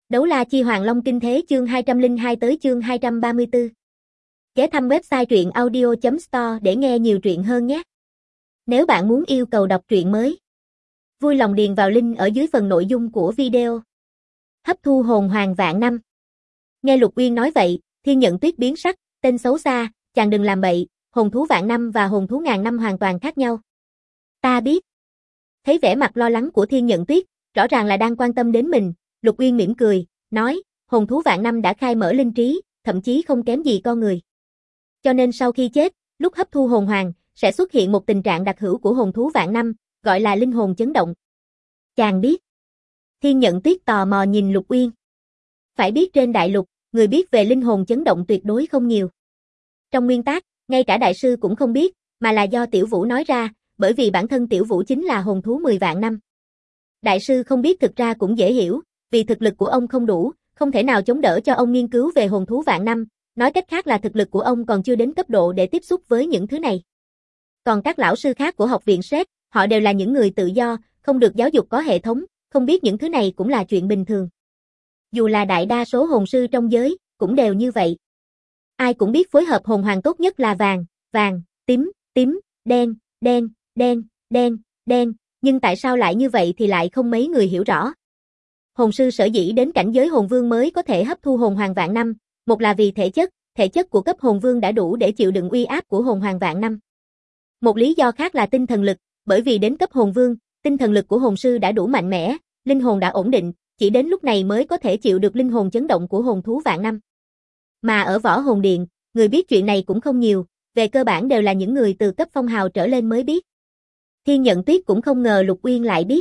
Đấu la chi Hoàng Long Kinh Thế chương 202 tới chương 234. Ghé thăm website truyện audio.store để nghe nhiều truyện hơn nhé. Nếu bạn muốn yêu cầu đọc truyện mới, vui lòng điền vào link ở dưới phần nội dung của video. Hấp thu hồn hoàng vạn năm. Nghe Lục Uyên nói vậy, Thiên Nhận Tuyết biến sắc, tên xấu xa, chàng đừng làm bậy, hồn thú vạn năm và hồn thú ngàn năm hoàn toàn khác nhau. Ta biết. Thấy vẻ mặt lo lắng của Thiên Nhận Tuyết, rõ ràng là đang quan tâm đến mình, Lục Uyên mỉm cười, nói, hồn thú vạn năm đã khai mở linh trí, thậm chí không kém gì con người. Cho nên sau khi chết, lúc hấp thu hồn hoàng, sẽ xuất hiện một tình trạng đặc hữu của hồn thú vạn năm, gọi là linh hồn chấn động. Chàng biết. Thiên Nhận Tuyết tò mò nhìn Lục Uyên. Phải biết trên đại lục, người biết về linh hồn chấn động tuyệt đối không nhiều. Trong nguyên tắc, ngay cả đại sư cũng không biết, mà là do Tiểu Vũ nói ra, bởi vì bản thân Tiểu Vũ chính là hồn thú 10 vạn năm. Đại sư không biết thực ra cũng dễ hiểu, vì thực lực của ông không đủ, không thể nào chống đỡ cho ông nghiên cứu về hồn thú vạn năm, nói cách khác là thực lực của ông còn chưa đến cấp độ để tiếp xúc với những thứ này. Còn các lão sư khác của học viện SET, họ đều là những người tự do, không được giáo dục có hệ thống, không biết những thứ này cũng là chuyện bình thường. Dù là đại đa số hồn sư trong giới, cũng đều như vậy. Ai cũng biết phối hợp hồn hoàng tốt nhất là vàng, vàng, tím, tím, đen, đen, đen, đen, đen, nhưng tại sao lại như vậy thì lại không mấy người hiểu rõ. Hồn sư sở dĩ đến cảnh giới hồn vương mới có thể hấp thu hồn hoàng vạn năm, một là vì thể chất của cấp hồn vương đã đủ để chịu đựng uy áp của hồn hoàng vạn năm. Một lý do khác là tinh thần lực, bởi vì đến cấp hồn vương, tinh thần lực của hồn sư đã đủ mạnh mẽ, linh hồn đã ổn định, chỉ đến lúc này mới có thể chịu được linh hồn chấn động của hồn thú vạn năm. Mà ở Võ Hồn Điện, người biết chuyện này cũng không nhiều, về cơ bản đều là những người từ cấp phong hào trở lên mới biết. Thiên Nhận Tuyết cũng không ngờ Lục Uyên lại biết.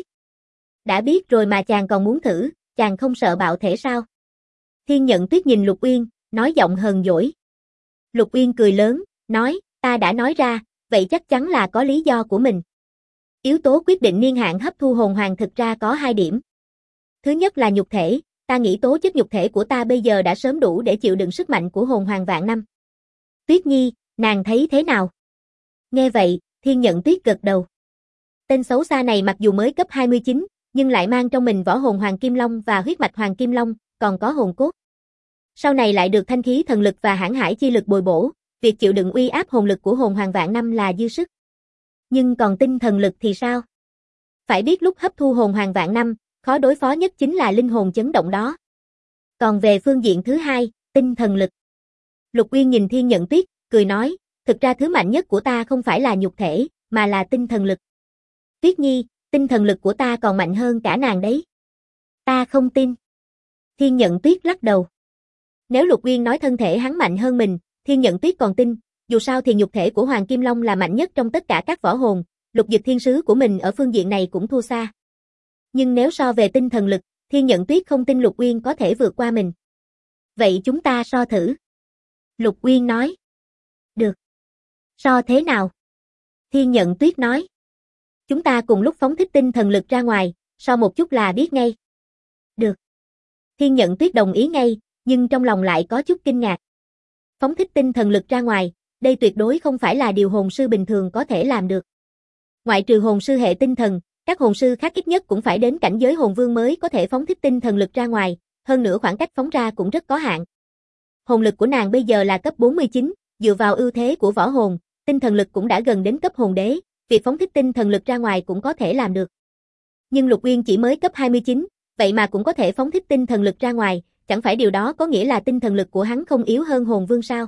Đã biết rồi mà chàng còn muốn thử, chàng không sợ bạo thể sao? Thiên Nhận Tuyết nhìn Lục Uyên, nói giọng hờn dỗi. Lục Uyên cười lớn, nói, ta đã nói ra, vậy chắc chắn là có lý do của mình. Yếu tố quyết định niên hạn hấp thu hồn hoàng thực ra có 2 điểm. Thứ nhất là nhục thể, ta nghĩ tố chất nhục thể của ta bây giờ đã sớm đủ để chịu đựng sức mạnh của hồn hoàng vạn năm. Tuyết Nhi, nàng thấy thế nào? Nghe vậy, Thiên Nhận Tuyết gật đầu. Tên xấu xa này mặc dù mới cấp 29, nhưng lại mang trong mình võ hồn Hoàng Kim Long và huyết mạch Hoàng Kim Long, còn có hồn cốt. Sau này lại được thanh khí thần lực và hãn hải chi lực bồi bổ, việc chịu đựng uy áp hồn lực của hồn hoàng vạn năm là dư sức. Nhưng còn tinh thần lực thì sao? Phải biết lúc hấp thu hồn hoàng vạn năm, khó đối phó nhất chính là linh hồn chấn động đó. Còn về phương diện thứ hai, tinh thần lực. Lục Uyên nhìn Thiên Nhận Tuyết, cười nói, thực ra thứ mạnh nhất của ta không phải là nhục thể, mà là tinh thần lực. Tuyết Nhi, tinh thần lực của ta còn mạnh hơn cả nàng đấy. Ta không tin. Thiên Nhận Tuyết lắc đầu. Nếu Lục Uyên nói thân thể hắn mạnh hơn mình, Thiên Nhận Tuyết còn tin, dù sao thì nhục thể của Hoàng Kim Long là mạnh nhất trong tất cả các võ hồn, Lục Dịch Thiên Sứ của mình ở phương diện này cũng thua xa. Nhưng nếu so về tinh thần lực, Thiên Nhận Tuyết không tin Lục Uyên có thể vượt qua mình. Vậy chúng ta so thử. Lục Uyên nói. Được. So thế nào? Thiên Nhận Tuyết nói. Chúng ta cùng lúc phóng thích tinh thần lực ra ngoài, so một chút là biết ngay. Được. Thiên Nhận Tuyết đồng ý ngay, nhưng trong lòng lại có chút kinh ngạc. Phóng thích tinh thần lực ra ngoài, đây tuyệt đối không phải là điều hồn sư bình thường có thể làm được. Ngoại trừ hồn sư hệ tinh thần, các hồn sư khác ít nhất cũng phải đến cảnh giới hồn vương mới có thể phóng thích tinh thần lực ra ngoài, hơn nữa khoảng cách phóng ra cũng rất có hạn. Hồn lực của nàng bây giờ là cấp 49, dựa vào ưu thế của võ hồn, tinh thần lực cũng đã gần đến cấp hồn đế, việc phóng thích tinh thần lực ra ngoài cũng có thể làm được. Nhưng Lục Uyên chỉ mới cấp 29, vậy mà cũng có thể phóng thích tinh thần lực ra ngoài, chẳng phải điều đó có nghĩa là tinh thần lực của hắn không yếu hơn hồn vương sao?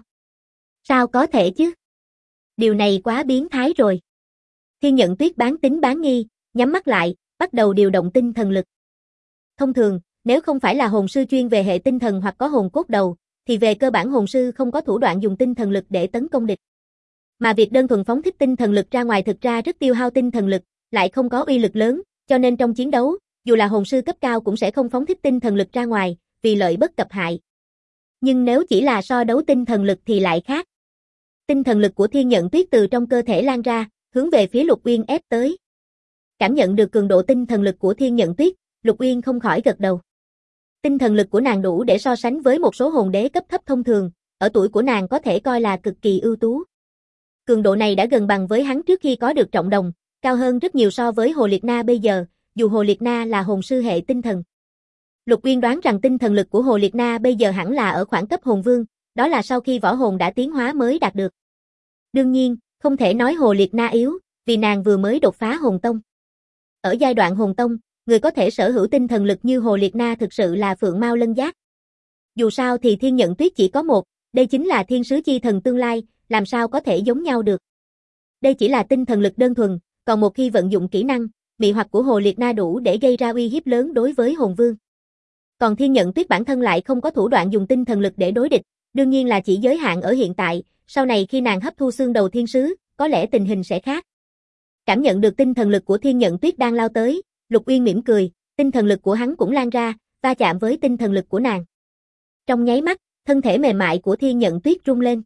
Sao có thể chứ? Điều này quá biến thái rồi. Thiên Nhận Tuyết bán tín bán nghi, nhắm mắt lại, bắt đầu điều động tinh thần lực. Thông thường, nếu không phải là hồn sư chuyên về hệ tinh thần hoặc có hồn cốt đầu, thì về cơ bản hồn sư không có thủ đoạn dùng tinh thần lực để tấn công địch. Mà việc đơn thuần phóng thích tinh thần lực ra ngoài thực ra rất tiêu hao tinh thần lực, lại không có uy lực lớn, cho nên trong chiến đấu, dù là hồn sư cấp cao cũng sẽ không phóng thích tinh thần lực ra ngoài, vì lợi bất cập hại. Nhưng nếu chỉ là so đấu tinh thần lực thì lại khác. Tinh thần lực của Thiên Nhận Tuyết từ trong cơ thể lan ra, hướng về phía Lục Uyên ép tới. Cảm nhận được cường độ tinh thần lực của Thiên Nhận Tuyết, Lục Uyên không khỏi gật đầu. Tinh thần lực của nàng đủ để so sánh với một số hồn đế cấp thấp thông thường, ở tuổi của nàng có thể coi là cực kỳ ưu tú. Cường độ này đã gần bằng với hắn trước khi có được Trọng Đồng, cao hơn rất nhiều so với Hồ Liệt Na bây giờ, dù Hồ Liệt Na là hồn sư hệ tinh thần. Lục Uyên đoán rằng tinh thần lực của Hồ Liệt Na bây giờ hẳn là ở khoảng cấp hồn vương, đó là sau khi võ hồn đã tiến hóa mới đạt được. Đương nhiên, không thể nói Hồ Liệt Na yếu, vì nàng vừa mới đột phá hồn tông. Ở giai đoạn hồn tông, người có thể sở hữu tinh thần lực như Hồ Liệt Na thực sự là phượng mao lân giác. Dù sao thì Thiên Nhận Tuyết chỉ có một, đây chính là thiên sứ chi thần tương lai, làm sao có thể giống nhau được. Đây chỉ là tinh thần lực đơn thuần, còn một khi vận dụng kỹ năng, mị hoặc của Hồ Liệt Na đủ để gây ra uy hiếp lớn đối với hồn vương. Còn Thiên Nhận Tuyết bản thân lại không có thủ đoạn dùng tinh thần lực để đối địch, đương nhiên là chỉ giới hạn ở hiện tại, sau này khi nàng hấp thu xương đầu thiên sứ, có lẽ tình hình sẽ khác. Cảm nhận được tinh thần lực của Thiên Nhận Tuyết đang lao tới, Lục Uyên mỉm cười, tinh thần lực của hắn cũng lan ra, va chạm với tinh thần lực của nàng. Trong nháy mắt, thân thể mềm mại của Thiên Nhận Tuyết rung lên.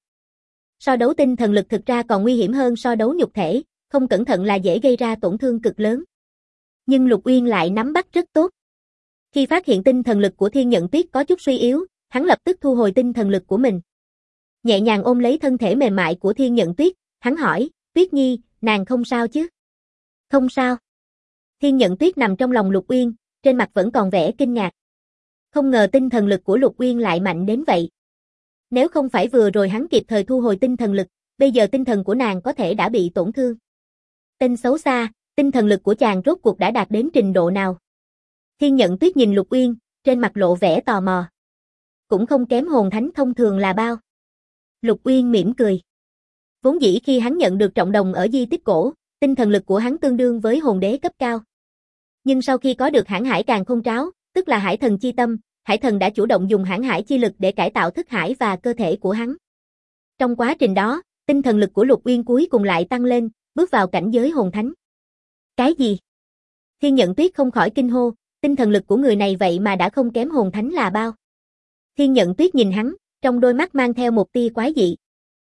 So đấu tinh thần lực thực ra còn nguy hiểm hơn so đấu nhục thể, không cẩn thận là dễ gây ra tổn thương cực lớn. Nhưng Lục Uyên lại nắm bắt rất tốt. Khi phát hiện tinh thần lực của Thiên Nhận Tuyết có chút suy yếu, hắn lập tức thu hồi tinh thần lực của mình. Nhẹ nhàng ôm lấy thân thể mềm mại của Thiên Nhận Tuyết, hắn hỏi, Tuyết Nhi, nàng không sao chứ? Không sao. Thiên Nhận Tuyết nằm trong lòng Lục Uyên, trên mặt vẫn còn vẻ kinh ngạc. Không ngờ tinh thần lực của Lục Uyên lại mạnh đến vậy. Nếu không phải vừa rồi hắn kịp thời thu hồi tinh thần lực, bây giờ tinh thần của nàng có thể đã bị tổn thương. Tên xấu xa, tinh thần lực của chàng rốt cuộc đã đạt đến trình độ nào? Thiên Nhận Tuyết nhìn Lục Uyên, trên mặt lộ vẻ tò mò. Cũng không kém hồn thánh thông thường là bao. Lục Uyên mỉm cười. Vốn dĩ khi hắn nhận được trọng đồng ở di tích cổ, tinh thần lực của hắn tương đương với hồn đế cấp cao. Nhưng sau khi có được hãn hải càn khôn tráo, tức là hải thần chi tâm, hải thần đã chủ động dùng hãn hải chi lực để cải tạo thức hải và cơ thể của hắn. Trong quá trình đó, tinh thần lực của Lục Uyên cuối cùng lại tăng lên, bước vào cảnh giới hồn thánh. Cái gì? Thiên Nhận Tuyết không khỏi kinh hô, tinh thần lực của người này vậy mà đã không kém hồn thánh là bao. Thiên Nhận Tuyết nhìn hắn, trong đôi mắt mang theo một tia quái dị.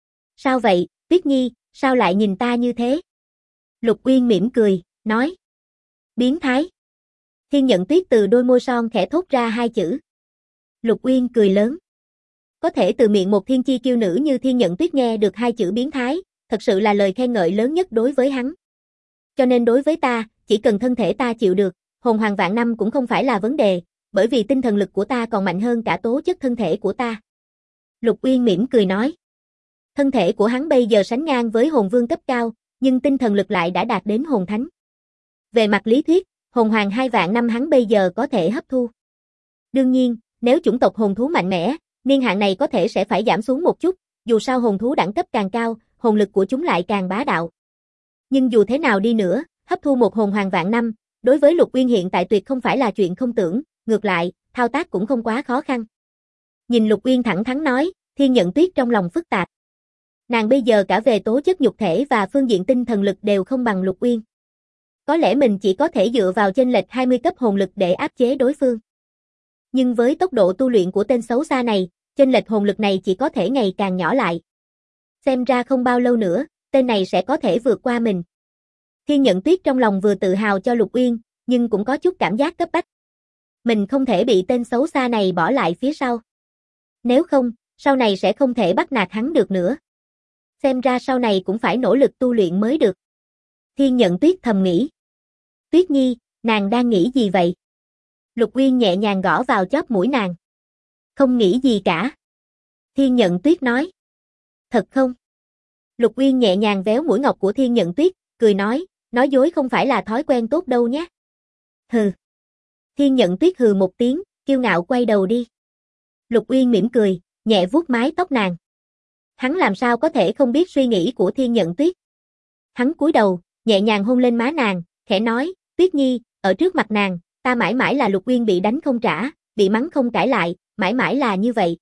Sao vậy, Tuyết Nhi, sao lại nhìn ta như thế? Lục Uyên mỉm cười, nói. Biến thái. Thiên Nhận Tuyết từ đôi môi son khẽ thốt ra hai chữ. Lục Uyên cười lớn. Có thể từ miệng một thiên chi kiêu nữ như Thiên Nhận Tuyết nghe được hai chữ biến thái, thật sự là lời khen ngợi lớn nhất đối với hắn. Cho nên đối với ta, chỉ cần thân thể ta chịu được, hồn hoàng vạn năm cũng không phải là vấn đề, bởi vì tinh thần lực của ta còn mạnh hơn cả tố chất thân thể của ta. Lục Uyên mỉm cười nói. Thân thể của hắn bây giờ sánh ngang với hồn vương cấp cao, nhưng tinh thần lực lại đã đạt đến hồn thánh. Về mặt lý thuyết, hồn hoàng 2 vạn năm hắn bây giờ có thể hấp thu. Đương nhiên, nếu chủng tộc hồn thú mạnh mẽ, niên hạn này có thể sẽ phải giảm xuống một chút, dù sao hồn thú đẳng cấp càng cao, hồn lực của chúng lại càng bá đạo. Nhưng dù thế nào đi nữa, hấp thu một hồn hoàng vạn năm, đối với Lục Uyên hiện tại tuyệt không phải là chuyện không tưởng, ngược lại, thao tác cũng không quá khó khăn. Nhìn Lục Uyên thẳng thắn nói, Thiên Nhận Tuyết trong lòng phức tạp. Nàng bây giờ cả về tố chất nhục thể và phương diện tinh thần lực đều không bằng Lục Uyên. Có lẽ mình chỉ có thể dựa vào chênh lệch 20 cấp hồn lực để áp chế đối phương. Nhưng với tốc độ tu luyện của tên xấu xa này, chênh lệch hồn lực này chỉ có thể ngày càng nhỏ lại. Xem ra không bao lâu nữa, tên này sẽ có thể vượt qua mình. Thiên Nhận Tuyết trong lòng vừa tự hào cho Lục Uyên, nhưng cũng có chút cảm giác cấp bách. Mình không thể bị tên xấu xa này bỏ lại phía sau. Nếu không, sau này sẽ không thể bắt nạt hắn được nữa. Xem ra sau này cũng phải nỗ lực tu luyện mới được. Thiên Nhận Tuyết thầm nghĩ. Tuyết Nhi, nàng đang nghĩ gì vậy? Lục Uyên nhẹ nhàng gõ vào chóp mũi nàng. Không nghĩ gì cả. Thiên Nhận Tuyết nói. Thật không? Lục Uyên nhẹ nhàng véo mũi ngọc của Thiên Nhận Tuyết, cười nói dối không phải là thói quen tốt đâu nhé. Hừ. Thiên Nhận Tuyết hừ một tiếng, kiêu ngạo quay đầu đi. Lục Uyên mỉm cười, nhẹ vuốt mái tóc nàng. Hắn làm sao có thể không biết suy nghĩ của Thiên Nhận Tuyết. Hắn cúi đầu, nhẹ nhàng hôn lên má nàng, khẽ nói, Tuyết Nhi, ở trước mặt nàng, ta mãi mãi là Lục Uyên bị đánh không trả, bị mắng không cãi lại, mãi mãi là như vậy.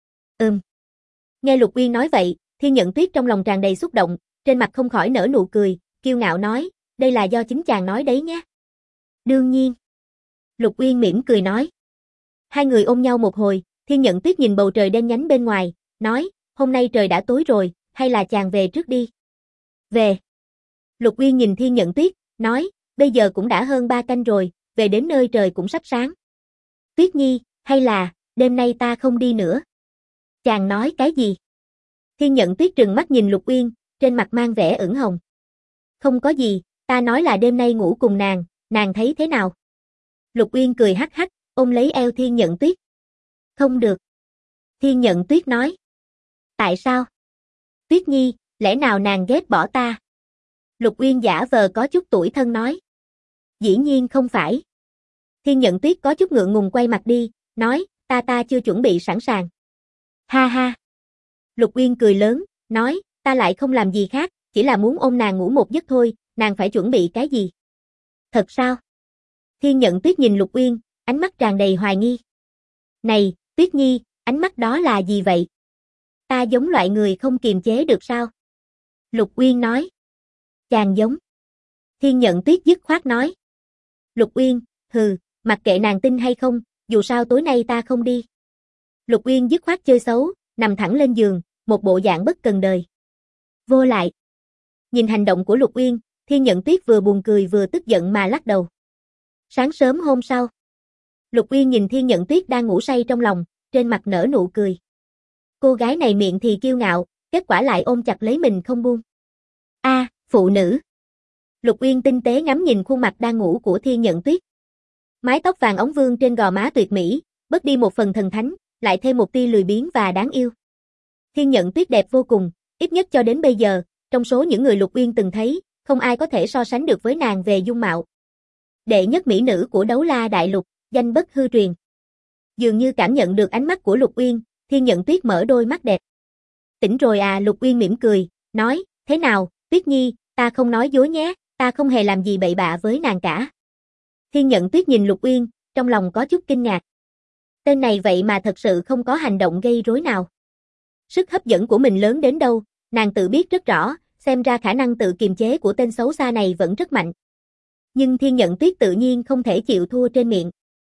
Nghe Lục Uyên nói vậy, Thiên Nhận Tuyết trong lòng tràn đầy xúc động, trên mặt không khỏi nở nụ cười, kiêu ngạo nói, đây là do chính chàng nói đấy nhé. Đương nhiên. Lục Uyên mỉm cười nói. Hai người ôm nhau một hồi, Thiên Nhận Tuyết nhìn bầu trời đen nhánh bên ngoài, nói, hôm nay trời đã tối rồi, hay là chàng về trước đi. Về. Lục Uyên nhìn Thiên Nhận Tuyết, nói, bây giờ cũng đã hơn 3 canh rồi, về đến nơi trời cũng sắp sáng. Tuyết Nhi, hay là, đêm nay ta không đi nữa. Chàng nói cái gì? Thiên Nhận Tuyết trừng mắt nhìn Lục Uyên, trên mặt mang vẻ ửng hồng. Không có gì, ta nói là đêm nay ngủ cùng nàng thấy thế nào? Lục Uyên cười hắc hắc, ôm lấy eo Thiên Nhận Tuyết. Không được. Thiên Nhận Tuyết nói. Tại sao? Tuyết Nhi, lẽ nào nàng ghét bỏ ta? Lục Uyên giả vờ có chút tủi thân nói. Dĩ nhiên không phải. Thiên Nhận Tuyết có chút ngượng ngùng quay mặt đi, nói, ta chưa chuẩn bị sẵn sàng. Ha ha. Lục Uyên cười lớn, nói, ta lại không làm gì khác, chỉ là muốn ôm nàng ngủ một giấc thôi, nàng phải chuẩn bị cái gì? Thật sao? Thiên Nhận Tuyết nhìn Lục Uyên, ánh mắt tràn đầy hoài nghi. Này, Tuyết Nhi, ánh mắt đó là gì vậy? Ta giống loại người không kiềm chế được sao? Lục Uyên nói. Chàng giống. Thiên Nhận Tuyết dứt khoát nói. Lục Uyên, hừ, mặc kệ nàng tin hay không, dù sao tối nay ta không đi. Lục Uyên dứt khoát chơi xấu, nằm thẳng lên giường, một bộ dạng bất cần đời. Vô lại. Nhìn hành động của Lục Uyên, Thiên Nhận Tuyết vừa buồn cười vừa tức giận mà lắc đầu. Sáng sớm hôm sau, Lục Uyên nhìn Thiên Nhận Tuyết đang ngủ say trong lòng, trên mặt nở nụ cười. Cô gái này miệng thì kiêu ngạo, kết quả lại ôm chặt lấy mình không buông. A, phụ nữ. Lục Uyên tinh tế ngắm nhìn khuôn mặt đang ngủ của Thiên Nhận Tuyết. Mái tóc vàng óng vương trên gò má tuyệt mỹ, bớt đi một phần thần thánh, lại thêm một tia lười biếng và đáng yêu. Thiên Nhận Tuyết đẹp vô cùng, ít nhất cho đến bây giờ, trong số những người Lục Uyên từng thấy, không ai có thể so sánh được với nàng về dung mạo. Đệ nhất mỹ nữ của Đấu La Đại Lục, danh bất hư truyền. Dường như cảm nhận được ánh mắt của Lục Uyên, Thiên Nhận Tuyết mở đôi mắt đẹp. Tỉnh rồi à? Lục Uyên mỉm cười, nói, thế nào, Tuyết Nhi, ta không nói dối nhé, ta không hề làm gì bậy bạ với nàng cả. Thiên Nhận Tuyết nhìn Lục Uyên, trong lòng có chút kinh ngạc. Tên này vậy mà thật sự không có hành động gây rối nào. Sức hấp dẫn của mình lớn đến đâu, nàng tự biết rất rõ, xem ra khả năng tự kiềm chế của tên xấu xa này vẫn rất mạnh. Nhưng Thiên Nhận Tuyết tự nhiên không thể chịu thua trên miệng.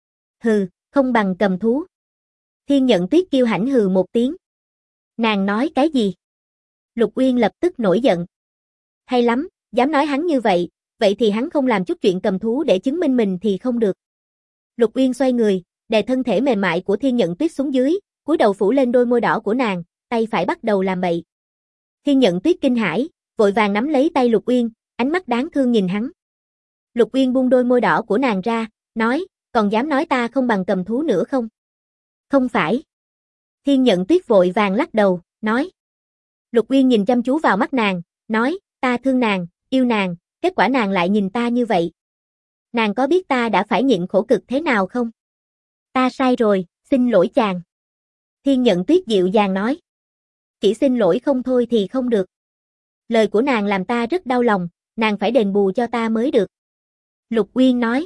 Hừ, không bằng cầm thú. Thiên Nhận Tuyết kiêu hãnh hừ một tiếng. Nàng nói cái gì? Lục Uyên lập tức nổi giận. Hay lắm, dám nói hắn như vậy, vậy thì hắn không làm chút chuyện cầm thú để chứng minh mình thì không được. Lục Uyên xoay người, đè thân thể mềm mại của Thiên Nhận Tuyết xuống dưới, cúi đầu phủ lên đôi môi đỏ của nàng, tay phải bắt đầu làm bậy. Thiên Nhận Tuyết kinh hãi, vội vàng nắm lấy tay Lục Uyên, ánh mắt đáng thương nhìn hắn. Lục Uyên buông đôi môi đỏ của nàng ra, nói, còn dám nói ta không bằng cầm thú nữa không? Không phải. Thiên Nhận Tuyết vội vàng lắc đầu, nói. Lục Uyên nhìn chăm chú vào mắt nàng, nói, ta thương nàng, yêu nàng, kết quả nàng lại nhìn ta như vậy. Nàng có biết ta đã phải nhịn khổ cực thế nào không? Ta sai rồi, xin lỗi chàng. Thiên Nhận Tuyết dịu dàng nói. Chỉ xin lỗi không thôi thì không được. Lời của nàng làm ta rất đau lòng, nàng phải đền bù cho ta mới được. Lục Uyên nói.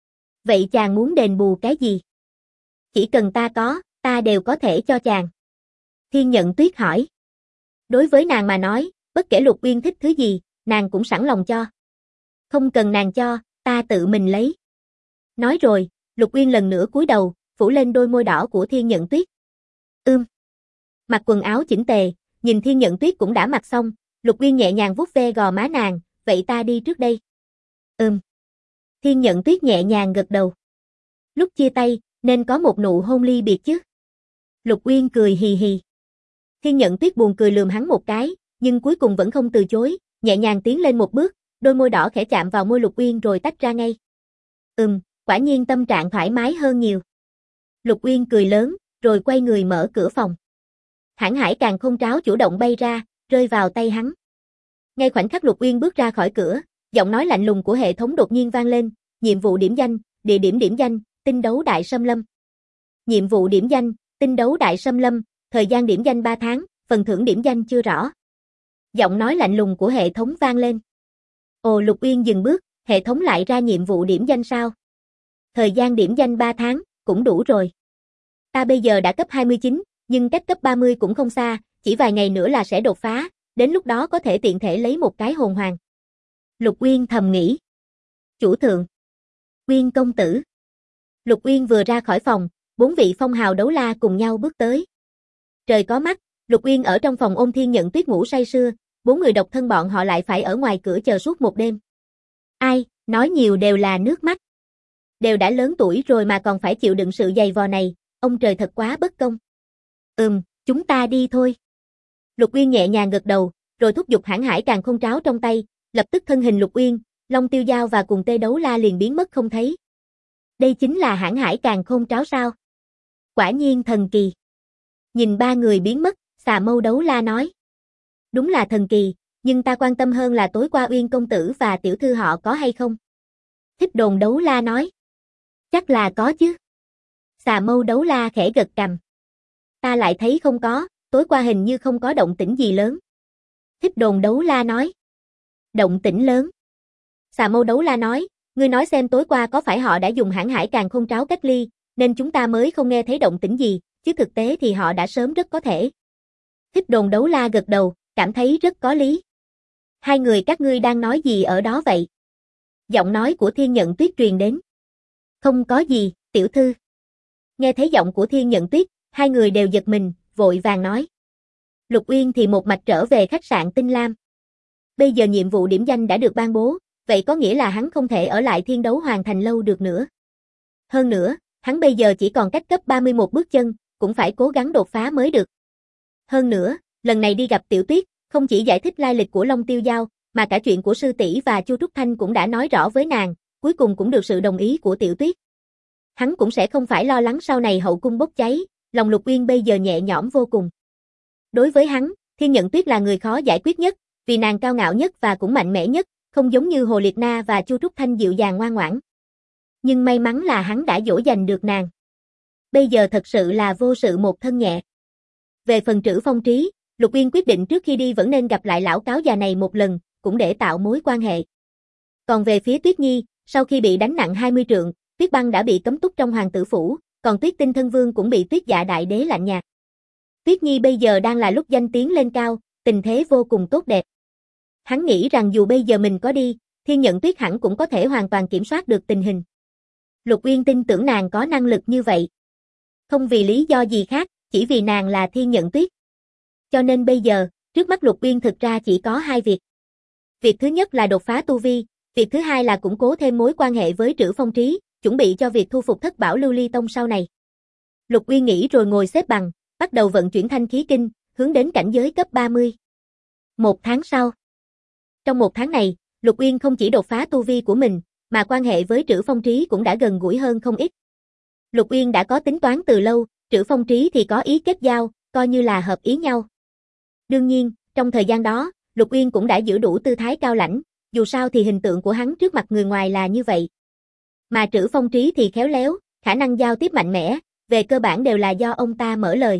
Vậy chàng muốn đền bù cái gì? Chỉ cần ta có, ta đều có thể cho chàng. Thiên Nhận Tuyết hỏi. Đối với nàng mà nói, bất kể Lục Uyên thích thứ gì, nàng cũng sẵn lòng cho. Không cần nàng cho, ta tự mình lấy. Nói rồi, Lục Uyên lần nữa cúi đầu, phủ lên đôi môi đỏ của Thiên Nhận Tuyết. Mặc quần áo chỉnh tề, nhìn Thiên Nhận Tuyết cũng đã mặc xong, Lục Uyên nhẹ nhàng vuốt ve gò má nàng, vậy ta đi trước đây. Thiên Nhận Tuyết nhẹ nhàng gật đầu. Lúc chia tay, nên có một nụ hôn ly biệt chứ. Lục Uyên cười hì hì. Thiên Nhận Tuyết buồn cười lườm hắn một cái, nhưng cuối cùng vẫn không từ chối, nhẹ nhàng tiến lên một bước, đôi môi đỏ khẽ chạm vào môi Lục Uyên rồi tách ra ngay. Quả nhiên tâm trạng thoải mái hơn nhiều. Lục Uyên cười lớn, rồi quay người mở cửa phòng. Hãn Hải Càn Khôn Tráo chủ động bay ra, rơi vào tay hắn. Ngay khoảnh khắc Lục Uyên bước ra khỏi cửa, giọng nói lạnh lùng của hệ thống đột nhiên vang lên, nhiệm vụ điểm danh, địa điểm điểm danh, tinh đấu đại xâm lâm. Nhiệm vụ điểm danh, tinh đấu đại xâm lâm, thời gian điểm danh 3 tháng, phần thưởng điểm danh chưa rõ. Giọng nói lạnh lùng của hệ thống vang lên. Ồ, Lục Uyên dừng bước, hệ thống lại ra nhiệm vụ điểm danh sao? Thời gian điểm danh 3 tháng, cũng đủ rồi. Ta bây giờ đã cấp 29, nhưng cách cấp 30 cũng không xa, chỉ vài ngày nữa là sẽ đột phá, đến lúc đó có thể tiện thể lấy một cái hồn hoàng. Lục Uyên thầm nghĩ. Chủ thượng. Uyên công tử. Lục Uyên vừa ra khỏi phòng, 4 vị phong hào đấu la cùng nhau bước tới. Trời có mắt, Lục Uyên ở trong phòng ôm Thiên Nhận Tuyết ngủ say sưa, 4 người độc thân bọn họ lại phải ở ngoài cửa chờ suốt một đêm. Ai, nói nhiều đều là nước mắt. Đều đã lớn tuổi rồi mà còn phải chịu đựng sự dày vò này, ông trời thật quá bất công. Chúng ta đi thôi. Lục Uyên nhẹ nhàng gật đầu, rồi thúc giục Hãn Hải Càn Khôn Tráo trong tay, lập tức thân hình Lục Uyên, Long Tiêu Dao và cùng Tê Đấu La liền biến mất không thấy. Đây chính là hãn hải càn khôn tráo sao? Quả nhiên thần kỳ. Nhìn ba người biến mất, Xà Mâu Đấu La nói. Đúng là thần kỳ, nhưng ta quan tâm hơn là tối qua Uyên công tử và tiểu thư họ có hay không? Thích Đồn Đấu La nói. Chắc là có chứ. Xà Mâu Đấu La khẽ gật cằm. Ta lại thấy không có, tối qua hình như không có động tĩnh gì lớn. Thích Đồn Đấu La nói. Động tĩnh lớn. Xà Mâu Đấu La nói, ngươi nói xem tối qua có phải họ đã dùng hãn hải càn khôn tráo cách ly, nên chúng ta mới không nghe thấy động tĩnh gì, chứ thực tế thì họ đã sớm rất có thể. Thích Đồn Đấu La gật đầu, cảm thấy rất có lý. Hai người các ngươi đang nói gì ở đó vậy? Giọng nói của Thiên Nhận Tuyết truyền đến. Không có gì, tiểu thư. Nghe thấy giọng của Thiên Nhận Tuyết, hai người đều giật mình, vội vàng nói. Lục Uyên thì một mạch trở về khách sạn Tinh Lam. Bây giờ nhiệm vụ điểm danh đã được ban bố, vậy có nghĩa là hắn không thể ở lại Thiên Đấu Hoàng Thành lâu được nữa. Hơn nữa, hắn bây giờ chỉ còn cách cấp 31 bước chân, cũng phải cố gắng đột phá mới được. Hơn nữa, lần này đi gặp Tiểu Tuyết, không chỉ giải thích lai lịch của Long Tiêu Giao, mà cả chuyện của sư tỷ và Chu Trúc Thanh cũng đã nói rõ với nàng, cuối cùng cũng được sự đồng ý của Tiểu Tuyết. Hắn cũng sẽ không phải lo lắng sau này hậu cung bốc cháy, lòng Lục Uyên bây giờ nhẹ nhõm vô cùng. Đối với hắn, Thiên Nhận Tuyết là người khó giải quyết nhất, vì nàng cao ngạo nhất và cũng mạnh mẽ nhất, không giống như Hồ Liệt Na và Chu Trúc Thanh dịu dàng ngoan ngoãn. Nhưng may mắn là hắn đã dỗ dành được nàng. Bây giờ thật sự là vô sự một thân nhẹ. Về phần Trữ Phong Trí, Lục Uyên quyết định trước khi đi vẫn nên gặp lại lão cáo già này một lần, cũng để tạo mối quan hệ. Còn về phía Tuyết Nhi, sau khi bị đánh nặng 20 trượng, Tuyết Băng đã bị cấm túc trong hoàng tử phủ, còn Tuyết Tinh Thân Vương cũng bị Tuyết Dạ Đại Đế lạnh nhạt. Tuyết Nhi bây giờ đang là lúc danh tiếng lên cao, tình thế vô cùng tốt đẹp. Hắn nghĩ rằng dù bây giờ mình có đi, Thiên Nhận Tuyết hẳn cũng có thể hoàn toàn kiểm soát được tình hình. Lục Uyên tin tưởng nàng có năng lực như vậy. Không vì lý do gì khác, chỉ vì nàng là Thiên Nhận Tuyết. Cho nên bây giờ, trước mắt Lục Uyên thực ra chỉ có hai việc. Việc thứ nhất là đột phá tu vi, việc thứ hai là củng cố thêm mối quan hệ với Trữ Phong Trí, chuẩn bị cho việc thu phục Thất Bảo Lưu Ly Tông sau này. Lục Uyên nghĩ rồi ngồi xếp bằng, bắt đầu vận chuyển thanh khí kinh, hướng đến cảnh giới cấp 30. Một tháng sau. Trong một tháng này, Lục Uyên không chỉ đột phá tu vi của mình, mà quan hệ với Trữ Phong Trí cũng đã gần gũi hơn không ít. Lục Uyên đã có tính toán từ lâu, Trữ Phong Trí thì có ý kết giao, coi như là hợp ý nhau. Đương nhiên, trong thời gian đó, Lục Uyên cũng đã giữ đủ tư thái cao lãnh, dù sao thì hình tượng của hắn trước mặt người ngoài là như vậy. Mà Trữ Phong Trí thì khéo léo, khả năng giao tiếp mạnh mẽ, về cơ bản đều là do ông ta mở lời.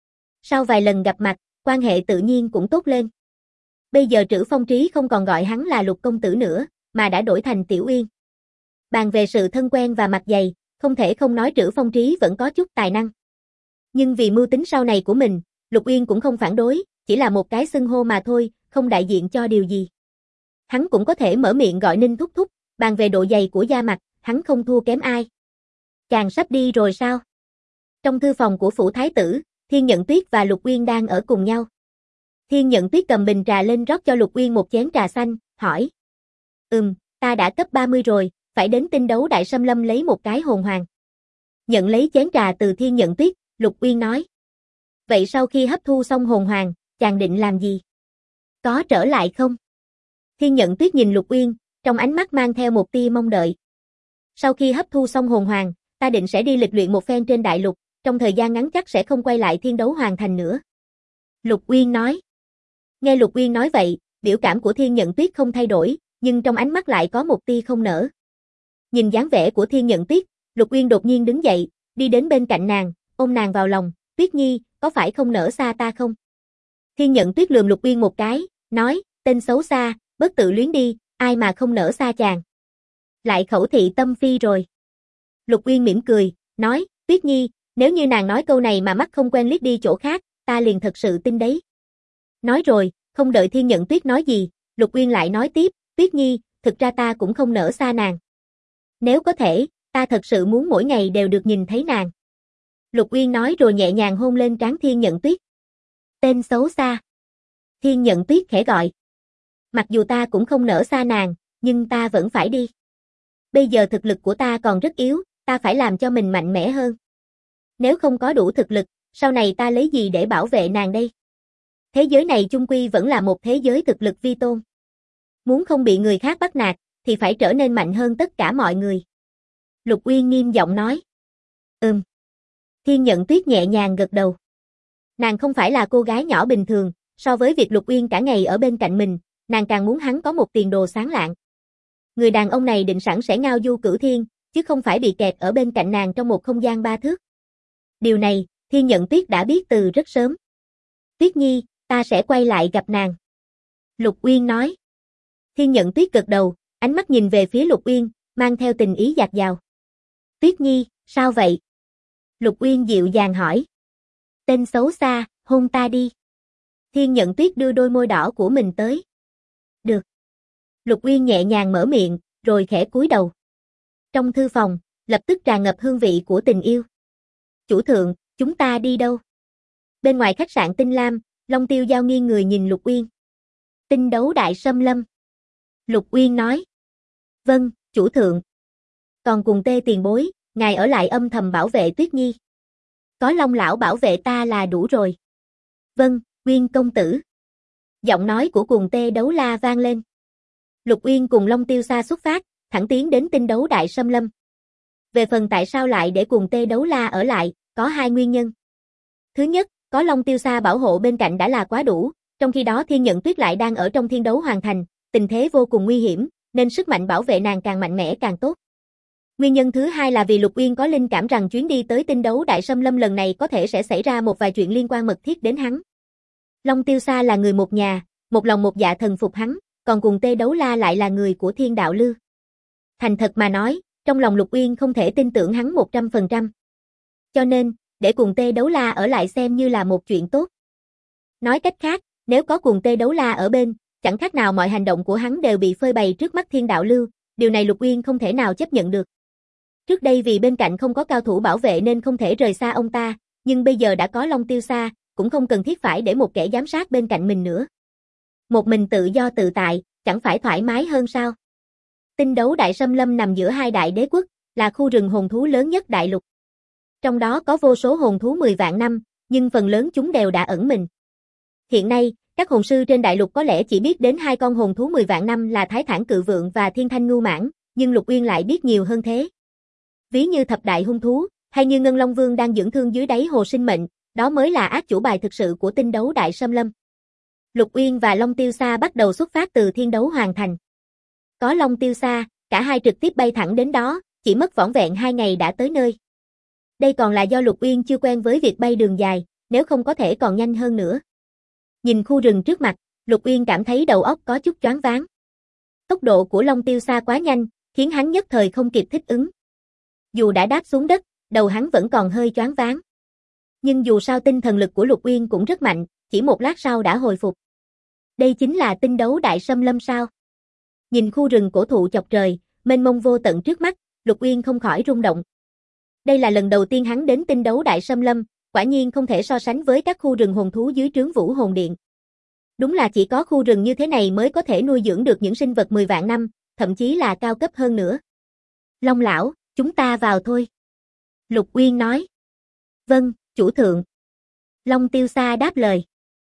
Sau vài lần gặp mặt, quan hệ tự nhiên cũng tốt lên. Bây giờ Trữ Phong Trí không còn gọi hắn là Lục công tử nữa, mà đã đổi thành Tiểu Uyên. Bàn về sự thân quen và mặt dày, không thể không nói Trữ Phong Trí vẫn có chút tài năng. Nhưng vì mưu tính sau này của mình, Lục Uyên cũng không phản đối, chỉ là một cái xưng hô mà thôi, không đại diện cho điều gì. Hắn cũng có thể mở miệng gọi Ninh thúc thúc, bàn về độ dày của da mặt, hắn không thua kém ai. Chàng sắp đi rồi sao? Trong thư phòng của phủ thái tử, Thiên Nhận Tuyết và Lục Uyên đang ở cùng nhau. Thiên Nhận Tuyết cầm bình trà lên rót cho Lục Uyên một chén trà xanh, hỏi. Ta đã cấp 30 rồi, phải đến Tinh Đấu Đại Xâm Lâm lấy một cái hồn hoàng. Nhận lấy chén trà từ Thiên Nhận Tuyết, Lục Uyên nói. Vậy sau khi hấp thu xong hồn hoàng, chàng định làm gì? Có trở lại không? Thiên Nhận Tuyết nhìn Lục Uyên, trong ánh mắt mang theo một tia mong đợi. Sau khi hấp thu xong hồn hoàng, ta định sẽ đi lịch luyện một phen trên đại lục, trong thời gian ngắn chắc sẽ không quay lại Thiên Đấu Hoàng Thành nữa. Lục Uyên nói. Nghe Lục Uyên nói vậy, biểu cảm của Thiên Nhận Tuyết không thay đổi, nhưng trong ánh mắt lại có một tia không nở. Nhìn dáng vẻ của Thiên Nhận Tuyết, Lục Uyên đột nhiên đứng dậy, đi đến bên cạnh nàng, ôm nàng vào lòng, Tuyết Nhi, có phải không nỡ xa ta không? Thiên Nhận Tuyết lườm Lục Uyên một cái, nói, tên xấu xa, bớt tự luyến đi, ai mà không nỡ xa chàng. Lại khẩu thị tâm phi rồi. Lục Uyên mỉm cười, nói, Tuyết Nhi, nếu như nàng nói câu này mà mắt không quen liếc đi chỗ khác, ta liền thật sự tin đấy. Nói rồi, không đợi Thiên Nhận Tuyết nói gì, Lục Uyên lại nói tiếp, Tuyết Nhi, thực ra ta cũng không nỡ xa nàng. Nếu có thể, ta thật sự muốn mỗi ngày đều được nhìn thấy nàng. Lục Uyên nói rồi nhẹ nhàng hôn lên trán Thiên Nhận Tuyết. Tên xấu xa. Thiên Nhận Tuyết khẽ gọi. Mặc dù ta cũng không nỡ xa nàng, nhưng ta vẫn phải đi. Bây giờ thực lực của ta còn rất yếu, ta phải làm cho mình mạnh mẽ hơn. Nếu không có đủ thực lực, sau này ta lấy gì để bảo vệ nàng đây? Thế giới này chung quy vẫn là một thế giới thực lực vi tôn. Muốn không bị người khác bắt nạt, thì phải trở nên mạnh hơn tất cả mọi người. Lục Uyên nghiêm giọng nói. Thiên Nhận Tuyết nhẹ nhàng gật đầu. Nàng không phải là cô gái nhỏ bình thường, so với việc Lục Uyên cả ngày ở bên cạnh mình, nàng càng muốn hắn có một tiền đồ sáng lạng. Người đàn ông này định sẵn sẽ ngao du cửu thiên, chứ không phải bị kẹt ở bên cạnh nàng trong một không gian 3 thước. Điều này, Thiên Nhận Tuyết đã biết từ rất sớm. Tuyết Nhi, ta sẽ quay lại gặp nàng. Lục Uyên nói. Thiên Nhận Tuyết gật đầu, ánh mắt nhìn về phía Lục Uyên, mang theo tình ý dạt dào. Tuyết Nhi, sao vậy? Lục Uyên dịu dàng hỏi. Tên xấu xa, hôn ta đi. Thiên Nhận Tuyết đưa đôi môi đỏ của mình tới. Được. Lục Uyên nhẹ nhàng mở miệng, rồi khẽ cúi đầu. Trong thư phòng, lập tức tràn ngập hương vị của tình yêu. Chủ thượng, chúng ta đi đâu? Bên ngoài khách sạn Tinh Lam, Long Tiêu Giao nghiêng người nhìn Lục Uyên. Tinh đấu đại xâm lâm. Lục Uyên nói. Vâng, chủ thượng. Còn cùng Tê tiền bối, ngài ở lại âm thầm bảo vệ Tuyết Nhi. Có Long lão bảo vệ ta là đủ rồi. Vâng, Uyên công tử. Giọng nói của Cùng Tê Đấu La vang lên. Lục Uyên cùng Long Tiêu Sa xuất phát, thẳng tiến đến tinh đấu đại xâm lâm. Về phần tại sao lại để Cùng Tê Đấu La ở lại, có 2 nguyên nhân. Thứ nhất, có Long Tiêu Sa bảo hộ bên cạnh đã là quá đủ, trong khi đó Thiên Nhận Tuyết lại đang ở trong Thiên Đấu Hoàng Thành, tình thế vô cùng nguy hiểm, nên sức mạnh bảo vệ nàng càng mạnh mẽ càng tốt. Nguyên nhân thứ hai là vì Lục Uyên có linh cảm rằng chuyến đi tới tinh đấu đại xâm lâm lần này có thể sẽ xảy ra một vài chuyện liên quan mật thiết đến hắn. Long Tiêu Sa là người một nhà, một lòng một dạ thần phục hắn, còn Cùng Tê Đấu La lại là người của Thiên Đạo Lưu. Thành thật mà nói, trong lòng Lục Uyên không thể tin tưởng hắn 100%. Cho nên, để Cùng Tê Đấu La ở lại xem như là một chuyện tốt. Nói cách khác, nếu có Cùng Tê Đấu La ở bên, chẳng khác nào mọi hành động của hắn đều bị phơi bày trước mắt Thiên Đạo Lưu, điều này Lục Uyên không thể nào chấp nhận được. Trước đây vì bên cạnh không có cao thủ bảo vệ nên không thể rời xa ông ta, nhưng bây giờ đã có Long Tiêu Sa, cũng không cần thiết phải để một kẻ giám sát bên cạnh mình nữa. Một mình tự do tự tại, chẳng phải thoải mái hơn sao? Tinh đấu đại xâm lâm nằm giữa 2 đại đế quốc, là khu rừng hồn thú lớn nhất đại lục. Trong đó có vô số hồn thú 10 vạn năm, nhưng phần lớn chúng đều đã ẩn mình. Hiện nay, các hồn sư trên đại lục có lẽ chỉ biết đến 2 con hồn thú 10 vạn năm là Thái Thản Cự Vượng và Thiên Thanh Ngưu Mãng, nhưng Lục Uyên lại biết nhiều hơn thế. Ví như thập đại hung thú, hay như Ngân Long Vương đang dưỡng thương dưới đáy hồ sinh mệnh, đó mới là át chủ bài thực sự của tinh đấu đại xâm lâm. Lục Uyên và Long Tiêu Sa bắt đầu xuất phát từ Thiên Đấu Hoàng Thành. Có Long Tiêu Sa, cả hai trực tiếp bay thẳng đến đó, chỉ mất vỏn vẹn 2 ngày đã tới nơi. Đây còn là do Lục Uyên chưa quen với việc bay đường dài, nếu không có thể còn nhanh hơn nữa. Nhìn khu rừng trước mặt, Lục Uyên cảm thấy đầu óc có chút choáng váng. Tốc độ của Long Tiêu Sa quá nhanh, khiến hắn nhất thời không kịp thích ứng. Dù đã đáp xuống đất, đầu hắn vẫn còn hơi choáng váng. Nhưng dù sao tinh thần lực của Lục Uyên cũng rất mạnh, chỉ một lát sau đã hồi phục. Đây chính là tinh đấu đại xâm lâm sao? Nhìn khu rừng cổ thụ chọc trời, mênh mông vô tận trước mắt, Lục Uyên không khỏi rung động. Đây là lần đầu tiên hắn đến tinh đấu đại xâm lâm, quả nhiên không thể so sánh với các khu rừng hồn thú dưới trướng Vũ Hồn Điện. Đúng là chỉ có khu rừng như thế này mới có thể nuôi dưỡng được những sinh vật 10 vạn năm, thậm chí là cao cấp hơn nữa. Long lão, chúng ta vào thôi. Lục Uyên nói. Vâng, chủ thượng. Long Tiêu Sa đáp lời.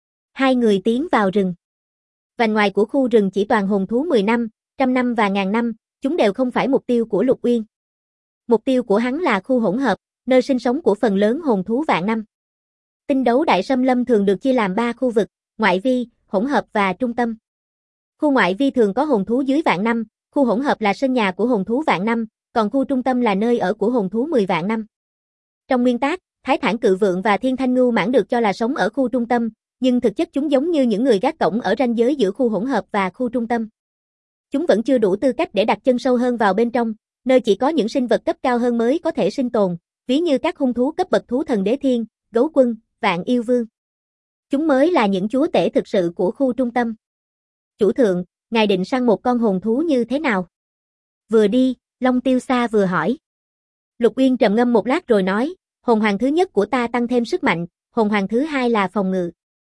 2 người tiến vào rừng. Vành ngoài của khu rừng chỉ toàn hồn thú 10 năm, 100 năm và 1000 năm, chúng đều không phải mục tiêu của Lục Uyên. Mục tiêu của hắn là khu hỗn hợp, nơi sinh sống của phần lớn hồn thú vạn năm. Tinh đấu đại xâm lâm thường được chia làm 3 khu vực, ngoại vi, hỗn hợp và trung tâm. Khu ngoại vi thường có hồn thú dưới vạn năm, khu hỗn hợp là sân nhà của hồn thú vạn năm, còn khu trung tâm là nơi ở của hồn thú 10 vạn năm. Trong nguyên tắc, Thái Thản Cự Vượng và Thiên Thanh Ngưu Mãng được cho là sống ở khu trung tâm, nhưng thực chất chúng giống như những người gác cổng ở ranh giới giữa khu hỗn hợp và khu trung tâm. Chúng vẫn chưa đủ tư cách để đặt chân sâu hơn vào bên trong, nơi chỉ có những sinh vật cấp cao hơn mới có thể sinh tồn, ví như các hung thú cấp bậc thú thần đế thiên, gấu quân, vạn yêu vương. Chúng mới là những chúa tể thực sự của khu trung tâm. Chủ thượng, ngài định săn một con hồn thú như thế nào? Vừa đi, Long Tiêu Sa vừa hỏi. Lục Uyên trầm ngâm một lát rồi nói, hồn hoàng thứ nhất của ta tăng thêm sức mạnh, hồn hoàng thứ hai là phòng ngự.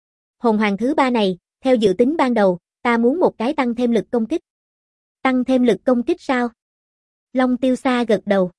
Hồn hoàng thứ ba này, theo dự tính ban đầu, ta muốn một cái tăng thêm lực công kích. Tăng thêm lực công kích sao? Long Tiêu Sa gật đầu.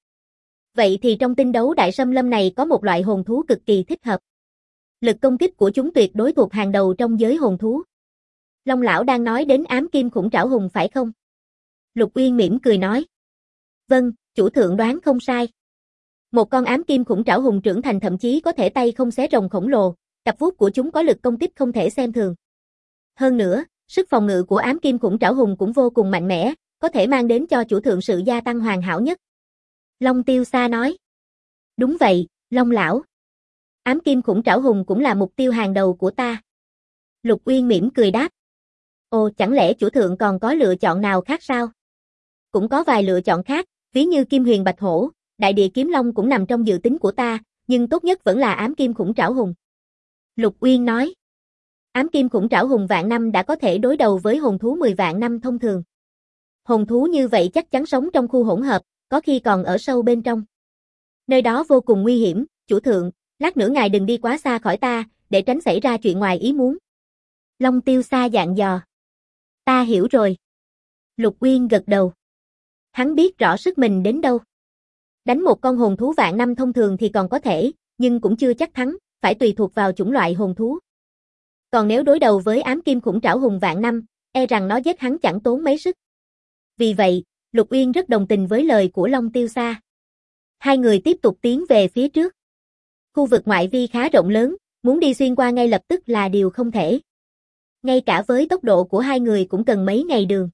Vậy thì trong tinh đấu đại xâm lâm này có một loại hồn thú cực kỳ thích hợp. Lực công kích của chúng tuyệt đối thuộc hàng đầu trong giới hồn thú. Long lão đang nói đến ám kim khủng trảo hùng phải không? Lục Uyên mỉm cười nói. Vâng, Chủ thượng đoán không sai. Một con ám kim khủng trảo hùng trưởng thành thậm chí có thể tay không xé rồng khổng lồ, cặp vuốt của chúng có lực công kích không thể xem thường. Hơn nữa, sức phòng ngự của ám kim khủng trảo hùng cũng vô cùng mạnh mẽ, có thể mang đến cho chủ thượng sự gia tăng hoàn hảo nhất. Long Tiêu Sa nói. Đúng vậy, Long lão. Ám kim khủng trảo hùng cũng là mục tiêu hàng đầu của ta. Lục Uyên mỉm cười đáp. Ồ, chẳng lẽ chủ thượng còn có lựa chọn nào khác sao? Cũng có vài lựa chọn khác, ví như Kim Huyền Bạch Hổ, Đại Địa Kiếm Long cũng nằm trong dự tính của ta, nhưng tốt nhất vẫn là ám kim khủng trảo hùng. Lục Uyên nói. Ám kim khủng trảo hùng vạn năm đã có thể đối đầu với hồn thú 10 vạn năm thông thường. Hồn thú như vậy chắc chắn sống trong khu hỗn hợp, có khi còn ở sâu bên trong. Nơi đó vô cùng nguy hiểm, chủ thượng, lát nữa ngài đừng đi quá xa khỏi ta, để tránh xảy ra chuyện ngoài ý muốn. Long Tiêu Sa dặn dò. Ta hiểu rồi. Lục Uyên gật đầu. Hắn biết rõ sức mình đến đâu. Đánh một con hồn thú vạn năm thông thường thì còn có thể, nhưng cũng chưa chắc thắng, phải tùy thuộc vào chủng loại hồn thú. Còn nếu đối đầu với ám kim khủng trảo hùng vạn năm, e rằng nó giết hắn chẳng tốn mấy sức. Vì vậy, Lục Uyên rất đồng tình với lời của Long Tiêu Sa. Hai người tiếp tục tiến về phía trước. Khu vực ngoại vi khá rộng lớn, muốn đi xuyên qua ngay lập tức là điều không thể. Ngay cả với tốc độ của hai người cũng cần mấy ngày đường.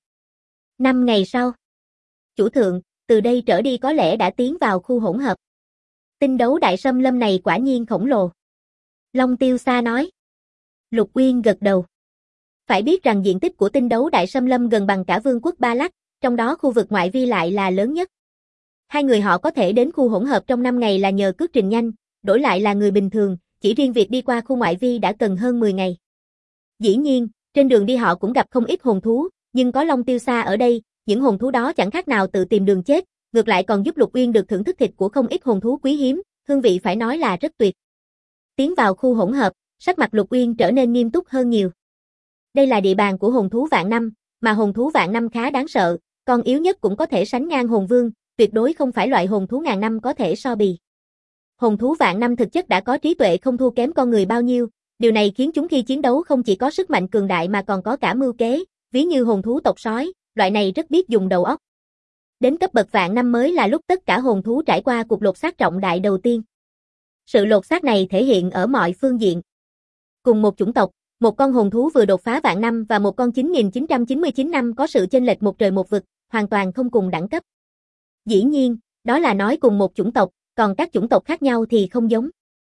5 ngày sau. Chủ thượng, từ đây trở đi có lẽ đã tiến vào khu hỗn hợp. Tinh đấu đại xâm lâm này quả nhiên khổng lồ. Long Tiêu Sa nói. Lục Uyên gật đầu. Phải biết rằng diện tích của tinh đấu đại xâm lâm gần bằng cả vương quốc Ba Lắc, trong đó khu vực ngoại vi lại là lớn nhất. Hai người họ có thể đến khu hỗn hợp trong 5 ngày là nhờ cước trình nhanh, đổi lại là người bình thường, chỉ riêng việc đi qua khu ngoại vi đã cần hơn 10 ngày. Dĩ nhiên, trên đường đi họ cũng gặp không ít hồn thú, nhưng có Long Tiêu Sa ở đây, những hồn thú đó chẳng khác nào tự tìm đường chết, ngược lại còn giúp Lục Uyên được thưởng thức thịt của không ít hồn thú quý hiếm, hương vị phải nói là rất tuyệt. Tiến vào khu hỗn hợp, sắc mặt Lục Uyên trở nên nghiêm túc hơn nhiều. Đây là địa bàn của hồn thú vạn năm, mà hồn thú vạn năm khá đáng sợ, con yếu nhất cũng có thể sánh ngang hồn vương, tuyệt đối không phải loại hồn thú ngàn năm có thể so bì. Hồn thú vạn năm thực chất đã có trí tuệ không thua kém con người bao nhiêu, điều này khiến chúng khi chiến đấu không chỉ có sức mạnh cường đại mà còn có cả mưu kế, ví như hồn thú tộc sói, loại này rất biết dùng đầu óc. Đến cấp bậc vạn năm mới là lúc tất cả hồn thú trải qua cuộc lột xác trọng đại đầu tiên. Sự lột xác này thể hiện ở mọi phương diện. Cùng một chủng tộc, một con hồn thú vừa đột phá vạn năm và một con 9999 năm có sự chênh lệch một trời một vực, hoàn toàn không cùng đẳng cấp. Dĩ nhiên, đó là nói cùng một chủng tộc, còn các chủng tộc khác nhau thì không giống.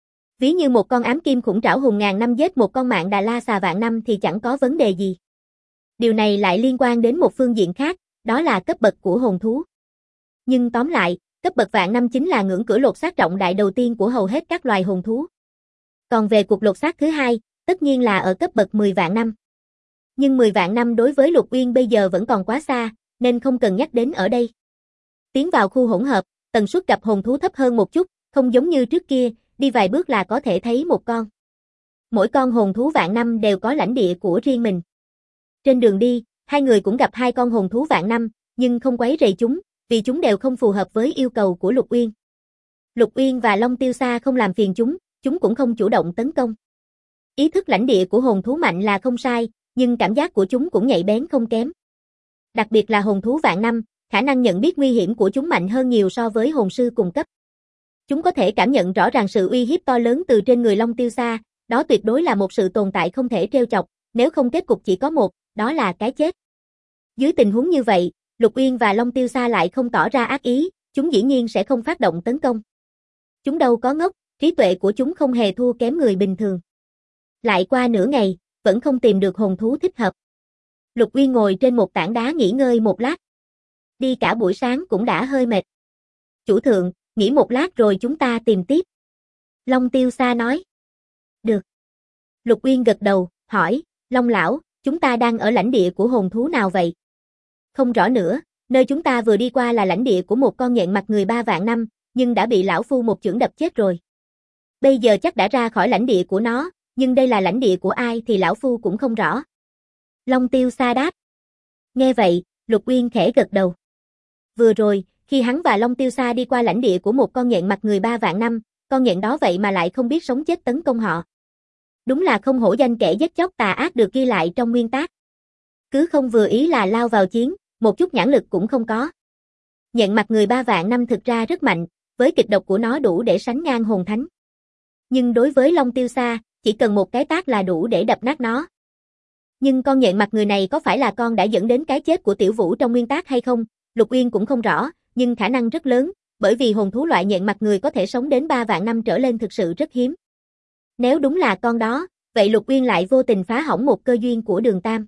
Ví như một con ám kim khủng trảo hùng ngàn năm giết một con mạng Đà La xà vạn năm thì chẳng có vấn đề gì. Điều này lại liên quan đến một phương diện khác, đó là cấp bậc của hồn thú. Nhưng tóm lại, cấp bậc vạn năm chính là ngưỡng cửa lột xác trọng đại đầu tiên của hầu hết các loài hồn thú. Còn về cuộc lột xác thứ hai, tất nhiên là ở cấp bậc 10 vạn năm. Nhưng 10 vạn năm đối với Lục Uyên bây giờ vẫn còn quá xa, nên không cần nhắc đến ở đây. Tiến vào khu hỗn hợp, tần suất gặp hồn thú thấp hơn một chút, không giống như trước kia, đi vài bước là có thể thấy một con. Mỗi con hồn thú vạn năm đều có lãnh địa của riêng mình. Trên đường đi, hai người cũng gặp hai con hồn thú vạn năm, nhưng không quấy rầy chúng, vì chúng đều không phù hợp với yêu cầu của Lục Uyên. Lục Uyên và Long Tiêu Sa không làm phiền chúng cũng không chủ động tấn công. Ý thức lãnh địa của hồn thú mạnh là không sai, nhưng cảm giác của chúng cũng nhạy bén không kém. Đặc biệt là hồn thú vạn năm, khả năng nhận biết nguy hiểm của chúng mạnh hơn nhiều so với hồn sư cùng cấp. Chúng có thể cảm nhận rõ ràng sự uy hiếp to lớn từ trên người Long Tiêu Sa, đó tuyệt đối là một sự tồn tại không thể trêu chọc, nếu không kết cục chỉ có một, đó là cái chết. Dưới tình huống như vậy, Lục Uyên và Long Tiêu Sa lại không tỏ ra ác ý, chúng dĩ nhiên sẽ không phát động tấn công. Chúng đâu có ngốc, trí tuệ của chúng không hề thua kém người bình thường. Lại qua nửa ngày, vẫn không tìm được hồn thú thích hợp. Lục Uyên ngồi trên một tảng đá nghỉ ngơi một lát. Đi cả buổi sáng cũng đã hơi mệt. Chủ thượng, nghỉ một lát rồi chúng ta tìm tiếp. Long Tiêu Sa nói. Được. Lục Uyên gật đầu, hỏi, Long lão, chúng ta đang ở lãnh địa của hồn thú nào vậy? Không rõ nữa, nơi chúng ta vừa đi qua là lãnh địa của một con nhện mặt người 3 vạn năm, nhưng đã bị lão phu một chưởng đập chết rồi. Bây giờ chắc đã ra khỏi lãnh địa của nó, nhưng đây là lãnh địa của ai thì lão phu cũng không rõ. Long Tiêu Sa đáp. Nghe vậy, Lục Uyên khẽ gật đầu. Vừa rồi, khi hắn và Long Tiêu Sa đi qua lãnh địa của một con nhện mặt người 3 vạn năm, con nhện đó vậy mà lại không biết sống chết tấn công họ. Đúng là không hổ danh kẻ giết chóc tà ác được ghi lại trong nguyên tác. Cứ không vừa ý là lao vào chiến, một chút nhãn lực cũng không có. Nhện mặt người 3 vạn năm thực ra rất mạnh, với kịch độc của nó đủ để sánh ngang hồn thánh. Nhưng đối với Long Tiêu Sa, chỉ cần một cái tát là đủ để đập nát nó. Nhưng con nhện mặt người này có phải là con đã dẫn đến cái chết của Tiểu Vũ trong nguyên tác hay không, Lục Uyên cũng không rõ, nhưng khả năng rất lớn, bởi vì hồn thú loại nhện mặt người có thể sống đến 3 vạn năm trở lên thực sự rất hiếm. Nếu đúng là con đó, vậy Lục Uyên lại vô tình phá hỏng một cơ duyên của Đường Tam.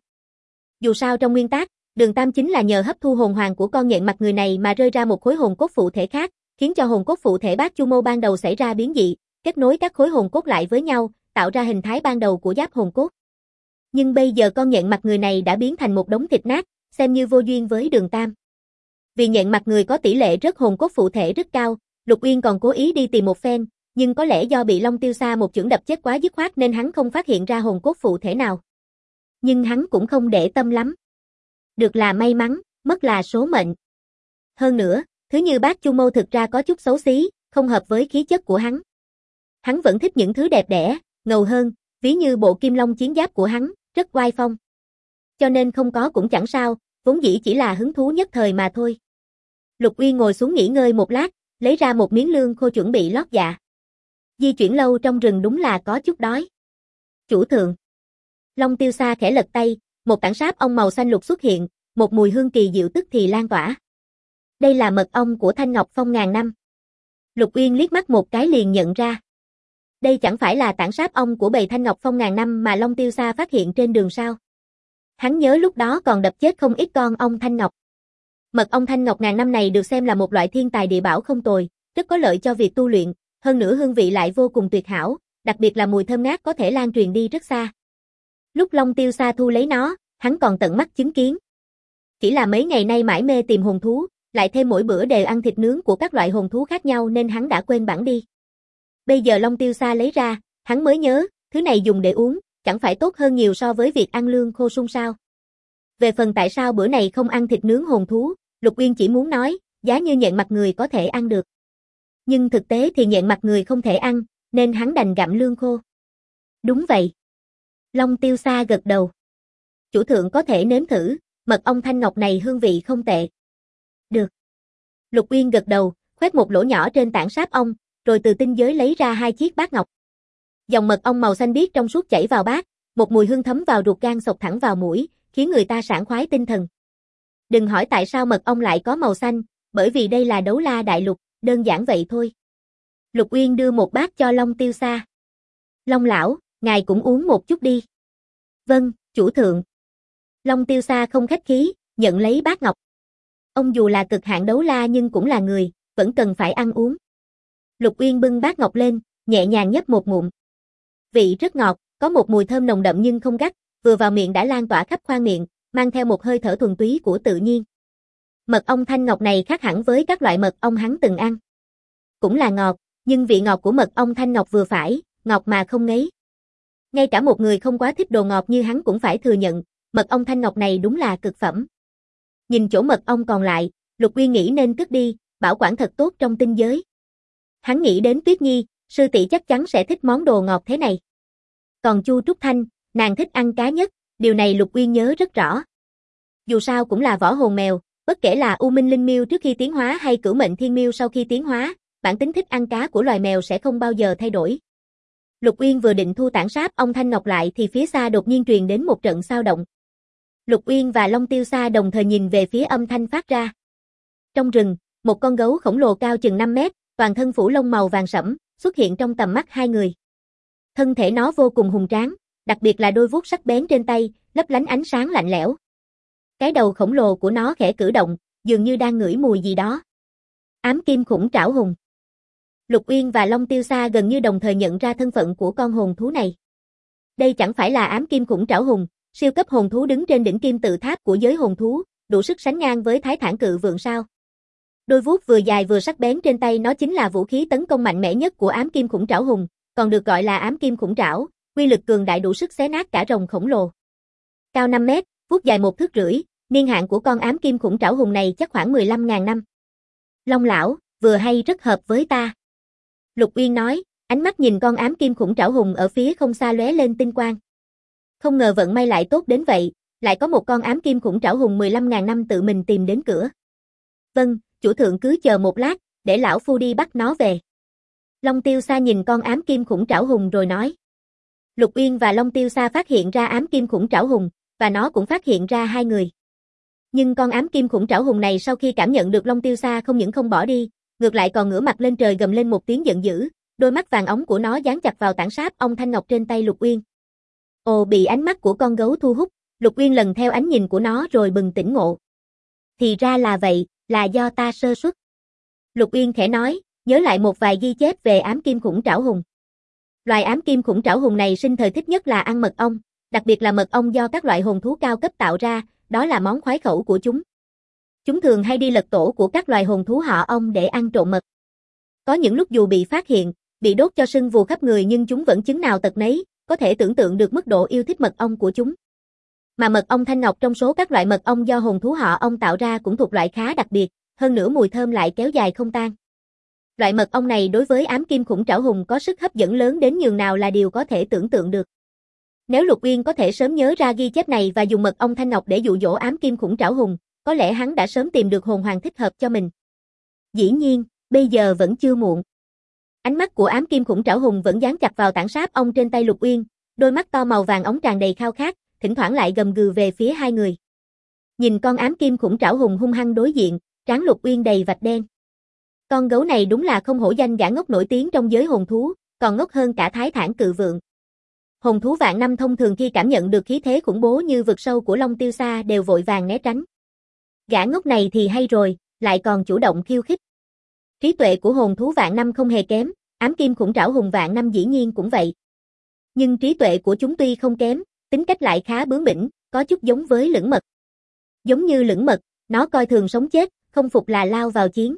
Dù sao trong nguyên tác, Đường Tam chính là nhờ hấp thu hồn hoàng của con nhện mặt người này mà rơi ra một khối hồn cốt phụ thể khác, khiến cho hồn cốt phụ thể Bát Chu Mâu ban đầu xảy ra biến dị, kết nối các khối hồn cốt lại với nhau, tạo ra hình thái ban đầu của giáp hồn cốt. Nhưng bây giờ con nhện mặt người này đã biến thành một đống thịt nát, xem như vô duyên với Đường Tam. Vì nhện mặt người có tỷ lệ rớt hồn cốt phụ thể rất cao, Lục Uyên còn cố ý đi tìm một phen, nhưng có lẽ do bị Long Tiêu Sa một chưởng đập chết quá dứt khoát nên hắn không phát hiện ra hồn cốt phụ thể nào. Nhưng hắn cũng không để tâm lắm. Được là may mắn, mất là số mệnh. Hơn nữa, thứ như Bát Chu Mâu thực ra có chút xấu xí, không hợp với khí chất của hắn. Hắn vẫn thích những thứ đẹp đẽ, ngầu hơn, ví như bộ kim long chiến giáp của hắn, rất oai phong. Cho nên không có cũng chẳng sao, vốn dĩ chỉ là hứng thú nhất thời mà thôi. Lục Uyên ngồi xuống nghỉ ngơi một lát, lấy ra một miếng lương khô chuẩn bị lót dạ. Di chuyển lâu trong rừng đúng là có chút đói. Chủ thượng. Long Tiêu Sa khẽ lật tay, một tảng sáp ong màu xanh lục xuất hiện, một mùi hương kỳ diệu tức thì lan tỏa. Đây là mật ong của Thanh Ngọc Phong ngàn năm. Lục Uyên liếc mắt một cái liền nhận ra. Đây chẳng phải là tảng sáp ong của bầy Thanh Ngọc Phong ngàn năm mà Long Tiêu Sa phát hiện trên đường sao. Hắn nhớ lúc đó còn đập chết không ít con ong Thanh Ngọc. Mật ong Thanh Ngọc ngàn năm này được xem là một loại thiên tài địa bảo không tồi, rất có lợi cho việc tu luyện, hơn nữa hương vị lại vô cùng tuyệt hảo, đặc biệt là mùi thơm ngát có thể lan truyền đi rất xa. Lúc Long Tiêu Sa thu lấy nó, hắn còn tận mắt chứng kiến. Chỉ là mấy ngày nay mải mê tìm hồn thú, lại thêm mỗi bữa đều ăn thịt nướng của các loại hồn thú khác nhau nên hắn đã quên bản đi. Bây giờ Long Tiêu Sa lấy ra, hắn mới nhớ, thứ này dùng để uống, chẳng phải tốt hơn nhiều so với việc ăn lương khô sung sao. Về phần tại sao bữa này không ăn thịt nướng hồn thú, Lục Uyên chỉ muốn nói, giá như nhện mặt người có thể ăn được. Nhưng thực tế thì nhện mặt người không thể ăn, nên hắn đành gặm lương khô. Đúng vậy. Long Tiêu Sa gật đầu. Chủ thượng có thể nếm thử, mật ong thanh ngọc này hương vị không tệ. Được. Lục Uyên gật đầu, khoét một lỗ nhỏ trên tảng sáp ong, rồi từ tinh giới lấy ra 2 chiếc bát ngọc. Dòng mật ong màu xanh biếc trong suốt chảy vào bát, một mùi hương thấm vào ruột gan xộc thẳng vào mũi, khiến người ta sảng khoái tinh thần. Đừng hỏi tại sao mật ong lại có màu xanh, bởi vì đây là đấu la đại lục, đơn giản vậy thôi. Lục Uyên đưa một bát cho Long Tiêu Sa. Long lão, ngài cũng uống một chút đi. Vâng, chủ thượng. Long Tiêu Sa không khách khí, nhận lấy bát ngọc. Ông dù là cực hạn đấu la nhưng cũng là người, vẫn cần phải ăn uống. Lục Uyên bưng bát ngọc lên, nhẹ nhàng nhấp một ngụm. Vị rất ngọt, có một mùi thơm nồng đậm nhưng không gắt, vừa vào miệng đã lan tỏa khắp khoang miệng, mang theo một hơi thở thuần túy của tự nhiên. Mật ong thanh ngọc này khác hẳn với các loại mật ong hắn từng ăn. Cũng là ngọt, nhưng vị ngọt của mật ong thanh ngọc vừa phải, ngọt mà không ngấy. Ngay cả một người không quá thích đồ ngọt như hắn cũng phải thừa nhận, mật ong thanh ngọc này đúng là cực phẩm. Nhìn chỗ mật ong còn lại, Lục Uyên nghĩ nên cất đi, bảo quản thật tốt trong tinh giới. Hắn nghĩ đến Tuyết Nhi, sư tỷ chắc chắn sẽ thích món đồ ngọt thế này. Còn Chu Trúc Thanh, nàng thích ăn cá nhất, điều này Lục Uyên nhớ rất rõ. Dù sao cũng là võ hồn mèo, bất kể là U Minh Linh Miêu trước khi tiến hóa hay Cửu Mệnh Thiên Miêu sau khi tiến hóa, bản tính thích ăn cá của loài mèo sẽ không bao giờ thay đổi. Lục Uyên vừa định thu tảng sáp ong thanh ngọc lại thì phía xa đột nhiên truyền đến một trận xao động. Lục Uyên và Long Tiêu Sa đồng thời nhìn về phía âm thanh phát ra. Trong rừng, một con gấu khổng lồ cao chừng 5 mét, toàn thân phủ lông màu vàng sẫm, xuất hiện trong tầm mắt hai người. Thân thể nó vô cùng hùng tráng, đặc biệt là đôi vuốt sắc bén trên tay, lấp lánh ánh sáng lạnh lẽo. Cái đầu khổng lồ của nó khẽ cử động, dường như đang ngửi mùi gì đó. Ám kim khủng trảo hùng. Lục Uyên và Long Tiêu Sa gần như đồng thời nhận ra thân phận của con hồn thú này. Đây chẳng phải là ám kim khủng trảo hùng, siêu cấp hồn thú đứng trên đỉnh kim tự tháp của giới hồn thú, đủ sức sánh ngang với Thái Thản Cự Vượn sao? Đôi vuốt vừa dài vừa sắc bén trên tay nó chính là vũ khí tấn công mạnh mẽ nhất của ám kim khủng trảo hùng, còn được gọi là ám kim khủng trảo, uy lực cường đại đủ sức xé nát cả rồng khổng lồ. Cao 5 mét, vuốt dài 1 thước rưỡi, niên hạn của con ám kim khủng trảo hùng này chắc khoảng 15.000 năm. Long lão, vừa hay rất hợp với ta. Lục Uyên nói, ánh mắt nhìn con ám kim khủng trảo hùng ở phía không xa lóe lên tinh quang. Không ngờ vận may lại tốt đến vậy, lại có một con ám kim khủng trảo hùng 15.000 năm tự mình tìm đến cửa. Vâng, chủ thượng cứ chờ một lát, để lão phu đi bắt nó về. Long Tiêu Sa nhìn con ám kim khủng trảo hùng rồi nói. Lục Uyên và Long Tiêu Sa phát hiện ra ám kim khủng trảo hùng, và nó cũng phát hiện ra hai người. Nhưng con ám kim khủng trảo hùng này sau khi cảm nhận được Long Tiêu Sa không những không bỏ đi, ngược lại còn ngửa mặt lên trời gầm lên một tiếng giận dữ, đôi mắt vàng óng của nó dán chặt vào tảng sáp ong thanh ngọc trên tay Lục Uyên. Ồ, bị ánh mắt của con gấu thu hút, Lục Uyên lần theo ánh nhìn của nó rồi bừng tỉnh ngộ. Thì ra là vậy, là do ta sơ suất. Lục Uyên khẽ nói, nhớ lại một vài ghi chép về ám kim khủng trảo hùng. Loài ám kim khủng trảo hùng này sinh thời thích nhất là ăn mật ong, đặc biệt là mật ong do các loại hồn thú cao cấp tạo ra, đó là món khoái khẩu của chúng. Chúng thường hay đi lật tổ của các loài hồn thú họ ong để ăn trộm mật. Có những lúc dù bị phát hiện, bị đốt cho sưng vù khắp người nhưng chúng vẫn chứng nào tật nấy, có thể tưởng tượng được mức độ yêu thích mật ong của chúng. Mà mật ong thanh ngọc trong số các loại mật ong do hồn thú họ ong tạo ra cũng thuộc loại khá đặc biệt, hơn nữa mùi thơm lại kéo dài không tan. Loại mật ong này đối với ám kim khủng trảo hùng có sức hấp dẫn lớn đến nhường nào là điều có thể tưởng tượng được. Nếu Lục Uyên có thể sớm nhớ ra ghi chép này và dùng mật ong thanh ngọc để dụ dỗ ám kim khủng trảo hùng, có lẽ hắn đã sớm tìm được hồn hoàng thích hợp cho mình. Dĩ nhiên, bây giờ vẫn chưa muộn. Ánh mắt của ám kim khủng trảo hùng vẫn dán chặt vào tảng sáp ong trên tay Lục Uyên, đôi mắt to màu vàng óng tràn đầy khao khát, thỉnh thoảng lại gầm gừ về phía hai người. Nhìn con ám kim khủng trảo hùng hung hăng đối diện, trán Lục Uyên đầy vạch đen. Con gấu này đúng là không hổ danh gã ngốc nổi tiếng trong giới hồn thú, còn ngốc hơn cả Thái Thản Cự Vượng. Hồn thú vạn năm thông thường khi cảm nhận được khí thế khủng bố như vực sâu của Long Tiêu Sa đều vội vàng né tránh. Gã ngốc này thì hay rồi, lại còn chủ động khiêu khích. Trí tuệ của hồn thú vạn năm không hề kém, ám kim khủng trảo hùng vạn năm dĩ nhiên cũng vậy. Nhưng trí tuệ của chúng tuy không kém, tính cách lại khá bướng bỉnh, có chút giống với lưỡng mật. Giống như lưỡng mật, nó coi thường sống chết, không phục là lao vào chiến.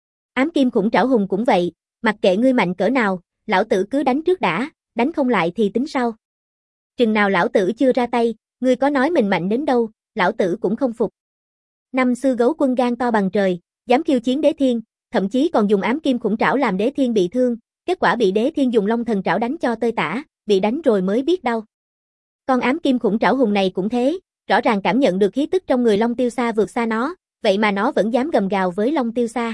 Ám kim khủng trảo hùng cũng vậy, mặc kệ ngươi mạnh cỡ nào, lão tử cứ đánh trước đã, đánh không lại thì tính sau. Chừng nào lão tử chưa ra tay, ngươi có nói mình mạnh đến đâu, lão tử cũng không phục. Năm xưa gấu quân gan to bằng trời, dám khiêu chiến đế thiên, thậm chí còn dùng ám kim khủng trảo làm đế thiên bị thương, kết quả bị đế thiên dùng long thần trảo đánh cho tơi tả, bị đánh rồi mới biết đau. Con ám kim khủng trảo hùng này cũng thế, rõ ràng cảm nhận được khí tức trong người Long Tiêu Sa vượt xa nó, vậy mà nó vẫn dám gầm gào với Long Tiêu Sa.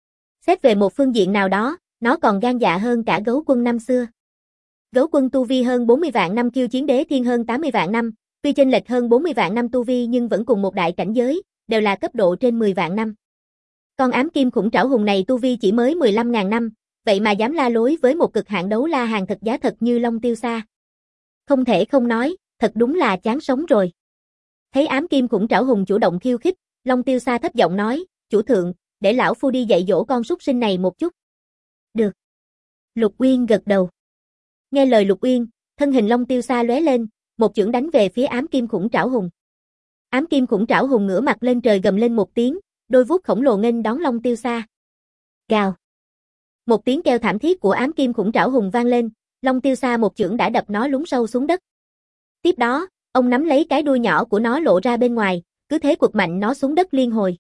Xét về một phương diện nào đó, nó còn gan dạ hơn cả gấu quân năm xưa. Gấu quân tu vi hơn 40 vạn năm khiêu chiến đế thiên hơn 80 vạn năm, tuy chênh lệch hơn 40 vạn năm tu vi nhưng vẫn cùng một đại cảnh giới, đều là cấp độ trên 10 vạn năm. Con ám kim khủng trảo hùng này tu vi chỉ mới 15.000 năm, vậy mà dám la lối với một cực hạn đấu la hàng thật giá thật như Long Tiêu Sa. Không thể không nói, thật đúng là chán sống rồi. Thấy ám kim khủng trảo hùng chủ động khiêu khích, Long Tiêu Sa thấp giọng nói, chủ thượng, để lão phu đi dạy dỗ con súc sinh này một chút. Được. Lục Uyên gật đầu. Nghe lời Lục Uyên, thân hình Long Tiêu Sa lóe lên, một chưởng đánh về phía ám kim khủng trảo hùng. Ám kim khủng trảo hùng ngửa mặt lên trời gầm lên một tiếng, đôi vuốt khổng lồ nghênh đón Long Tiêu Sa. Gào. Một tiếng kêu thảm thiết của ám kim khủng trảo hùng vang lên, Long Tiêu Sa một chưởng đã đập nó lún sâu xuống đất. Tiếp đó, ông nắm lấy cái đuôi nhỏ của nó lộ ra bên ngoài, cứ thế quật mạnh nó xuống đất liên hồi.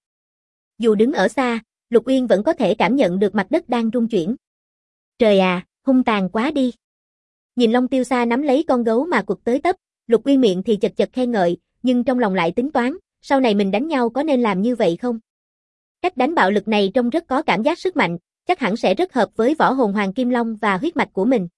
Dù đứng ở xa, Lục Uyên vẫn có thể cảm nhận được mặt đất đang rung chuyển. Trời à, hung tàn quá đi. Nhìn Long Tiêu Sa nắm lấy con gấu mà quật tới tấp, Lục Uyên miệng thì chật chật khen ngợi, nhưng trong lòng lại tính toán, sau này mình đánh nhau có nên làm như vậy không? Cách đánh bạo lực này trông rất có cảm giác sức mạnh, chắc hẳn sẽ rất hợp với võ hồn Hoàng Kim Long và huyết mạch của mình.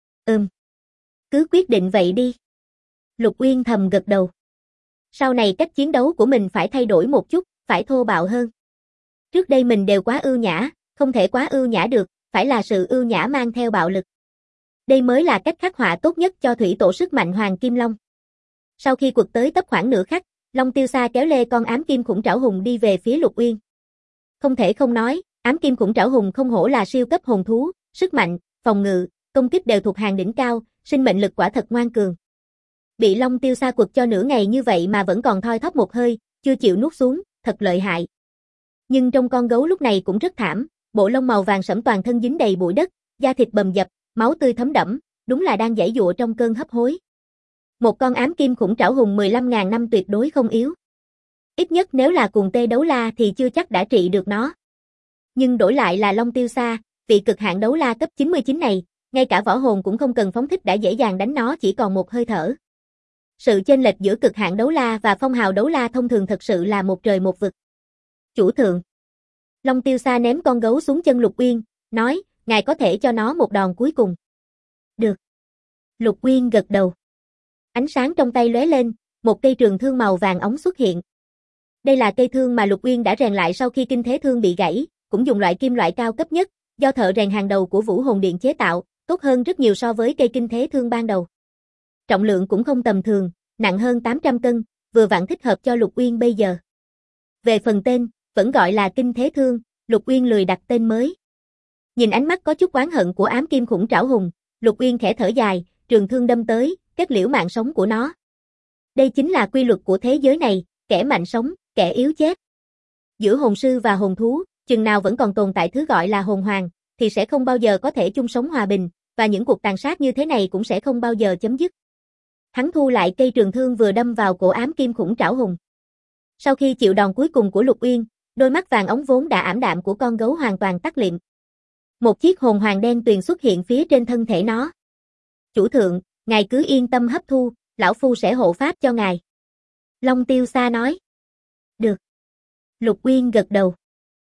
Cứ quyết định vậy đi. Lục Uyên thầm gật đầu. Sau này cách chiến đấu của mình phải thay đổi một chút, phải thô bạo hơn. Trước đây mình đều quá ưu nhã, không thể quá ưu nhã được, phải là sự ưu nhã mang theo bạo lực. Đây mới là cách khắc họa tốt nhất cho thủy tổ sức mạnh Hoàng Kim Long. Sau khi quật tới tấp khoảng nửa khắc, Long Tiêu Sa kéo lê con ám kim khủng trảo hùng đi về phía Lục Uyên. Không thể không nói, ám kim khủng trảo hùng không hổ là siêu cấp hồn thú, sức mạnh, phòng ngự, công kích đều thuộc hàng đỉnh cao, sinh mệnh lực quả thật ngoan cường. Bị Long Tiêu Sa quật cho nửa ngày như vậy mà vẫn còn thoi thóp một hơi, chưa chịu nuốt xuống, thật lợi hại. Nhưng trong con gấu lúc này cũng rất thảm, bộ lông màu vàng sẫm toàn thân dính đầy bụi đất, da thịt bầm dập, máu tươi thấm đẫm, đúng là đang giãy giụa trong cơn hấp hối. Một con ám kim khủng trảo hùng 15.000 năm tuyệt đối không yếu. Ít nhất nếu là cùng tê đấu la thì chưa chắc đã trị được nó. Nhưng đổi lại là Long Tiêu Sa, vị cực hạn đấu la cấp 99 này, ngay cả võ hồn cũng không cần phóng thích đã dễ dàng đánh nó chỉ còn một hơi thở. Sự chênh lệch giữa cực hạn đấu la và phong hào đấu la thông thường thật sự là một trời một vực. Chủ thượng. Long Tiêu Sa ném con gấu xuống chân Lục Uyên, nói, ngài có thể cho nó một đòn cuối cùng. Được. Lục Uyên gật đầu. Ánh sáng trong tay lóe lên, một cây trường thương màu vàng óng xuất hiện. Đây là cây thương mà Lục Uyên đã rèn lại sau khi kinh thế thương bị gãy, cũng dùng loại kim loại cao cấp nhất, do thợ rèn hàng đầu của Vũ Hồn Điện chế tạo, tốt hơn rất nhiều so với cây kinh thế thương ban đầu. Trọng lượng cũng không tầm thường, nặng hơn 800 cân, vừa vặn thích hợp cho Lục Uyên bây giờ. Về phần tên, vẫn gọi là kinh thế thương, Lục Uyên lười đặt tên mới. Nhìn ánh mắt có chút oán hận của ám kim khủng trảo hùng, Lục Uyên khẽ thở dài, trường thương đâm tới, kết liễu mạng sống của nó. Đây chính là quy luật của thế giới này, kẻ mạnh sống, kẻ yếu chết. Giữa hồn sư và hồn thú, chừng nào vẫn còn tồn tại thứ gọi là hồn hoàng, thì sẽ không bao giờ có thể chung sống hòa bình, và những cuộc tàn sát như thế này cũng sẽ không bao giờ chấm dứt. Hắn thu lại cây trường thương vừa đâm vào cổ ám kim khủng trảo hùng. Sau khi chịu đòn cuối cùng của Lục Uyên, đôi mắt vàng óng vốn đã ảm đạm của con gấu hoàn toàn tắt liệm. Một chiếc hồn hoàng đen tuyền xuất hiện phía trên thân thể nó. Chủ thượng, ngài cứ yên tâm hấp thu, lão phu sẽ hộ pháp cho ngài. Long Tiêu Sa nói. Được. Lục Uyên gật đầu.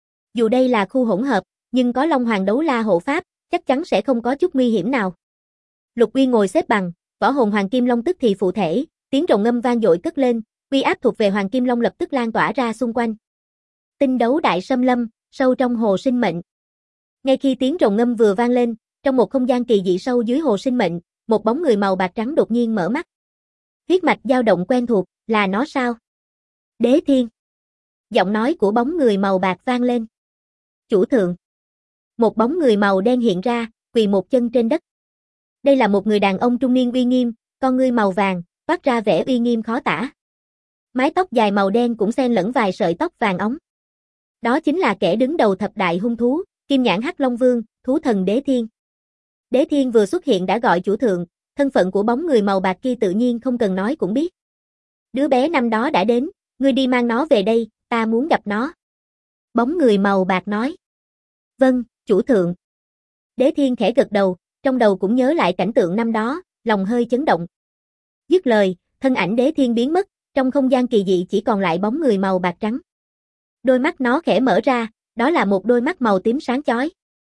Dù đây là khu hỗn hợp, nhưng có Long Hoàng đấu la hộ pháp, chắc chắn sẽ không có chút nguy hiểm nào. Lục Uyên ngồi xếp bằng, võ hồn Hoàng Kim Long tức thì phụ thể, tiếng rồng ngâm vang dội cất lên, uy áp thuộc về Hoàng Kim Long lập tức lan tỏa ra xung quanh. Tinh đấu đại xâm lâm, sâu trong hồ sinh mệnh. Ngay khi tiếng rồng ngâm vừa vang lên, trong một không gian kỳ dị sâu dưới hồ sinh mệnh, một bóng người màu bạc trắng đột nhiên mở mắt. Huyết mạch dao động quen thuộc, là nó sao? Đế Thiên. Giọng nói của bóng người màu bạc vang lên. Chủ thượng. Một bóng người màu đen hiện ra, quỳ một chân trên đất. Đây là một người đàn ông trung niên uy nghiêm, con ngươi màu vàng, toát ra vẻ uy nghiêm khó tả. Mái tóc dài màu đen cũng xen lẫn vài sợi tóc vàng óng. Đó chính là kẻ đứng đầu thập đại hung thú, Kim Nhãn Hắc Long Vương, thú thần Đế Thiên. Đế Thiên vừa xuất hiện đã gọi chủ thượng, thân phận của bóng người màu bạc kia tự nhiên không cần nói cũng biết. Đứa bé năm đó đã đến, ngươi đi mang nó về đây, ta muốn gặp nó. Bóng người màu bạc nói. Vâng, chủ thượng. Đế Thiên khẽ gật đầu, trong đầu cũng nhớ lại cảnh tượng năm đó, lòng hơi chấn động. Dứt lời, thân ảnh Đế Thiên biến mất, trong không gian kỳ dị chỉ còn lại bóng người màu bạc trắng. Đôi mắt nó khẽ mở ra, đó là một đôi mắt màu tím sáng chói.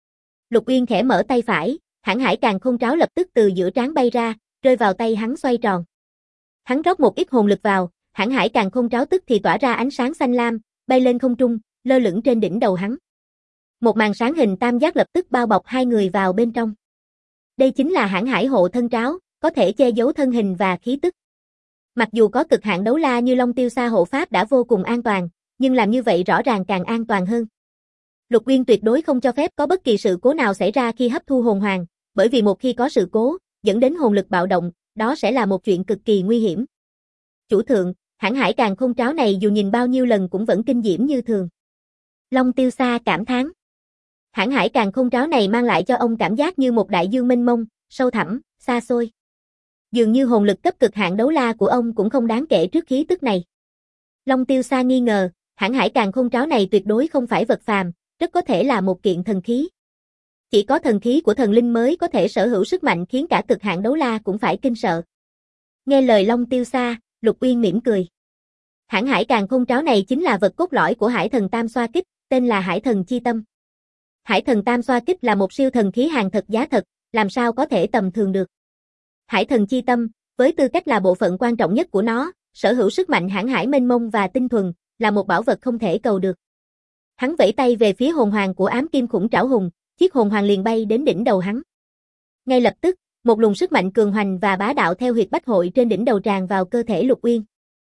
Lục Uyên khẽ mở tay phải, Hãn Hải Càn Khôn Tráo lập tức từ giữa trán bay ra, rơi vào tay hắn xoay tròn. Hắn rót một ít hồn lực vào, Hãn Hải Càn Khôn Tráo tức thì tỏa ra ánh sáng xanh lam, bay lên không trung, lơ lửng trên đỉnh đầu hắn. Một màn sáng hình tam giác lập tức bao bọc hai người vào bên trong. Đây chính là Hãn Hải Hộ Thân Tráo, có thể che giấu thân hình và khí tức. Mặc dù có cực hạn đấu la như Long Tiêu Sa hộ pháp đã vô cùng an toàn, nhưng làm như vậy rõ ràng càng an toàn hơn. Lục Uyên tuyệt đối không cho phép có bất kỳ sự cố nào xảy ra khi hấp thu hồn hoàng, bởi vì một khi có sự cố, dẫn đến hồn lực bạo động, đó sẽ là một chuyện cực kỳ nguy hiểm. Chủ thượng, Hãn Hải Càn Khôn Tráo này dù nhìn bao nhiêu lần cũng vẫn kinh diễm như thường. Long Tiêu Sa cảm thán. Hãn Hải Càn Khôn Tráo này mang lại cho ông cảm giác như một đại dương mênh mông, sâu thẳm, xa xôi. Dường như hồn lực cấp cực hạn đấu la của ông cũng không đáng kể trước khí tức này. Long Tiêu Sa nghi ngờ, Hãn Hải Càn Khôn Tráo này tuyệt đối không phải vật phàm, rất có thể là một kiện thần khí. Chỉ có thần khí của thần linh mới có thể sở hữu sức mạnh khiến cả cực hạn đấu la cũng phải kinh sợ. Nghe lời Long Tiêu Sa, Lục Uyên mỉm cười. Hãn Hải Càn Khôn Tráo này chính là vật cốt lõi của Hải Thần Tam Xoa Kích, tên là Hải Thần Chi Tâm. Hải Thần Tam Xoa Kích là một siêu thần khí hàng thật giá thật, làm sao có thể tầm thường được. Hải Thần Chi Tâm, với tư cách là bộ phận quan trọng nhất của nó, sở hữu sức mạnh hãn hải mênh mông và tinh thuần, là một bảo vật không thể cầu được. Hắn vẫy tay về phía hồn hoàng của ám kim khủng trảo hùng, chiếc hồn hoàng liền bay đến đỉnh đầu hắn. Ngay lập tức, một luồng sức mạnh cường hoành và bá đạo theo huyệt bách hội trên đỉnh đầu tràn vào cơ thể Lục Uyên.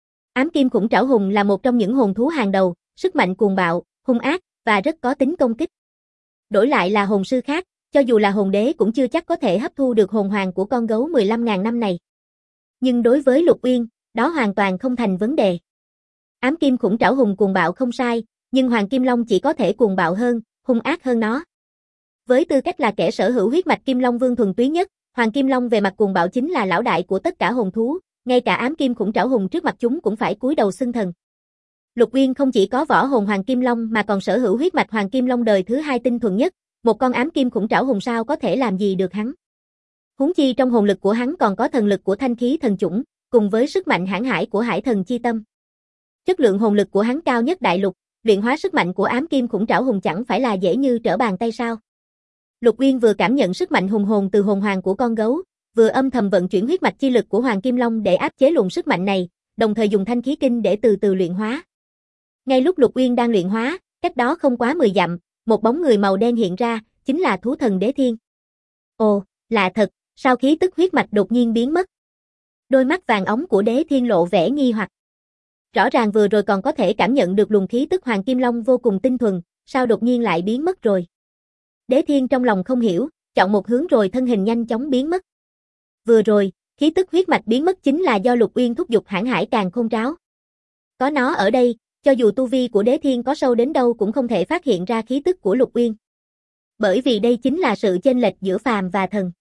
Ám kim khủng trảo hùng là một trong những hồn thú hàng đầu, sức mạnh cuồng bạo, hung ác và rất có tính công kích. Đổi lại là hồn sư khác, cho dù là hồn đế cũng chưa chắc có thể hấp thu được hồn hoàng của con gấu 15.000 năm này. Nhưng đối với Lục Uyên, đó hoàn toàn không thành vấn đề. Ám kim khủng trảo hùng cuồng bạo không sai, nhưng Hoàng Kim Long chỉ có thể cuồng bạo hơn, hung ác hơn nó. Với tư cách là kẻ sở hữu huyết mạch Kim Long Vương thuần túy nhất, Hoàng Kim Long về mặt cuồng bạo chính là lão đại của tất cả hồn thú, ngay cả ám kim khủng trảo hùng trước mặt chúng cũng phải cúi đầu xưng thần. Lục Uyên không chỉ có võ hồn Hoàng Kim Long mà còn sở hữu huyết mạch Hoàng Kim Long đời thứ hai tinh thuần nhất, một con ám kim khủng trảo hùng sao có thể làm gì được hắn. Huống chi trong hồn lực của hắn còn có thần lực của thanh khí thần chủng, cùng với sức mạnh hãn hải của Hải Thần Chi Tâm. Chất lượng hồn lực của hắn cao nhất đại lục, Luyện hóa sức mạnh của ám kim khủng trảo hùng chẳng phải là dễ như trở bàn tay sao? Lục Uyên vừa cảm nhận sức mạnh hùng hồn từ hồn hoàng của con gấu, vừa âm thầm vận chuyển huyết mạch chi lực của Hoàng Kim Long để áp chế luồng sức mạnh này, đồng thời dùng thanh khí kinh để từ từ luyện hóa. Ngay lúc Lục Uyên đang luyện hóa, cách đó không quá 10 dặm, một bóng người màu đen hiện ra, chính là thú thần Đế Thiên. Ồ, lạ thật, sao khí tức huyết mạch đột nhiên biến mất? Đôi mắt vàng óng của Đế Thiên lộ vẻ nghi hoặc. Rõ ràng vừa rồi còn có thể cảm nhận được luồng khí tức Hoàng Kim Long vô cùng tinh thuần, sao đột nhiên lại biến mất rồi? Đế Thiên trong lòng không hiểu, chọn một hướng rồi thân hình nhanh chóng biến mất. Vừa rồi, khí tức huyết mạch biến mất chính là do Lục Uyên thúc giục hãn hải càn khôn tráo. Có nó ở đây, cho dù tu vi của Đế Thiên có sâu đến đâu cũng không thể phát hiện ra khí tức của Lục Uyên. Bởi vì đây chính là sự chênh lệch giữa phàm và thần.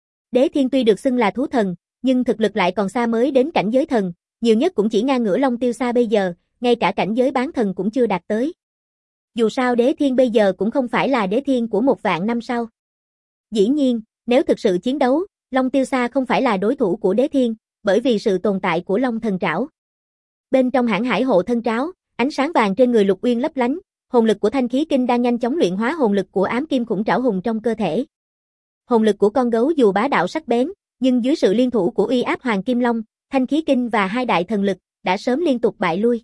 Đế Thiên tuy được xưng là thú thần, nhưng thực lực lại còn xa mới đến cảnh giới thần, nhiều nhất cũng chỉ ngang ngửa Long Tiêu Sa bây giờ, ngay cả cảnh giới bán thần cũng chưa đạt tới. Dù sao Đế Thiên bây giờ cũng không phải là Đế Thiên của 1.000 năm sau. Dĩ nhiên, nếu thực sự chiến đấu, Long Tiêu Sa không phải là đối thủ của Đế Thiên, bởi vì sự tồn tại của Long Thần Trảo. Bên trong hãn hải hộ thân tráo, ánh sáng vàng trên người Lục Uyên lấp lánh, hồn lực của thanh khí kinh đang nhanh chóng luyện hóa hồn lực của ám kim khủng trảo hùng trong cơ thể. Hồn lực của con gấu dù bá đạo sắc bén, nhưng dưới sự liên thủ của uy áp Hoàng Kim Long, thanh khí kinh và hai đại thần lực, đã sớm liên tục bại lui.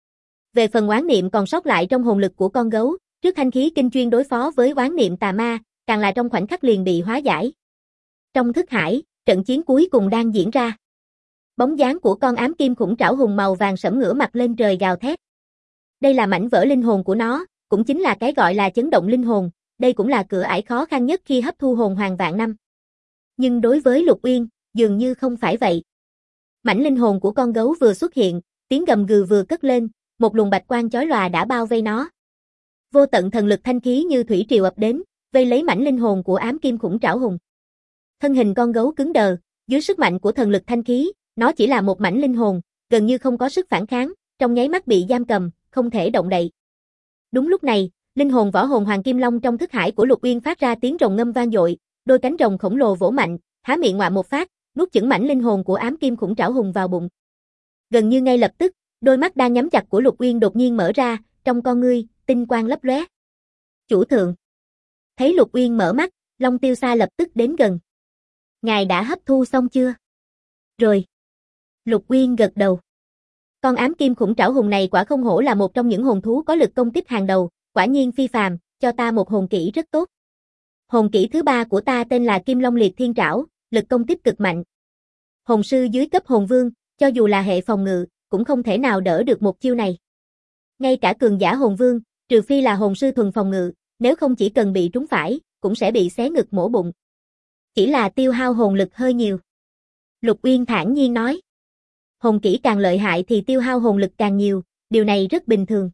Về phần oán niệm còn sót lại trong hồn lực của con gấu, trước thanh khí kinh chuyên đối phó với oán niệm tà ma, càng là trong khoảnh khắc liền bị hóa giải. Trong thức hải, trận chiến cuối cùng đang diễn ra. Bóng dáng của con ám kim khủng trảo hùng màu vàng sẫm ngửa mặt lên trời gào thét. Đây là mảnh vỡ linh hồn của nó, cũng chính là cái gọi là chấn động linh hồn, đây cũng là cửa ải khó khăn nhất khi hấp thu hồn hoàng vạn năm. Nhưng đối với Lục Uyên, dường như không phải vậy. Mảnh linh hồn của con gấu vừa xuất hiện, tiếng gầm gừ vừa cất lên, một luồng bạch quang chói lòa đã bao vây nó. Vô tận thần lực thanh khí như thủy triều ập đến, vây lấy mảnh linh hồn của ám kim khủng trảo hùng. Thân hình con gấu cứng đờ, dưới sức mạnh của thần lực thanh khí, nó chỉ là một mảnh linh hồn, gần như không có sức phản kháng, trong nháy mắt bị giam cầm, không thể động đậy. Đúng lúc này, linh hồn võ hồn Hoàng Kim Long trong thức hải của Lục Uyên phát ra tiếng rồng ngâm vang dội, đôi cánh rồng khổng lồ vỗ mạnh, há miệng ngoạm một phát, nuốt chửng mảnh linh hồn của ám kim khủng trảo hùng vào bụng. Gần như ngay lập tức, đôi mắt đang nhắm chặt của Lục Uyên đột nhiên mở ra, trong con ngươi, tinh quang lấp lóe. Chủ thượng. Thấy Lục Uyên mở mắt, Long Tiêu Sa lập tức đến gần. Ngài đã hấp thu xong chưa? Rồi. Lục Uyên gật đầu. Con ám kim khủng trảo hùng này quả không hổ là một trong những hồn thú có lực công kích hàng đầu, quả nhiên phi phàm, cho ta một hồn kỹ rất tốt. Hồn kỹ thứ 3 của ta tên là Kim Long Liệt Thiên Trảo, lực công kích cực mạnh. Hồn sư dưới cấp hồn vương, cho dù là hệ phòng ngự, cũng không thể nào đỡ được một chiêu này. Ngay cả cường giả hồn vương, trừ phi là hồn sư thuần phòng ngự, nếu không chỉ cần bị trúng phải, cũng sẽ bị xé ngực mổ bụng. Chỉ là tiêu hao hồn lực hơi nhiều. Lục Uyên thản nhiên nói. Hồn kỹ càng lợi hại thì tiêu hao hồn lực càng nhiều, điều này rất bình thường.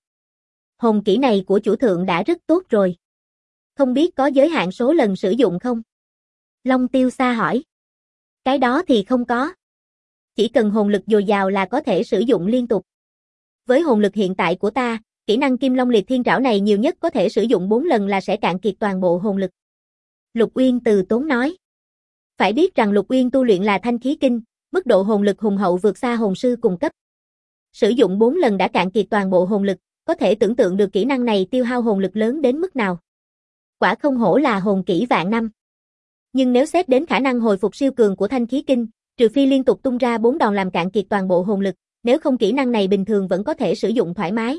Hồn kỹ này của chủ thượng đã rất tốt rồi. Không biết có giới hạn số lần sử dụng không? Long Tiêu Sa hỏi. Cái đó thì không có. Chỉ cần hồn lực dồi dào là có thể sử dụng liên tục. Với hồn lực hiện tại của ta, kỹ năng Kim Long Liệt Thiên Trảo này nhiều nhất có thể sử dụng 4 lần là sẽ cạn kiệt toàn bộ hồn lực. Lục Uyên từ tốn nói. Phải biết rằng Lục Uyên tu luyện là thanh khí kinh, mức độ hồn lực hùng hậu vượt xa hồn sư cùng cấp. Sử dụng 4 lần đã cạn kiệt toàn bộ hồn lực, có thể tưởng tượng được kỹ năng này tiêu hao hồn lực lớn đến mức nào. Quả không hổ là hồn kỹ vạn năm. Nhưng nếu xét đến khả năng hồi phục siêu cường của thanh khí kinh, trừ phi liên tục tung ra 4 đòn làm cạn kiệt toàn bộ hồn lực, nếu không kỹ năng này bình thường vẫn có thể sử dụng thoải mái.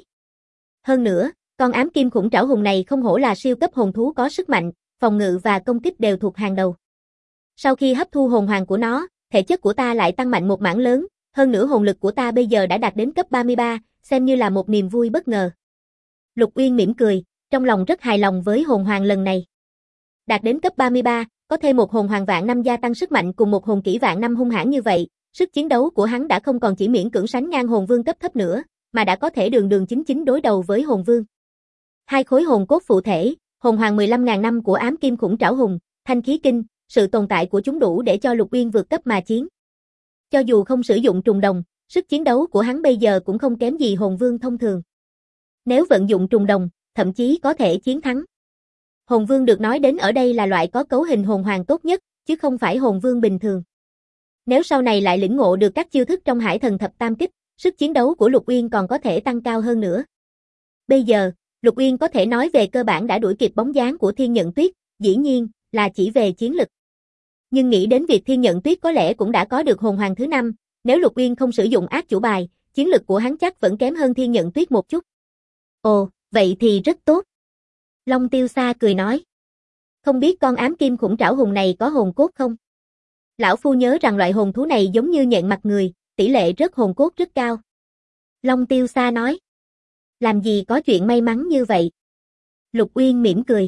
Hơn nữa, con ám kim khủng trảo hùng này không hổ là siêu cấp hồn thú có sức mạnh, phòng ngự và công kích đều thuộc hàng đầu. Sau khi hấp thu hồn hoàng của nó, thể chất của ta lại tăng mạnh một mảng lớn, hơn nữa hồn lực của ta bây giờ đã đạt đến cấp 33, xem như là một niềm vui bất ngờ. Lục Uyên mỉm cười, trong lòng rất hài lòng với hồn hoàng lần này. Đạt đến cấp 33, có thêm một hồn hoàng vạn năm gia tăng sức mạnh cùng một hồn kỹ vạn năm hung hãn như vậy, sức chiến đấu của hắn đã không còn chỉ miễn cưỡng sánh ngang hồn vương cấp thấp nữa, mà đã có thể đường đường chính chính đối đầu với hồn vương. Hai khối hồn cốt phụ thể, hồn hoàng 15.000 năm của ám kim khủng trảo hùng, thanh khí kinh, sự tồn tại của chúng đủ để cho Lục Uyên vượt cấp mà chiến. Cho dù không sử dụng trùng đồng, sức chiến đấu của hắn bây giờ cũng không kém gì hồn vương thông thường. Nếu vận dụng trùng đồng, thậm chí có thể chiến thắng. Hồn vương được nói đến ở đây là loại có cấu hình hồn hoàng tốt nhất, chứ không phải hồn vương bình thường. Nếu sau này lại lĩnh ngộ được các chiêu thức trong Hải Thần Thập Tam Kích, sức chiến đấu của Lục Uyên còn có thể tăng cao hơn nữa. Bây giờ, Lục Uyên có thể nói về cơ bản đã đuổi kịp bóng dáng của Thiên Nhận Tuyết, dĩ nhiên là chỉ về chiến lực. Nhưng nghĩ đến việc Thiên Nhận Tuyết có lẽ cũng đã có được hồn hoàng thứ 5, nếu Lục Uyên không sử dụng ác chủ bài, chiến lực của hắn chắc vẫn kém hơn Thiên Nhận Tuyết một chút. Ồ, vậy thì rất tốt. Long Tiêu Sa cười nói. Không biết con ám kim khủng trảo hùng này có hồn cốt không? Lão phu nhớ rằng loại hồn thú này giống như nhện mặt người, tỷ lệ rớt hồn cốt rất cao. Long Tiêu Sa nói. Làm gì có chuyện may mắn như vậy? Lục Uyên mỉm cười.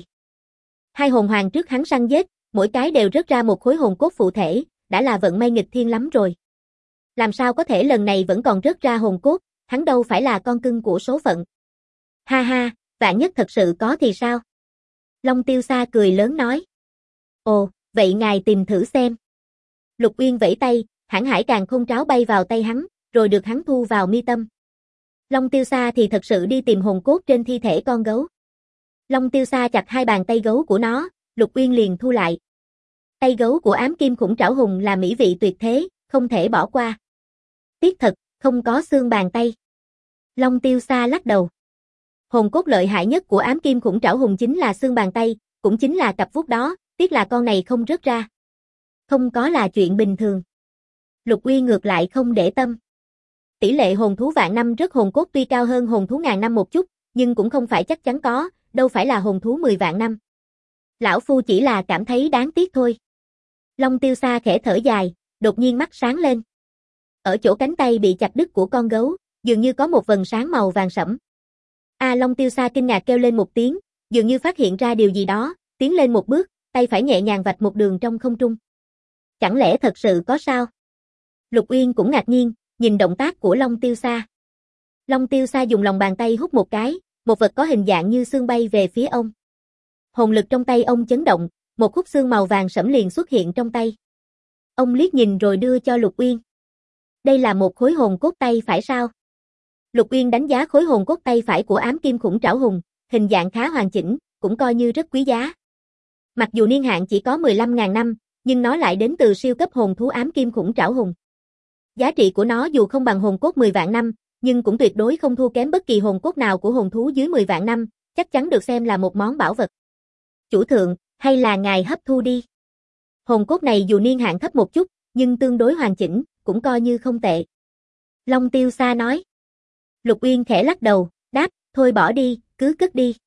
2 hồn hoàng trước hắn săn giết, mỗi cái đều rớt ra một khối hồn cốt phụ thể, đã là vận may nghịch thiên lắm rồi. Làm sao có thể lần này vẫn còn rớt ra hồn cốt, hắn đâu phải là con cưng của số phận. Ha ha, vạn nhất thật sự có thì sao? Long Tiêu Sa cười lớn nói. Ồ, vậy ngài tìm thử xem. Lục Uyên vẫy tay, hãn hải càng khôn tráo bay vào tay hắn, rồi được hắn thu vào mi tâm. Long Tiêu Sa thì thật sự đi tìm hồn cốt trên thi thể con gấu. Long Tiêu Sa chặt 2 bàn tay gấu của nó, Lục Uyên liền thu lại. Tay gấu của ám kim khủng trảo hùng là mỹ vị tuyệt thế, không thể bỏ qua. Tiếc thật, không có xương bàn tay. Long Tiêu Sa lắc đầu. Hồn cốt lợi hại nhất của ám kim khủng trảo hùng chính là xương bàn tay, cũng chính là cặp vuốt đó, tiếc là con này không rớt ra. Không có là chuyện bình thường. Lục Uyên ngược lại không để tâm. Tỷ lệ hồn thú vạn năm rớt hồn cốt tuy cao hơn hồn thú ngàn năm một chút, nhưng cũng không phải chắc chắn có, đâu phải là hồn thú 10 vạn năm. Lão phu chỉ là cảm thấy đáng tiếc thôi. Long Tiêu Sa khẽ thở dài, đột nhiên mắt sáng lên. Ở chỗ cánh tay bị chặt đứt của con gấu, dường như có một vầng sáng màu vàng sẫm. Long Tiêu Sa kinh ngạc kêu lên một tiếng, dường như phát hiện ra điều gì đó, tiến lên một bước, tay phải nhẹ nhàng vạch một đường trong không trung. Chẳng lẽ thật sự có sao? Lục Uyên cũng ngạc nhiên, nhìn động tác của Long Tiêu Sa. Long Tiêu Sa dùng lòng bàn tay hút một cái, một vật có hình dạng như xương bay về phía ông. Hồn lực trong tay ông chấn động, một khúc xương màu vàng sẫm liền xuất hiện trong tay. Ông liếc nhìn rồi đưa cho Lục Uyên. Đây là một khối hồn cốt tay phải sao? Lục Uyên đánh giá khối hồn cốt tay phải của ám kim khủng trảo hùng, hình dạng khá hoàn chỉnh, cũng coi như rất quý giá. Mặc dù niên hạn chỉ có 15.000 năm, nhưng nó lại đến từ siêu cấp hồn thú ám kim khủng trảo hùng. Giá trị của nó dù không bằng hồn cốt 10 vạn năm, nhưng cũng tuyệt đối không thua kém bất kỳ hồn cốt nào của hồn thú dưới 10 vạn năm, chắc chắn được xem là một món bảo vật. Chủ thượng, hay là ngài hấp thu đi. Hồn cốt này dù niên hạn thấp một chút, nhưng tương đối hoàn chỉnh, cũng coi như không tệ. Long Tiêu Sa nói. Lục Uyên khẽ lắc đầu, đáp, thôi bỏ đi, cứ cất đi.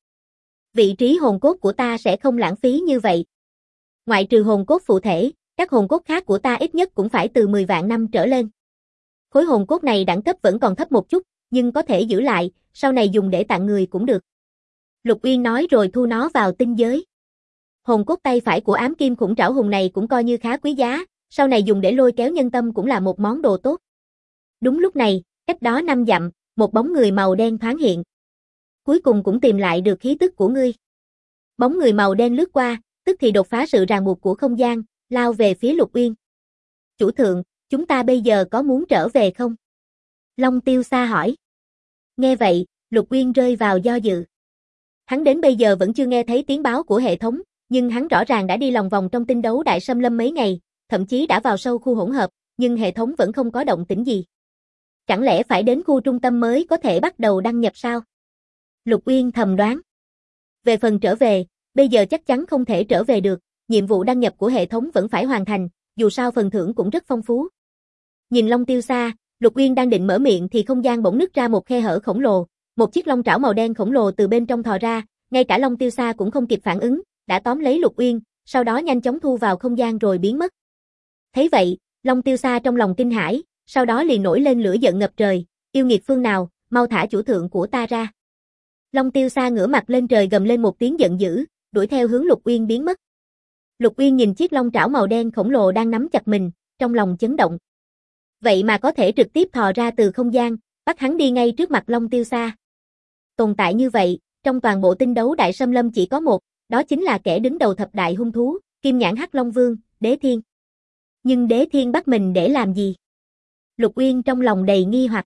Vị trí hồn cốt của ta sẽ không lãng phí như vậy. Ngoại trừ hồn cốt phụ thể, các hồn cốt khác của ta ít nhất cũng phải từ 10 vạn năm trở lên. Khối hồn cốt này đẳng cấp vẫn còn thấp một chút, nhưng có thể giữ lại, sau này dùng để tặng người cũng được. Lục Uyên nói rồi thu nó vào tinh giới. Hồn cốt tay phải của ám kim khủng trảo hùng này cũng coi như khá quý giá, sau này dùng để lôi kéo nhân tâm cũng là một món đồ tốt. Đúng lúc này, cách đó 5 dặm, một bóng người màu đen thoáng hiện. Cuối cùng cũng tìm lại được khí tức của ngươi. Bóng người màu đen lướt qua, tức thì đột phá sự ràng buộc của không gian, lao về phía Lục Uyên. Chủ thượng, chúng ta bây giờ có muốn trở về không? Long Tiêu Sa hỏi. Nghe vậy, Lục Uyên rơi vào do dự. Hắn đến bây giờ vẫn chưa nghe thấy tiếng báo của hệ thống, nhưng hắn rõ ràng đã đi lòng vòng trong tinh đấu đại xâm lâm mấy ngày, thậm chí đã vào sâu khu hỗn hợp, nhưng hệ thống vẫn không có động tĩnh gì. Chẳng lẽ phải đến khu trung tâm mới có thể bắt đầu đăng nhập sao? Lục Uyên thầm đoán. Về phần trở về, bây giờ chắc chắn không thể trở về được, nhiệm vụ đăng nhập của hệ thống vẫn phải hoàn thành, dù sao phần thưởng cũng rất phong phú. Nhìn Long Tiêu Sa, Lục Uyên đang định mở miệng thì không gian bỗng nứt ra một khe hở khổng lồ, một chiếc long trảo màu đen khổng lồ từ bên trong thò ra, ngay cả Long Tiêu Sa cũng không kịp phản ứng, đã tóm lấy Lục Uyên, sau đó nhanh chóng thu vào không gian rồi biến mất. Thấy vậy, Long Tiêu Sa trong lòng kinh hãi, sau đó liền nổi lên lửa giận ngập trời, yêu nghiệt phương nào, mau thả chủ thượng của ta ra. Long Tiêu Sa ngửa mặt lên trời gầm lên một tiếng giận dữ, đuổi theo hướng Lục Uyên biến mất. Lục Uyên nhìn chiếc long trảo màu đen khổng lồ đang nắm chặt mình, trong lòng chấn động. Vậy mà có thể trực tiếp thò ra từ không gian, bắt hắn đi ngay trước mặt Long Tiêu Sa. Tồn tại như vậy, trong toàn bộ tinh đấu đại xâm lâm chỉ có một, đó chính là kẻ đứng đầu thập đại hung thú, Kim Nhãn Hắc Long Vương, Đế Thiên. Nhưng Đế Thiên bắt mình để làm gì? Lục Uyên trong lòng đầy nghi hoặc.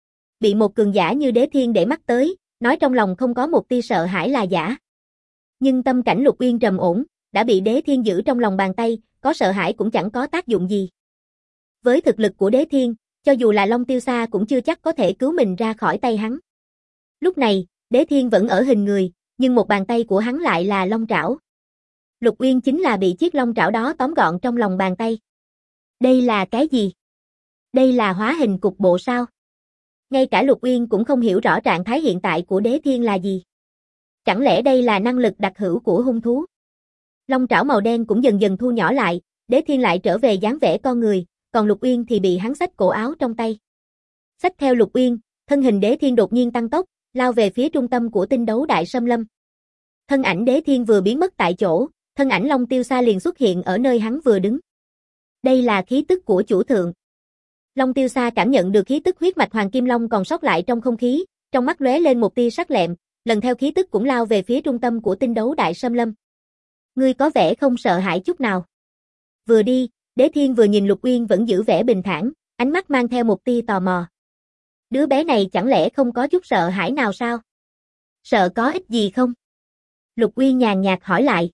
Bị một cường giả như Đế Thiên để mắt tới, nói trong lòng không có một tia sợ hãi là giả. Nhưng tâm cảnh Lục Uyên trầm ổn, đã bị Đế Thiên giữ trong lòng bàn tay, có sợ hãi cũng chẳng có tác dụng gì. Với thực lực của Đế Thiên, cho dù là Long Tiêu Sa cũng chưa chắc có thể cứu mình ra khỏi tay hắn. Lúc này, Đế Thiên vẫn ở hình người, nhưng một bàn tay của hắn lại là long trảo. Lục Uyên chính là bị chiếc long trảo đó tóm gọn trong lòng bàn tay. Đây là cái gì? Đây là hóa hình cục bộ sao? Ngay cả Lục Uyên cũng không hiểu rõ trạng thái hiện tại của Đế Thiên là gì. Chẳng lẽ đây là năng lực đặc hữu của hung thú? Long trảo màu đen cũng dần dần thu nhỏ lại, Đế Thiên lại trở về dáng vẻ con người, còn Lục Uyên thì bị hắn xách cổ áo trong tay. Xách theo Lục Uyên, thân hình Đế Thiên đột nhiên tăng tốc, lao về phía trung tâm của tinh đấu đại xâm lâm. Thân ảnh Đế Thiên vừa biến mất tại chỗ, thân ảnh Long Tiêu Sa liền xuất hiện ở nơi hắn vừa đứng. Đây là khí tức của chủ thượng. Long Tiêu Sa cảm nhận được khí tức huyết mạch Hoàng Kim Long còn sót lại trong không khí, trong mắt lóe lên một tia sắc lẹm, lần theo khí tức cũng lao về phía trung tâm của tinh đấu đại xâm lâm. Ngươi có vẻ không sợ hãi chút nào. Vừa đi, Đế Thiên vừa nhìn Lục Uyên vẫn giữ vẻ bình thản, ánh mắt mang theo một tia tò mò. Đứa bé này chẳng lẽ không có chút sợ hãi nào sao? Sợ có ích gì không? Lục Uyên nhàn nhạt hỏi lại.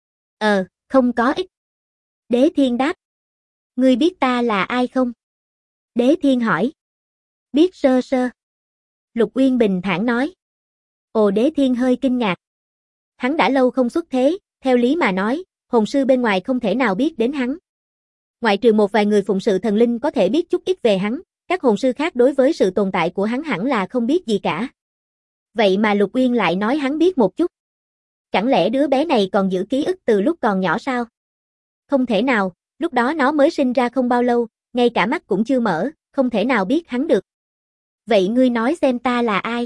Không có ích. Đế Thiên đáp. Ngươi biết ta là ai không? Đế Thiên hỏi. Biết sơ sơ. Lục Uyên bình thản nói. Ồ, Đế Thiên hơi kinh ngạc. Hắn đã lâu không xuất thế, theo lý mà nói, hồn sư bên ngoài không thể nào biết đến hắn. Ngoại trừ một vài người phụng sự thần linh có thể biết chút ít về hắn, các hồn sư khác đối với sự tồn tại của hắn hẳn là không biết gì cả. Vậy mà Lục Uyên lại nói hắn biết một chút. Chẳng lẽ đứa bé này còn giữ ký ức từ lúc còn nhỏ sao? Không thể nào, lúc đó nó mới sinh ra không bao lâu, ngay cả mắt cũng chưa mở, không thể nào biết hắn được. Vậy ngươi nói xem ta là ai?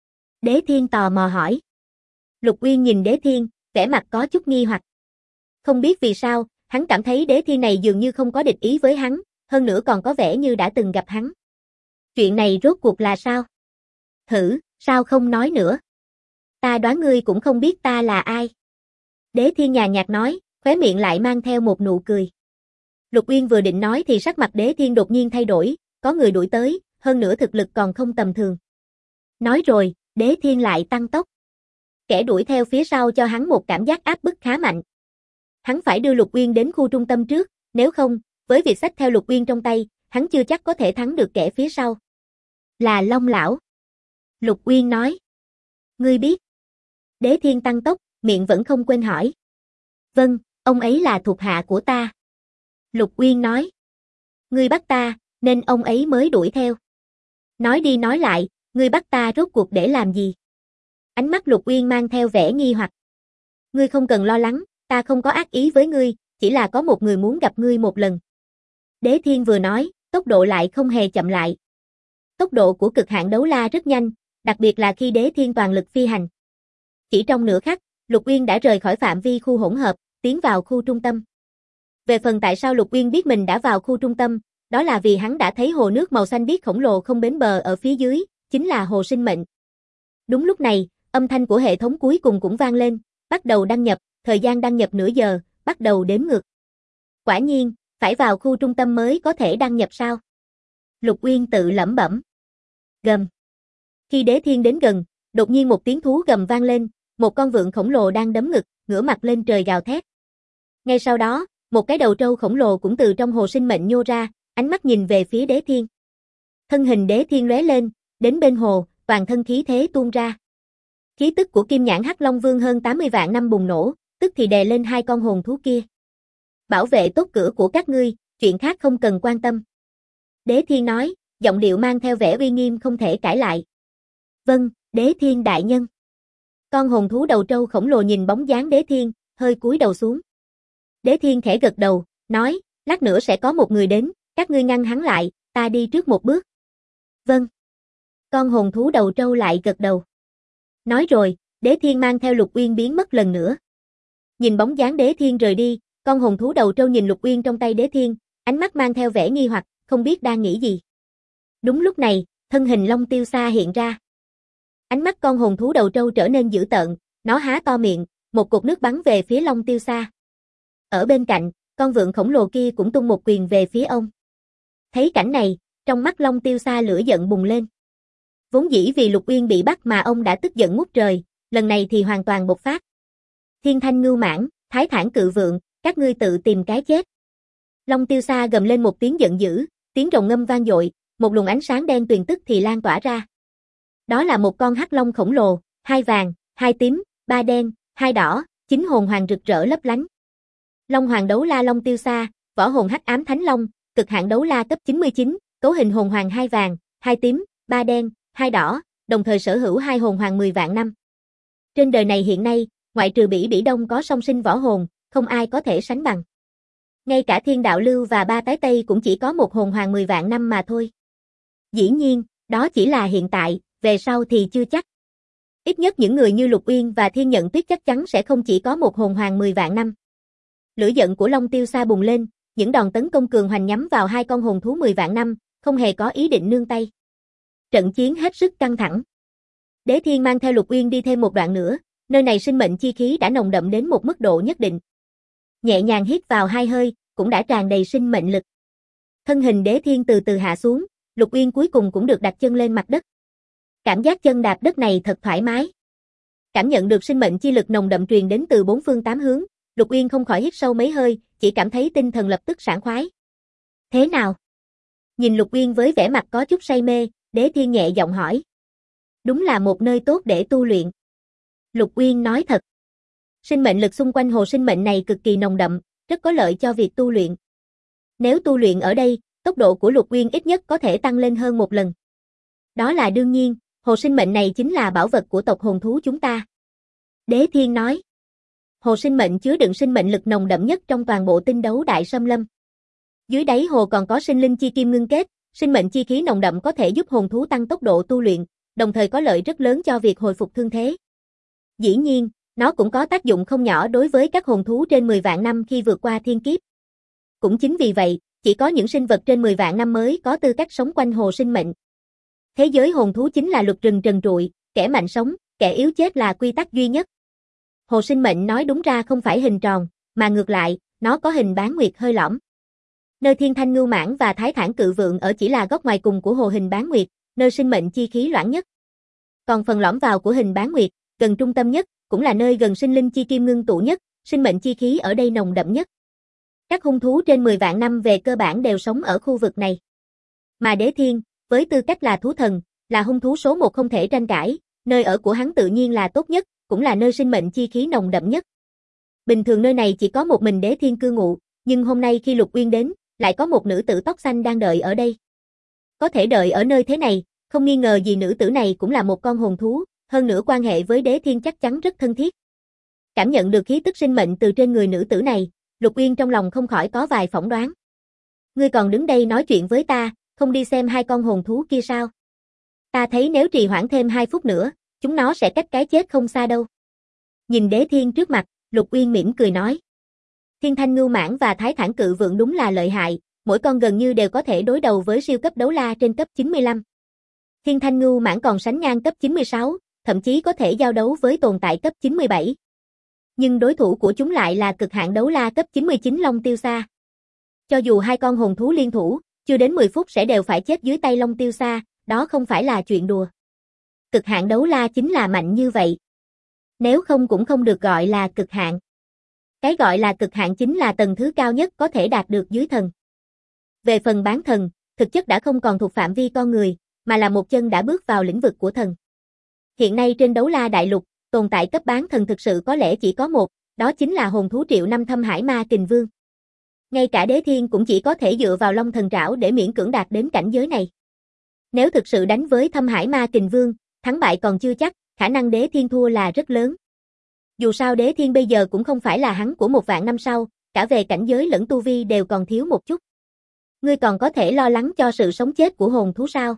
Đế Thiên tò mò hỏi. Lục Uyên nhìn Đế Thiên, vẻ mặt có chút nghi hoặc. Không biết vì sao, hắn cảm thấy Đế Thiên này dường như không có địch ý với hắn, hơn nữa còn có vẻ như đã từng gặp hắn. Chuyện này rốt cuộc là sao? Thử, sao không nói nữa? Ta đoán ngươi cũng không biết ta là ai. Đế Thiên nhàn nhạt nói, khóe miệng lại mang theo một nụ cười. Lục Uyên vừa định nói thì sắc mặt Đế Thiên đột nhiên thay đổi, có người đuổi tới, hơn nữa thực lực còn không tầm thường. Nói rồi, Đế Thiên lại tăng tốc. Kẻ đuổi theo phía sau cho hắn một cảm giác áp bức khá mạnh. Hắn phải đưa Lục Uyên đến khu trung tâm trước, nếu không, với việc xách theo Lục Uyên trong tay, hắn chưa chắc có thể thắng được kẻ phía sau. Là Long lão. Lục Uyên nói. Ngươi biết. Đế Thiên tăng tốc, miệng vẫn không quên hỏi. Vâng, ông ấy là thuộc hạ của ta. Lục Uyên nói. Ngươi bắt ta, nên ông ấy mới đuổi theo. Nói đi nói lại, ngươi bắt ta rốt cuộc để làm gì? Ánh mắt Lục Uyên mang theo vẻ nghi hoặc. Ngươi không cần lo lắng, ta không có ác ý với ngươi, chỉ là có một người muốn gặp ngươi một lần. Đế Thiên vừa nói, tốc độ lại không hề chậm lại. Tốc độ của cực hạn đấu la rất nhanh, đặc biệt là khi Đế Thiên toàn lực phi hành. Chỉ trong nửa khắc, Lục Uyên đã rời khỏi phạm vi khu hỗn hợp, tiến vào khu trung tâm. Về phần tại sao Lục Uyên biết mình đã vào khu trung tâm, đó là vì hắn đã thấy hồ nước màu xanh biếc khổng lồ không bến bờ ở phía dưới, chính là hồ sinh mệnh. Đúng lúc này, âm thanh của hệ thống cuối cùng cũng vang lên, bắt đầu đăng nhập, thời gian đăng nhập nửa giờ, bắt đầu đếm ngược. Quả nhiên, phải vào khu trung tâm mới có thể đăng nhập sao? Lục Uyên tự lẩm bẩm. Gầm. Khi Đế Thiên đến gần, đột nhiên một tiếng thú gầm vang lên, một con vượn khổng lồ đang đấm ngực, ngửa mặt lên trời gào thét. Ngay sau đó, một cái đầu trâu khổng lồ cũng từ trong hồ sinh mệnh nhô ra, ánh mắt nhìn về phía Đế Thiên. Thân hình Đế Thiên lóe lên, đến bên hồ, toàn thân khí thế tuôn ra. Khí tức của Kim Nhãn Hắc Long Vương hơn 80 vạn năm bùng nổ, tức thì đè lên hai con hồn thú kia. Bảo vệ tốt cửa của các ngươi, chuyện khác không cần quan tâm. Đế Thiên nói, giọng điệu mang theo vẻ uy nghiêm không thể cãi lại. Vâng, Đế Thiên đại nhân. Con hồn thú đầu trâu khổng lồ nhìn bóng dáng Đế Thiên, hơi cúi đầu xuống. Đế Thiên khẽ gật đầu, nói, lát nữa sẽ có một người đến, các ngươi ngăn hắn lại, ta đi trước một bước. Vâng. Con hồn thú đầu trâu lại gật đầu. Nói rồi, Đế Thiên mang theo Lục Uyên biến mất lần nữa. Nhìn bóng dáng Đế Thiên rời đi, con hồn thú đầu trâu nhìn Lục Uyên trong tay Đế Thiên, ánh mắt mang theo vẻ nghi hoặc, không biết đang nghĩ gì. Đúng lúc này, thân hình Long Tiêu Sa hiện ra. Ánh mắt con hồn thú đầu trâu trở nên dữ tợn, nó há to miệng, một cột nước bắn về phía Long Tiêu Sa. Ở bên cạnh, con vượn khổng lồ kia cũng tung một quyền về phía ông. Thấy cảnh này, trong mắt Long Tiêu Sa lửa giận bùng lên. Vốn dĩ vì Lục Uyên bị bắt mà ông đã tức giận ngút trời, lần này thì hoàn toàn bộc phát. Thiên Thanh Ngưu Mãng, Thái Thản Cự Vượng, các ngươi tự tìm cái chết. Long Tiêu Sa gầm lên một tiếng giận dữ, tiếng rồng ngâm vang dội, một luồng ánh sáng đen tuyền tức thì lan tỏa ra. Đó là một con hắc long khổng lồ, 2 vàng, 2 tím, 3 đen, 2 đỏ, 9 hồn hoàng rực rỡ lấp lánh. Long hoàng đấu la Long Tiêu Sa, võ hồn hắc ám thánh long, cực hạn đấu la cấp 99, cấu hình hồn hoàng 2 vàng, 2 tím, 3 đen, 2 đỏ, đồng thời sở hữu 2 hồn hoàng 10 vạn năm. Trên đời này hiện nay, ngoại trừ Bỉ Bỉ Đông có song sinh võ hồn, không ai có thể sánh bằng. Ngay cả Thiên Đạo Lưu và Ba Tái Tây cũng chỉ có một hồn hoàng 10 vạn năm mà thôi. Dĩ nhiên, đó chỉ là hiện tại, về sau thì chưa chắc. Ít nhất những người như Lục Uyên và Thiên Nhận Tuyết chắc chắn sẽ không chỉ có một hồn hoàng 10 vạn năm. Lửa giận của Long Tiêu Sa bùng lên, những đòn tấn công cường hoành nhắm vào 2 con hồn thú 10 vạn năm, không hề có ý định nương tay. Trận chiến hết sức căng thẳng. Đế Thiên mang theo Lục Uyên đi thêm một đoạn nữa, nơi này sinh mệnh chi khí đã nồng đậm đến một mức độ nhất định. Nhẹ nhàng hít vào 2 hơi, cũng đã tràn đầy sinh mệnh lực. Thân hình Đế Thiên từ từ hạ xuống, Lục Uyên cuối cùng cũng được đặt chân lên mặt đất. Cảm giác chân đạp đất này thật thoải mái. Cảm nhận được sinh mệnh chi lực nồng đậm truyền đến từ 4 phương 8 hướng, Lục Uyên không khỏi hít sâu mấy hơi, chỉ cảm thấy tinh thần lập tức sảng khoái. Thế nào? Nhìn Lục Uyên với vẻ mặt có chút say mê, Đế Thiên nhẹ giọng hỏi. Đúng là một nơi tốt để tu luyện. Lục Uyên nói thật. Sinh mệnh lực xung quanh hồ sinh mệnh này cực kỳ nồng đậm, rất có lợi cho việc tu luyện. Nếu tu luyện ở đây, tốc độ của Lục Uyên ít nhất có thể tăng lên hơn một lần. Đó là đương nhiên, hồ sinh mệnh này chính là bảo vật của tộc hồn thú chúng ta. Đế Thiên nói. Hồ sinh mệnh chứa đựng sinh mệnh lực nồng đậm nhất trong toàn bộ tinh đấu đại xâm lâm. Dưới đáy hồ còn có sinh linh chi kim ngưng kết, sinh mệnh chi khí nồng đậm có thể giúp hồn thú tăng tốc độ tu luyện, đồng thời có lợi rất lớn cho việc hồi phục thương thế. Dĩ nhiên, nó cũng có tác dụng không nhỏ đối với các hồn thú trên 10 vạn năm khi vượt qua thiên kiếp. Cũng chính vì vậy, chỉ có những sinh vật trên 10 vạn năm mới có tư cách sống quanh hồ sinh mệnh. Thế giới hồn thú chính là luật rừng trần trụi, kẻ mạnh sống, kẻ yếu chết là quy tắc duy nhất. Hồ sinh mệnh nói đúng ra không phải hình tròn, mà ngược lại, nó có hình bán nguyệt hơi lõm. Nơi Thiên Thanh Ngưu Mãng và Thái Thản Cự Vượng ở chỉ là góc ngoài cùng của hồ hình bán nguyệt, nơi sinh mệnh chi khí loãng nhất. Còn phần lõm vào của hình bán nguyệt, gần trung tâm nhất, cũng là nơi gần sinh linh chi kim ngưng tụ nhất, sinh mệnh chi khí ở đây nồng đậm nhất. Các hung thú trên 10 vạn năm về cơ bản đều sống ở khu vực này. Mà Đế Thiên, với tư cách là thú thần, là hung thú số 1 không thể tranh cãi, nơi ở của hắn tự nhiên là tốt nhất, cũng là nơi sinh mệnh chi khí nồng đậm nhất. Bình thường nơi này chỉ có một mình Đế Thiên cư ngụ, nhưng hôm nay khi Lục Uyên đến, lại có một nữ tử tóc xanh đang đợi ở đây. Có thể đợi ở nơi thế này, không nghi ngờ gì nữ tử này cũng là một con hồn thú, hơn nữa quan hệ với Đế Thiên chắc chắn rất thân thiết. Cảm nhận được khí tức sinh mệnh từ trên người nữ tử này, Lục Uyên trong lòng không khỏi có vài phỏng đoán. Ngươi còn đứng đây nói chuyện với ta, không đi xem 2 con hồn thú kia sao? Ta thấy nếu trì hoãn thêm 2 phút nữa, chúng nó sẽ cách cái chết không xa đâu. Nhìn Đế Thiên trước mặt, Lục Uyên mỉm cười nói. Thiên Thanh Ngưu Mãng và Thái Thản Cự Vượng đúng là lợi hại, mỗi con gần như đều có thể đối đầu với siêu cấp đấu la trên cấp 95. Thiên Thanh Ngưu Mãng còn sánh ngang cấp 96, thậm chí có thể giao đấu với tồn tại cấp 97. Nhưng đối thủ của chúng lại là cực hạn đấu la cấp 99 Long Tiêu Sa. Cho dù 2 con hồn thú liên thủ, chưa đến 10 phút sẽ đều phải chết dưới tay Long Tiêu Sa, đó không phải là chuyện đùa. Cực hạn đấu la chính là mạnh như vậy. Nếu không cũng không được gọi là cực hạn. Cái gọi là cực hạn chính là tầng thứ cao nhất có thể đạt được dưới thần. Về phần bán thần, thực chất đã không còn thuộc phạm vi con người, mà là một chân đã bước vào lĩnh vực của thần. Hiện nay trên đấu la đại lục, tồn tại cấp bán thần thực sự có lẽ chỉ có một, đó chính là hồn thú triệu năm Thâm Hải Ma Kình Vương. Ngay cả Đế Thiên cũng chỉ có thể dựa vào Long Thần Trảo để miễn cưỡng đạt đến cảnh giới này. Nếu thực sự đánh với Thâm Hải Ma Kình Vương, thắng bại còn chưa chắc, khả năng Đế Thiên thua là rất lớn. Dù sao Đế Thiên bây giờ cũng không phải là hắn của 1 vạn năm sau, cả về cảnh giới lẫn tu vi đều còn thiếu một chút. Ngươi còn có thể lo lắng cho sự sống chết của hồn thú sao?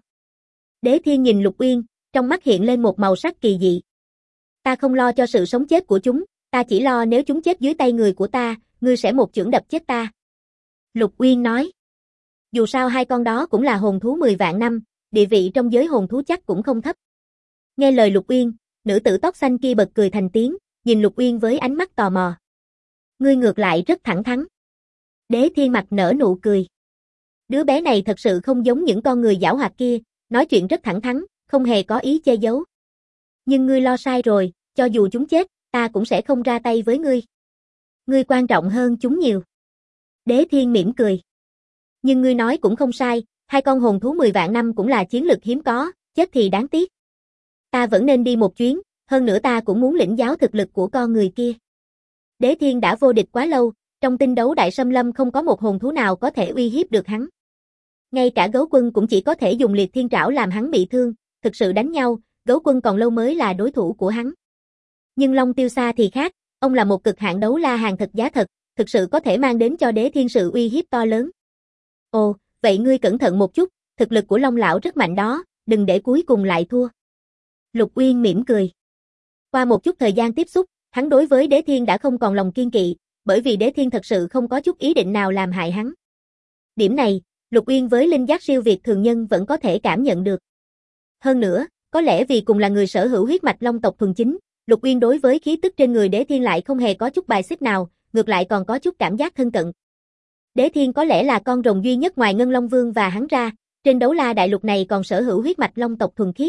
Đế Thiên nhìn Lục Uyên, trong mắt hiện lên một màu sắc kỳ dị. Ta không lo cho sự sống chết của chúng, ta chỉ lo nếu chúng chết dưới tay người của ta, ngươi sẽ một chưởng đập chết ta. Lục Uyên nói. Dù sao 2 con đó cũng là hồn thú 10 vạn năm, địa vị trong giới hồn thú chắc cũng không thấp. Nghe lời Lục Uyên, nữ tử tóc xanh kia bật cười thành tiếng, nhìn Lục Uyên với ánh mắt tò mò. Ngươi ngược lại rất thẳng thắn. Đế Thiên mặt nở nụ cười. Đứa bé này thật sự không giống những con người giảo hoạt kia, nói chuyện rất thẳng thắn, không hề có ý che giấu. Nhưng ngươi lo sai rồi, cho dù chúng chết, ta cũng sẽ không ra tay với ngươi. Ngươi quan trọng hơn chúng nhiều. Đế Thiên mỉm cười. Nhưng ngươi nói cũng không sai, 2 con hồn thú 10 vạn năm cũng là chiến lực hiếm có, chết thì đáng tiếc. Ta vẫn nên đi một chuyến, Hơn nữa ta cũng muốn lĩnh giáo thực lực của con người kia. Đế Thiên đã vô địch quá lâu, trong tinh đấu đại xâm lâm không có một hồn thú nào có thể uy hiếp được hắn. Ngay cả Gấu Quân cũng chỉ có thể dùng liệt thiên trảo làm hắn bị thương, thực sự đánh nhau, Gấu Quân còn lâu mới là đối thủ của hắn. Nhưng Long Tiêu Sa thì khác, ông là một cực hạn đấu la hàng thật giá thật, thực sự có thể mang đến cho Đế Thiên sự uy hiếp to lớn. Ồ, vậy ngươi cẩn thận một chút, thực lực của Long lão rất mạnh đó, đừng để cuối cùng lại thua. Lục Uyên mỉm cười. Qua một chút thời gian tiếp xúc, hắn đối với Đế Thiên đã không còn lòng kiên kỵ, bởi vì Đế Thiên thật sự không có chút ý định nào làm hại hắn. Điểm này, Lục Uyên với linh giác siêu việt thường nhân vẫn có thể cảm nhận được. Hơn nữa, có lẽ vì cùng là người sở hữu huyết mạch Long tộc thuần chính, Lục Uyên đối với khí tức trên người Đế Thiên lại không hề có chút bài xích nào, ngược lại còn có chút cảm giác thân cận. Đế Thiên có lẽ là con rồng duy nhất ngoài Ngân Long Vương và hắn ra, trên đấu la đại lục này còn sở hữu huyết mạch Long tộc thuần khiết.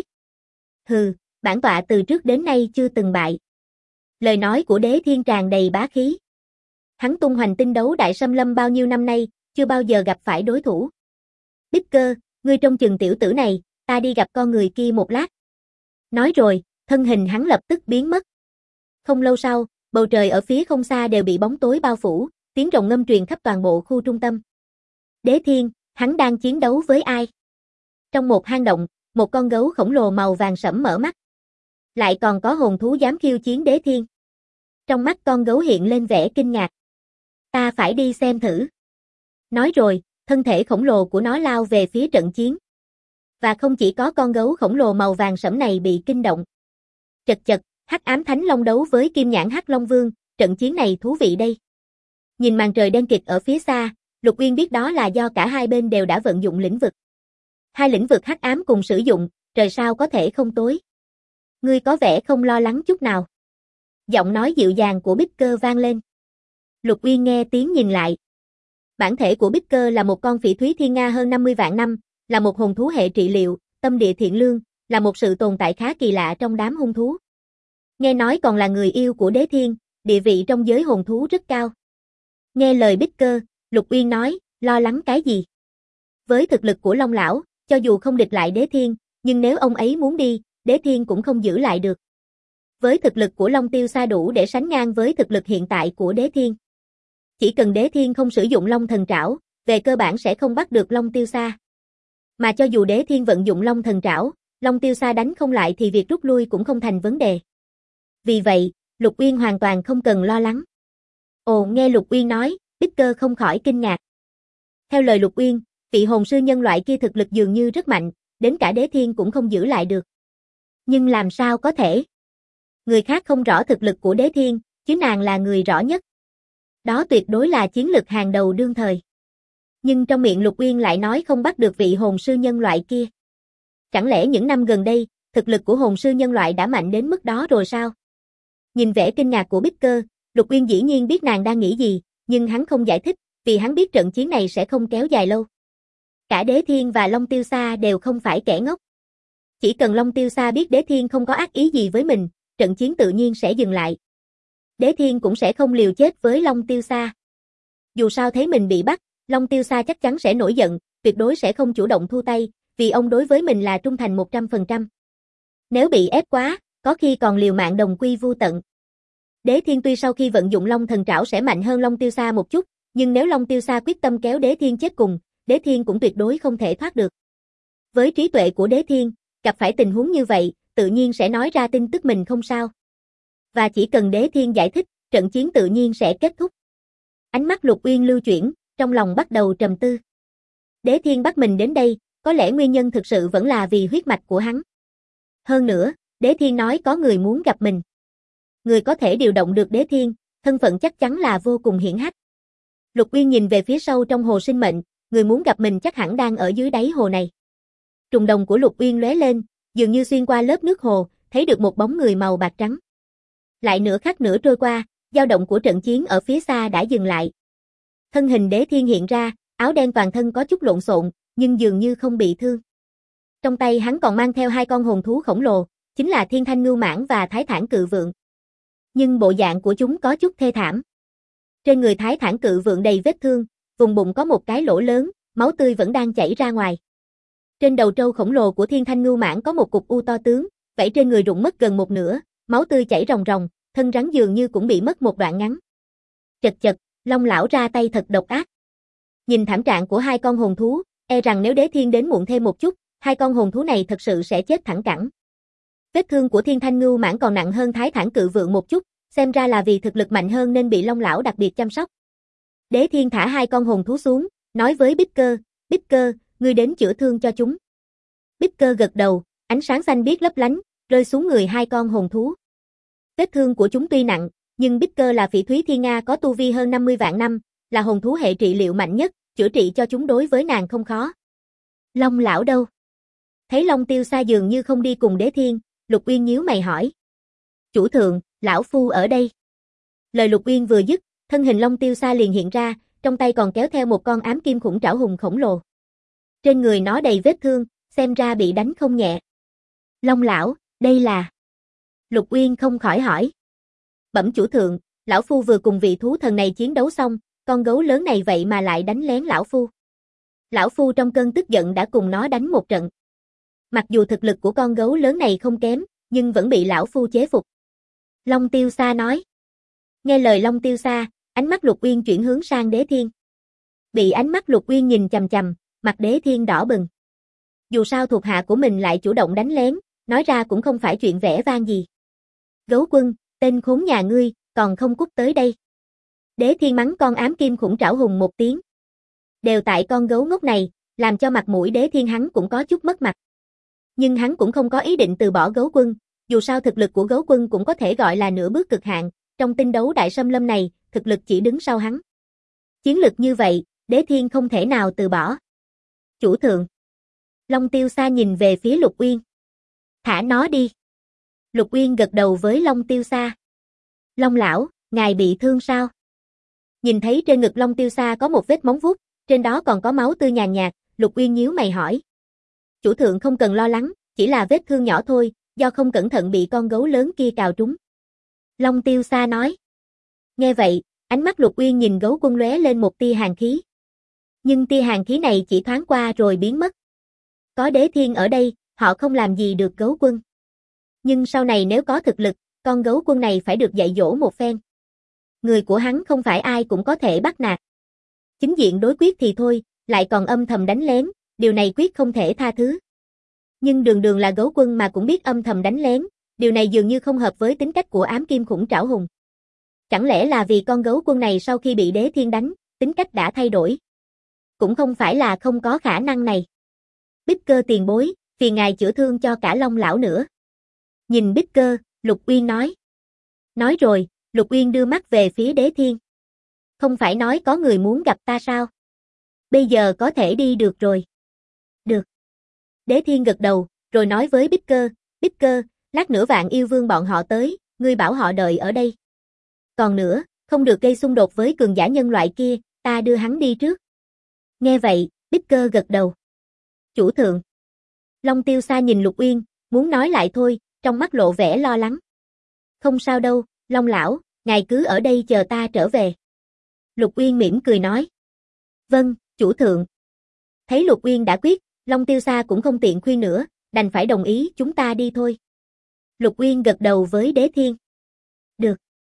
Hừ, bản tọa từ trước đến nay chưa từng bại. Lời nói của Đế Thiên tràn đầy bá khí. Hắn tung hoành tinh đấu đại xâm lâm bao nhiêu năm nay, chưa bao giờ gặp phải đối thủ. Bích Cơ, ngươi trông chừng tiểu tử này, ta đi gặp con người kia một lát. Nói rồi, thân hình hắn lập tức biến mất. Không lâu sau, bầu trời ở phía không xa đều bị bóng tối bao phủ, tiếng rồng ngâm truyền khắp toàn bộ khu trung tâm. Đế Thiên, hắn đang chiến đấu với ai? Trong một hang động, một con gấu khổng lồ màu vàng sẫm mở mắt. Lại còn có hồn thú dám khiêu chiến Đế Thiên. Trong mắt con gấu hiện lên vẻ kinh ngạc. Ta phải đi xem thử. Nói rồi, thân thể khổng lồ của nó lao về phía trận chiến. Và không chỉ có con gấu khổng lồ màu vàng sẫm này bị kinh động. Chật chật, Hắc Ám Thánh Long đấu với Kim Nhãn Hắc Long Vương, trận chiến này thú vị đây. Nhìn màn trời đen kịt ở phía xa, Lục Uyên biết đó là do cả hai bên đều đã vận dụng lĩnh vực. Hai lĩnh vực hắc ám cùng sử dụng, trời sao có thể không tối. Ngươi có vẻ không lo lắng chút nào. Giọng nói dịu dàng của Bích Cơ vang lên. Lục Uyên nghe tiếng nhìn lại. Bản thể của Bích Cơ là một con phỉ thúy thiên nga hơn 50 vạn năm, là một hồn thú hệ trị liệu, tâm địa thiện lương, là một sự tồn tại khá kỳ lạ trong đám hung thú. Nghe nói còn là người yêu của Đế Thiên, địa vị trong giới hồn thú rất cao. Nghe lời Bích Cơ, Lục Uyên nói, lo lắng cái gì? Với thực lực của Long lão, cho dù không địch lại Đế Thiên, nhưng nếu ông ấy muốn đi, Đế Thiên cũng không giữ lại được. Với thực lực của Long Tiêu Sa đủ để sánh ngang với thực lực hiện tại của Đế Thiên. Chỉ cần Đế Thiên không sử dụng Long Thần Trảo, về cơ bản sẽ không bắt được Long Tiêu Sa. Mà cho dù Đế Thiên vận dụng Long Thần Trảo, Long Tiêu Sa đánh không lại thì việc rút lui cũng không thành vấn đề. Vì vậy, Lục Uyên hoàn toàn không cần lo lắng. Ồ, nghe Lục Uyên nói, Bích Cơ không khỏi kinh ngạc. Theo lời Lục Uyên, vị hồn sư nhân loại kia thực lực dường như rất mạnh, đến cả Đế Thiên cũng không giữ lại được. Nhưng làm sao có thể? Người khác không rõ thực lực của Đế Thiên, chứ nàng là người rõ nhất. Đó tuyệt đối là chiến lực hàng đầu đương thời. Nhưng trong miệng Lục Uyên lại nói không bắt được vị hồn sư nhân loại kia. Chẳng lẽ những năm gần đây, thực lực của hồn sư nhân loại đã mạnh đến mức đó rồi sao? Nhìn vẻ kinh ngạc của Bích Cơ, Lục Uyên dĩ nhiên biết nàng đang nghĩ gì, nhưng hắn không giải thích, vì hắn biết trận chiến này sẽ không kéo dài lâu. Cả Đế Thiên và Long Tiêu Sa đều không phải kẻ ngốc. Chỉ cần Long Tiêu Sa biết Đế Thiên không có ác ý gì với mình, trận chiến tự nhiên sẽ dừng lại. Đế Thiên cũng sẽ không liều chết với Long Tiêu Sa. Dù sao thấy mình bị bắt, Long Tiêu Sa chắc chắn sẽ nổi giận, tuyệt đối sẽ không chủ động thu tay, vì ông đối với mình là trung thành 100%. Nếu bị ép quá, có khi còn liều mạng đồng quy vu tận. Đế Thiên tuy sau khi vận dụng Long Thần Trảo sẽ mạnh hơn Long Tiêu Sa một chút, nhưng nếu Long Tiêu Sa quyết tâm kéo Đế Thiên chết cùng, Đế Thiên cũng tuyệt đối không thể thoát được. Với trí tuệ của Đế Thiên, gặp phải tình huống như vậy, tự nhiên sẽ nói ra tin tức mình không sao. Và chỉ cần Đế Thiên giải thích, trận chiến tự nhiên sẽ kết thúc. Ánh mắt Lục Uyên lưu chuyển, trong lòng bắt đầu trầm tư. Đế Thiên bắt mình đến đây, có lẽ nguyên nhân thực sự vẫn là vì huyết mạch của hắn. Hơn nữa, Đế Thiên nói có người muốn gặp mình. Người có thể điều động được Đế Thiên, thân phận chắc chắn là vô cùng hiển hách. Lục Uyên nhìn về phía sâu trong hồ sinh mệnh, người muốn gặp mình chắc hẳn đang ở dưới đáy hồ này. Trùng đồng của Lục Uyên lóe lên, dường như xuyên qua lớp nước hồ, thấy được một bóng người màu bạc trắng. Lại nửa khắc nữa trôi qua, dao động của trận chiến ở phía xa đã dừng lại. Thân hình Đế Thiên hiện ra, áo đen toàn thân có chút lộn xộn, nhưng dường như không bị thương. Trong tay hắn còn mang theo hai con hồn thú khổng lồ, chính là Thiên Thanh Ngưu Mãng và Thái Thản Cự Vượn. Nhưng bộ dạng của chúng có chút thê thảm. Trên người Thái Thản Cự Vượn đầy vết thương, vùng bụng có một cái lỗ lớn, máu tươi vẫn đang chảy ra ngoài. Trên đầu trâu khổng lồ của Thiên Thanh Ngưu Mãng có một cục u to tướng, vảy trên người rụng mất gần một nửa, máu tươi chảy ròng ròng, thân rắn dường như cũng bị mất một đoạn ngắn. Chật chật, Long lão ra tay thật độc ác. Nhìn thảm trạng của hai con hồn thú, e rằng nếu Đế Thiên đến muộn thêm một chút, hai con hồn thú này thật sự sẽ chết thẳng cẳng. Vết thương của Thiên Thanh Ngưu Mãng còn nặng hơn Thái Thản Cự Vượng một chút, xem ra là vì thực lực mạnh hơn nên bị Long lão đặc biệt chăm sóc. Đế Thiên thả hai con hồn thú xuống, nói với Bích Cơ, ngươi đến chữa thương cho chúng. Bích Cơ gật đầu, ánh sáng xanh biếc lấp lánh, rơi xuống người hai con hồn thú. Vết thương của chúng tuy nặng, nhưng Bích Cơ là phỉ thúy thiên nga có tu vi hơn 50 vạn năm, là hồn thú hệ trị liệu mạnh nhất, chữa trị cho chúng đối với nàng không khó. Long lão đâu? Thấy Long Tiêu Sa dường như không đi cùng Đế Thiên, Lục Uyên nhíu mày hỏi. Chủ thượng, lão phu ở đây. Lời Lục Uyên vừa dứt, thân hình Long Tiêu Sa liền hiện ra, trong tay còn kéo theo một con ám kim khủng trảo hùng khổng lồ. Trên người nó đầy vết thương, xem ra bị đánh không nhẹ. Long lão, đây là... Lục Uyên không khỏi hỏi. Bẩm chủ thượng, lão phu vừa cùng vị thú thần này chiến đấu xong, con gấu lớn này vậy mà lại đánh lén lão phu. Lão phu trong cơn tức giận đã cùng nó đánh một trận. Mặc dù thực lực của con gấu lớn này không kém, nhưng vẫn bị lão phu chế phục. Long Tiêu Sa nói. Nghe lời Long Tiêu Sa, ánh mắt Lục Uyên chuyển hướng sang Đế Thiên. Bị ánh mắt Lục Uyên nhìn chằm chằm, mặt Đế Thiên đỏ bừng. Dù sao thuộc hạ của mình lại chủ động đánh lén, nói ra cũng không phải chuyện vẻ vang gì. Gấu quân, tên khốn nhà ngươi, còn không cút tới đây. Đế Thiên mắng con ám kim khủng trảo hùng một tiếng. Đều tại con gấu ngốc này, làm cho mặt mũi Đế Thiên hắn cũng có chút mất mặt. Nhưng hắn cũng không có ý định từ bỏ gấu quân, dù sao thực lực của gấu quân cũng có thể gọi là nửa bước cực hạn, trong tinh đấu đại xâm lâm này, thực lực chỉ đứng sau hắn. Chiến lực như vậy, Đế Thiên không thể nào từ bỏ. Chủ thượng. Long Tiêu Sa nhìn về phía Lục Uyên. Thả nó đi. Lục Uyên gật đầu với Long Tiêu Sa. Long lão, ngài bị thương sao? Nhìn thấy trên ngực Long Tiêu Sa có một vết móng vuốt, trên đó còn có máu tươi nhàn nhạt, Lục Uyên nhíu mày hỏi. Chủ thượng không cần lo lắng, chỉ là vết thương nhỏ thôi, do không cẩn thận bị con gấu lớn kia cào trúng. Long Tiêu Sa nói. Nghe vậy, ánh mắt Lục Uyên nhìn gấu quân lóe lên một tia hàn khí. Nhưng tia hàn khí này chỉ thoáng qua rồi biến mất. Có Đế Thiên ở đây, họ không làm gì được gấu quân. Nhưng sau này nếu có thực lực, con gấu quân này phải được dạy dỗ một phen. Người của hắn không phải ai cũng có thể bắt nạt. Chính diện đối quyết thì thôi, lại còn âm thầm đánh lén, điều này quyết không thể tha thứ. Nhưng đường đường là gấu quân mà cũng biết âm thầm đánh lén, điều này dường như không hợp với tính cách của ám kim khủng trảo hùng. Chẳng lẽ là vì con gấu quân này sau khi bị Đế Thiên đánh, tính cách đã thay đổi? Cũng không phải là không có khả năng này. Bích Cơ tiền bối, phiền ngài chữa thương cho cả Long lão nữa. Nhìn Bích Cơ, Lục Uyên nói. Nói rồi, Lục Uyên đưa mắt về phía Đế Thiên. Không phải nói có người muốn gặp ta sao? Bây giờ có thể đi được rồi. Được. Đế Thiên gật đầu, rồi nói với Bích Cơ, lát nữa Vạn Yêu Vương bọn họ tới, ngươi bảo họ đợi ở đây. Còn nữa, không được gây xung đột với cường giả nhân loại kia, ta đưa hắn đi trước. Nghe vậy, Bích Cơ gật đầu. Chủ thượng. Long Tiêu Sa nhìn Lục Uyên, muốn nói lại thôi, trong mắt lộ vẻ lo lắng. Không sao đâu, Long lão, ngài cứ ở đây chờ ta trở về. Lục Uyên mỉm cười nói. Vâng, chủ thượng. Thấy Lục Uyên đã quyết, Long Tiêu Sa cũng không tiện khuyên nữa, đành phải đồng ý chúng ta đi thôi. Lục Uyên gật đầu với Đế Thiên. Được.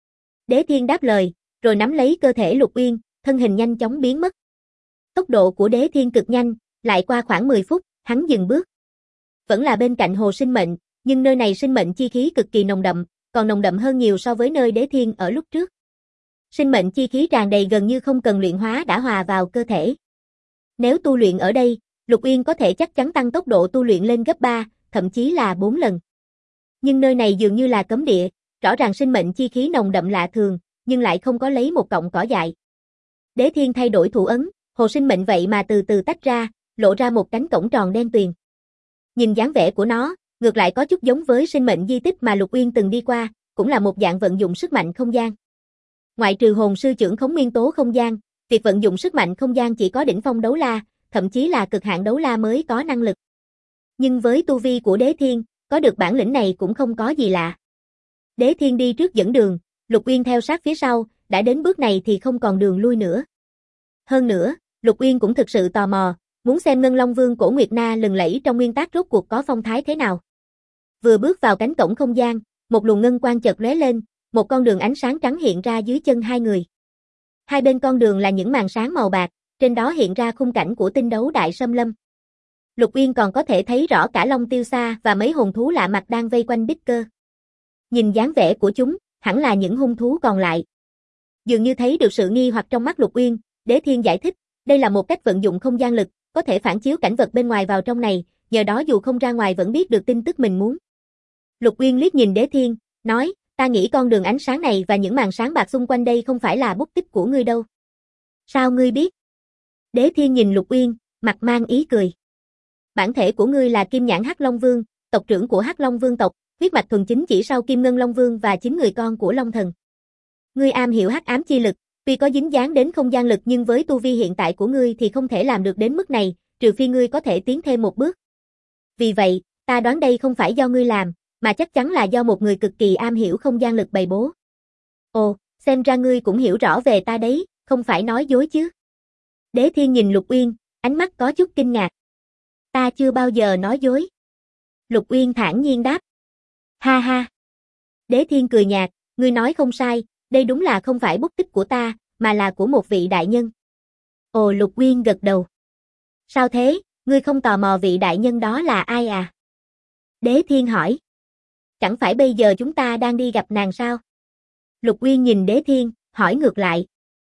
Đế Thiên đáp lời, rồi nắm lấy cơ thể Lục Uyên, thân hình nhanh chóng biến mất. Tốc độ của Đế Thiên cực nhanh, lại qua khoảng 10 phút, hắn dừng bước. Vẫn là bên cạnh hồ sinh mệnh, nhưng nơi này sinh mệnh chi khí cực kỳ nồng đậm, còn nồng đậm hơn nhiều so với nơi Đế Thiên ở lúc trước. Sinh mệnh chi khí tràn đầy gần như không cần luyện hóa đã hòa vào cơ thể. Nếu tu luyện ở đây, Lục Uyên có thể chắc chắn tăng tốc độ tu luyện lên gấp 3, thậm chí là 4 lần. Nhưng nơi này dường như là cấm địa, rõ ràng sinh mệnh chi khí nồng đậm lạ thường, nhưng lại không có lấy một cọng cỏ dại. Đế Thiên thay đổi thủ ấn, hồ sinh mệnh vậy mà từ từ tách ra, lộ ra một cánh cổng tròn đen tuyền. Nhìn dáng vẻ của nó, ngược lại có chút giống với sinh mệnh di tích mà Lục Uyên từng đi qua, cũng là một dạng vận dụng sức mạnh không gian. Ngoại trừ hồn sư trưởng khống nguyên tố không gian, việc vận dụng sức mạnh không gian chỉ có đỉnh phong đấu la, thậm chí là cực hạn đấu la mới có năng lực. Nhưng với tu vi của Đế Thiên, có được bản lĩnh này cũng không có gì lạ. Đế Thiên đi trước dẫn đường, Lục Uyên theo sát phía sau, đã đến bước này thì không còn đường lui nữa. Hơn nữa, Lục Uyên cũng thực sự tò mò, muốn xem Ngân Long Vương Cổ Nguyệt Na lừng lẫy trong nguyên tắc rốt cuộc có phong thái thế nào. Vừa bước vào cánh cổng không gian, Một luồng ngân quang chợt lóe lên, một con đường ánh sáng trắng hiện ra dưới chân hai người. Hai bên con đường là những màn sáng màu bạc, trên đó hiện ra khung cảnh của tinh đấu đại xâm lâm. Lục Uyên còn có thể thấy rõ cả Long Tiêu Sa và mấy hồn thú lạ mặt đang vây quanh Bích Cơ. Nhìn dáng vẻ của chúng, hẳn là những hung thú còn lại. Dường như thấy được sự nghi hoặc trong mắt Lục Uyên, Đế Thiên giải thích, đây là một cách vận dụng không gian lực, có thể phản chiếu cảnh vật bên ngoài vào trong này, nhờ đó dù không ra ngoài vẫn biết được tin tức mình muốn. Lục Uyên liếc nhìn Đế Thiên, nói, ta nghĩ con đường ánh sáng này và những màn sáng bạc xung quanh đây không phải là bút tích của ngươi đâu. Sao ngươi biết? Đế Thiên nhìn Lục Uyên, mặt mang ý cười. Bản thể của ngươi là Kim Nhãn Hắc Long Vương, tộc trưởng của Hắc Long Vương tộc, huyết mạch thuần chính chỉ sau Kim Ngân Long Vương và 9 người con của Long Thần. Ngươi am hiểu hắc ám chi lực, tuy có dính dáng đến không gian lực nhưng với tu vi hiện tại của ngươi thì không thể làm được đến mức này, trừ phi ngươi có thể tiến thêm một bước. Vì vậy, ta đoán đây không phải do ngươi làm, mà chắc chắn là do một người cực kỳ am hiểu không gian lực bày bố. Ồ, xem ra ngươi cũng hiểu rõ về ta đấy, không phải nói dối chứ. Đế Thiên nhìn Lục Uyên, ánh mắt có chút kinh ngạc. Ta chưa bao giờ nói dối. Lục Uyên thản nhiên đáp. Ha ha. Đế Thiên cười nhạt, ngươi nói không sai, đây đúng là không phải bút tích của ta, mà là của một vị đại nhân. Ồ, Lục Uyên gật đầu. Sao thế, ngươi không tò mò vị đại nhân đó là ai à? Đế Thiên hỏi. Chẳng phải bây giờ chúng ta đang đi gặp nàng sao? Lục Uyên nhìn Đế Thiên, hỏi ngược lại.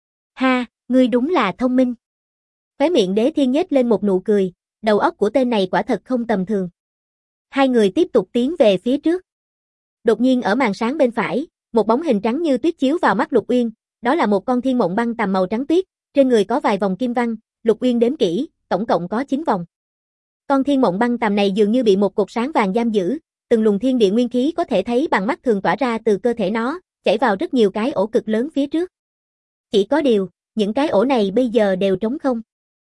Ha, ngươi đúng là thông minh. Khóe miệng Đế Thiên nhếch lên một nụ cười, đầu óc của tên này quả thật không tầm thường. Hai người tiếp tục tiến về phía trước. Đột nhiên ở màn sáng bên phải, một bóng hình trắng như tuyết chiếu vào mắt Lục Uyên, đó là một con thiên mộng băng tầm màu trắng tuyết, trên người có vài vòng kim văn, Lục Uyên đếm kỹ, tổng cộng có 9 vòng. Con thiên mộng băng tầm này dường như bị một cột sáng vàng giam giữ, từng luồng thiên địa nguyên khí có thể thấy bằng mắt thường tỏa ra từ cơ thể nó, chảy vào rất nhiều cái ổ cực lớn phía trước. Chỉ có điều, những cái ổ này bây giờ đều trống không.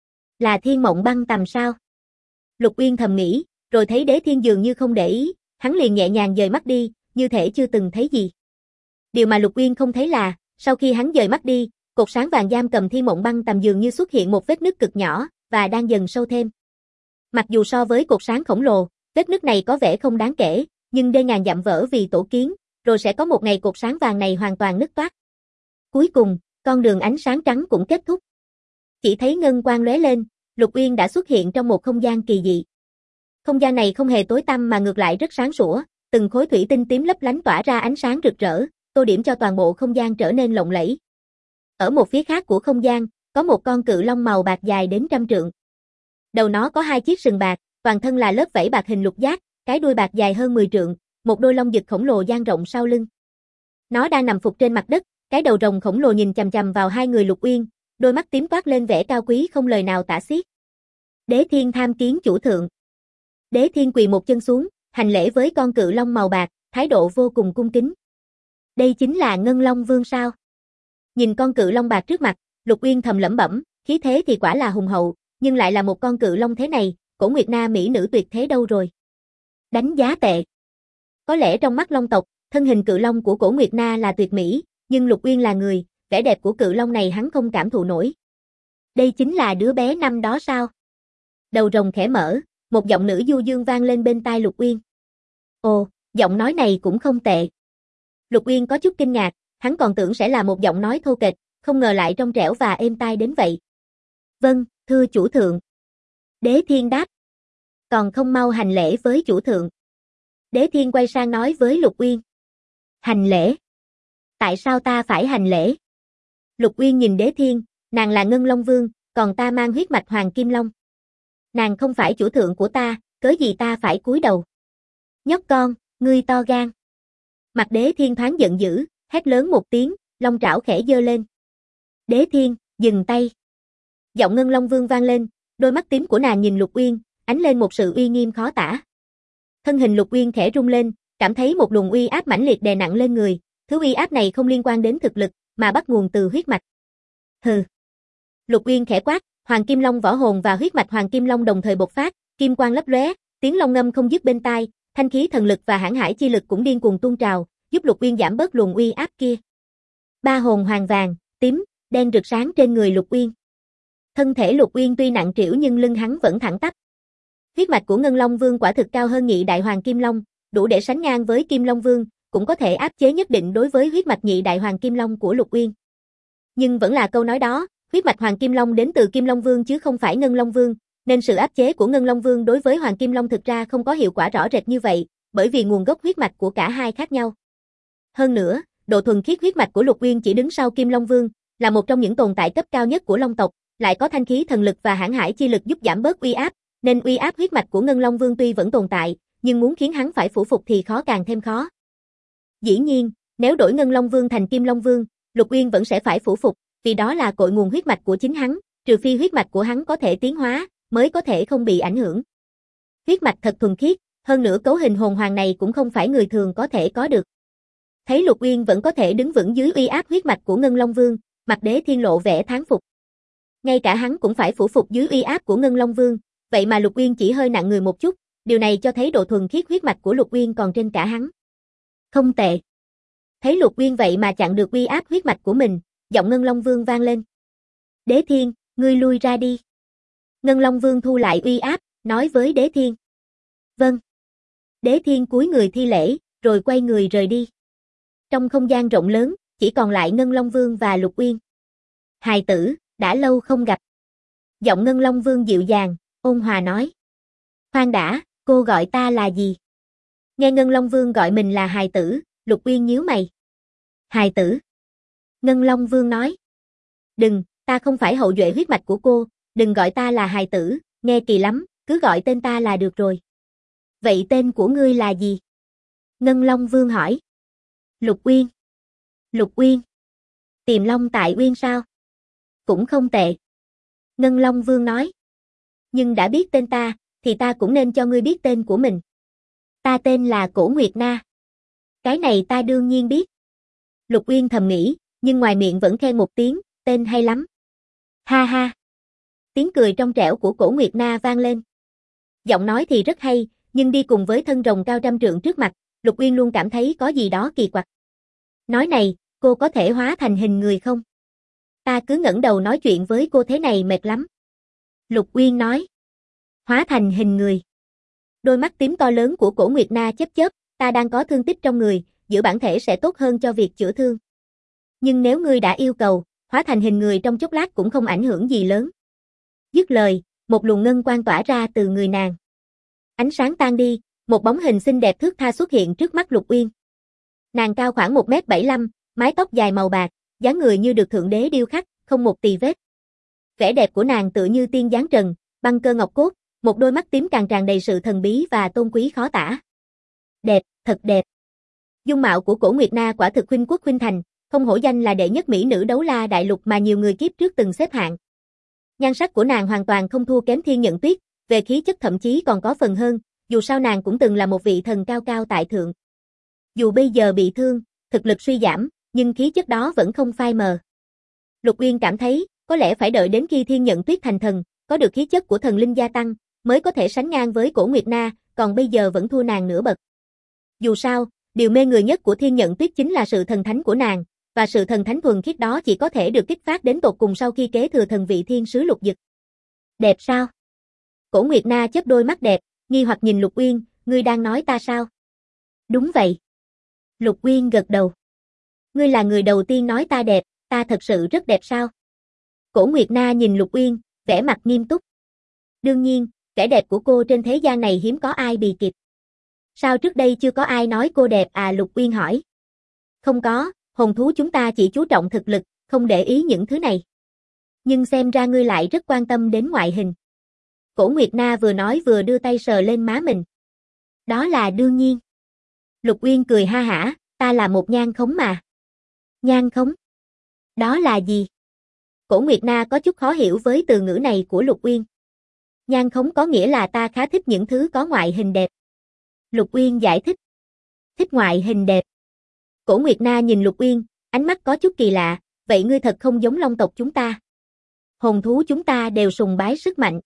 Là thiên mộng băng tầm sao? Lục Uyên thầm nghĩ, rồi thấy Đế Thiên dường như không để ý, hắn liền nhẹ nhàng dời mắt đi, như thể chưa từng thấy gì. Điều mà Lục Uyên không thấy là, sau khi hắn dời mắt đi, cột sáng vàng giam cầm thiên mộng băng tầm dường như xuất hiện một vết nứt cực nhỏ, và đang dần sâu thêm. Mặc dù so với cột sáng khổng lồ, vết nứt này có vẻ không đáng kể, nhưng đê ngàn dặm vỡ vì tổ kiến, rồi sẽ có một ngày cột sáng vàng này hoàn toàn nứt toác. Cuối cùng, con đường ánh sáng trắng cũng kết thúc. Chỉ thấy ngân quang lóe lên, Lục Uyên đã xuất hiện trong một không gian kỳ dị. Không gian này không hề tối tăm mà ngược lại rất sáng sủa, từng khối thủy tinh tím lấp lánh tỏa ra ánh sáng rực rỡ, tô điểm cho toàn bộ không gian trở nên lộng lẫy. Ở một phía khác của không gian, có một con cự long màu bạc dài đến 100 trượng. Đầu nó có 2 chiếc sừng bạc, toàn thân là lớp vảy bạc hình lục giác, cái đuôi bạc dài hơn 10 trượng, một đôi lông giật khổng lồ dang rộng sau lưng. Nó đang nằm phục trên mặt đất, cái đầu rồng khổng lồ nhìn chằm chằm vào hai người Lục Uyên, đôi mắt tím toát lên vẻ cao quý không lời nào tả xiết. Đế Thiên tham kiến chủ thượng. Đế Thiên quỳ một chân xuống, hành lễ với con cự long màu bạc, thái độ vô cùng cung kính. Đây chính là Ngân Long Vương sao? Nhìn con cự long bạc trước mặt, Lục Uyên thầm lẩm bẩm, khí thế thì quả là hùng hậu, nhưng lại là một con cự long thế này, Cổ Nguyệt Na mỹ nữ tuyệt thế đâu rồi? Đánh giá tệ. Có lẽ trong mắt long tộc, thân hình cự long của Cổ Nguyệt Na là tuyệt mỹ, nhưng Lục Uyên là người, vẻ đẹp của cự long này hắn không cảm thụ nổi. Đây chính là đứa bé năm đó sao? Đầu rồng khẽ mở, một giọng nữ du dương vang lên bên tai Lục Uyên. Ồ, giọng nói này cũng không tệ. Lục Uyên có chút kinh ngạc, hắn còn tưởng sẽ là một giọng nói thô kệch, không ngờ lại trong trẻo và êm tai đến vậy. Vâng, thưa chủ thượng. Đế Thiên đáp. Còn không mau hành lễ với chủ thượng. Đế Thiên quay sang nói với Lục Uyên. Hành lễ? Tại sao ta phải hành lễ? Lục Uyên nhìn Đế Thiên, nàng là Ngân Long Vương, còn ta mang huyết mạch Hoàng Kim Long. Nàng không phải chủ thượng của ta, cớ gì ta phải cúi đầu? Nhóc con, ngươi to gan. Mặt Đế Thiên thoáng giận dữ, hét lớn một tiếng, long trảo khẽ giơ lên. Đế Thiên, dừng tay. Giọng Ngân Long Vương vang lên, đôi mắt tím của nàng nhìn Lục Uyên, ánh lên một sự uy nghiêm khó tả. Thân hình Lục Uyên khẽ rung lên, cảm thấy một luồng uy áp mãnh liệt đè nặng lên người, thứ uy áp này không liên quan đến thực lực, mà bắt nguồn từ huyết mạch. Hừ. Lục Uyên khẽ quát, Hoàng Kim Long võ hồn và huyết mạch Hoàng Kim Long đồng thời bộc phát, kim quang lấp lóe, tiếng long ngâm không dứt bên tai, thanh khí thần lực và hãn hải chi lực cũng điên cuồng tuôn trào, giúp Lục Uyên giảm bớt luồng uy áp kia. Ba hồn hoàng vàng, tím, đen rực sáng trên người Lục Uyên. Thân thể Lục Uyên tuy nặng trĩu nhưng lưng hắn vẫn thẳng tắp. Huyết mạch của Ngân Long Vương quả thực cao hơn Nhị Đại Hoàng Kim Long, đủ để sánh ngang với Kim Long Vương, cũng có thể áp chế nhất định đối với huyết mạch nhị đại hoàng Kim Long của Lục Uyên. Nhưng vẫn là câu nói đó, huyết mạch hoàng Kim Long đến từ Kim Long Vương chứ không phải Ngân Long Vương, nên sự áp chế của Ngân Long Vương đối với hoàng Kim Long thực ra không có hiệu quả rõ rệt như vậy, bởi vì nguồn gốc huyết mạch của cả hai khác nhau. Hơn nữa, độ thuần khiết huyết mạch của Lục Uyên chỉ đứng sau Kim Long Vương, là một trong những tồn tại cấp cao nhất của Long tộc, lại có thanh khí thần lực và hãn hải chi lực giúp giảm bớt uy áp, nên uy áp huyết mạch của Ngân Long Vương tuy vẫn tồn tại, nhưng muốn khiến hắn phải phủ phục thì khó càng thêm khó. Dĩ nhiên, nếu đổi Ngân Long Vương thành Kim Long Vương, Lục Uyên vẫn sẽ phải phủ phục, vì đó là cội nguồn huyết mạch của chính hắn, trừ phi huyết mạch của hắn có thể tiến hóa, mới có thể không bị ảnh hưởng. Huyết mạch thật thuần khiết, hơn nữa cấu hình hồn hoàng này cũng không phải người thường có thể có được. Thấy Lục Uyên vẫn có thể đứng vững dưới uy áp huyết mạch của Ngân Long Vương, Mặt Đế Thiên lộ vẻ thán phục. Ngay cả hắn cũng phải phủ phục dưới uy áp của Ngân Long Vương, vậy mà Lục Uyên chỉ hơi nặng người một chút, điều này cho thấy độ thuần khiết huyết mạch của Lục Uyên còn trên cả hắn. Không tệ. Thấy Lục Uyên vậy mà chặn được uy áp huyết mạch của mình, giọng Ngân Long Vương vang lên. Đế Thiên, ngươi lui ra đi. Ngân Long Vương thu lại uy áp, nói với Đế Thiên. Vâng. Đế Thiên cúi người thi lễ, rồi quay người rời đi. Trong không gian rộng lớn, chỉ còn lại Ngân Long Vương và Lục Uyên. Hài tử, đã lâu không gặp. Giọng Ngân Long Vương dịu dàng, ôn hòa nói. Khoan đã, cô gọi ta là gì? Nghe Ngân Long Vương gọi mình là hài tử, Lục Uyên nhíu mày. Hài tử. Ngân Long Vương nói. Đừng, ta không phải hậu duệ huyết mạch của cô, đừng gọi ta là hài tử, nghe kỳ lắm, cứ gọi tên ta là được rồi. Vậy tên của ngươi là gì? Ngân Long Vương hỏi. Lục Uyên. Lục Uyên. Tiềm Long tại Uyên sao? Cũng không tệ. Ngân Long Vương nói. Nhưng đã biết tên ta, thì ta cũng nên cho ngươi biết tên của mình. Ta tên là Cổ Nguyệt Na. Cái này ta đương nhiên biết. Lục Uyên thầm nghĩ, nhưng ngoài miệng vẫn khen một tiếng, tên hay lắm. Ha ha. Tiếng cười trong trẻo của Cổ Nguyệt Na vang lên. Giọng nói thì rất hay, nhưng đi cùng với thân rồng cao trăm trượng trước mặt, Lục Uyên luôn cảm thấy có gì đó kỳ quặc. Nói này, cô có thể hóa thành hình người không? Ta cứ ngẩng đầu nói chuyện với cô thế này mệt lắm. Lục Uyên nói. Hóa thành hình người. Đôi mắt tím to lớn của Cổ Nguyệt Na chớp chớp, ta đang có thương tích trong người, giữ bản thể sẽ tốt hơn cho việc chữa thương. Nhưng nếu ngươi đã yêu cầu, hóa thành hình người trong chốc lát cũng không ảnh hưởng gì lớn. Dứt lời, một luồng ngân quang tỏa ra từ người nàng. Ánh sáng tan đi, một bóng hình xinh đẹp thướt tha xuất hiện trước mắt Lục Uyên. Nàng cao khoảng 1m75, mái tóc dài màu bạc, dáng người như được thượng đế điêu khắc, không một tì vết. Vẻ đẹp của nàng tựa như tiên dáng trần, băng cơ ngọc cốt, một đôi mắt tím càng tràn đầy sự thần bí và tôn quý khó tả. Đẹp, thật đẹp. Dung mạo của Cổ Nguyệt Na quả thực khuynh quốc khuynh thành, không hổ danh là đệ nhất mỹ nữ đấu la đại lục mà nhiều người kiếp trước từng xếp hạng. Nhan sắc của nàng hoàn toàn không thua kém Thiên Nhận Tuyết, về khí chất thậm chí còn có phần hơn, dù sao nàng cũng từng là một vị thần cao cao tại thượng. Dù bây giờ bị thương, thực lực suy giảm, nhưng khí chất đó vẫn không phai mờ. Lục Uyên cảm thấy, có lẽ phải đợi đến khi Thiên Nhận Tuyết thành thần, có được khí chất của thần linh gia tăng, mới có thể sánh ngang với Cổ Nguyệt Na, còn bây giờ vẫn thua nàng nửa bậc. Dù sao, điều mê người nhất của Thiên Nhận Tuyết chính là sự thần thánh của nàng, và sự thần thánh thuần khiết đó chỉ có thể được kích phát đến tột cùng sau khi kế thừa thần vị thiên sứ Lục Dực. Đẹp sao? Cổ Nguyệt Na chớp đôi mắt đẹp, nghi hoặc nhìn Lục Uyên, ngươi đang nói ta sao? Đúng vậy. Lục Uyên gật đầu. Ngươi là người đầu tiên nói ta đẹp, ta thật sự rất đẹp sao? Cổ Nguyệt Na nhìn Lục Uyên, vẻ mặt nghiêm túc. Đương nhiên, vẻ đẹp của cô trên thế gian này hiếm có ai bì kịp. Sao trước đây chưa có ai nói cô đẹp à? Lục Uyên hỏi. Không có, hồn thú chúng ta chỉ chú trọng thực lực, không để ý những thứ này. Nhưng xem ra ngươi lại rất quan tâm đến ngoại hình. Cổ Nguyệt Na vừa nói vừa đưa tay sờ lên má mình. Đó là đương nhiên. Lục Uyên cười ha hả, ta là một nhan khống mà. Nhan khống? Đó là gì? Cổ Nguyệt Na có chút khó hiểu với từ ngữ này của Lục Uyên. Nhan khống có nghĩa là ta khá thích những thứ có ngoại hình đẹp. Lục Uyên giải thích. Thích ngoại hình đẹp. Cổ Nguyệt Na nhìn Lục Uyên, ánh mắt có chút kỳ lạ, vậy ngươi thật không giống Long tộc chúng ta. Hồn thú chúng ta đều sùng bái sức mạnh.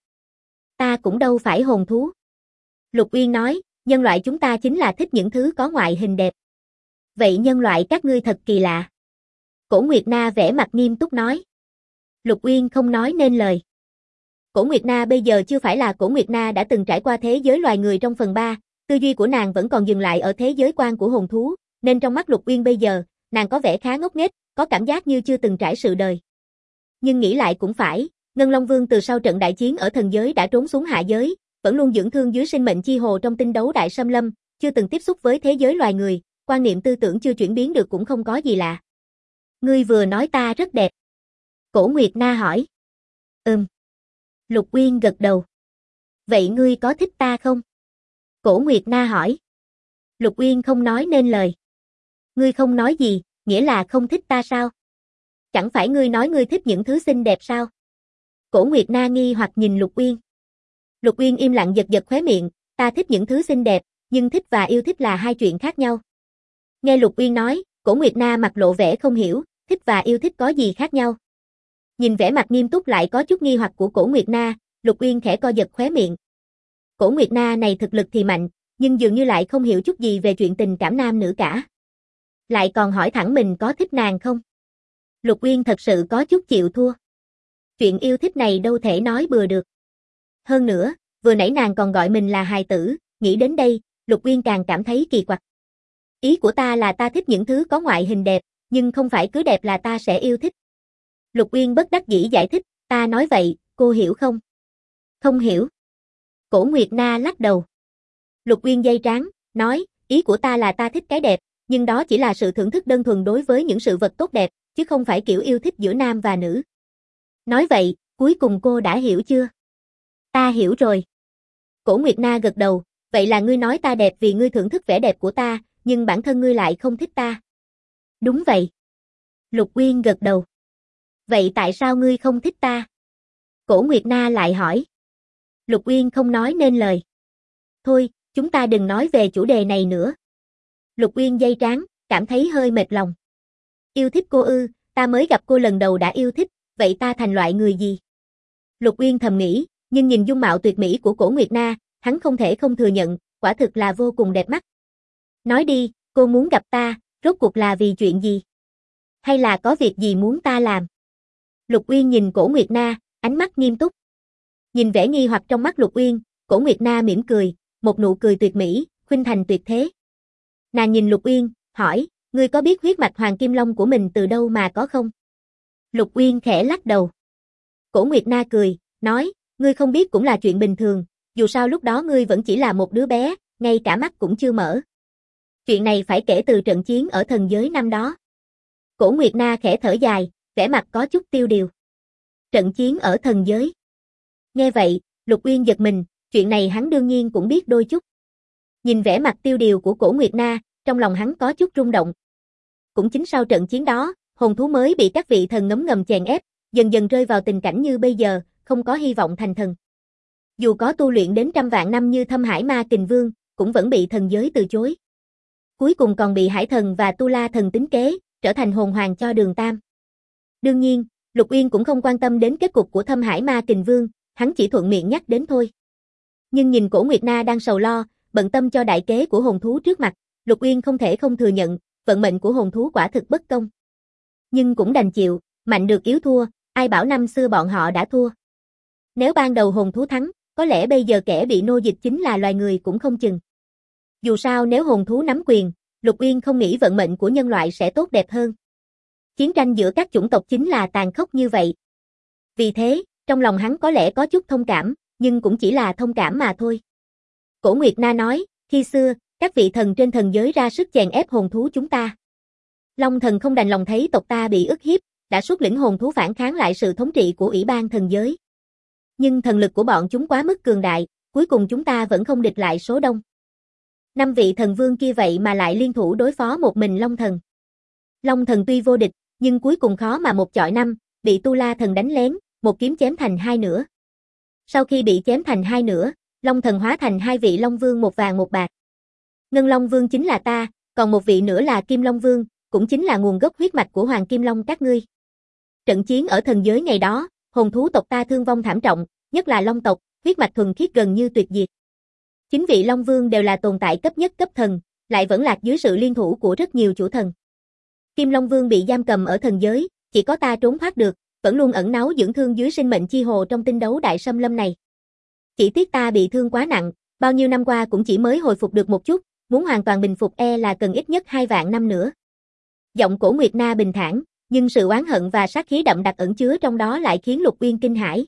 Ta cũng đâu phải hồn thú. Lục Uyên nói, nhân loại chúng ta chính là thích những thứ có ngoại hình đẹp. Vậy nhân loại các ngươi thật kỳ lạ. Cổ Nguyệt Na vẻ mặt nghiêm túc nói. Lục Uyên không nói nên lời. Cổ Nguyệt Na bây giờ chưa phải là Cổ Nguyệt Na đã từng trải qua thế giới loài người trong phần 3, tư duy của nàng vẫn còn dừng lại ở thế giới quan của hồn thú, nên trong mắt Lục Uyên bây giờ, nàng có vẻ khá ngốc nghếch, có cảm giác như chưa từng trải sự đời. Nhưng nghĩ lại cũng phải, Ngân Long Vương từ sau trận đại chiến ở thần giới đã trốn xuống hạ giới, vẫn luôn dưỡng thương dưới sinh mệnh chi hồ trong tinh đấu đại xâm lâm, chưa từng tiếp xúc với thế giới loài người, quan niệm tư tưởng chưa chuyển biến được cũng không có gì lạ. Ngươi vừa nói ta rất đẹp. Cổ Nguyệt Na hỏi. Lục Uyên gật đầu. Vậy ngươi có thích ta không? Cổ Nguyệt Na hỏi. Lục Uyên không nói nên lời. Ngươi không nói gì, nghĩa là không thích ta sao? Chẳng phải ngươi nói ngươi thích những thứ xinh đẹp sao? Cổ Nguyệt Na nghi hoặc nhìn Lục Uyên. Lục Uyên im lặng giật giật khóe miệng, ta thích những thứ xinh đẹp, nhưng thích và yêu thích là hai chuyện khác nhau. Nghe Lục Uyên nói, Cổ Nguyệt Na mặt lộ vẻ không hiểu, thích và yêu thích có gì khác nhau. Nhìn vẻ mặt nghiêm túc lại có chút nghi hoặc của Cổ Nguyệt Na, Lục Uyên khẽ co giật khóe miệng. Cổ Nguyệt Na này thực lực thì mạnh, nhưng dường như lại không hiểu chút gì về chuyện tình cảm nam nữ cả. Lại còn hỏi thẳng mình có thích nàng không? Lục Uyên thật sự có chút chịu thua. Chuyện yêu thích này đâu thể nói bừa được. Hơn nữa, vừa nãy nàng còn gọi mình là hài tử, nghĩ đến đây, Lục Uyên càng cảm thấy kỳ quặc. Ý của ta là ta thích những thứ có ngoại hình đẹp, nhưng không phải cứ đẹp là ta sẽ yêu thích. Lục Uyên bất đắc dĩ giải thích, ta nói vậy, cô hiểu không? Không hiểu. Cổ Nguyệt Na lắc đầu. Lục Uyên giây trán, nói, ý của ta là ta thích cái đẹp, nhưng đó chỉ là sự thưởng thức đơn thuần đối với những sự vật tốt đẹp, chứ không phải kiểu yêu thích giữa nam và nữ. Nói vậy, cuối cùng cô đã hiểu chưa? Ta hiểu rồi. Cổ Nguyệt Na gật đầu, vậy là ngươi nói ta đẹp vì ngươi thưởng thức vẻ đẹp của ta, nhưng bản thân ngươi lại không thích ta. Đúng vậy. Lục Uyên gật đầu. Vậy tại sao ngươi không thích ta? Cổ Nguyệt Na lại hỏi. Lục Uyên không nói nên lời. Thôi, chúng ta đừng nói về chủ đề này nữa. Lục Uyên giây trán, cảm thấy hơi mệt lòng. Yêu thích cô ư, ta mới gặp cô lần đầu đã yêu thích, vậy ta thành loại người gì? Lục Uyên thầm nghĩ, nhưng nhìn dung mạo tuyệt mỹ của Cổ Nguyệt Na, hắn không thể không thừa nhận, quả thực là vô cùng đẹp mắt. Nói đi, cô muốn gặp ta, rốt cuộc là vì chuyện gì? Hay là có việc gì muốn ta làm? Lục Uyên nhìn Cổ Nguyệt Na, ánh mắt nghiêm túc. Nhìn vẻ nghi hoặc trong mắt Lục Uyên, Cổ Nguyệt Na mỉm cười, một nụ cười tuyệt mỹ, khuynh thành tuyệt thế. Nàng nhìn Lục Uyên, hỏi, ngươi có biết huyết mạch Hoàng Kim Long của mình từ đâu mà có không? Lục Uyên khẽ lắc đầu. Cổ Nguyệt Na cười, nói, ngươi không biết cũng là chuyện bình thường, dù sao lúc đó ngươi vẫn chỉ là một đứa bé, ngay cả mắt cũng chưa mở. Chuyện này phải kể từ trận chiến ở thần giới năm đó. Cổ Nguyệt Na khẽ thở dài, vẻ mặt có chút tiêu điều. Trận chiến ở thần giới. Nghe vậy, Lục Uyên giật mình, chuyện này hắn đương nhiên cũng biết đôi chút. Nhìn vẻ mặt tiêu điều của Cổ Nguyệt Na, trong lòng hắn có chút rung động. Cũng chính sau trận chiến đó, hồn thú mới bị các vị thần ngấm ngầm chèn ép, dần dần rơi vào tình cảnh như bây giờ, không có hy vọng thành thần. Dù có tu luyện đến trăm vạn năm như Thâm Hải Ma Kình Vương, cũng vẫn bị thần giới từ chối. Cuối cùng còn bị Hải Thần và Tu La Thần tính kế, trở thành hồn hoàng cho Đường Tam. Đương nhiên, Lục Uyên cũng không quan tâm đến kết cục của Thâm Hải Ma Kình Vương, hắn chỉ thuận miệng nhắc đến thôi. Nhưng nhìn Cổ Nguyệt Na đang sầu lo, bận tâm cho đại kế của hồn thú trước mặt, Lục Uyên không thể không thừa nhận, vận mệnh của hồn thú quả thực bất công. Nhưng cũng đành chịu, mạnh được yếu thua, ai bảo năm xưa bọn họ đã thua. Nếu ban đầu hồn thú thắng, có lẽ bây giờ kẻ bị nô dịch chính là loài người cũng không chừng. Dù sao nếu hồn thú nắm quyền, Lục Uyên không nghĩ vận mệnh của nhân loại sẽ tốt đẹp hơn. Chiến tranh giữa các chủng tộc chính là tàn khốc như vậy. Vì thế, trong lòng hắn có lẽ có chút thông cảm, nhưng cũng chỉ là thông cảm mà thôi. Cổ Nguyệt Na nói, khi xưa, các vị thần trên thần giới ra sức chèn ép hồn thú chúng ta. Long thần không đành lòng thấy tộc ta bị ức hiếp, đã xuất lĩnh hồn thú phản kháng lại sự thống trị của Ủy ban thần giới. Nhưng thần lực của bọn chúng quá mức cường đại, cuối cùng chúng ta vẫn không địch lại số đông. 5 vị thần vương kia vậy mà lại liên thủ đối phó một mình Long thần. Long thần tuy vô địch, nhưng cuối cùng khó mà một chọi năm, bị Tu La thần đánh lén, một kiếm chém thành hai nửa. Sau khi bị chém thành hai nửa, Long thần hóa thành 2 vị Long vương một vàng một bạc. Ngân Long vương chính là ta, còn một vị nữa là Kim Long vương, cũng chính là nguồn gốc huyết mạch của Hoàng Kim Long các ngươi. Trận chiến ở thần giới ngày đó, hồn thú tộc ta thương vong thảm trọng, nhất là Long tộc, huyết mạch thuần khiết gần như tuyệt diệt. 9 vị Long vương đều là tồn tại cấp nhất cấp thần, lại vẫn lạc dưới sự liên thủ của rất nhiều chủ thần. Kim Long vương bị giam cầm ở thần giới, chỉ có ta trốn thoát được, vẫn luôn ẩn náu dưỡng thương dưới sinh mệnh chi hồ trong tinh đấu đại xâm lâm này. Chỉ tiếc ta bị thương quá nặng, bao nhiêu năm qua cũng chỉ mới hồi phục được một chút, muốn hoàn toàn bình phục là cần ít nhất 2 vạn năm nữa. Giọng Cổ Nguyệt Na bình thản, nhưng sự oán hận và sát khí đậm đặc ẩn chứa trong đó lại khiến Lục Uyên kinh hãi.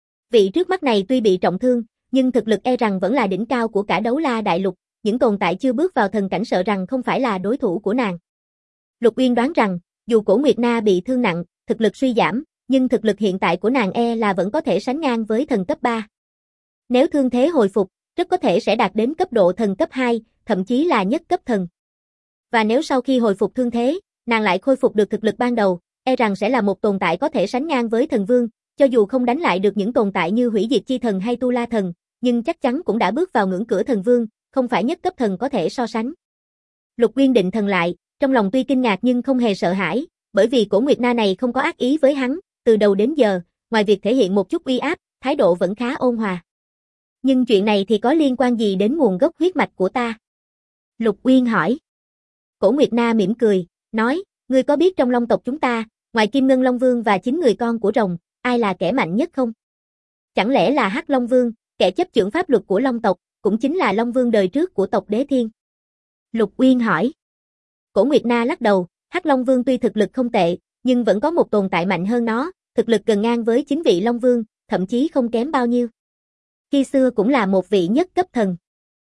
Vị trước mắt này tuy bị trọng thương, nhưng thực lực rằng vẫn là đỉnh cao của cả Đấu La Đại Lục, những tồn tại chưa bước vào thần cảnh sợ rằng không phải là đối thủ của nàng. Lục Uyên đoán rằng, dù Cổ Nguyệt Na bị thương nặng, thực lực suy giảm, nhưng thực lực hiện tại của nàng là vẫn có thể sánh ngang với thần cấp 3. Nếu thương thế hồi phục, rất có thể sẽ đạt đến cấp độ thần cấp 2, thậm chí là nhất cấp thần. Và nếu sau khi hồi phục thương thế, nàng lại khôi phục được thực lực ban đầu, rằng sẽ là một tồn tại có thể sánh ngang với thần vương, cho dù không đánh lại được những tồn tại như Hủy Diệt Chi Thần hay Tu La Thần, nhưng chắc chắn cũng đã bước vào ngưỡng cửa thần vương, không phải nhất cấp thần có thể so sánh. Lục Uyên định thần lại, trong lòng tuy kinh ngạc nhưng không hề sợ hãi, bởi vì Cổ Nguyệt Na này không có ác ý với hắn, từ đầu đến giờ, ngoài việc thể hiện một chút uy áp, thái độ vẫn khá ôn hòa. Nhưng chuyện này thì có liên quan gì đến nguồn gốc huyết mạch của ta? Lục Uyên hỏi. Cổ Nguyệt Na mỉm cười, nói, ngươi có biết trong Long tộc chúng ta, ngoài Kim Ngân Long Vương và 9 người con của rồng, ai là kẻ mạnh nhất không? Chẳng lẽ là Hắc Long Vương, kẻ chấp chưởng pháp luật của Long tộc, cũng chính là Long Vương đời trước của tộc Đế Thiên? Lục Uyên hỏi. Cổ Nguyệt Na lắc đầu, Hắc Long Vương tuy thực lực không tệ, nhưng vẫn có một tồn tại mạnh hơn nó, thực lực gần ngang với 9 vị Long Vương, thậm chí không kém bao nhiêu. Khi xưa cũng là một vị nhất cấp thần.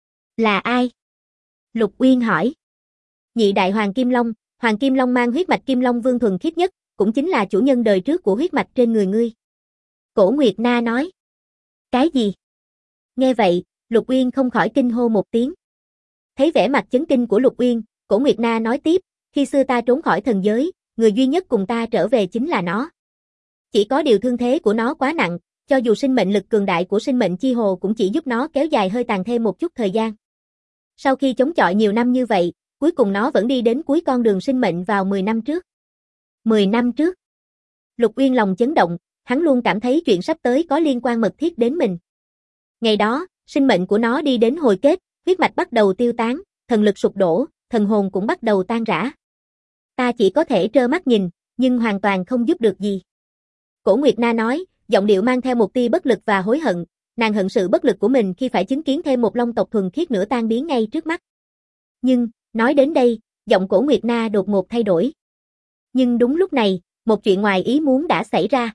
Là ai? Lục Uyên hỏi. Nhị đại Hoàng Kim Long mang huyết mạch Kim Long Vương thuần khiết nhất, cũng chính là chủ nhân đời trước của huyết mạch trên người ngươi. Cổ Nguyệt Na nói. Cái gì? Nghe vậy, Lục Uyên không khỏi kinh hô một tiếng. Thấy vẻ mặt chấn kinh của Lục Uyên, Cổ Nguyệt Na nói tiếp, khi xưa ta trốn khỏi thần giới, người duy nhất cùng ta trở về chính là nó. Chỉ có điều thương thế của nó quá nặng, cho dù sinh mệnh lực cường đại của sinh mệnh chi hồ cũng chỉ giúp nó kéo dài hơi tàn thêm một chút thời gian. Sau khi chống chọi nhiều năm như vậy, cuối cùng nó vẫn đi đến cuối con đường sinh mệnh vào 10 năm trước. 10 năm trước. Lục Uyên lòng chấn động, hắn luôn cảm thấy chuyện sắp tới có liên quan mật thiết đến mình. Ngày đó, sinh mệnh của nó đi đến hồi kết, huyết mạch bắt đầu tiêu tán, thần lực sụp đổ, thần hồn cũng bắt đầu tan rã. Ta chỉ có thể trơ mắt nhìn, nhưng hoàn toàn không giúp được gì. Cổ Nguyệt Na nói, giọng điệu mang theo một tia bất lực và hối hận, nàng hận sự bất lực của mình khi phải chứng kiến thêm một long tộc thuần khiết nữa tan biến ngay trước mắt. Nhưng, nói đến đây, giọng Cổ Nguyệt Na đột ngột thay đổi. Nhưng đúng lúc này, một chuyện ngoài ý muốn đã xảy ra.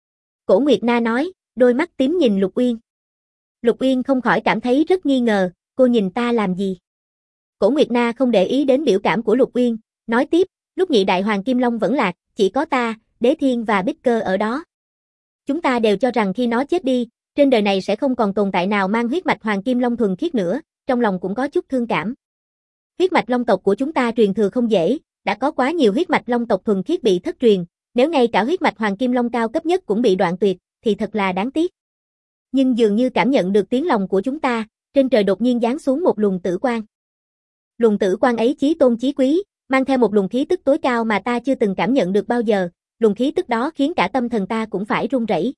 Cổ Nguyệt Na nói, đôi mắt tím nhìn Lục Uyên. Lục Uyên không khỏi cảm thấy rất nghi ngờ, cô nhìn ta làm gì? Cổ Nguyệt Na không để ý đến biểu cảm của Lục Uyên, nói tiếp, lúc nhị đại Hoàng Kim Long vẫn lạc, chỉ có ta, Đế Thiên và Bích Cơ ở đó. Chúng ta đều cho rằng khi nó chết đi, trên đời này sẽ không còn tồn tại nào mang huyết mạch Hoàng Kim Long thuần khiết nữa, trong lòng cũng có chút thương cảm. Huyết mạch Long tộc của chúng ta truyền thừa không dễ, đã có quá nhiều huyết mạch Long tộc thuần khiết bị thất truyền, nếu ngay cả huyết mạch Hoàng Kim Long cao cấp nhất cũng bị đoạn tuyệt, thì thật là đáng tiếc. Nhưng dường như cảm nhận được tiếng lòng của chúng ta, trên trời đột nhiên giáng xuống một luồng tử quang. Luồng tử quang ấy chí tôn chí quý, mang theo một luồng khí tức tối cao mà ta chưa từng cảm nhận được bao giờ, luồng khí tức đó khiến cả tâm thần ta cũng phải run rẩy.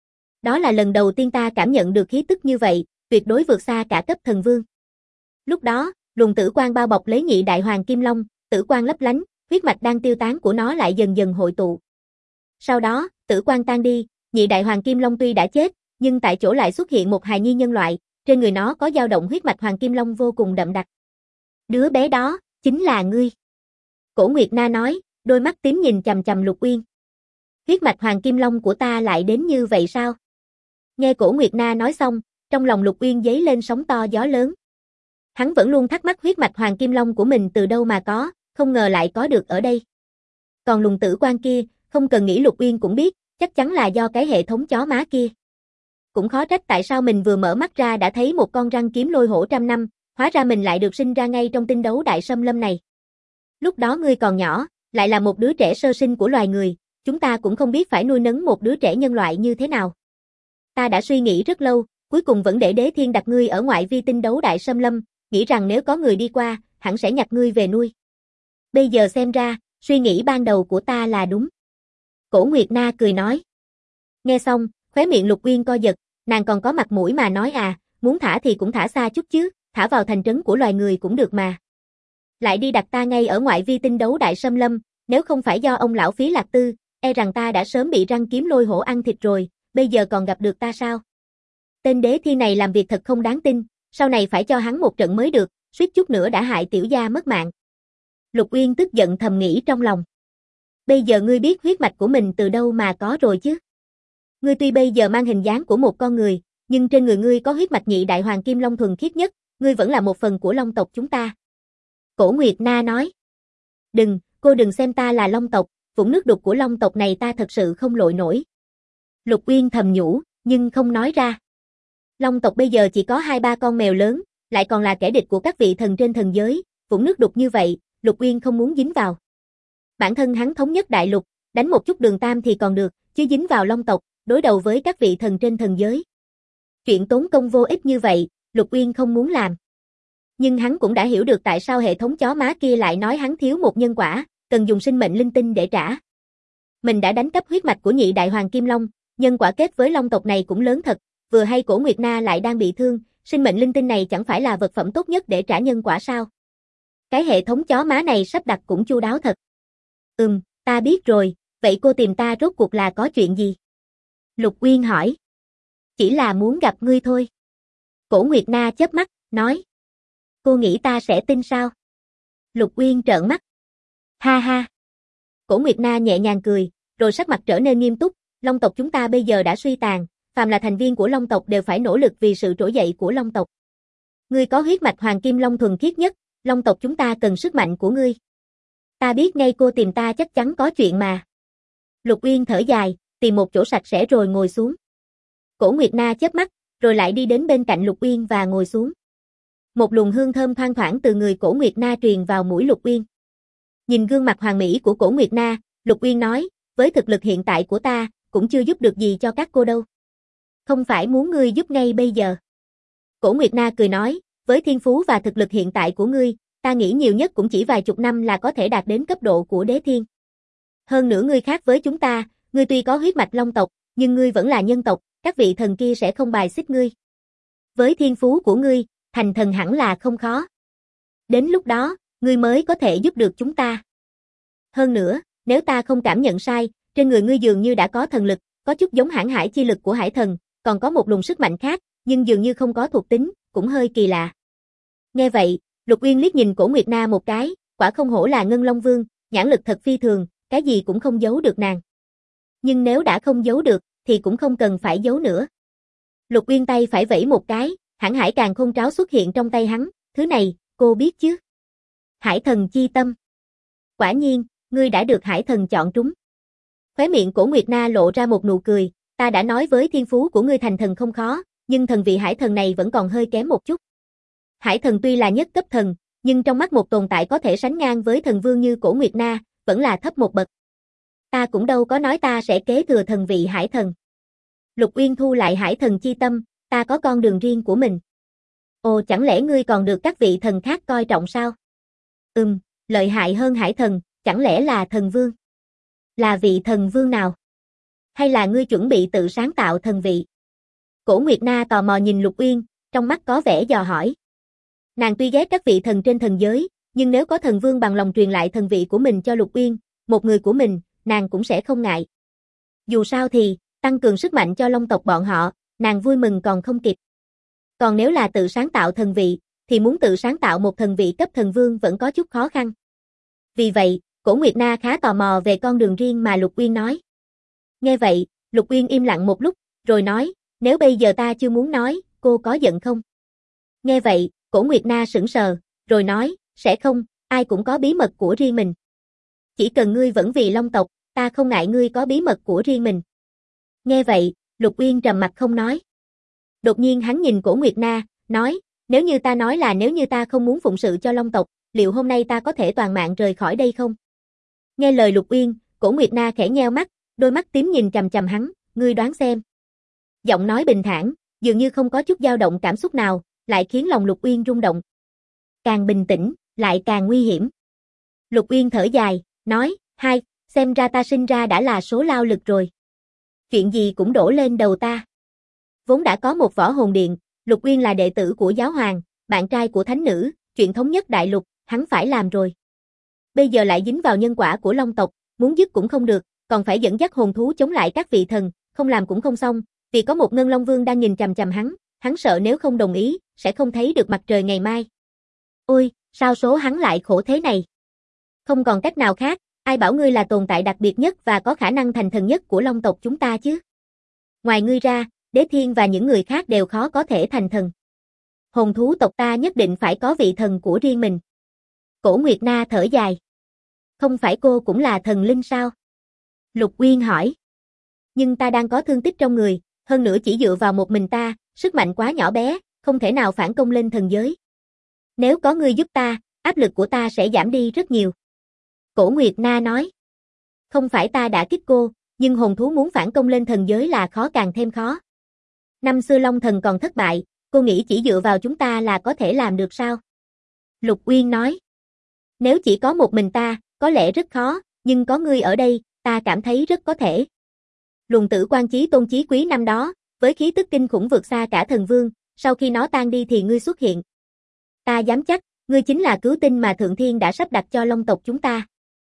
Đó là lần đầu tiên ta cảm nhận được khí tức như vậy, tuyệt đối vượt xa cả cấp thần vương. Lúc đó, luồng tử quang bao bọc lấy nhị đại Hoàng Kim Long, tử quang lấp lánh, huyết mạch đang tiêu tán của nó lại dần dần hội tụ. Sau đó, tử quang tan đi, nhị đại Hoàng Kim Long tuy đã chết, nhưng tại chỗ lại xuất hiện một hài nhi nhân loại, trên người nó có dao động huyết mạch Hoàng Kim Long vô cùng đậm đặc. Đứa bé đó, chính là ngươi. Cổ Nguyệt Na nói, đôi mắt tím nhìn chằm chằm Lục Uyên. Huyết mạch Hoàng Kim Long của ta lại đến như vậy sao? Nghe Cổ Nguyệt Na nói xong, trong lòng Lục Uyên dấy lên sóng to gió lớn. Hắn vẫn luôn thắc mắc huyết mạch Hoàng Kim Long của mình từ đâu mà có, không ngờ lại có được ở đây. Còn luồng tử quang kia, không cần nghĩ Lục Uyên cũng biết, chắc chắn là do cái hệ thống chó má kia. Cũng khó trách tại sao mình vừa mở mắt ra đã thấy một con răng kiếm lôi hổ trăm năm, hóa ra mình lại được sinh ra ngay trong tinh đấu đại xâm lâm này. Lúc đó ngươi còn nhỏ, lại là một đứa trẻ sơ sinh của loài người, chúng ta cũng không biết phải nuôi nấng một đứa trẻ nhân loại như thế nào. Ta đã suy nghĩ rất lâu, cuối cùng vẫn để Đế Thiên đặt ngươi ở ngoại vi tinh đấu đại xâm lâm, nghĩ rằng nếu có người đi qua, hẳn sẽ nhặt ngươi về nuôi. Bây giờ xem ra, suy nghĩ ban đầu của ta là đúng. Cổ Nguyệt Na cười nói. Nghe xong, khóe miệng Lục Uyên co giật, nàng còn có mặt mũi mà nói muốn thả thì cũng thả xa chút chứ, thả vào thành trấn của loài người cũng được mà. Lại đi đặt ta ngay ở ngoại vi tinh đấu đại xâm lâm, nếu không phải do ông lão phí lạc tư, rằng ta đã sớm bị răng kiếm lôi hổ ăn thịt rồi, bây giờ còn gặp được ta sao? Tên Đế Thiên này làm việc thật không đáng tin, sau này phải cho hắn một trận mới được, suýt chút nữa đã hại tiểu gia mất mạng. Lục Uyên tức giận thầm nghĩ trong lòng. Bây giờ ngươi biết huyết mạch của mình từ đâu mà có rồi chứ? Ngươi tuy bây giờ mang hình dáng của một con người, nhưng trên người ngươi có huyết mạch nhị đại hoàng kim long thuần khiết nhất, ngươi vẫn là một phần của long tộc chúng ta. Cổ Nguyệt Na nói. Đừng, cô đừng xem ta là long tộc, vũng nước đục của long tộc này ta thật sự không lội nổi. Lục Uyên thầm nhủ, nhưng không nói ra. Long tộc bây giờ chỉ có 2-3 con mèo lớn, lại còn là kẻ địch của các vị thần trên thần giới, vũng nước đục như vậy, Lục Uyên không muốn dính vào. Bản thân hắn thống nhất đại lục, đánh một chút đường tam thì còn được, chứ dính vào long tộc, đối đầu với các vị thần trên thần giới. Chuyện tốn công vô ích như vậy, Lục Uyên không muốn làm. Nhưng hắn cũng đã hiểu được tại sao hệ thống chó má kia lại nói hắn thiếu một nhân quả, cần dùng sinh mệnh linh tinh để trả. Mình đã đánh cắp huyết mạch của nhị đại hoàng kim long, nhân quả kết với long tộc này cũng lớn thật, vừa hay Cổ Nguyệt Na lại đang bị thương, sinh mệnh linh tinh này chẳng phải là vật phẩm tốt nhất để trả nhân quả sao? Cái hệ thống chó má này sắp đặt cũng chu đáo thật. Ta biết rồi, vậy cô tìm ta rốt cuộc là có chuyện gì? Lục Uyên hỏi. Chỉ là muốn gặp ngươi thôi. Cổ Nguyệt Na chớp mắt, nói. Cô nghĩ ta sẽ tin sao? Lục Uyên trợn mắt. Ha ha. Cổ Nguyệt Na nhẹ nhàng cười, rồi sắc mặt trở nên nghiêm túc, long tộc chúng ta bây giờ đã suy tàn, phàm là thành viên của long tộc đều phải nỗ lực vì sự trỗi dậy của long tộc. Ngươi có huyết mạch hoàng kim long thuần khiết nhất, long tộc chúng ta cần sức mạnh của ngươi. Ta biết ngay cô tìm ta chắc chắn có chuyện mà. Lục Uyên thở dài, tìm một chỗ sạch sẽ rồi ngồi xuống. Cổ Nguyệt Na chớp mắt, rồi lại đi đến bên cạnh Lục Uyên và ngồi xuống. Một luồng hương thơm thoang thoảng từ người Cổ Nguyệt Na truyền vào mũi Lục Uyên. Nhìn gương mặt hoàn mỹ của Cổ Nguyệt Na, Lục Uyên nói, với thực lực hiện tại của ta, cũng chưa giúp được gì cho các cô đâu. Không phải muốn ngươi giúp ngay bây giờ. Cổ Nguyệt Na cười nói, với thiên phú và thực lực hiện tại của ngươi, ta nghĩ nhiều nhất cũng chỉ vài chục năm là có thể đạt đến cấp độ của đế thiên. Hơn nữa ngươi khác với chúng ta, ngươi tuy có huyết mạch long tộc, nhưng ngươi vẫn là nhân tộc, các vị thần kia sẽ không bài xích ngươi. Với thiên phú của ngươi, thành thần hẳn là không khó. Đến lúc đó, ngươi mới có thể giúp được chúng ta. Hơn nữa, nếu ta không cảm nhận sai, trên người ngươi dường như đã có thần lực, có chút giống hãn hải chi lực của hải thần, còn có một luồng sức mạnh khác, nhưng dường như không có thuộc tính, cũng hơi kỳ lạ. Nghe vậy, Lục Uyên liếc nhìn Cổ Nguyệt Na một cái, quả không hổ là Ngân Long Vương, nhãn lực thật phi thường, cái gì cũng không giấu được nàng. Nhưng nếu đã không giấu được, thì cũng không cần phải giấu nữa. Lục Uyên tay phải vẫy một cái, hãn hải càn khôn tráo xuất hiện trong tay hắn, thứ này, cô biết chứ? Hải thần chi tâm. Quả nhiên, ngươi đã được hải thần chọn trúng. Khóe miệng Cổ Nguyệt Na lộ ra một nụ cười, ta đã nói với thiên phú của ngươi thành thần không khó, nhưng thần vị hải thần này vẫn còn hơi kém một chút. Hải thần tuy là nhất cấp thần, nhưng trong mắt một tồn tại có thể sánh ngang với thần vương như Cổ Nguyệt Na, vẫn là thấp một bậc. Ta cũng đâu có nói ta sẽ kế thừa thần vị hải thần. Lục Uyên thu lại hải thần chi tâm, ta có con đường riêng của mình. Ồ, chẳng lẽ ngươi còn được các vị thần khác coi trọng sao? Lợi hại hơn hải thần, chẳng lẽ là thần vương? Là vị thần vương nào? Hay là ngươi chuẩn bị tự sáng tạo thần vị? Cổ Nguyệt Na tò mò nhìn Lục Uyên, trong mắt có vẻ dò hỏi. Nàng tuy ghét các vị thần trên thần giới, nhưng nếu có thần vương bằng lòng truyền lại thần vị của mình cho Lục Uyên, một người của mình, nàng cũng sẽ không ngại. Dù sao thì, tăng cường sức mạnh cho long tộc bọn họ, nàng vui mừng còn không kịp. Còn nếu là tự sáng tạo thần vị, thì muốn tự sáng tạo một thần vị cấp thần vương vẫn có chút khó khăn. Vì vậy, Cổ Nguyệt Na khá tò mò về con đường riêng mà Lục Uyên nói. Nghe vậy, Lục Uyên im lặng một lúc, rồi nói, nếu bây giờ ta chưa muốn nói, cô có giận không? Nghe vậy, Cổ Nguyệt Na sững sờ, rồi nói, sẽ không, ai cũng có bí mật của riêng mình. Chỉ cần ngươi vẫn vì long tộc, ta không ngại ngươi có bí mật của riêng mình. Nghe vậy, Lục Uyên trầm mặt không nói. Đột nhiên hắn nhìn Cổ Nguyệt Na, nói, nếu như ta nói là nếu như ta không muốn phụng sự cho long tộc, liệu hôm nay ta có thể toàn mạng rời khỏi đây không? Nghe lời Lục Uyên, Cổ Nguyệt Na khẽ nheo mắt, đôi mắt tím nhìn chằm chằm hắn, ngươi đoán xem. Giọng nói bình thản, dường như không có chút dao động cảm xúc nào, lại khiến lòng Lục Uyên rung động. Càng bình tĩnh, lại càng nguy hiểm. Lục Uyên thở dài, nói, xem ra ta sinh ra đã là số lao lực rồi. Chuyện gì cũng đổ lên đầu ta. Vốn đã có một võ hồn điện, Lục Uyên là đệ tử của giáo hoàng, bạn trai của thánh nữ, chuyện thống nhất đại lục, hắn phải làm rồi. Bây giờ lại dính vào nhân quả của long tộc, muốn dứt cũng không được, còn phải dẫn dắt hồn thú chống lại các vị thần, không làm cũng không xong, vì có một Ngân Long Vương đang nhìn chằm chằm hắn sợ nếu không đồng ý, sẽ không thấy được mặt trời ngày mai. Ôi, sao số hắn lại khổ thế này? Không còn cách nào khác, ai bảo ngươi là tồn tại đặc biệt nhất và có khả năng thành thần nhất của Long tộc chúng ta chứ? Ngoài ngươi ra, Đế Thiên và những người khác đều khó có thể thành thần. Hồn thú tộc ta nhất định phải có vị thần của riêng mình. Cổ Nguyệt Na thở dài. Không phải cô cũng là thần linh sao? Lục Uyên hỏi. Nhưng ta đang có thương tích trong người, hơn nữa chỉ dựa vào một mình ta, sức mạnh quá nhỏ bé, không thể nào phản công lên thần giới. Nếu có ngươi giúp ta, áp lực của ta sẽ giảm đi rất nhiều. Cổ Nguyệt Na nói. Không phải ta đã kích cô, nhưng hồn thú muốn phản công lên thần giới là khó càng thêm khó. Năm xưa Long Thần còn thất bại, cô nghĩ chỉ dựa vào chúng ta là có thể làm được sao? Lục Uyên nói. Nếu chỉ có một mình ta, có lẽ rất khó, nhưng có ngươi ở đây, ta cảm thấy rất có thể. Luồng tử quan chí tôn chí quý năm đó, với khí tức kinh khủng vượt xa cả thần vương, sau khi nó tan đi thì ngươi xuất hiện. Ta dám chắc, ngươi chính là cứu tinh mà Thượng Thiên đã sắp đặt cho Long tộc chúng ta.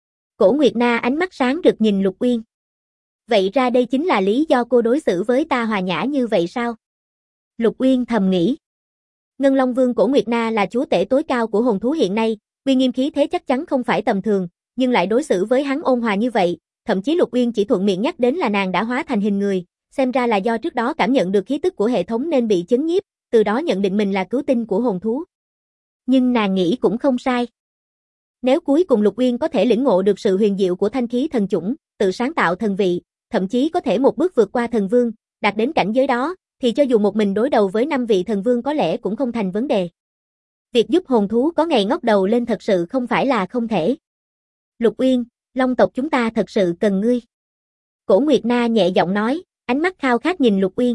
Cổ Nguyệt Na ánh mắt sáng rực nhìn Lục Uyên. Vậy ra đây chính là lý do cô đối xử với ta hòa nhã như vậy sao? Lục Uyên thầm nghĩ. Ngân Long Vương Cổ Nguyệt Na là chúa tể tối cao của hồn thú hiện nay, uy nghiêm khí thế chắc chắn không phải tầm thường, nhưng lại đối xử với hắn ôn hòa như vậy, thậm chí Lục Uyên chỉ thuận miệng nhắc đến là nàng đã hóa thành hình người, xem ra là do trước đó cảm nhận được khí tức của hệ thống nên bị chấn nhiếp, từ đó nhận định mình là cứu tinh của hồn thú. Nhưng nàng nghĩ cũng không sai. Nếu cuối cùng Lục Uyên có thể lĩnh ngộ được sự huyền diệu của thanh khí thần chủng, tự sáng tạo thần vị, thậm chí có thể một bước vượt qua thần vương, đạt đến cảnh giới đó, thì cho dù một mình đối đầu với 5 vị thần vương có lẽ cũng không thành vấn đề. Việc giúp hồn thú có ngày ngóc đầu lên thật sự không phải là không thể. Lục Uyên, Long tộc chúng ta thật sự cần ngươi. Cổ Nguyệt Na nhẹ giọng nói, ánh mắt khao khát nhìn Lục Uyên.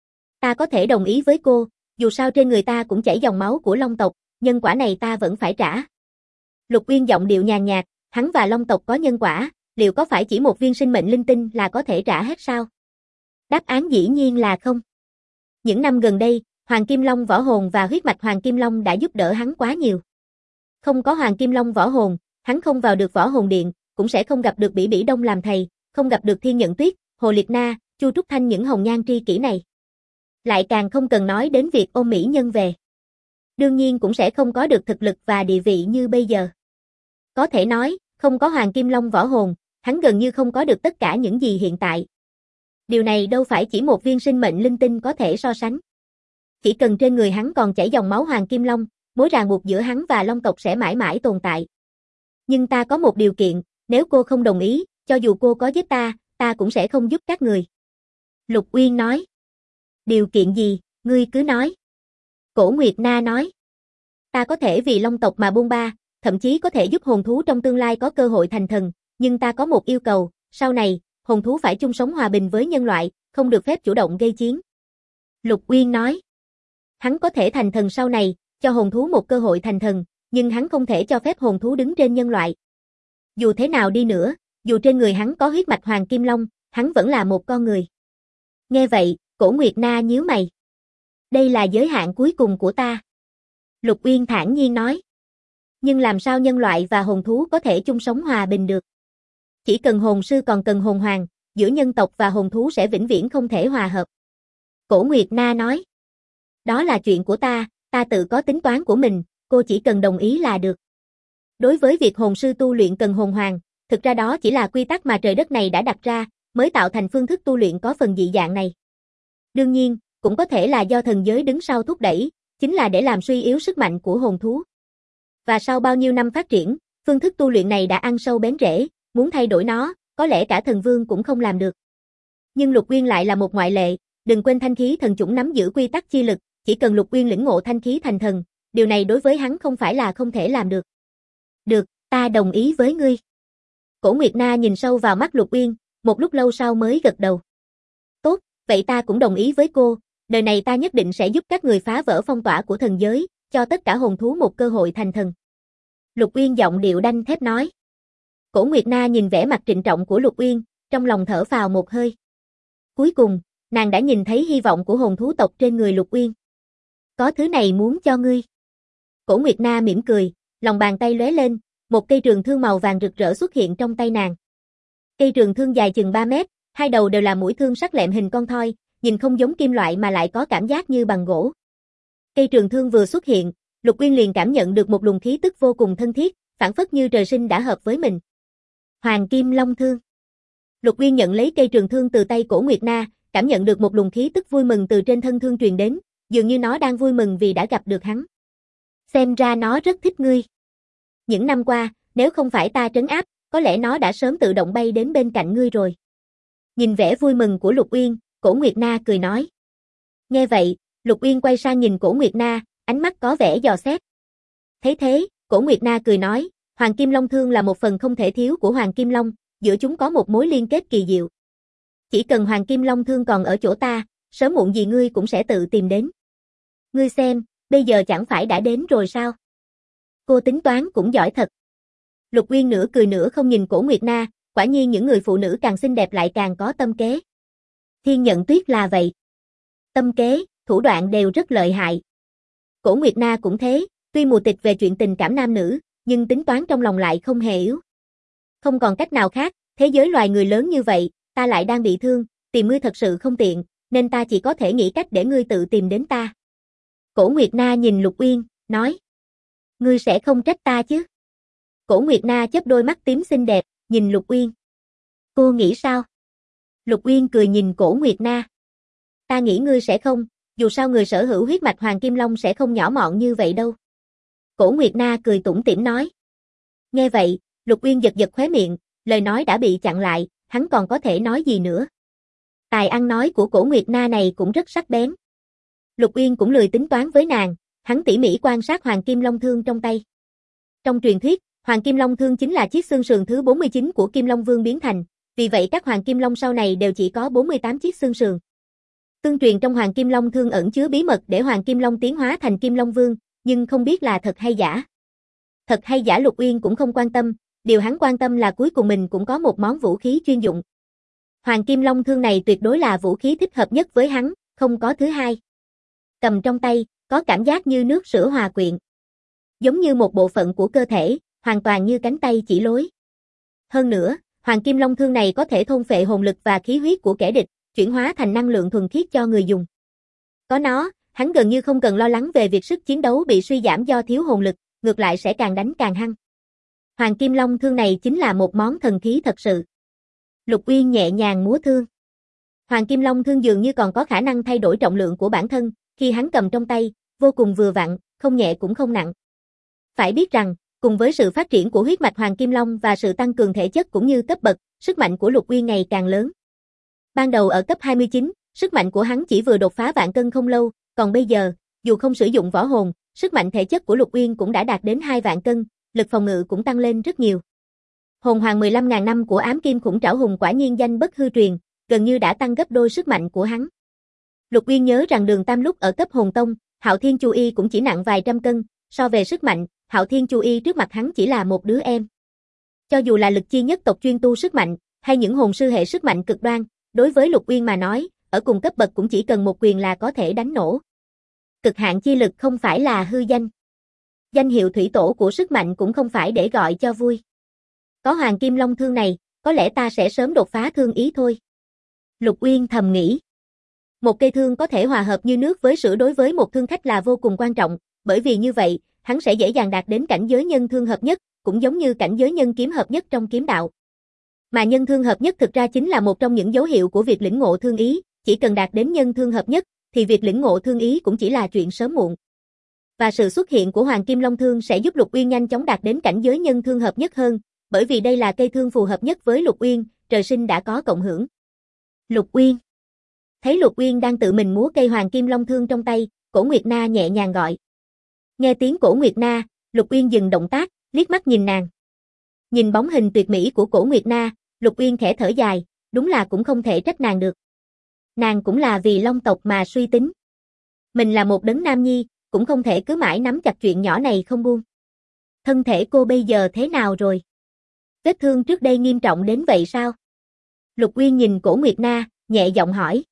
Ta có thể đồng ý với cô, dù sao trên người ta cũng chảy dòng máu của Long tộc, nhân quả này ta vẫn phải trả. Lục Uyên giọng điệu nhàn nhạt, hắn và Long tộc có nhân quả, liệu có phải chỉ một viên sinh mệnh linh tinh là có thể trả hết sao? Đáp án dĩ nhiên là không. Những năm gần đây, Hoàng Kim Long võ hồn và huyết mạch Hoàng Kim Long đã giúp đỡ hắn quá nhiều. Không có Hoàng Kim Long võ hồn, hắn không vào được võ hồn điện, cũng sẽ không gặp được Bỉ Bỉ Đông làm thầy, không gặp được Thiên Nhận Tuyết, Hồ Liệt Na, Chu Trúc Thanh những hồng nhan tri kỷ này. Lại càng không cần nói đến việc ôm mỹ nhân về. Đương nhiên cũng sẽ không có được thực lực và địa vị như bây giờ. Có thể nói, không có Hoàng Kim Long võ hồn, hắn gần như không có được tất cả những gì hiện tại. Điều này đâu phải chỉ một viên sinh mệnh linh tinh có thể so sánh. Chỉ cần trên người hắn còn chảy dòng máu Hoàng Kim Long, mối ràng buộc giữa hắn và Long tộc sẽ mãi mãi tồn tại. Nhưng ta có một điều kiện, nếu cô không đồng ý, cho dù cô có giết ta cũng sẽ không giúp các người. Lục Uyên nói. Điều kiện gì, ngươi cứ nói. Cổ Nguyệt Na nói. Ta có thể vì Long tộc mà buông ba, thậm chí có thể giúp hồn thú trong tương lai có cơ hội thành thần, nhưng ta có một yêu cầu, sau này, hồn thú phải chung sống hòa bình với nhân loại, không được phép chủ động gây chiến. Lục Uyên nói. Hắn có thể thành thần sau này, cho hồn thú một cơ hội thành thần, nhưng hắn không thể cho phép hồn thú đứng trên nhân loại. Dù thế nào đi nữa, dù trên người hắn có huyết mạch Hoàng Kim Long, hắn vẫn là một con người. Nghe vậy, Cổ Nguyệt Na nhíu mày. Đây là giới hạn cuối cùng của ta. Lục Uyên thản nhiên nói. Nhưng làm sao nhân loại và hồn thú có thể chung sống hòa bình được? Chỉ cần hồn sư còn cần hồn hoàng, giữa nhân tộc và hồn thú sẽ vĩnh viễn không thể hòa hợp. Cổ Nguyệt Na nói. Đó là chuyện của ta tự có tính toán của mình, cô chỉ cần đồng ý là được. Đối với việc hồn sư tu luyện cần hồn hoàng, thực ra đó chỉ là quy tắc mà trời đất này đã đặt ra, mới tạo thành phương thức tu luyện có phần dị dạng này. Đương nhiên, cũng có thể là do thần giới đứng sau thúc đẩy, chính là để làm suy yếu sức mạnh của hồn thú. Và sau bao nhiêu năm phát triển, phương thức tu luyện này đã ăn sâu bén rễ, muốn thay đổi nó, có lẽ cả thần vương cũng không làm được. Nhưng Lục Uyên lại là một ngoại lệ, đừng quên thanh khí thần chủng nắm giữ quy tắc chi lực, chỉ cần Lục Uyên lĩnh ngộ thanh khí thành thần, điều này đối với hắn không phải là không thể làm được. Được, ta đồng ý với ngươi. Cổ Nguyệt Na nhìn sâu vào mắt Lục Uyên, một lúc lâu sau mới gật đầu. Tốt, vậy ta cũng đồng ý với cô, đời này ta nhất định sẽ giúp các người phá vỡ phong tỏa của thần giới, cho tất cả hồn thú một cơ hội thành thần. Lục Uyên giọng điệu đanh thép nói. Cổ Nguyệt Na nhìn vẻ mặt trịnh trọng của Lục Uyên, trong lòng thở phào một hơi. Cuối cùng, nàng đã nhìn thấy hy vọng của hồn thú tộc trên người Lục Uyên. Có thứ này muốn cho ngươi. Cổ Nguyệt Na mỉm cười, lòng bàn tay lóe lên, một cây trường thương màu vàng rực rỡ xuất hiện trong tay nàng. Cây trường thương dài chừng 3 mét, hai đầu đều là mũi thương sắc lẹm hình con thoi, nhìn không giống kim loại mà lại có cảm giác như bằng gỗ. Cây trường thương vừa xuất hiện, Lục Uyên liền cảm nhận được một luồng khí tức vô cùng thân thiết, phảng phất như trời sinh đã hợp với mình. Hoàng Kim Long Thương. Lục Uyên nhận lấy cây trường thương từ tay Cổ Nguyệt Na, cảm nhận được một luồng khí tức vui mừng từ trên thân thương truyền đến, dường như nó đang vui mừng vì đã gặp được hắn. Xem ra nó rất thích ngươi. Những năm qua, nếu không phải ta trấn áp, có lẽ nó đã sớm tự động bay đến bên cạnh ngươi rồi. Nhìn vẻ vui mừng của Lục Uyên, Cổ Nguyệt Na cười nói. Nghe vậy, Lục Uyên quay sang nhìn Cổ Nguyệt Na, ánh mắt có vẻ dò xét. Thấy thế, Cổ Nguyệt Na cười nói, Hoàng Kim Long Thương là một phần không thể thiếu của Hoàng Kim Long, giữa chúng có một mối liên kết kỳ diệu. Chỉ cần Hoàng Kim Long Thương còn ở chỗ ta, sớm muộn gì ngươi cũng sẽ tự tìm đến. Ngươi xem, bây giờ chẳng phải đã đến rồi sao? Cô tính toán cũng giỏi thật. Lục Uyên nửa cười nửa không nhìn Cổ Nguyệt Na, quả nhiên những người phụ nữ càng xinh đẹp lại càng có tâm kế. Thiên Nhận Tuyết là vậy. Tâm kế, thủ đoạn đều rất lợi hại. Cổ Nguyệt Na cũng thế, tuy mù tịt về chuyện tình cảm nam nữ, nhưng tính toán trong lòng lại không hề yếu. Không còn cách nào khác, thế giới loài người lớn như vậy, ta lại đang bị thương, tìm ngươi thật sự không tiện, nên ta chỉ có thể nghĩ cách để ngươi tự tìm đến ta. Cổ Nguyệt Na nhìn Lục Uyên, nói. Ngươi sẽ không trách ta chứ? Cổ Nguyệt Na chớp đôi mắt tím xinh đẹp, nhìn Lục Uyên. Cô nghĩ sao? Lục Uyên cười nhìn Cổ Nguyệt Na. Ta nghĩ ngươi sẽ không, dù sao người sở hữu huyết mạch Hoàng Kim Long sẽ không nhỏ mọn như vậy đâu. Cổ Nguyệt Na cười tủm tỉm nói. Nghe vậy, Lục Uyên giật giật khóe miệng, lời nói đã bị chặn lại, hắn còn có thể nói gì nữa. Tài ăn nói của Cổ Nguyệt Na này cũng rất sắc bén. Lục Uyên cũng lười tính toán với nàng, hắn tỉ mỉ quan sát Hoàng Kim Long Thương trong tay. Trong truyền thuyết, Hoàng Kim Long Thương chính là chiếc xương sườn thứ 49 của Kim Long Vương biến thành, vì vậy các Hoàng Kim Long sau này đều chỉ có 48 chiếc xương sườn. Tương truyền trong Hoàng Kim Long Thương ẩn chứa bí mật để Hoàng Kim Long tiến hóa thành Kim Long Vương, nhưng không biết là thật hay giả. Thật hay giả Lục Uyên cũng không quan tâm, điều hắn quan tâm là cuối cùng mình cũng có một món vũ khí chuyên dụng. Hoàng Kim Long Thương này tuyệt đối là vũ khí thích hợp nhất với hắn, không có thứ hai. Cầm trong tay, có cảm giác như nước sữa hòa quyện. Giống như một bộ phận của cơ thể, hoàn toàn như cánh tay chỉ lối. Hơn nữa, Hoàng Kim Long Thương này có thể thôn phệ hồn lực và khí huyết của kẻ địch, chuyển hóa thành năng lượng thuần khiết cho người dùng. Có nó, hắn gần như không cần lo lắng về việc sức chiến đấu bị suy giảm do thiếu hồn lực, ngược lại sẽ càng đánh càng hăng. Hoàng Kim Long Thương này chính là một món thần khí thật sự. Lục Uyên nhẹ nhàng múa thương. Hoàng Kim Long Thương dường như còn có khả năng thay đổi trọng lượng của bản thân, khi hắn cầm trong tay, vô cùng vừa vặn, không nhẹ cũng không nặng. Phải biết rằng, cùng với sự phát triển của huyết mạch Hoàng Kim Long và sự tăng cường thể chất cũng như cấp bậc, sức mạnh của Lục Uyên ngày càng lớn. Ban đầu ở cấp 29, sức mạnh của hắn chỉ vừa đột phá vạn cân không lâu, còn bây giờ, dù không sử dụng võ hồn, sức mạnh thể chất của Lục Uyên cũng đã đạt đến 2 vạn cân, lực phòng ngự cũng tăng lên rất nhiều. Hồn hoàng 15.000 năm của ám kim khủng trảo hùng quả nhiên danh bất hư truyền, gần như đã tăng gấp đôi sức mạnh của hắn. Lục Uyên nhớ rằng Đường Tam lúc ở cấp hồn tông, Hạo Thiên Chu Y cũng chỉ nặng vài trăm cân, so về sức mạnh, Hạo Thiên Chu Y trước mặt hắn chỉ là một đứa em. Cho dù là lực chi nhất tộc chuyên tu sức mạnh, hay những hồn sư hệ sức mạnh cực đoan, đối với Lục Uyên mà nói, ở cùng cấp bậc cũng chỉ cần một quyền là có thể đánh nổ. Cực hạn chi lực không phải là hư danh. Danh hiệu thủy tổ của sức mạnh cũng không phải để gọi cho vui. Có Hoàng Kim Long Thương này, có lẽ ta sẽ sớm đột phá thương ý thôi. Lục Uyên thầm nghĩ. Một cây thương có thể hòa hợp như nước với sữa đối với một thương khách là vô cùng quan trọng, bởi vì như vậy, hắn sẽ dễ dàng đạt đến cảnh giới nhân thương hợp nhất, cũng giống như cảnh giới nhân kiếm hợp nhất trong kiếm đạo. Mà nhân thương hợp nhất thực ra chính là một trong những dấu hiệu của việc lĩnh ngộ thương ý, chỉ cần đạt đến nhân thương hợp nhất, thì việc lĩnh ngộ thương ý cũng chỉ là chuyện sớm muộn. Và sự xuất hiện của Hoàng Kim Long Thương sẽ giúp Lục Uyên nhanh chóng đạt đến cảnh giới nhân thương hợp nhất hơn, bởi vì đây là cây thương phù hợp nhất với Lục Uyên, trời sinh đã có cộng hưởng. Lục Uyên. Thấy Lục Uyên đang tự mình múa cây Hoàng Kim Long Thương trong tay, Cổ Nguyệt Na nhẹ nhàng gọi. Nghe tiếng Cổ Nguyệt Na, Lục Uyên dừng động tác, liếc mắt nhìn nàng. Nhìn bóng hình tuyệt mỹ của Cổ Nguyệt Na, Lục Uyên khẽ thở dài, đúng là cũng không thể trách nàng được. Nàng cũng là vì Long tộc mà suy tính. Mình là một đấng nam nhi, cũng không thể cứ mãi nắm chặt chuyện nhỏ này không buông. Thân thể cô bây giờ thế nào rồi? Vết thương trước đây nghiêm trọng đến vậy sao? Lục Uyên nhìn Cổ Nguyệt Na, nhẹ giọng hỏi.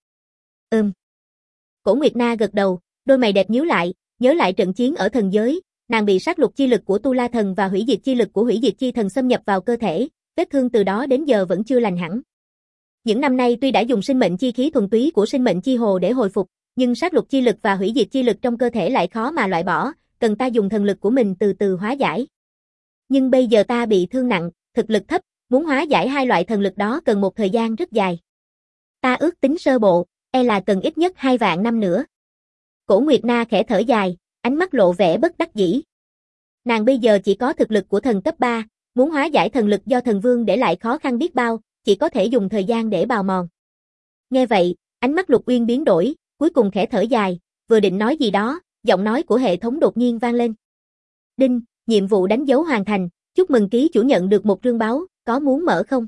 Cổ Nguyệt Na gật đầu, đôi mày đẹp nhíu lại, nhớ lại trận chiến ở thần giới, nàng bị sát lục chi lực của Tu La Thần và hủy diệt chi lực của hủy diệt chi thần xâm nhập vào cơ thể, vết thương từ đó đến giờ vẫn chưa lành hẳn. Những năm nay tuy đã dùng sinh mệnh chi khí thuần túy của sinh mệnh chi hồ để hồi phục, nhưng sát lục chi lực và hủy diệt chi lực trong cơ thể lại khó mà loại bỏ, cần ta dùng thần lực của mình từ từ hóa giải. Nhưng bây giờ ta bị thương nặng, thực lực thấp, muốn hóa giải hai loại thần lực đó cần một thời gian rất dài. Ta ước tính sơ bộ, là cần ít nhất 2 vạn năm nữa. Cổ Nguyệt Na khẽ thở dài, ánh mắt lộ vẻ bất đắc dĩ. Nàng bây giờ chỉ có thực lực của thần cấp 3, muốn hóa giải thần lực do thần vương để lại khó khăn biết bao, chỉ có thể dùng thời gian để bào mòn. Nghe vậy, ánh mắt Lục Uyên biến đổi, cuối cùng khẽ thở dài, vừa định nói gì đó, giọng nói của hệ thống đột nhiên vang lên. Đinh, nhiệm vụ đánh dấu hoàn thành, chúc mừng ký chủ nhận được một trương báu, có muốn mở không?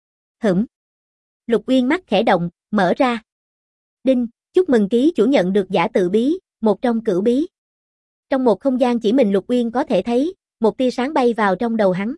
Lục Uyên mắt khẽ động, mở ra. Đinh, chúc mừng ký chủ nhận được giả tự bí, một trong cửu bí. Trong một không gian chỉ mình Lục Uyên có thể thấy, một tia sáng bay vào trong đầu hắn.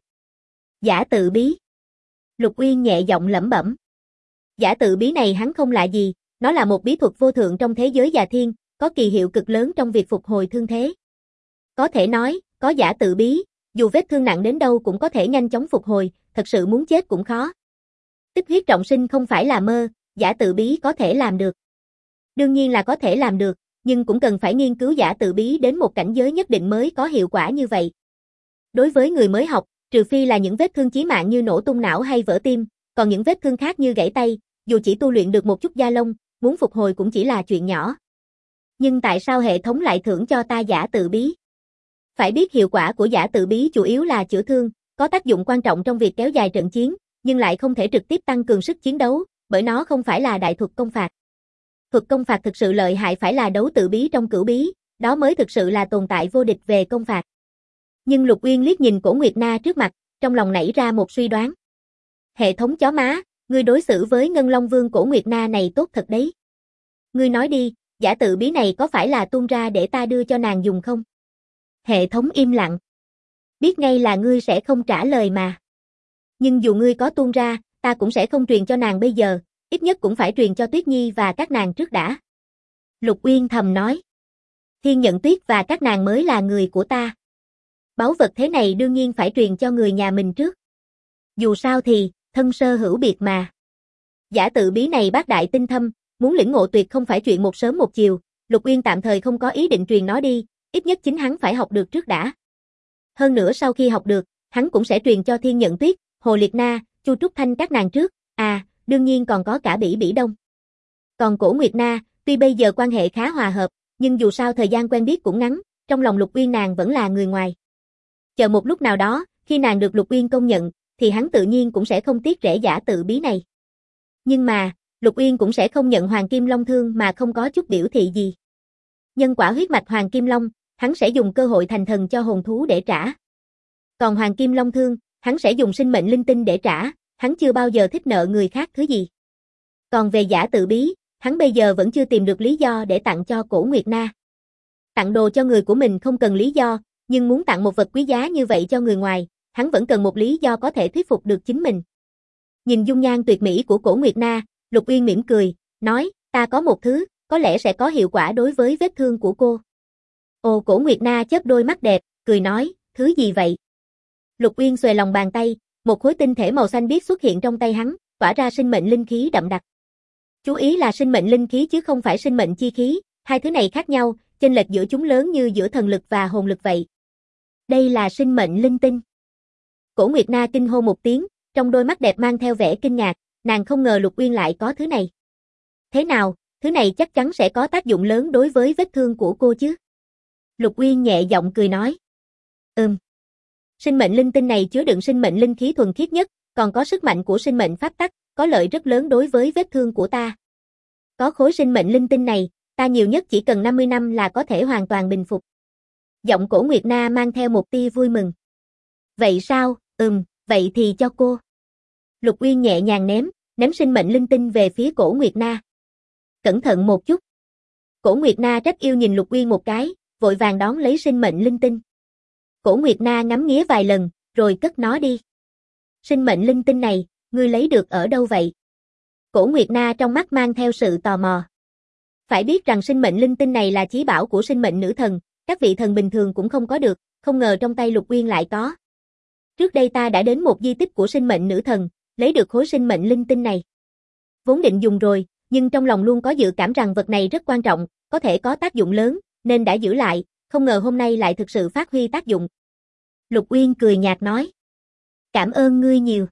Giả tự bí. Lục Uyên nhẹ giọng lẩm bẩm. Giả tự bí này hắn không lạ gì, nó là một bí thuật vô thượng trong thế giới già thiên, có kỳ hiệu cực lớn trong việc phục hồi thương thế. Có thể nói, có giả tự bí, dù vết thương nặng đến đâu cũng có thể nhanh chóng phục hồi, thật sự muốn chết cũng khó. Tích huyết trọng sinh không phải là mơ, giả tự bí có thể làm được. Đương nhiên là có thể làm được, nhưng cũng cần phải nghiên cứu giả tự bí đến một cảnh giới nhất định mới có hiệu quả như vậy. Đối với người mới học, trừ phi là những vết thương chí mạng như nổ tung não hay vỡ tim, còn những vết thương khác như gãy tay, dù chỉ tu luyện được một chút da lông, muốn phục hồi cũng chỉ là chuyện nhỏ. Nhưng tại sao hệ thống lại thưởng cho ta giả tự bí? Phải biết hiệu quả của giả tự bí chủ yếu là chữa thương, có tác dụng quan trọng trong việc kéo dài trận chiến, nhưng lại không thể trực tiếp tăng cường sức chiến đấu, bởi nó không phải là đại thuật công phạt. Thuật công phạt thực sự lợi hại phải là đấu tự bí trong cửu bí, đó mới thực sự là tồn tại vô địch về công phạt. Nhưng Lục Uyên liếc nhìn Cổ Nguyệt Na trước mặt, trong lòng nảy ra một suy đoán. Hệ thống chó má, ngươi đối xử với Ngân Long Vương Cổ Nguyệt Na này tốt thật đấy. Ngươi nói đi, giả tự bí này có phải là tuôn ra để ta đưa cho nàng dùng không? Hệ thống im lặng. Biết ngay là ngươi sẽ không trả lời mà. Nhưng dù ngươi có tuôn ra, ta cũng sẽ không truyền cho nàng bây giờ, ít nhất cũng phải truyền cho Tuyết Nhi và các nàng trước đã. Lục Uyên thầm nói. Thiên Nhận Tuyết và các nàng mới là người của ta. Báu vật thế này đương nhiên phải truyền cho người nhà mình trước. Dù sao thì, thân sơ hữu biệt mà. Giả tự bí này bác đại tinh thâm, muốn lĩnh ngộ tuyệt không phải chuyện một sớm một chiều, Lục Uyên tạm thời không có ý định truyền nó đi, ít nhất chính hắn phải học được trước đã. Hơn nữa sau khi học được, hắn cũng sẽ truyền cho Thiên Nhận Tuyết, Hồ Liệt Na, Chu Trúc Thanh các nàng trước, đương nhiên còn có cả Bỉ Bỉ Đông. Còn Cổ Nguyệt Na, tuy bây giờ quan hệ khá hòa hợp, nhưng dù sao thời gian quen biết cũng ngắn, trong lòng Lục Uyên nàng vẫn là người ngoài. Chờ một lúc nào đó, khi nàng được Lục Uyên công nhận, thì hắn tự nhiên cũng sẽ không tiếc rẻ giả tự bí này. Nhưng mà, Lục Uyên cũng sẽ không nhận Hoàng Kim Long thương mà không có chút biểu thị gì. Nhân quả huyết mạch Hoàng Kim Long, hắn sẽ dùng cơ hội thành thần cho hồn thú để trả. Còn Hoàng Kim Long thương, hắn sẽ dùng sinh mệnh linh tinh để trả, hắn chưa bao giờ thích nợ người khác thứ gì. Còn về giả tự bí, hắn bây giờ vẫn chưa tìm được lý do để tặng cho Cổ Nguyệt Na. Tặng đồ cho người của mình không cần lý do, nhưng muốn tặng một vật quý giá như vậy cho người ngoài, hắn vẫn cần một lý do có thể thuyết phục được chính mình. Nhìn dung nhan tuyệt mỹ của Cổ Nguyệt Na, Lục Uyên mỉm cười, nói, ta có một thứ, có lẽ sẽ có hiệu quả đối với vết thương của cô. Ồ, Cổ Nguyệt Na chớp đôi mắt đẹp, cười nói, thứ gì vậy? Lục Uyên xuề lòng bàn tay, một khối tinh thể màu xanh biếc xuất hiện trong tay hắn, tỏa ra sinh mệnh linh khí đậm đặc. Chú ý là sinh mệnh linh khí chứ không phải sinh mệnh chi khí, hai thứ này khác nhau, chênh lệch giữa chúng lớn như giữa thần lực và hồn lực vậy. Đây là sinh mệnh linh tinh. Cổ Nguyệt Na kinh hô một tiếng, trong đôi mắt đẹp mang theo vẻ kinh ngạc, nàng không ngờ Lục Uyên lại có thứ này. Thế nào, thứ này chắc chắn sẽ có tác dụng lớn đối với vết thương của cô chứ? Lục Uyên nhẹ giọng cười nói. Sinh mệnh linh tinh này chứa đựng sinh mệnh linh khí thuần khiết nhất, còn có sức mạnh của sinh mệnh pháp tắc, có lợi rất lớn đối với vết thương của ta. Có khối sinh mệnh linh tinh này, ta nhiều nhất chỉ cần 50 năm là có thể hoàn toàn bình phục. Giọng Cổ Nguyệt Na mang theo một tia vui mừng. Vậy sao, vậy thì cho cô. Lục Uyên nhẹ nhàng ném sinh mệnh linh tinh về phía Cổ Nguyệt Na. Cẩn thận một chút. Cổ Nguyệt Na trách yêu nhìn Lục Uyên một cái, vội vàng đón lấy sinh mệnh linh tinh. Cổ Nguyệt Na ngắm nghía vài lần, rồi cất nó đi. Sinh mệnh linh tinh này, ngươi lấy được ở đâu vậy? Cổ Nguyệt Na trong mắt mang theo sự tò mò. Phải biết rằng sinh mệnh linh tinh này là chí bảo của sinh mệnh nữ thần, các vị thần bình thường cũng không có được, không ngờ trong tay Lục Uyên lại có. Trước đây ta đã đến một di tích của sinh mệnh nữ thần, lấy được khối sinh mệnh linh tinh này. Vốn định dùng rồi, nhưng trong lòng luôn có dự cảm rằng vật này rất quan trọng, có thể có tác dụng lớn, nên đã giữ lại, không ngờ hôm nay lại thực sự phát huy tác dụng. Lục Uyên cười nhạt nói. Cảm ơn ngươi nhiều.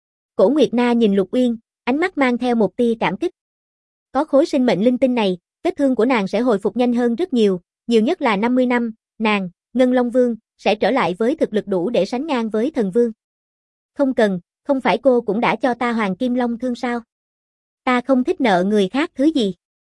Cổ Nguyệt Na nhìn Lục Uyên, ánh mắt mang theo một tia cảm kích. Có khối sinh mệnh linh tinh này, vết thương của nàng sẽ hồi phục nhanh hơn rất nhiều, nhiều nhất là 50 năm, nàng, Ngân Long Vương, sẽ trở lại với thực lực đủ để sánh ngang với thần vương. Không cần, không phải cô cũng đã cho ta Hoàng Kim Long thương sao? Ta không thích nợ người khác thứ gì.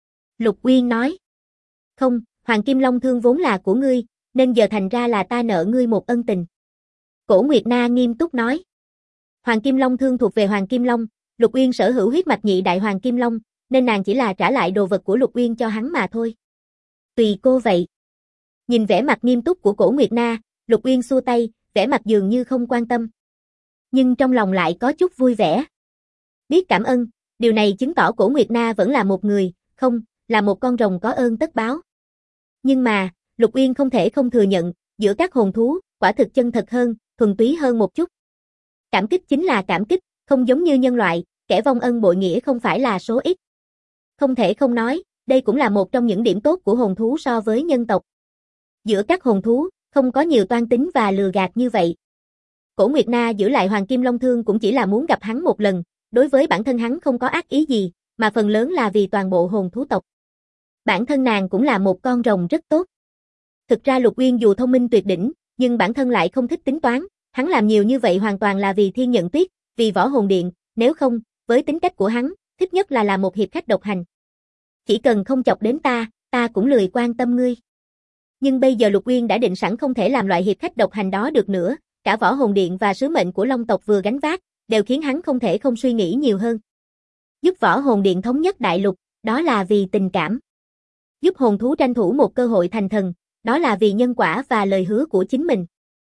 Lục Uyên nói. Không, Hoàng Kim Long thương vốn là của ngươi, nên giờ thành ra là ta nợ ngươi một ân tình. Cổ Nguyệt Na nghiêm túc nói. Hoàng Kim Long thương thuộc về Hoàng Kim Long, Lục Uyên sở hữu huyết mạch nhị đại Hoàng Kim Long, nên nàng chỉ là trả lại đồ vật của Lục Uyên cho hắn mà thôi. Tùy cô vậy. Nhìn vẻ mặt nghiêm túc của Cổ Nguyệt Na, Lục Uyên xua tay, vẻ mặt dường như không quan tâm. Nhưng trong lòng lại có chút vui vẻ. Biết cảm ơn, điều này chứng tỏ Cổ Nguyệt Na vẫn là một người, không, là một con rồng có ơn tất báo. Nhưng mà, Lục Uyên không thể không thừa nhận, giữa các hồn thú, quả thực chân thật hơn, thuần túy hơn một chút. Cảm kích chính là cảm kích, không giống như nhân loại, kẻ vong ân bội nghĩa không phải là số ít. Không thể không nói, đây cũng là một trong những điểm tốt của hồn thú so với nhân tộc. Giữa các hồn thú, không có nhiều toan tính và lừa gạt như vậy. Cổ Nguyệt Na giữ lại Hoàng Kim Long thương cũng chỉ là muốn gặp hắn một lần, đối với bản thân hắn không có ác ý gì, mà phần lớn là vì toàn bộ hồn thú tộc. Bản thân nàng cũng là một con rồng rất tốt. Thực ra Lục Uyên dù thông minh tuyệt đỉnh, nhưng bản thân lại không thích tính toán, hắn làm nhiều như vậy hoàn toàn là vì Thiên Nhận Tuyết, vì Võ Hồn Điện, nếu không, với tính cách của hắn, thích nhất là một hiệp khách độc hành. Chỉ cần không chọc đến ta cũng lười quan tâm ngươi. Nhưng bây giờ Lục Uyên đã định sẵn không thể làm loại hiệp khách độc hành đó được nữa, cả Võ Hồn Điện và sứ mệnh của Long tộc vừa gánh vác, đều khiến hắn không thể không suy nghĩ nhiều hơn. Giúp Võ Hồn Điện thống nhất đại lục, đó là vì tình cảm. Giúp hồn thú tranh thủ một cơ hội thành thần, đó là vì nhân quả và lời hứa của chính mình.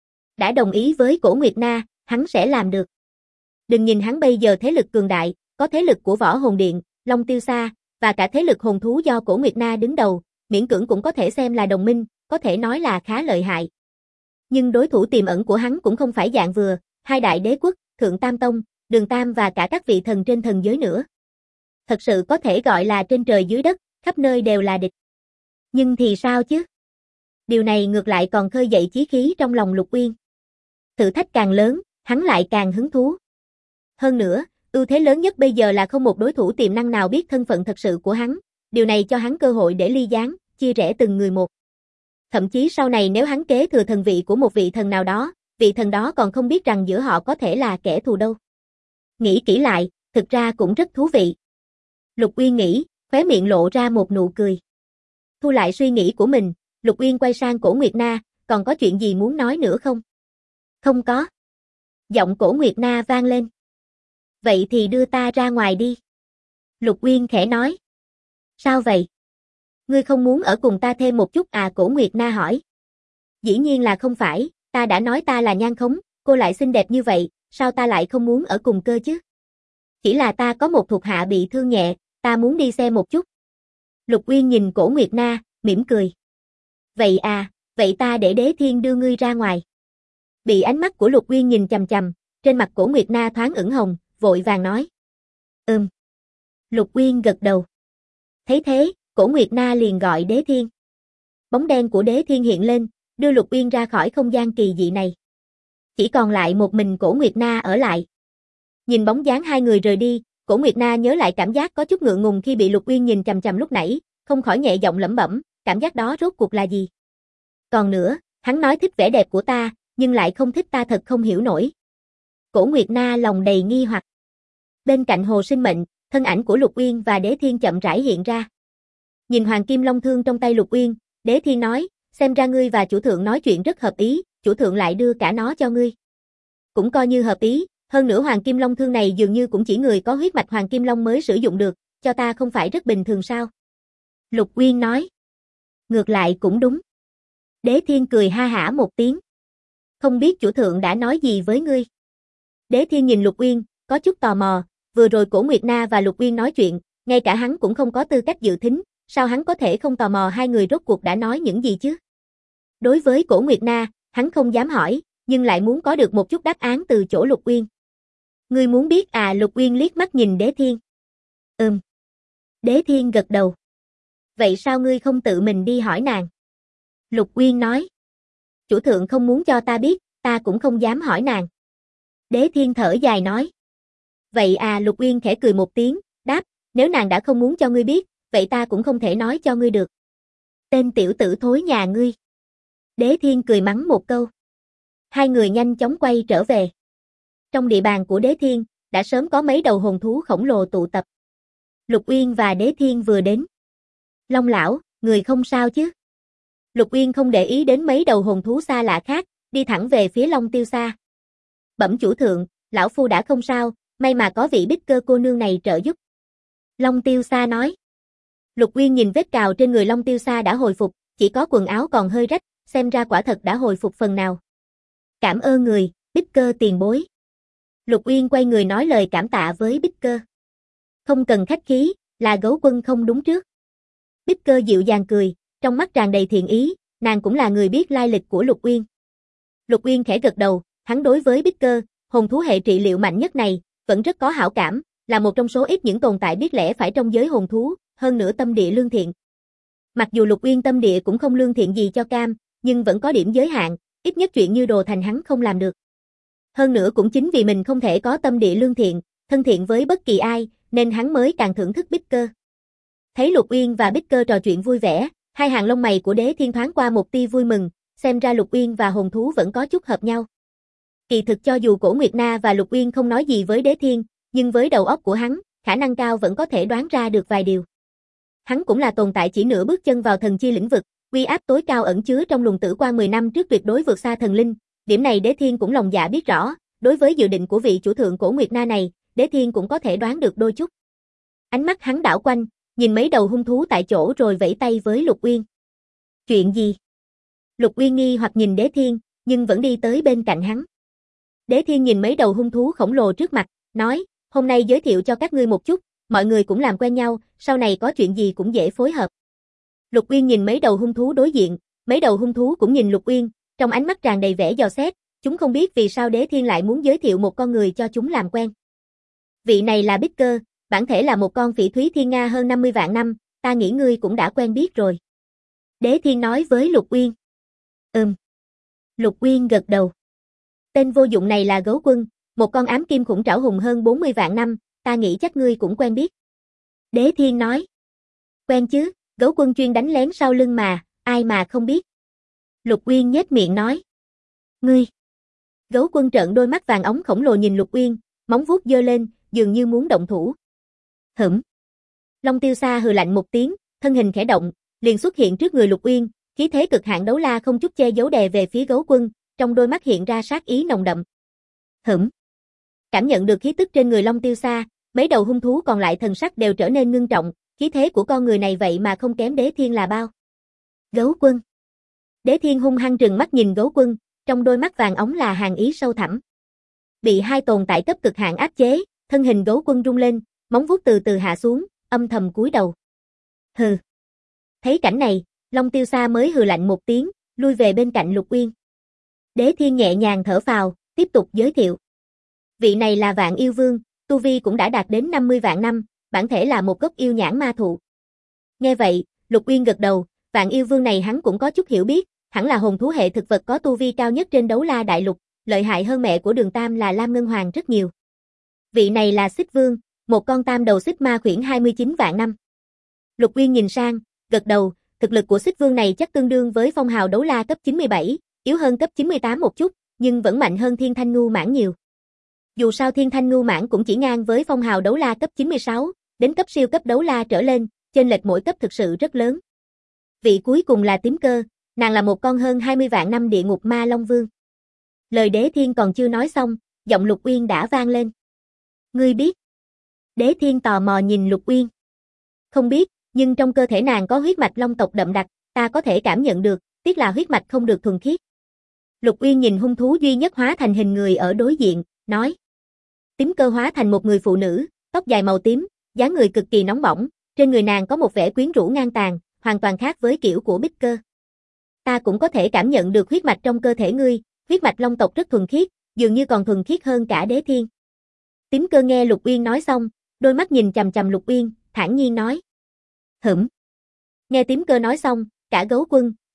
Đã đồng ý với Cổ Nguyệt Na, hắn sẽ làm được. Đừng nhìn hắn bây giờ thế lực cường đại, có thế lực của Võ Hồn Điện, Long Tiêu Sa, và cả thế lực hồn thú do Cổ Nguyệt Na đứng đầu, miễn cưỡng cũng có thể xem là đồng minh, có thể nói là khá lợi hại. Nhưng đối thủ tiềm ẩn của hắn cũng không phải dạng vừa, hai đại đế quốc, Thượng Tam Tông, Đường Tam và cả các vị thần trên thần giới nữa. Thật sự có thể gọi là trên trời dưới đất, khắp nơi đều là địch. Nhưng thì sao chứ? Điều này ngược lại còn khơi dậy chí khí trong lòng Lục Uyên. Thử thách càng lớn, hắn lại càng hứng thú. Hơn nữa, ưu thế lớn nhất bây giờ là không một đối thủ tiềm năng nào biết thân phận thật sự của hắn, điều này cho hắn cơ hội để ly gián, chia rẽ từng người một. Thậm chí sau này nếu hắn kế thừa thần vị của một vị thần nào đó, vị thần đó còn không biết rằng giữa họ có thể là kẻ thù đâu. Nghĩ kỹ lại, thực ra cũng rất thú vị. Lục Uyên nghĩ, khóe miệng lộ ra một nụ cười. Thu lại suy nghĩ của mình, Lục Uyên quay sang Cổ Nguyệt Na, còn có chuyện gì muốn nói nữa không? Không có. Giọng Cổ Nguyệt Na vang lên. Vậy thì đưa ta ra ngoài đi. Lục Uyên khẽ nói. Sao vậy? Ngươi không muốn ở cùng ta thêm một chút à? Cổ Nguyệt Na hỏi. Dĩ nhiên là không phải, ta đã nói ta là Nhan Khống, cô lại xinh đẹp như vậy, sao ta lại không muốn ở cùng cơ chứ? Chỉ là ta có một thuộc hạ bị thương nhẹ, ta muốn đi xem một chút. Lục Uyên nhìn Cổ Nguyệt Na, mỉm cười. Vậy à, vậy ta để Đế Thiên đưa ngươi ra ngoài. Bị ánh mắt của Lục Uyên nhìn chằm chằm, trên mặt Cổ Nguyệt Na thoáng ửng hồng, vội vàng nói. Lục Uyên gật đầu. Thấy thế, Cổ Nguyệt Na liền gọi Đế Thiên. Bóng đen của Đế Thiên hiện lên, đưa Lục Uyên ra khỏi không gian kỳ dị này. Chỉ còn lại một mình Cổ Nguyệt Na ở lại. Nhìn bóng dáng hai người rời đi, Cổ Nguyệt Na nhớ lại cảm giác có chút ngượng ngùng khi bị Lục Uyên nhìn chằm chằm lúc nãy, không khỏi nhẹ giọng lẩm bẩm, cảm giác đó rốt cuộc là gì? Còn nữa, hắn nói thích vẻ đẹp của ta, nhưng lại không thích ta thật không hiểu nổi. Cổ Nguyệt Na lòng đầy nghi hoặc. Bên cạnh hồ sinh mệnh, thân ảnh của Lục Uyên và Đế Thiên chậm rãi hiện ra. Nhìn Hoàng Kim Long thương trong tay Lục Uyên, Đế Thiên nói, xem ra ngươi và chủ thượng nói chuyện rất hợp ý, chủ thượng lại đưa cả nó cho ngươi. Cũng coi như hợp ý, hơn nữa Hoàng Kim Long thương này dường như cũng chỉ người có huyết mạch Hoàng Kim Long mới sử dụng được, cho ta không phải rất bình thường sao? Lục Uyên nói. Ngược lại cũng đúng. Đế Thiên cười ha hả một tiếng. Không biết chủ thượng đã nói gì với ngươi? Đế Thiên nhìn Lục Uyên, có chút tò mò, vừa rồi Cổ Nguyệt Na và Lục Uyên nói chuyện, ngay cả hắn cũng không có tư cách dự thính, sao hắn có thể không tò mò hai người rốt cuộc đã nói những gì chứ? Đối với Cổ Nguyệt Na, hắn không dám hỏi, nhưng lại muốn có được một chút đáp án từ chỗ Lục Uyên. Ngươi muốn biết à? Lục Uyên liếc mắt nhìn Đế Thiên. Đế Thiên gật đầu. Vậy sao ngươi không tự mình đi hỏi nàng? Lục Uyên nói. Chủ thượng không muốn cho ta biết, ta cũng không dám hỏi nàng. Đế Thiên thở dài nói. Vậy à, Lục Uyên khẽ cười một tiếng, đáp, nếu nàng đã không muốn cho ngươi biết, vậy ta cũng không thể nói cho ngươi được. Tên tiểu tử thối nhà ngươi. Đế Thiên cười mắng một câu. Hai người nhanh chóng quay trở về. Trong địa bàn của Đế Thiên, đã sớm có mấy đầu hồn thú khổng lồ tụ tập. Lục Uyên và Đế Thiên vừa đến. Long lão, người không sao chứ? Lục Uyên không để ý đến mấy đầu hồn thú xa lạ khác, đi thẳng về phía Long Tiêu Sa. Bẩm chủ thượng, lão phu đã không sao, may mà có vị Bích Cơ cô nương này trợ giúp. Long Tiêu Sa nói. Lục Uyên nhìn vết cào trên người Long Tiêu Sa đã hồi phục, chỉ có quần áo còn hơi rách, xem ra quả thật đã hồi phục phần nào. Cảm ơn người, Bích Cơ tiền bối. Lục Uyên quay người nói lời cảm tạ với Bích Cơ. Không cần khách khí, là Gấu Quân không đúng trước. Bích Cơ dịu dàng cười, trong mắt tràn đầy thiện ý, nàng cũng là người biết lai lịch của Lục Uyên. Lục Uyên khẽ gật đầu, hắn đối với Bích Cơ, hồn thú hệ trị liệu mạnh nhất này, vẫn rất có hảo cảm, là một trong số ít những tồn tại biết lẽ phải trong giới hồn thú, hơn nữa tâm địa lương thiện. Mặc dù Lục Uyên tâm địa cũng không lương thiện gì cho cam, nhưng vẫn có điểm giới hạn, ít nhất chuyện như đồ thành hắn không làm được. Hơn nữa cũng chính vì mình không thể có tâm địa lương thiện, thân thiện với bất kỳ ai, nên hắn mới càng thưởng thức Bích Cơ. Thấy Lục Uyên và Bích Cơ trò chuyện vui vẻ, hai hàng lông mày của Đế Thiên thoáng qua một tia vui mừng, xem ra Lục Uyên và hồn thú vẫn có chút hợp nhau. Kỳ thực cho dù Cổ Nguyệt Na và Lục Uyên không nói gì với Đế Thiên, nhưng với đầu óc của hắn, khả năng cao vẫn có thể đoán ra được vài điều. Hắn cũng là tồn tại chỉ nửa bước chân vào thần chi lĩnh vực, uy áp tối cao ẩn chứa trong luồng tử quan 10 năm trước tuyệt đối vượt xa thần linh, điểm này Đế Thiên cũng lòng dạ biết rõ, đối với dự định của vị chủ thượng Cổ Nguyệt Na này, Đế Thiên cũng có thể đoán được đôi chút. Ánh mắt hắn đảo quanh, nhìn mấy đầu hung thú tại chỗ rồi vẫy tay với Lục Uyên. Chuyện gì? Lục Uyên nghi hoặc nhìn Đế Thiên, nhưng vẫn đi tới bên cạnh hắn. Đế Thiên nhìn mấy đầu hung thú khổng lồ trước mặt, nói, hôm nay giới thiệu cho các ngươi một chút, mọi người cũng làm quen nhau, sau này có chuyện gì cũng dễ phối hợp. Lục Uyên nhìn mấy đầu hung thú đối diện, mấy đầu hung thú cũng nhìn Lục Uyên, trong ánh mắt tràn đầy vẻ dò xét, chúng không biết vì sao Đế Thiên lại muốn giới thiệu một con người cho chúng làm quen. Vị này là Bích Cơ, bản thể là một con phỉ thúy thiên nga hơn 50 vạn năm, ta nghĩ ngươi cũng đã quen biết rồi. Đế Thiên nói với Lục Uyên. Lục Uyên gật đầu. Tên vô dụng này là Gấu Quân, một con ám kim khủng trảo hùng hơn 40 vạn năm, ta nghĩ chắc ngươi cũng quen biết. Đế Thiên nói. Quen chứ, Gấu Quân chuyên đánh lén sau lưng mà, ai mà không biết. Lục Uyên nhếch miệng nói. Ngươi. Gấu Quân trợn đôi mắt vàng óng khổng lồ nhìn Lục Uyên, móng vuốt giơ lên, dường như muốn động thủ. Long Tiêu Sa hừ lạnh một tiếng, thân hình khẽ động, liền xuất hiện trước người Lục Uyên, khí thế cực hạn đấu la không chút che giấu đè về phía Gấu Quân, trong đôi mắt hiện ra sát ý nồng đậm. Cảm nhận được khí tức trên người Long Tiêu Sa, mấy đầu hung thú còn lại thần sắc đều trở nên ngưng trọng, khí thế của con người này vậy mà không kém Đế Thiên là bao. Gấu Quân. Đế Thiên hung hăng trừng mắt nhìn Gấu Quân, trong đôi mắt vàng óng là hàn ý sâu thẳm. Bị hai tồn tại cấp cực hạn áp chế, thân hình Gấu Quân rung lên, móng vuốt từ từ hạ xuống, âm thầm cúi đầu. Hừ. Thấy cảnh này, Long Tiêu Sa mới hừ lạnh một tiếng, lui về bên cạnh Lục Uyên. Đế Thiên nhẹ nhàng thở phào, tiếp tục giới thiệu. Vị này là Vạn Yêu Vương, tu vi cũng đã đạt đến 50 vạn năm, bản thể là một gốc yêu nhãn ma thụ. Nghe vậy, Lục Uyên gật đầu, Vạn Yêu Vương này hắn cũng có chút hiểu biết, hẳn là hồn thú hệ thực vật có tu vi cao nhất trên Đấu La Đại Lục, lợi hại hơn mẹ của Đường Tam là Lam Ngân Hoàng rất nhiều. Vị này là Xích Vương, một con tam đầu xích ma khuyển 29 vạn năm. Lục Uyên nhìn sang, gật đầu, thực lực của Xích Vương này chắc tương đương với phong hào đấu la cấp 97, yếu hơn cấp 98 một chút, nhưng vẫn mạnh hơn Thiên Thanh Ngưu Mãn nhiều. Dù sao Thiên Thanh Ngưu Mãn cũng chỉ ngang với phong hào đấu la cấp 96, đến cấp siêu cấp đấu la trở lên, chênh lệch mỗi cấp thực sự rất lớn. Vị cuối cùng là Tím Cơ, nàng là một con hơn 20 vạn năm địa ngục ma Long Vương. Lời Đế Thiên còn chưa nói xong, giọng Lục Uyên đã vang lên. Ngươi biết? Đế Thiên tò mò nhìn Lục Uyên. Không biết, nhưng trong cơ thể nàng có huyết mạch long tộc đậm đặc, ta có thể cảm nhận được, tiếc là huyết mạch không được thuần khiết. Lục Uyên nhìn hung thú duy nhất hóa thành hình người ở đối diện, nói. Tím Cơ hóa thành một người phụ nữ, tóc dài màu tím, dáng người cực kỳ nóng bỏng, trên người nàng có một vẻ quyến rũ ngang tàn, hoàn toàn khác với kiểu của Bích Cơ. Ta cũng có thể cảm nhận được huyết mạch trong cơ thể ngươi, huyết mạch long tộc rất thuần khiết, dường như còn thuần khiết hơn cả Đế Thiên. Tím Cơ nghe Lục Uyên nói xong, đôi mắt nhìn chằm chằm Lục Uyên, thản nhiên nói. Nghe Tím Cơ nói xong, cả Gấu Quân,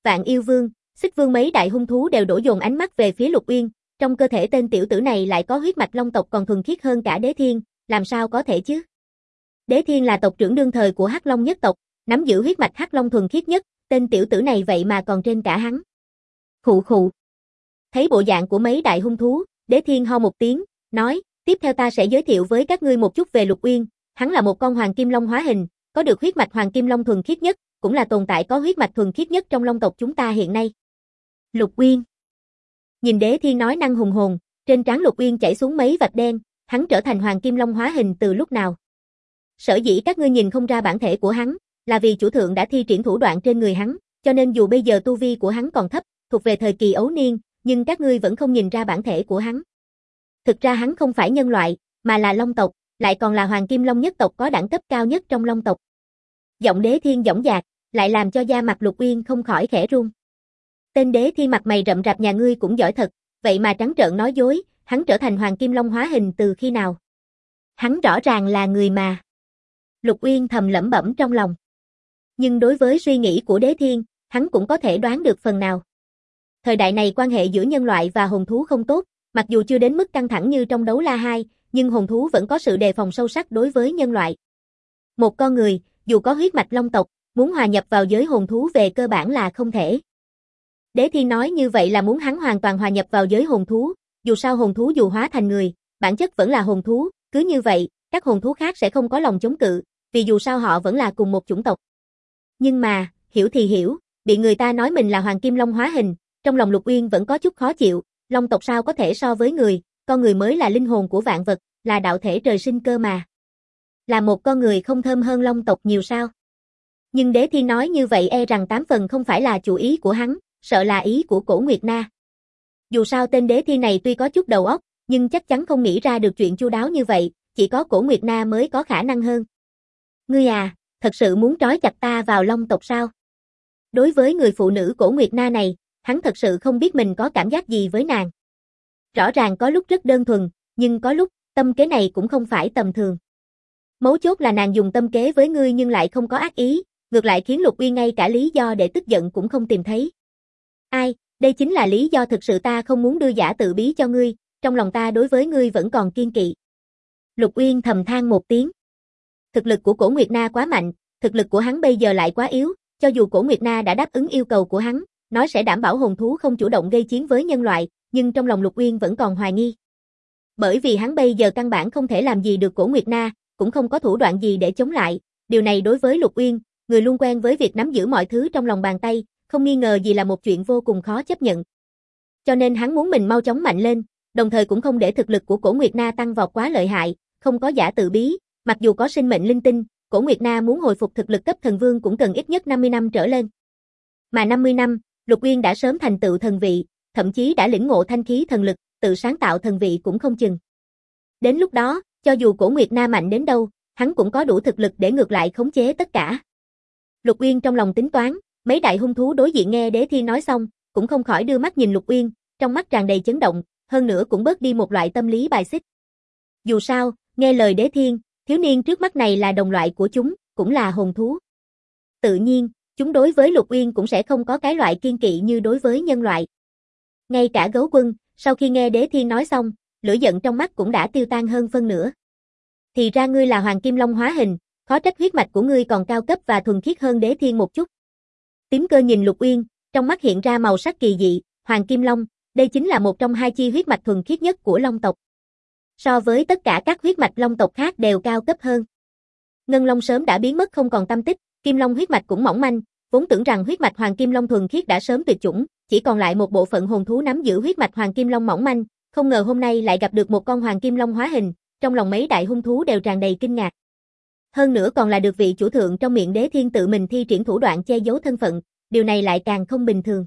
Vạn Yêu Vương, Xích Vương mấy đại hung thú đều đổ dồn ánh mắt về phía Lục Uyên, trong cơ thể tên tiểu tử này lại có huyết mạch long tộc còn thuần khiết hơn cả Đế Thiên, làm sao có thể chứ? Đế Thiên là tộc trưởng đương thời của Hắc Long nhất tộc, nắm giữ huyết mạch Hắc Long thuần khiết nhất, tên tiểu tử này vậy mà còn trên cả hắn. Khụ khụ. Thấy bộ dạng của mấy đại hung thú, Đế Thiên ho một tiếng, nói, tiếp theo ta sẽ giới thiệu với các ngươi một chút về Lục Uyên, hắn là một con hoàng kim long hóa hình, có được huyết mạch hoàng kim long thuần khiết nhất, cũng là tồn tại có huyết mạch thuần khiết nhất trong long tộc chúng ta hiện nay. Lục Uyên. Nhìn Đế Thiên nói năng hùng hồn, trên trán Lục Uyên chảy xuống mấy vạch đen, hắn trở thành hoàng kim long hóa hình từ lúc nào? Sở dĩ các ngươi nhìn không ra bản thể của hắn, là vì chủ thượng đã thi triển thủ đoạn trên người hắn, cho nên dù bây giờ tu vi của hắn còn thấp, thuộc về thời kỳ ấu niên, nhưng các ngươi vẫn không nhìn ra bản thể của hắn. Thực ra hắn không phải nhân loại, mà là long tộc, lại còn là hoàng kim long nhất tộc có đẳng cấp cao nhất trong long tộc. Giọng Đế Thiên dõng dạc, lại làm cho da mặt Lục Uyên không khỏi khẽ run. Tên Đế Thiên mặt mày rậm rạp nhà ngươi cũng giỏi thật, vậy mà trắng trợn nói dối, hắn trở thành hoàng kim long hóa hình từ khi nào? Hắn rõ ràng là người mà. Lục Uyên thầm lẩm bẩm trong lòng. Nhưng đối với suy nghĩ của Đế Thiên, hắn cũng có thể đoán được phần nào. Thời đại này quan hệ giữa nhân loại và hồn thú không tốt, mặc dù chưa đến mức căng thẳng như trong đấu la 2, nhưng hồn thú vẫn có sự đề phòng sâu sắc đối với nhân loại. Một con người, dù có huyết mạch long tộc, muốn hòa nhập vào giới hồn thú về cơ bản là không thể. Đế Thiên nói như vậy là muốn hắn hoàn toàn hòa nhập vào giới hồn thú, dù sao hồn thú dù hóa thành người, bản chất vẫn là hồn thú, cứ như vậy, các hồn thú khác sẽ không có lòng chống cự, vì dù sao họ vẫn là cùng một chủng tộc. Nhưng mà, hiểu thì hiểu, bị người ta nói mình là hoàng kim long hóa hình, trong lòng Lục Uyên vẫn có chút khó chịu, long tộc sao có thể so với người, con người mới là linh hồn của vạn vật, là đạo thể trời sinh cơ mà. Là một con người không thơm hơn long tộc nhiều sao? Nhưng Đế Thiên nói như vậy e rằng 8 phần không phải là chủ ý của hắn, sợ là ý của Cổ Nguyệt Na. Dù sao tên Đế Thiên này tuy có chút đầu óc, nhưng chắc chắn không nghĩ ra được chuyện chu đáo như vậy, chỉ có Cổ Nguyệt Na mới có khả năng hơn. Ngươi à, thật sự muốn trói chặt ta vào long tộc sao? Đối với người phụ nữ Cổ Nguyệt Na này, hắn thật sự không biết mình có cảm giác gì với nàng. Rõ ràng có lúc rất đơn thuần, nhưng có lúc, tâm kế này cũng không phải tầm thường. Mấu chốt là nàng dùng tâm kế với ngươi nhưng lại không có ác ý, ngược lại khiến Lục Uyên ngay cả lý do để tức giận cũng không tìm thấy. Ai, đây chính là lý do thực sự ta không muốn đưa giả tự bí cho ngươi, trong lòng ta đối với ngươi vẫn còn kiên kỵ. Lục Uyên thầm than một tiếng. Thực lực của Cổ Nguyệt Na quá mạnh, thực lực của hắn bây giờ lại quá yếu, cho dù Cổ Nguyệt Na đã đáp ứng yêu cầu của hắn, nói sẽ đảm bảo hồn thú không chủ động gây chiến với nhân loại, nhưng trong lòng Lục Uyên vẫn còn hoài nghi. Bởi vì hắn bây giờ căn bản không thể làm gì được Cổ Nguyệt Na, cũng không có thủ đoạn gì để chống lại, điều này đối với Lục Uyên, người luôn quen với việc nắm giữ mọi thứ trong lòng bàn tay, không nghi ngờ gì là một chuyện vô cùng khó chấp nhận. Cho nên hắn muốn mình mau chóng mạnh lên, đồng thời cũng không để thực lực của Cổ Nguyệt Na tăng vọt quá lợi hại, không có giả tự bí, mặc dù có sinh mệnh linh tinh, Cổ Nguyệt Na muốn hồi phục thực lực cấp thần vương cũng cần ít nhất 50 năm trở lên. Mà 50 năm, Lục Uyên đã sớm thành tựu thần vị, thậm chí đã lĩnh ngộ thanh khí thần lực, tự sáng tạo thần vị cũng không chừng. Đến lúc đó, cho dù Cổ Nguyệt Na mạnh đến đâu, hắn cũng có đủ thực lực để ngược lại khống chế tất cả. Lục Uyên trong lòng tính toán, mấy đại hung thú đối diện nghe Đế Thiên nói xong, cũng không khỏi đưa mắt nhìn Lục Uyên, trong mắt tràn đầy chấn động, hơn nữa cũng bớt đi một loại tâm lý bài xích. Dù sao, nghe lời Đế Thiên, thiếu niên trước mắt này là đồng loại của chúng, cũng là hồn thú. Tự nhiên, chúng đối với Lục Uyên cũng sẽ không có cái loại kiên kỵ như đối với nhân loại. Ngay cả Gấu Quân, sau khi nghe Đế Thiên nói xong, lửa giận trong mắt cũng đã tiêu tan hơn phân nửa. Thì ra ngươi là Hoàng Kim Long hóa hình, khó trách huyết mạch của ngươi còn cao cấp và thuần khiết hơn Đế Thiên một chút. Tím Cơ nhìn Lục Uyên, trong mắt hiện ra màu sắc kỳ dị, Hoàng Kim Long, đây chính là một trong hai chi huyết mạch thuần khiết nhất của Long tộc. So với tất cả các huyết mạch Long tộc khác đều cao cấp hơn. Ngân Long sớm đã biến mất không còn tăm tích, Kim Long huyết mạch cũng mỏng manh, vốn tưởng rằng huyết mạch Hoàng Kim Long thuần khiết đã sớm tuyệt chủng, chỉ còn lại một bộ phận hồn thú nắm giữ huyết mạch Hoàng Kim Long mỏng manh, không ngờ hôm nay lại gặp được một con Hoàng Kim Long hóa hình, trong lòng mấy đại hung thú đều tràn đầy kinh ngạc. Hơn nữa còn là được vị chủ thượng trong miệng Đế Thiên tự mình thi triển thủ đoạn che giấu thân phận, điều này lại càng không bình thường.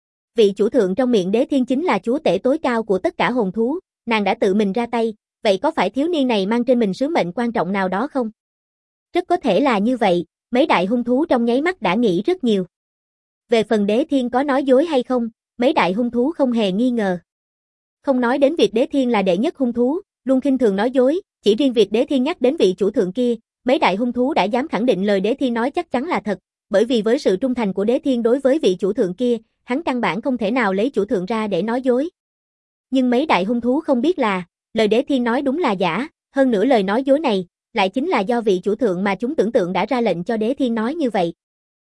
Vị chủ thượng trong miệng Đế Thiên chính là chúa tể tối cao của tất cả hồn thú, nàng đã tự mình ra tay, vậy có phải thiếu niên này mang trên mình sứ mệnh quan trọng nào đó không? Rất có thể là như vậy, mấy đại hung thú trong nháy mắt đã nghĩ rất nhiều. Về phần Đế Thiên có nói dối hay không, mấy đại hung thú không hề nghi ngờ. Không nói đến việc Đế Thiên là đệ nhất hung thú, luôn khinh thường nói dối, chỉ riêng việc Đế Thiên nhắc đến vị chủ thượng kia, mấy đại hung thú đã dám khẳng định lời Đế Thiên nói chắc chắn là thật, bởi vì với sự trung thành của Đế Thiên đối với vị chủ thượng kia, hắn căn bản không thể nào lấy chủ thượng ra để nói dối. Nhưng mấy đại hung thú không biết là, lời Đế Thiên nói đúng là giả, hơn nữa lời nói dối này, lại chính là do vị chủ thượng mà chúng tưởng tượng đã ra lệnh cho Đế Thiên nói như vậy.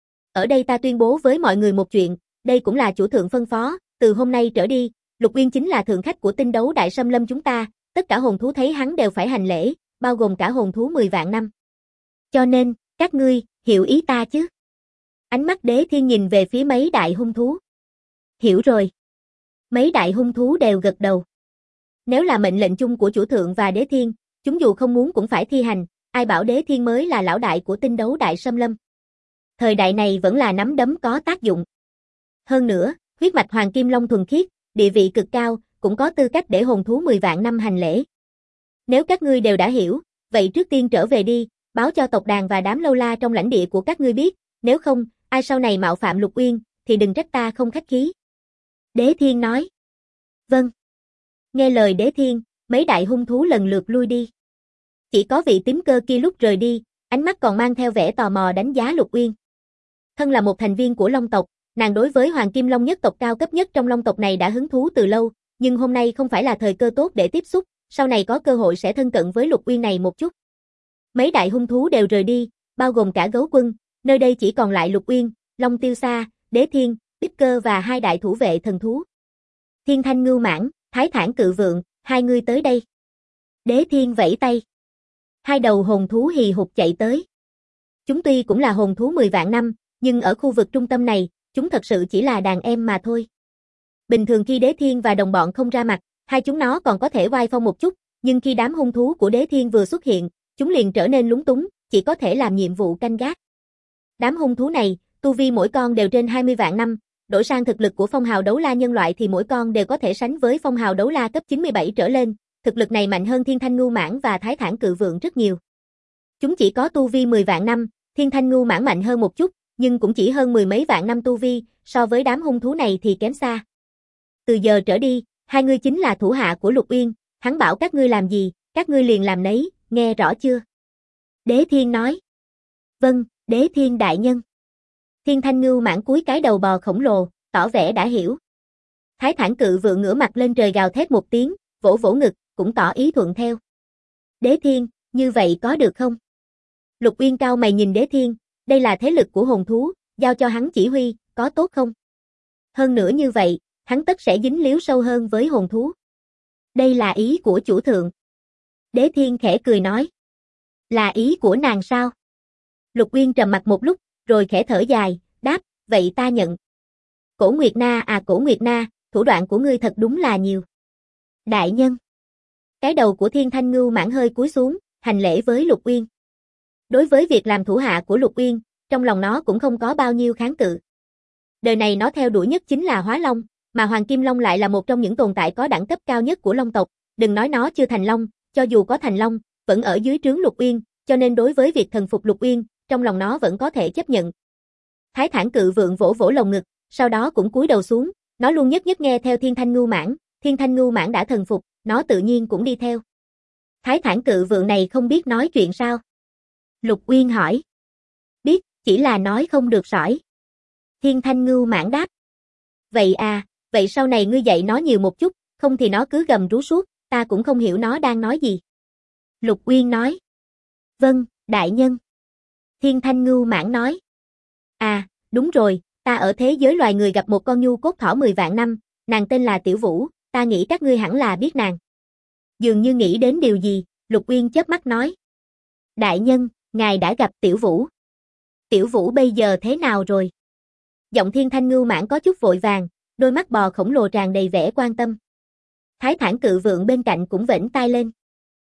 Ở đây ta tuyên bố với mọi người một chuyện, đây cũng là chủ thượng phân phó, từ hôm nay trở đi, Lục Uyên chính là thượng khách của tinh đấu đại xâm lâm chúng ta, tất cả hồn thú thấy hắn đều phải hành lễ, bao gồm cả hồn thú 10 vạn năm. Cho nên, các ngươi, hiểu ý ta chứ? Ánh mắt Đế Thiên nhìn về phía mấy đại hung thú. Hiểu rồi. Mấy đại hung thú đều gật đầu. Nếu là mệnh lệnh chung của chủ thượng và Đế Thiên, chúng dù không muốn cũng phải thi hành, ai bảo Đế Thiên mới là lão đại của tinh đấu đại xâm lâm. Thời đại này vẫn là nắm đấm có tác dụng. Hơn nữa, huyết mạch Hoàng Kim Long thuần khiết, địa vị cực cao, cũng có tư cách để hồn thú 10 vạn năm hành lễ. Nếu các ngươi đều đã hiểu, vậy trước tiên trở về đi, báo cho tộc đàn và đám lâu la trong lãnh địa của các ngươi biết, nếu không, ai sau này mạo phạm Lục Uyên, thì đừng trách ta không khách khí. Đế Thiên nói. Vâng. Nghe lời Đế Thiên, mấy đại hung thú lần lượt lui đi. Chỉ có vị tím cơ kia lúc rời đi, ánh mắt còn mang theo vẻ tò mò đánh giá Lục Uyên. Thân là một thành viên của Long tộc, nàng đối với Hoàng Kim Long nhất tộc cao cấp nhất trong Long tộc này đã hứng thú từ lâu, nhưng hôm nay không phải là thời cơ tốt để tiếp xúc, sau này có cơ hội sẽ thân cận với Lục Uyên này một chút. Mấy đại hung thú đều rời đi, bao gồm cả gấu quân, nơi đây chỉ còn lại Lục Uyên, Long Tiêu Sa, Đế Thiên, Bích Cơ và hai đại thủ vệ thần thú. Thiên Thanh Ngưu Mãng, Thái Thản Cự Vượng, hai người tới đây. Đế Thiên vẫy tay. Hai đầu hồn thú hì hục chạy tới. Chúng tuy cũng là hồn thú 10 vạn năm, nhưng ở khu vực trung tâm này, chúng thật sự chỉ là đàn em mà thôi. Bình thường khi Đế Thiên và đồng bọn không ra mặt, hai chúng nó còn có thể oai phong một chút, nhưng khi đám hung thú của Đế Thiên vừa xuất hiện, chúng liền trở nên lúng túng, chỉ có thể làm nhiệm vụ canh gác. Đám hung thú này, tu vi mỗi con đều trên 20 vạn năm, đổi sang thực lực của phong hào đấu la nhân loại thì mỗi con đều có thể sánh với phong hào đấu la cấp 97 trở lên, thực lực này mạnh hơn Thiên Thanh Ngưu Mãng và Thái Thản Cự Vượng rất nhiều. Chúng chỉ có tu vi 10 vạn năm, Thiên Thanh Ngưu Mãng mạnh hơn một chút, nhưng cũng chỉ hơn 10 mấy vạn năm tu vi, so với đám hung thú này thì kém xa. Từ giờ trở đi, hai ngươi chính là thủ hạ của Lục Uyên, hắn bảo các ngươi làm gì, các ngươi liền làm nấy, nghe rõ chưa? Đế Thiên nói. Vâng, Đế Thiên đại nhân. Thiên Thanh Ngưu Mãng cúi cái đầu bò khổng lồ, tỏ vẻ đã hiểu. Thái Thản Cự Vượng ngửa mặt lên trời gào thét một tiếng, vỗ vỗ ngực, cũng tỏ ý thuận theo. Đế Thiên, như vậy có được không? Lục Uyên cao mày nhìn Đế Thiên, đây là thế lực của hồn thú, giao cho hắn chỉ huy, có tốt không? Hơn nữa như vậy, hắn tất sẽ dính líu sâu hơn với hồn thú. Đây là ý của chủ thượng. Đế Thiên khẽ cười nói. Là ý của nàng sao? Lục Uyên trầm mặt một lúc, rồi khẽ thở dài, đáp, vậy ta nhận. Cổ Nguyệt Na à Cổ Nguyệt Na, thủ đoạn của ngươi thật đúng là nhiều. Đại nhân. Cái đầu của Thiên Thanh Ngưu Mãng hơi cúi xuống, hành lễ với Lục Uyên. Đối với việc làm thủ hạ của Lục Uyên, trong lòng nó cũng không có bao nhiêu kháng cự. Đời này nó theo đuổi nhất chính là Hóa Long, mà Hoàng Kim Long lại là một trong những tồn tại có đẳng cấp cao nhất của Long tộc, đừng nói nó chưa thành Long, cho dù có thành Long, vẫn ở dưới trướng Lục Uyên, cho nên đối với việc thần phục Lục Uyên, trong lòng nó vẫn có thể chấp nhận. Thái Thản Cự Vượng vỗ vỗ lồng ngực, sau đó cũng cúi đầu xuống, nó luôn nhất nhất nghe theo Thiên Thanh Ngưu Mãng, Thiên Thanh Ngưu Mãng đã thần phục, nó tự nhiên cũng đi theo. Thái Thản Cự Vượng này không biết nói chuyện sao? Lục Uyên hỏi. Biết, chỉ là nói không được sỏi. Thiên Thanh Ngưu Mãng đáp. Vậy à, vậy sau này ngươi dạy nó nhiều một chút, không thì nó cứ gầm rú suốt, ta cũng không hiểu nó đang nói gì. Lục Uyên nói. Vâng, đại nhân. Thiên Thanh Ngưu Mãng nói. À, đúng rồi, ta ở thế giới loài người gặp một con nhu cốt thỏ 10 vạn năm, nàng tên là Tiểu Vũ, ta nghĩ các ngươi hẳn là biết nàng. Dường như nghĩ đến điều gì, Lục Uyên chớp mắt nói. Đại nhân, ngài đã gặp Tiểu Vũ. Tiểu Vũ bây giờ thế nào rồi? Giọng Thiên Thanh Ngưu Mãng có chút vội vàng, đôi mắt bò khổng lồ tràn đầy vẻ quan tâm. Thái Thản Cự Vượng bên cạnh cũng vểnh tai lên.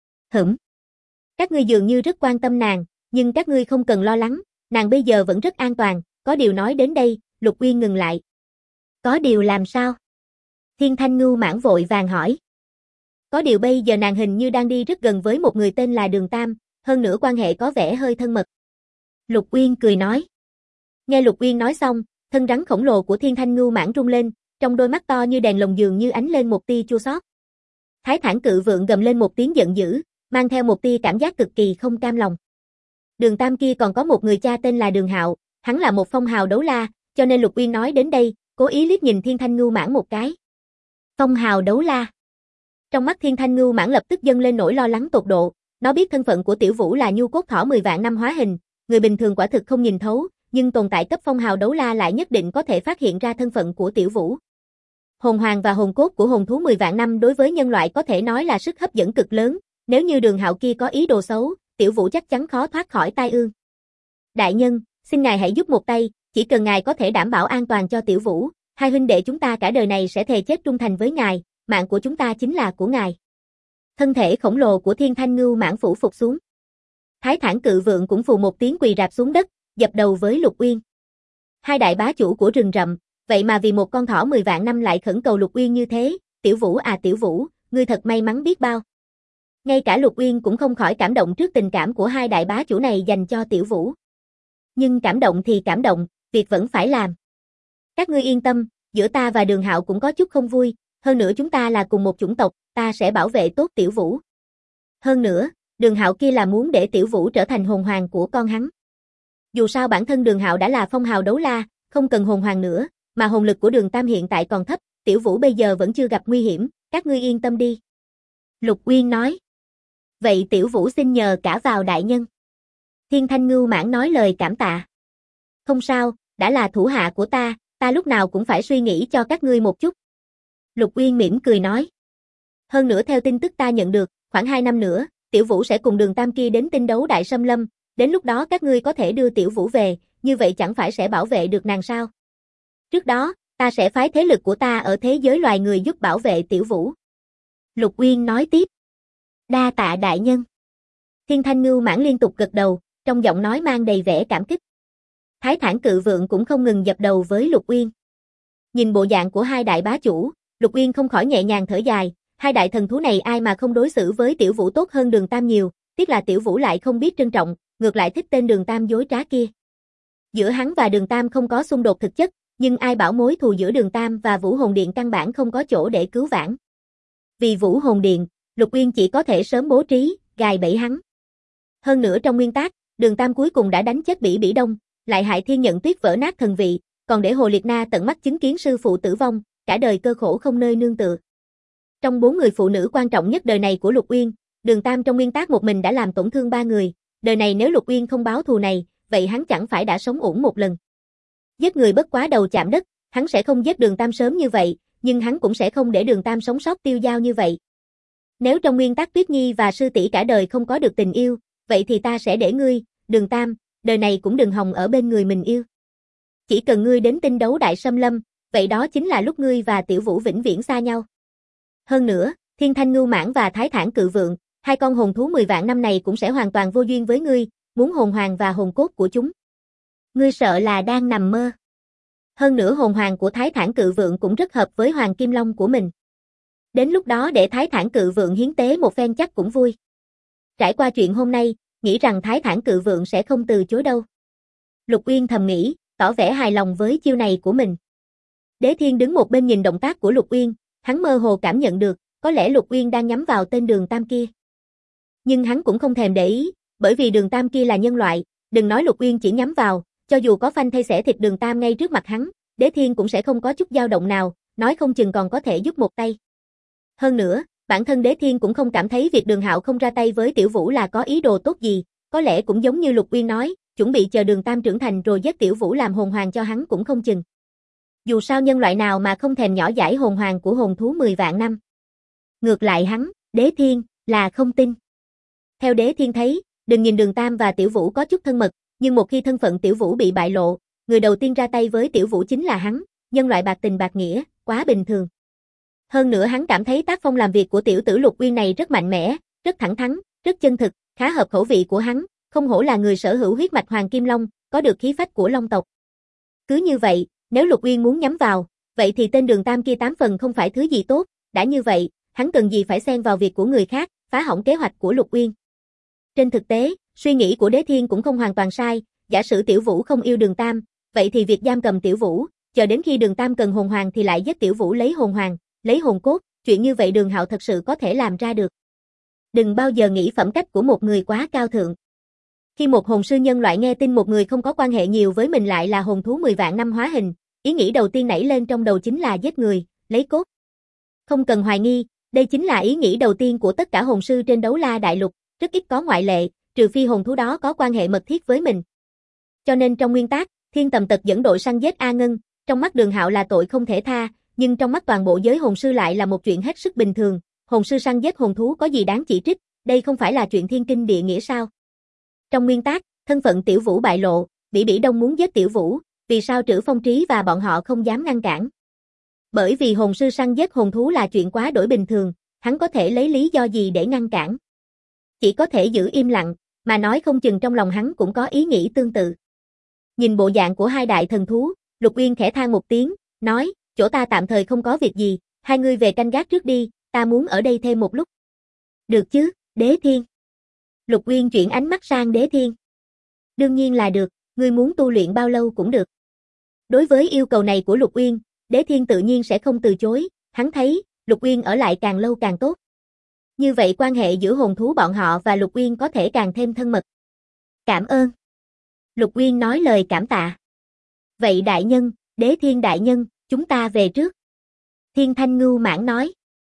Các ngươi dường như rất quan tâm nàng, nhưng các ngươi không cần lo lắng, nàng bây giờ vẫn rất an toàn, có điều nói đến đây, Lục Uyên ngừng lại. Có điều làm sao? Thiên Thanh Ngưu Mãng vội vàng hỏi. Có điều bây giờ nàng hình như đang đi rất gần với một người tên là Đường Tam, hơn nữa quan hệ có vẻ hơi thân mật. Lục Uyên cười nói. Nghe Lục Uyên nói xong, thân rắn khổng lồ của Thiên Thanh Ngưu Mãng rung lên, trong đôi mắt to như đèn lồng dường như ánh lên một tia chua xót. Thái Thản Cự Vượng gầm lên một tiếng giận dữ, mang theo một tia cảm giác cực kỳ không cam lòng. Đường Tam kia còn có một người cha tên là Đường Hạo, Hắn là một phong hào đấu la, cho nên Lục Uyên nói đến đây, cố ý liếc nhìn Thiên Thanh Ngưu Mãng một cái. Phong hào đấu la. Trong mắt Thiên Thanh Ngưu Mãng lập tức dâng lên nỗi lo lắng tột độ, nó biết thân phận của Tiểu Vũ là nhu cốt thỏ 10 vạn năm hóa hình, người bình thường quả thực không nhìn thấu, nhưng tồn tại cấp phong hào đấu la lại nhất định có thể phát hiện ra thân phận của Tiểu Vũ. Hồn hoàng và hồn cốt của hồn thú 10 vạn năm đối với nhân loại có thể nói là sức hấp dẫn cực lớn, nếu như Đường Hạo kia có ý đồ xấu, Tiểu Vũ chắc chắn khó thoát khỏi tai ương. Đại nhân, xin ngài hãy giúp một tay, chỉ cần ngài có thể đảm bảo an toàn cho Tiểu Vũ, hai huynh đệ chúng ta cả đời này sẽ thề chết trung thành với ngài, mạng của chúng ta chính là của ngài. Thân thể khổng lồ của Thiên Thanh Ngưu Mãng phủ phục xuống. Thái Thản Cự Vượng cũng phù một tiếng quỳ rạp xuống đất, dập đầu với Lục Uyên. Hai đại bá chủ của rừng rậm, vậy mà vì một con thỏ 10 vạn năm lại khẩn cầu Lục Uyên như thế, Tiểu Vũ à Tiểu Vũ, ngươi thật may mắn biết bao. Ngay cả Lục Uyên cũng không khỏi cảm động trước tình cảm của hai đại bá chủ này dành cho Tiểu Vũ. Nhưng cảm động thì cảm động, việc vẫn phải làm. Các ngươi yên tâm, giữa ta và Đường Hạo cũng có chút không vui, hơn nữa chúng ta là cùng một chủng tộc, ta sẽ bảo vệ tốt Tiểu Vũ. Hơn nữa, Đường Hạo kia là muốn để Tiểu Vũ trở thành hồn hoàng của con hắn. Dù sao bản thân Đường Hạo đã là phong hào đấu la, không cần hồn hoàng nữa, mà hồn lực của Đường Tam hiện tại còn thấp, Tiểu Vũ bây giờ vẫn chưa gặp nguy hiểm, các ngươi yên tâm đi. Lục Uyên nói. Vậy Tiểu Vũ xin nhờ cả vào đại nhân. Thiên Thanh Ngưu Mãng nói lời cảm tạ. Không sao, đã là thủ hạ của ta lúc nào cũng phải suy nghĩ cho các ngươi một chút. Lục Uyên mỉm cười nói. Hơn nữa theo tin tức ta nhận được, khoảng 2 năm nữa, Tiểu Vũ sẽ cùng Đường Tam kia đến tinh đấu Đại Sâm Lâm, đến lúc đó các ngươi có thể đưa Tiểu Vũ về, như vậy chẳng phải sẽ bảo vệ được nàng sao? Trước đó, ta sẽ phái thế lực của ta ở thế giới loài người giúp bảo vệ Tiểu Vũ. Lục Uyên nói tiếp. Đa tạ đại nhân. Thiên Thanh Ngưu Mãng liên tục gật đầu, trong giọng nói mang đầy vẻ cảm kích. Thái Thản Cự Vượng cũng không ngừng dập đầu với Lục Uyên. Nhìn bộ dạng của hai đại bá chủ, Lục Uyên không khỏi nhẹ nhàng thở dài, hai đại thần thú này ai mà không đối xử với Tiểu Vũ tốt hơn Đường Tam nhiều, tiếc là Tiểu Vũ lại không biết trân trọng, ngược lại thích tên Đường Tam dối trá kia. Giữa hắn và Đường Tam không có xung đột thực chất, nhưng ai bảo mối thù giữa Đường Tam và Vũ Hồn Điện căn bản không có chỗ để cứu vãn. Vì Vũ Hồn Điện, Lục Uyên chỉ có thể sớm bố trí, gài bẫy hắn. Hơn nữa trong nguyên tắc, Đường Tam cuối cùng đã đánh chết Bỉ Bỉ Đông, lại hại Thiên Nhận Tuyết vỡ nát thần vị, còn để Hồ Liệt Na tận mắt chứng kiến sư phụ tử vong, cả đời cơ khổ không nơi nương tựa. Trong 4 người phụ nữ quan trọng nhất đời này của Lục Uyên, Đường Tam trong nguyên tắc một mình đã làm tổn thương 3 người, đời này nếu Lục Uyên không báo thù này, vậy hắn chẳng phải đã sống uổng một lần. Giết người bất quá đầu chạm đất, hắn sẽ không giết Đường Tam sớm như vậy, nhưng hắn cũng sẽ không để Đường Tam sống sót tiêu dao như vậy. Nếu trong nguyên tắc Tuyết Nhi và sư tỷ cả đời không có được tình yêu, vậy thì ta sẽ để ngươi, Đường Tam, đời này cũng đừng hòng ở bên người mình yêu. Chỉ cần ngươi đến tinh đấu Đại Sâm Lâm, vậy đó chính là lúc ngươi và Tiểu Vũ vĩnh viễn xa nhau. Hơn nữa, Thiên Thanh Ngưu Mãng và Thái Thản Cự Vượng, hai con hồn thú 10 vạn năm này cũng sẽ hoàn toàn vô duyên với ngươi, muốn hồn hoàng và hồn cốt của chúng. Ngươi sợ là đang nằm mơ. Hơn nữa hồn hoàng của Thái Thản Cự Vượng cũng rất hợp với Hoàng Kim Long của mình. Đến lúc đó để Thái Thản Cự Vượng hiến tế một phen chắc cũng vui. Trải qua chuyện hôm nay, nghĩ rằng Thái Thản Cự Vượng sẽ không từ chối đâu. Lục Uyên thầm nghĩ, tỏ vẻ hài lòng với chiêu này của mình. Đế Thiên đứng một bên nhìn động tác của Lục Uyên, hắn mơ hồ cảm nhận được, có lẽ Lục Uyên đang nhắm vào tên Đường Tam kia. Nhưng hắn cũng không thèm để ý, bởi vì Đường Tam kia là nhân loại, đừng nói Lục Uyên chỉ nhắm vào, cho dù có phanh thay xẻ thịt Đường Tam ngay trước mặt hắn, Đế Thiên cũng sẽ không có chút dao động nào, nói không chừng còn có thể giúp một tay. Hơn nữa, bản thân Đế Thiên cũng không cảm thấy việc Đường Hạo không ra tay với Tiểu Vũ là có ý đồ tốt gì, có lẽ cũng giống như Lục Uyên nói, chuẩn bị chờ Đường Tam trưởng thành rồi giết Tiểu Vũ làm hồn hoàng cho hắn cũng không chừng. Dù sao nhân loại nào mà không thèm nhỏ dãi hồn hoàng của hồn thú 10 vạn năm. Ngược lại hắn, Đế Thiên, là không tin. Theo Đế Thiên thấy, đừng nhìn Đường Tam và Tiểu Vũ có chút thân mật, nhưng một khi thân phận Tiểu Vũ bị bại lộ, người đầu tiên ra tay với Tiểu Vũ chính là hắn, nhân loại bạc tình bạc nghĩa, quá bình thường. Hơn nữa hắn cảm thấy tác phong làm việc của tiểu tử Lục Uyên này rất mạnh mẽ, rất thẳng thắn, rất chân thực, khá hợp khẩu vị của hắn, không hổ là người sở hữu huyết mạch Hoàng Kim Long, có được khí phách của Long tộc. Cứ như vậy, nếu Lục Uyên muốn nhắm vào, vậy thì tên Đường Tam kia 8 phần không phải thứ gì tốt, đã như vậy, hắn cần gì phải xen vào việc của người khác, phá hỏng kế hoạch của Lục Uyên. Trên thực tế, suy nghĩ của Đế Thiên cũng không hoàn toàn sai, giả sử Tiểu Vũ không yêu Đường Tam, vậy thì việc giam cầm Tiểu Vũ, chờ đến khi Đường Tam cần hồn hoàng thì lại giết Tiểu Vũ lấy hồn hoàng, lấy hồn cốt, chuyện như vậy Đường Hạo thật sự có thể làm ra được. Đừng bao giờ nghĩ phẩm cách của một người quá cao thượng. Khi một hồn sư nhân loại nghe tin một người không có quan hệ nhiều với mình lại là hồn thú 10 vạn năm hóa hình, ý nghĩ đầu tiên nảy lên trong đầu chính là giết người, lấy cốt. Không cần hoài nghi, đây chính là ý nghĩ đầu tiên của tất cả hồn sư trên Đấu La Đại Lục, rất ít có ngoại lệ, trừ phi hồn thú đó có quan hệ mật thiết với mình. Cho nên trong nguyên tắc, Thiên Tầm Tật dẫn đội săn giết A Ngân, trong mắt Đường Hạo là tội không thể tha, nhưng trong mắt toàn bộ giới hồn sư lại là một chuyện hết sức bình thường, hồn sư săn giết hồn thú có gì đáng chỉ trích, đây không phải là chuyện thiên kinh địa nghĩa sao? Trong nguyên tắc, thân phận Tiểu Vũ bại lộ, Bỉ Bỉ Đông muốn giết Tiểu Vũ, vì sao Trữ Phong Trí và bọn họ không dám ngăn cản? Bởi vì hồn sư săn giết hồn thú là chuyện quá đổi bình thường, hắn có thể lấy lý do gì để ngăn cản? Chỉ có thể giữ im lặng, mà nói không chừng trong lòng hắn cũng có ý nghĩ tương tự. Nhìn bộ dạng của hai đại thần thú, Lục Uyên khẽ than một tiếng, nói, chỗ ta tạm thời không có việc gì, hai ngươi về canh gác trước đi, ta muốn ở đây thêm một lúc. Được chứ, Đế Thiên. Lục Uyên chuyển ánh mắt sang Đế Thiên. Đương nhiên là được, ngươi muốn tu luyện bao lâu cũng được. Đối với yêu cầu này của Lục Uyên, Đế Thiên tự nhiên sẽ không từ chối, hắn thấy, Lục Uyên ở lại càng lâu càng tốt. Như vậy quan hệ giữa hồn thú bọn họ và Lục Uyên có thể càng thêm thân mật. Cảm ơn. Lục Uyên nói lời cảm tạ. Vậy đại nhân, Đế Thiên đại nhân, chúng ta về trước. Thiên Thanh Ngưu Mãng nói.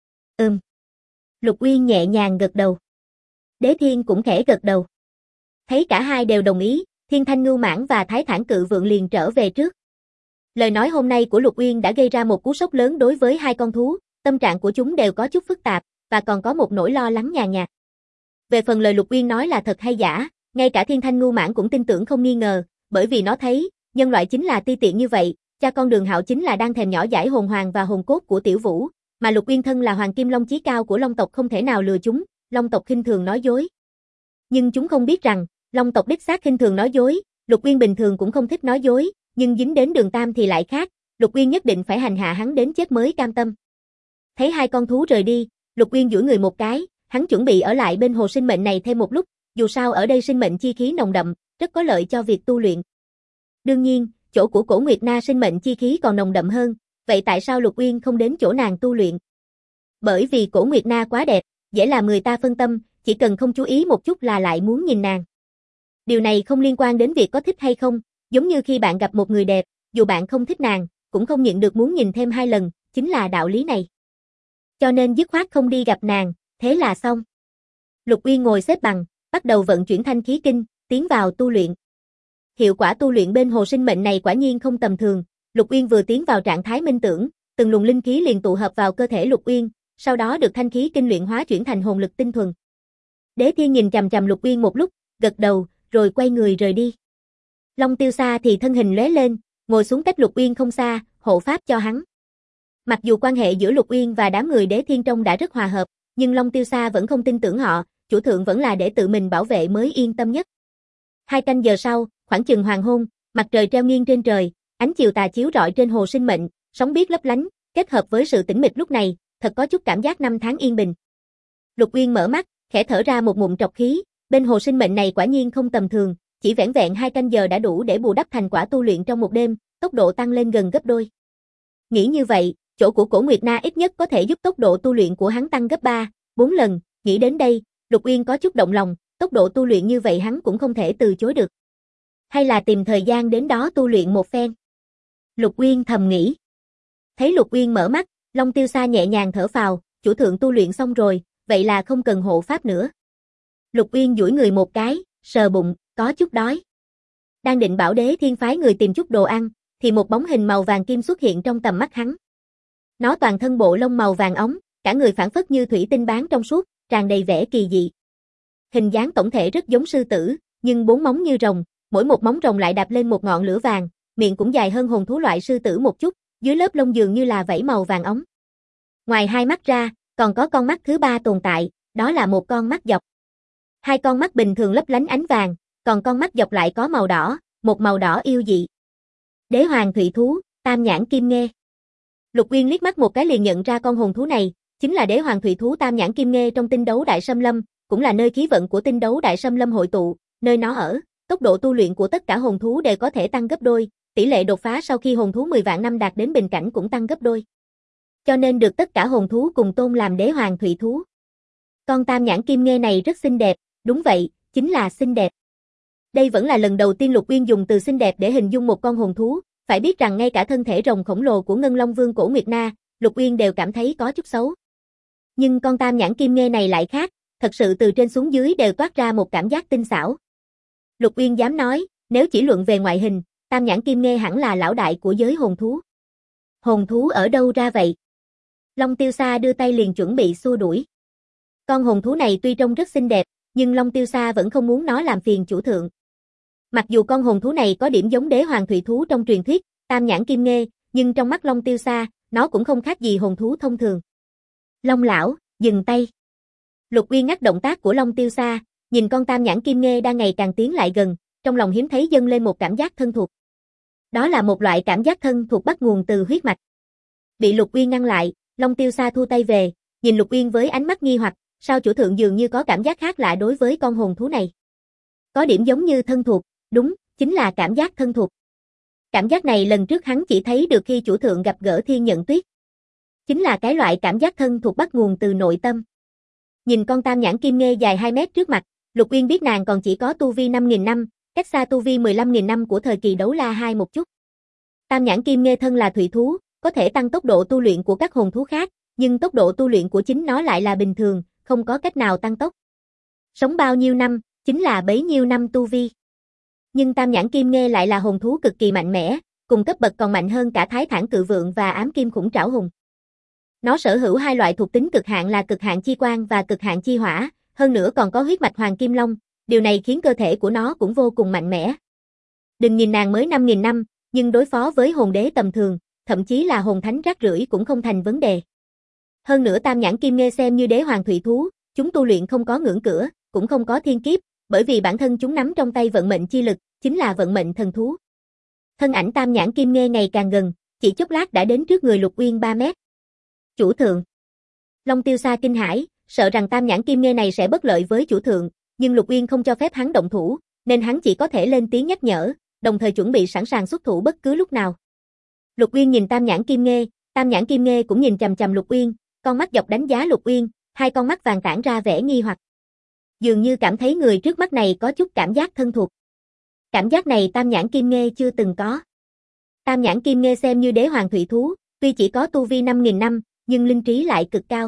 Lục Uyên nhẹ nhàng gật đầu. Đế Thiên cũng khẽ gật đầu. Thấy cả hai đều đồng ý, Thiên Thanh Ngưu Mãng và Thái Thản Cự Vượng liền trở về trước. Lời nói hôm nay của Lục Uyên đã gây ra một cú sốc lớn đối với hai con thú, tâm trạng của chúng đều có chút phức tạp, và còn có một nỗi lo lắng nhàn nhạt. Về phần lời Lục Uyên nói là thật hay giả, ngay cả Thiên Thanh Ngưu Mãng cũng tin tưởng không nghi ngờ, bởi vì nó thấy, nhân loại chính là ti tiện như vậy, cha con Đường Hạo chính là đang thèm nhỏ dãi hồn hoàng và hồn cốt của Tiểu Vũ, mà Lục Uyên thân là hoàng kim long chí cao của Long tộc không thể nào lừa chúng, Long tộc khinh thường nói dối. Nhưng chúng không biết rằng, Long tộc đích xác khinh thường nói dối, Lục Uyên bình thường cũng không thích nói dối, nhưng dính đến Đường Tam thì lại khác, Lục Uyên nhất định phải hành hạ hắn đến chết mới cam tâm. Thấy hai con thú rời đi, Lục Uyên duỗi người một cái, hắn chuẩn bị ở lại bên hồ sinh mệnh này thêm một lúc, dù sao ở đây sinh mệnh chi khí nồng đậm, rất có lợi cho việc tu luyện. Đương nhiên, chỗ của Cổ Nguyệt Na sinh mệnh chi khí còn nồng đậm hơn, vậy tại sao Lục Uyên không đến chỗ nàng tu luyện? Bởi vì Cổ Nguyệt Na quá đẹp, dễ làm người ta phân tâm, chỉ cần không chú ý một chút là lại muốn nhìn nàng. Điều này không liên quan đến việc có thích hay không, giống như khi bạn gặp một người đẹp, dù bạn không thích nàng, cũng không nhịn được muốn nhìn thêm hai lần, chính là đạo lý này. Cho nên dứt khoát không đi gặp nàng, thế là xong. Lục Uyên ngồi xếp bằng, bắt đầu vận chuyển thanh khí kinh, tiến vào tu luyện. Hiệu quả tu luyện bên hồ sinh mệnh này quả nhiên không tầm thường, Lục Uyên vừa tiến vào trạng thái minh tưởng, từng luồng linh khí liền tụ hợp vào cơ thể Lục Uyên, sau đó được thanh khí kinh luyện hóa chuyển thành hồn lực tinh thuần. Đế Thiên nhìn chằm chằm Lục Uyên một lúc, gật đầu, rồi quay người rời đi. Long Tiêu Sa thì thân hình lóe lên, ngồi xuống cách Lục Uyên không xa, hộ pháp cho hắn. Mặc dù quan hệ giữa Lục Uyên và đám người Đế Thiên Trong đã rất hòa hợp, nhưng Long Tiêu Sa vẫn không tin tưởng họ, chủ thượng vẫn là để tự mình bảo vệ mới yên tâm nhất. 2 canh giờ sau, khoảng chừng hoàng hôn, mặt trời treo nghiêng trên trời, ánh chiều tà chiếu rọi trên hồ sinh mệnh, sóng biếc lấp lánh, kết hợp với sự tĩnh mịch lúc này, thật có chút cảm giác năm tháng yên bình. Lục Uyên mở mắt, khẽ thở ra một ngụm trọc khí, bên hồ sinh mệnh này quả nhiên không tầm thường, chỉ vẻn vẹn 2 canh giờ đã đủ để bù đắp thành quả tu luyện trong một đêm, tốc độ tăng lên gần gấp đôi. Nghĩ như vậy, chỗ của Cổ Nguyệt Na ít nhất có thể giúp tốc độ tu luyện của hắn tăng gấp 3, 4 lần, nghĩ đến đây, Lục Uyên có chút động lòng, tốc độ tu luyện như vậy hắn cũng không thể từ chối được. Hay là tìm thời gian đến đó tu luyện một phen. Lục Uyên thầm nghĩ. Thấy Lục Uyên mở mắt, Long Tiêu Sa nhẹ nhàng thở phào, chủ thượng tu luyện xong rồi, vậy là không cần hộ pháp nữa. Lục Uyên duỗi người một cái, sờ bụng, có chút đói. Đang định bảo Đế Thiên phái người tìm chút đồ ăn, thì một bóng hình màu vàng kim xuất hiện trong tầm mắt hắn. Nó toàn thân bộ lông màu vàng óng, cả người phảng phất như thủy tinh bán trong suốt, tràn đầy vẻ kỳ dị. Hình dáng tổng thể rất giống sư tử, nhưng 4 móng như rồng, mỗi một móng rồng lại đạp lên một ngọn lửa vàng, miệng cũng dài hơn hồn thú loại sư tử một chút, dưới lớp lông dường như là vảy màu vàng óng. Ngoài hai mắt ra, còn có con mắt thứ ba tồn tại, đó là một con mắt dọc. 2 con mắt bình thường lấp lánh ánh vàng, còn con mắt dọc lại có màu đỏ, một màu đỏ yêu dị. Đế hoàng thủy thú, Tam Nhãn Kim Nghê. Lục Uyên liếc mắt một cái liền nhận ra con hồn thú này, chính là đế hoàng thủy thú Tam Nhãn Kim Nghê trong Tinh Đấu Đại Sâm Lâm, cũng là nơi khí vận của Tinh Đấu Đại Sâm Lâm hội tụ, nơi nó ở, tốc độ tu luyện của tất cả hồn thú đều có thể tăng gấp đôi, tỷ lệ đột phá sau khi hồn thú 10 vạn năm đạt đến bình cảnh cũng tăng gấp đôi. Cho nên được tất cả hồn thú cùng tôn làm đế hoàng thủy thú. Con Tam Nhãn Kim Nghê này rất xinh đẹp, đúng vậy, chính là xinh đẹp. Đây vẫn là lần đầu tiên Lục Uyên dùng từ xinh đẹp để hình dung một con hồn thú, phải biết rằng ngay cả thân thể rồng khổng lồ của Ngân Long Vương Cổ Nguyệt Na, Lục Uyên đều cảm thấy có chút xấu. Nhưng con tam nhãn kim nghe này lại khác, thật sự từ trên xuống dưới đều toát ra một cảm giác tinh xảo. Lục Uyên dám nói, nếu chỉ luận về ngoại hình, tam nhãn kim nghe hẳn là lão đại của giới hồn thú. Hồn thú ở đâu ra vậy? Long Tiêu Sa đưa tay liền chuẩn bị xua đuổi. Con hồn thú này tuy trông rất xinh đẹp, nhưng Long Tiêu Sa vẫn không muốn nó làm phiền chủ thượng. Mặc dù con hồn thú này có điểm giống đế hoàng thủy thú trong truyền thuyết, tam nhãn kim nghe, nhưng trong mắt Long Tiêu Sa, nó cũng không khác gì hồn thú thông thường. Long lão, dừng tay. Lục Uyên ngắt động tác của Long Tiêu Sa, nhìn con tam nhãn kim nghe đang ngày càng tiến lại gần, trong lòng hiếm thấy dâng lên một cảm giác thân thuộc. Đó là một loại cảm giác thân thuộc bắt nguồn từ huyết mạch. Bị Lục Uyên ngăn lại, Long Tiêu Sa thu tay về, nhìn Lục Uyên với ánh mắt nghi hoặc, sao chủ thượng dường như có cảm giác khác lạ đối với con hồn thú này. Có điểm giống như thân thuộc, đúng, chính là cảm giác thân thuộc. Cảm giác này lần trước hắn chỉ thấy được khi chủ thượng gặp gỡ Thiên Nhận Tuyết. Chính là cái loại cảm giác thân thuộc bắt nguồn từ nội tâm. Nhìn con tam nhãn kim nghe dài 2 mét trước mặt, Lục Uyên biết nàng còn chỉ có tu vi 5.000 năm, cách xa tu vi 15.000 năm của thời kỳ đấu la 2 một chút. Tam nhãn kim nghe thân là thủy thú, có thể tăng tốc độ tu luyện của các hồn thú khác, nhưng tốc độ tu luyện của chính nó lại là bình thường, không có cách nào tăng tốc. Sống bao nhiêu năm, chính là bấy nhiêu năm tu vi. Nhưng tam nhãn kim nghe lại là hồn thú cực kỳ mạnh mẽ, cùng cấp bậc còn mạnh hơn cả Thái Thản Cự Vượn và Ám Kim Khủng Trảo Hùng. Nó sở hữu hai loại thuộc tính cực hạn là cực hạn chi quang và cực hạn chi hỏa, hơn nữa còn có huyết mạch Hoàng Kim Long, điều này khiến cơ thể của nó cũng vô cùng mạnh mẽ. Đừng nhìn nàng mới 5.000 năm, nhưng đối phó với hồn đế tầm thường, thậm chí là hồn thánh rác rưởi cũng không thành vấn đề. Hơn nữa tam nhãn kim nghe xem như đế hoàng thủy thú, chúng tu luyện không có ngưỡng cửa, cũng không có thiên kiếp, bởi vì bản thân chúng nắm trong tay vận mệnh chi lực, chính là vận mệnh thần thú. Thân ảnh tam nhãn kim nghe ngày càng gần, chỉ chốc lát đã đến trước người Lục Uyên 3 mét. Chủ thượng. Long Tiêu Sa kinh hãi, sợ rằng tam nhãn kim nghe này sẽ bất lợi với chủ thượng, nhưng Lục Uyên không cho phép hắn động thủ, nên hắn chỉ có thể lên tiếng nhắc nhở, đồng thời chuẩn bị sẵn sàng xuất thủ bất cứ lúc nào. Lục Uyên nhìn tam nhãn kim nghe cũng nhìn chằm chằm Lục Uyên, con mắt dọc đánh giá Lục Uyên, hai con mắt vàng tản ra vẻ nghi hoặc. Dường như cảm thấy người trước mắt này có chút cảm giác thân thuộc. Cảm giác này tam nhãn kim nghe chưa từng có. Tam nhãn kim nghe xem như đế hoàng thủy thú, tuy chỉ có tu vi 5.000 năm, nhưng linh trí lại cực cao.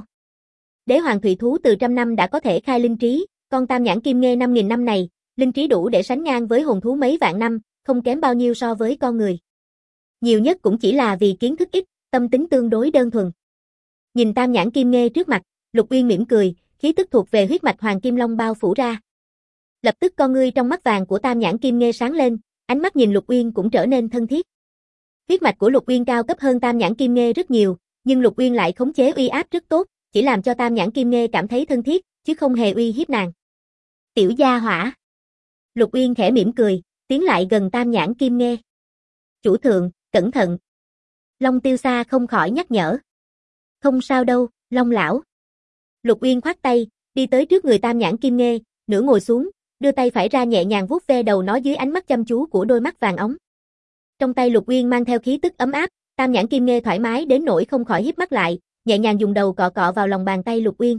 Đế hoàng thủy thú từ trăm năm đã có thể khai linh trí, con tam nhãn kim nghe 5.000 năm này, linh trí đủ để sánh ngang với hồn thú mấy vạn năm, không kém bao nhiêu so với con người. Nhiều nhất cũng chỉ là vì kiến thức ít, tâm tính tương đối đơn thuần. Nhìn tam nhãn kim nghe trước mặt, Lục Uyên mỉm cười, khí tức thuộc về huyết mạch Hoàng Kim Long bao phủ ra. Lập tức con ngươi trong mắt vàng của tam nhãn kim nghe sáng lên, ánh mắt nhìn Lục Uyên cũng trở nên thân thiết. Huyết mạch của Lục Uyên cao cấp hơn tam nhãn kim nghe rất nhiều, nhưng Lục Uyên lại khống chế uy áp rất tốt, chỉ làm cho tam nhãn kim nghe cảm thấy thân thiết, chứ không hề uy hiếp nàng. Tiểu gia hỏa. Lục Uyên khẽ mỉm cười, tiến lại gần tam nhãn kim nghe. Chủ thượng, cẩn thận. Long Tiêu Sa không khỏi nhắc nhở. Không sao đâu, Long lão. Lục Uyên khoát tay, đi tới trước người tam nhãn kim nghe, nửa ngồi xuống, đưa tay phải ra nhẹ nhàng vuốt ve đầu nó dưới ánh mắt chăm chú của đôi mắt vàng óng. Trong tay Lục Uyên mang theo khí tức ấm áp, tam nhãn kim nghe thoải mái đến nỗi không khỏi híp mắt lại, nhẹ nhàng dùng đầu cọ cọ vào lòng bàn tay Lục Uyên.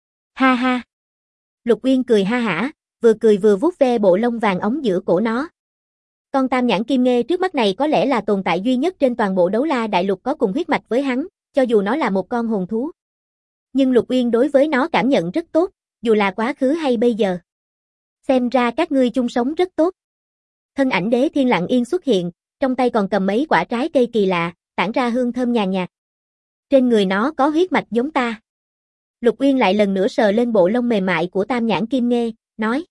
Ha ha. Lục Uyên cười ha hả, vừa cười vừa vuốt ve bộ lông vàng óng giữa cổ nó. Con tam nhãn kim nghe trước mắt này có lẽ là tồn tại duy nhất trên toàn bộ đấu la đại lục có cùng huyết mạch với hắn, cho dù nó là một con hồn thú. Nhưng Lục Uyên đối với nó cảm nhận rất tốt, dù là quá khứ hay bây giờ. Xem ra các ngươi chung sống rất tốt. Thân ảnh Đế Thiên lặng yên xuất hiện, trong tay còn cầm mấy quả trái cây kỳ lạ, tản ra hương thơm nhàn nhạt. Trên người nó có huyết mạch giống ta. Lục Uyên lại lần nữa sờ lên bộ lông mềm mại của tam nhãn kim nghe, nói.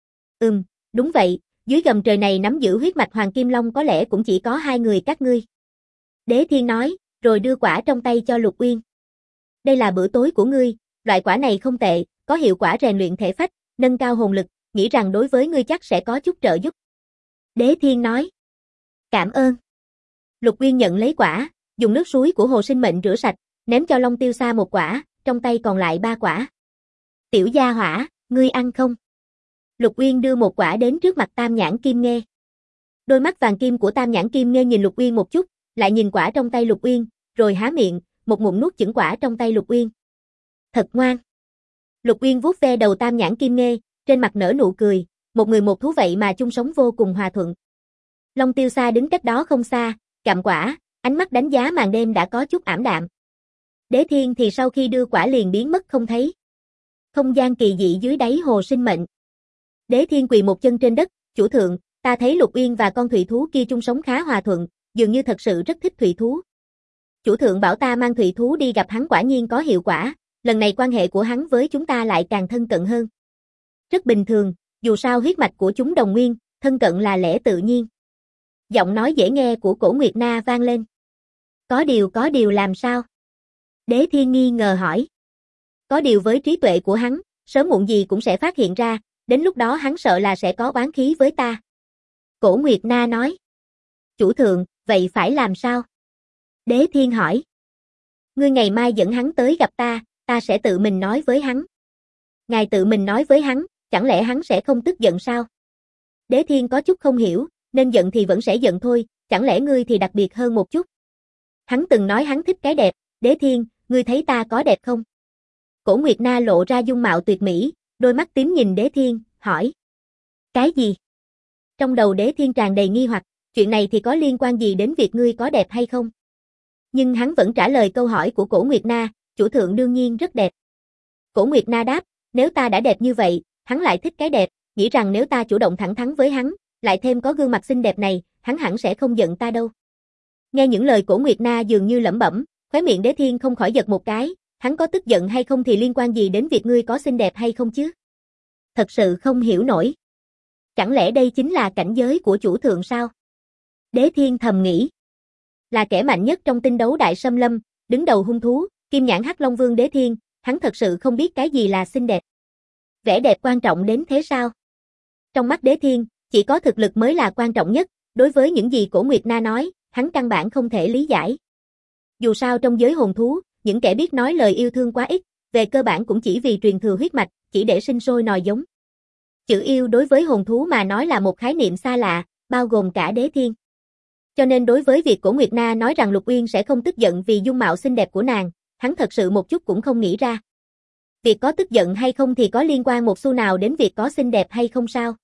Đúng vậy, dưới gầm trời này nắm giữ huyết mạch Hoàng Kim Long có lẽ cũng chỉ có hai người các ngươi. Đế Thiên nói, rồi đưa quả trong tay cho Lục Uyên. Đây là bữa tối của ngươi, loại quả này không tệ, có hiệu quả rèn luyện thể phách, nâng cao hồn lực, nghĩ rằng đối với ngươi chắc sẽ có chút trợ giúp. Đế Thiên nói. Cảm ơn. Lục Uyên nhận lấy quả, dùng nước suối của hồ sinh mệnh rửa sạch, ném cho Long Tiêu Sa một quả, trong tay còn lại 3 quả. Tiểu gia hỏa, ngươi ăn không? Lục Uyên đưa một quả đến trước mặt tam nhãn kim nghe. Đôi mắt vàng kim của tam nhãn kim nghe nhìn Lục Uyên một chút, lại nhìn quả trong tay Lục Uyên, rồi há miệng, một ngụm nuốt chửng quả trong tay Lục Uyên. Thật ngoan. Lục Uyên vuốt ve đầu tam nhãn kim nghe, trên mặt nở nụ cười, một người một thú vậy mà chung sống vô cùng hòa thuận. Long Tiêu Sa đứng cách đó không xa, gặm quả, ánh mắt đánh giá màn đêm đã có chút ảm đạm. Đế Thiên thì sau khi đưa quả liền biến mất không thấy. Không gian kỳ dị dưới đáy hồ sinh mệnh. Đế Thiên quỳ một chân trên đất, chủ thượng, ta thấy Lục Uyên và con thủy thú kia chung sống khá hòa thuận, dường như thật sự rất thích thủy thú. Chủ thượng bảo ta mang thủy thú đi gặp hắn quả nhiên có hiệu quả, lần này quan hệ của hắn với chúng ta lại càng thân cận hơn. Rất bình thường, dù sao huyết mạch của chúng đồng nguyên, thân cận là lẽ tự nhiên. Giọng nói dễ nghe của Cổ Nguyệt Na vang lên. Có điều làm sao? Đế Thiên nghi ngờ hỏi. Có điều với trí tuệ của hắn, sớm muộn gì cũng sẽ phát hiện ra, đến lúc đó hắn sợ là sẽ có oán khí với ta. Cổ Nguyệt Na nói. Chủ thượng, vậy phải làm sao? Đế Thiên hỏi. Ngươi ngày mai dẫn hắn tới gặp ta, ta sẽ tự mình nói với hắn. Ngài tự mình nói với hắn, chẳng lẽ hắn sẽ không tức giận sao? Đế Thiên có chút không hiểu, nên giận thì vẫn sẽ giận thôi, chẳng lẽ ngươi thì đặc biệt hơn một chút? Hắn từng nói hắn thích cái đẹp, Đế Thiên, ngươi thấy ta có đẹp không? Cổ Nguyệt Na lộ ra dung mạo tuyệt mỹ, đôi mắt tím nhìn Đế Thiên, hỏi. Cái gì? Trong đầu Đế Thiên tràn đầy nghi hoặc, chuyện này thì có liên quan gì đến việc ngươi có đẹp hay không? Nhưng hắn vẫn trả lời câu hỏi của Cổ Nguyệt Na, chủ thượng đương nhiên rất đẹp. Cổ Nguyệt Na đáp, nếu ta đã đẹp như vậy, hắn lại thích cái đẹp, nghĩ rằng nếu ta chủ động thẳng thắn với hắn, lại thêm có gương mặt xinh đẹp này, hắn hẳn sẽ không giận ta đâu. Nghe những lời Cổ Nguyệt Na dường như lẩm bẩm, khóe miệng Đế Thiên không khỏi giật một cái, hắn có tức giận hay không thì liên quan gì đến việc ngươi có xinh đẹp hay không chứ? Thật sự không hiểu nổi. Chẳng lẽ đây chính là cảnh giới của chủ thượng sao? Đế Thiên thầm nghĩ. Là kẻ mạnh nhất trong tinh đấu đại xâm lâm, đứng đầu hung thú, kim nhãn Hắc Long Vương Đế Thiên, hắn thật sự không biết cái gì là xinh đẹp. Vẻ đẹp quan trọng đến thế sao? Trong mắt Đế Thiên, chỉ có thực lực mới là quan trọng nhất, đối với những gì Cổ Nguyệt Na nói, hắn căn bản không thể lý giải. Dù sao trong giới hồn thú, những kẻ biết nói lời yêu thương quá ít, về cơ bản cũng chỉ vì truyền thừa huyết mạch, chỉ để sinh sôi nòi giống. Chữ yêu đối với hồn thú mà nói là một khái niệm xa lạ, bao gồm cả Đế Thiên. Cho nên đối với việc Cổ Nguyệt Na nói rằng Lục Uyên sẽ không tức giận vì dung mạo xinh đẹp của nàng, hắn thật sự một chút cũng không nghĩ ra. Việc có tức giận hay không thì có liên quan một xu nào đến việc có xinh đẹp hay không sao?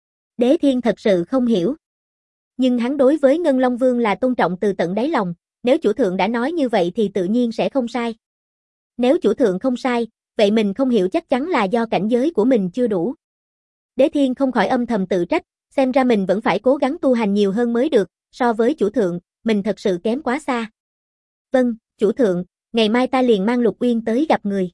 Đế Thiên thật sự không hiểu. Nhưng hắn đối với Ngân Long Vương là tôn trọng từ tận đáy lòng, nếu chủ thượng đã nói như vậy thì tự nhiên sẽ không sai. Nếu chủ thượng không sai, vậy mình không hiểu chắc chắn là do cảnh giới của mình chưa đủ. Đế Thiên không khỏi âm thầm tự trách, xem ra mình vẫn phải cố gắng tu hành nhiều hơn mới được, so với chủ thượng, mình thật sự kém quá xa. Vâng, chủ thượng, ngày mai ta liền mang Lục Uyên tới gặp người.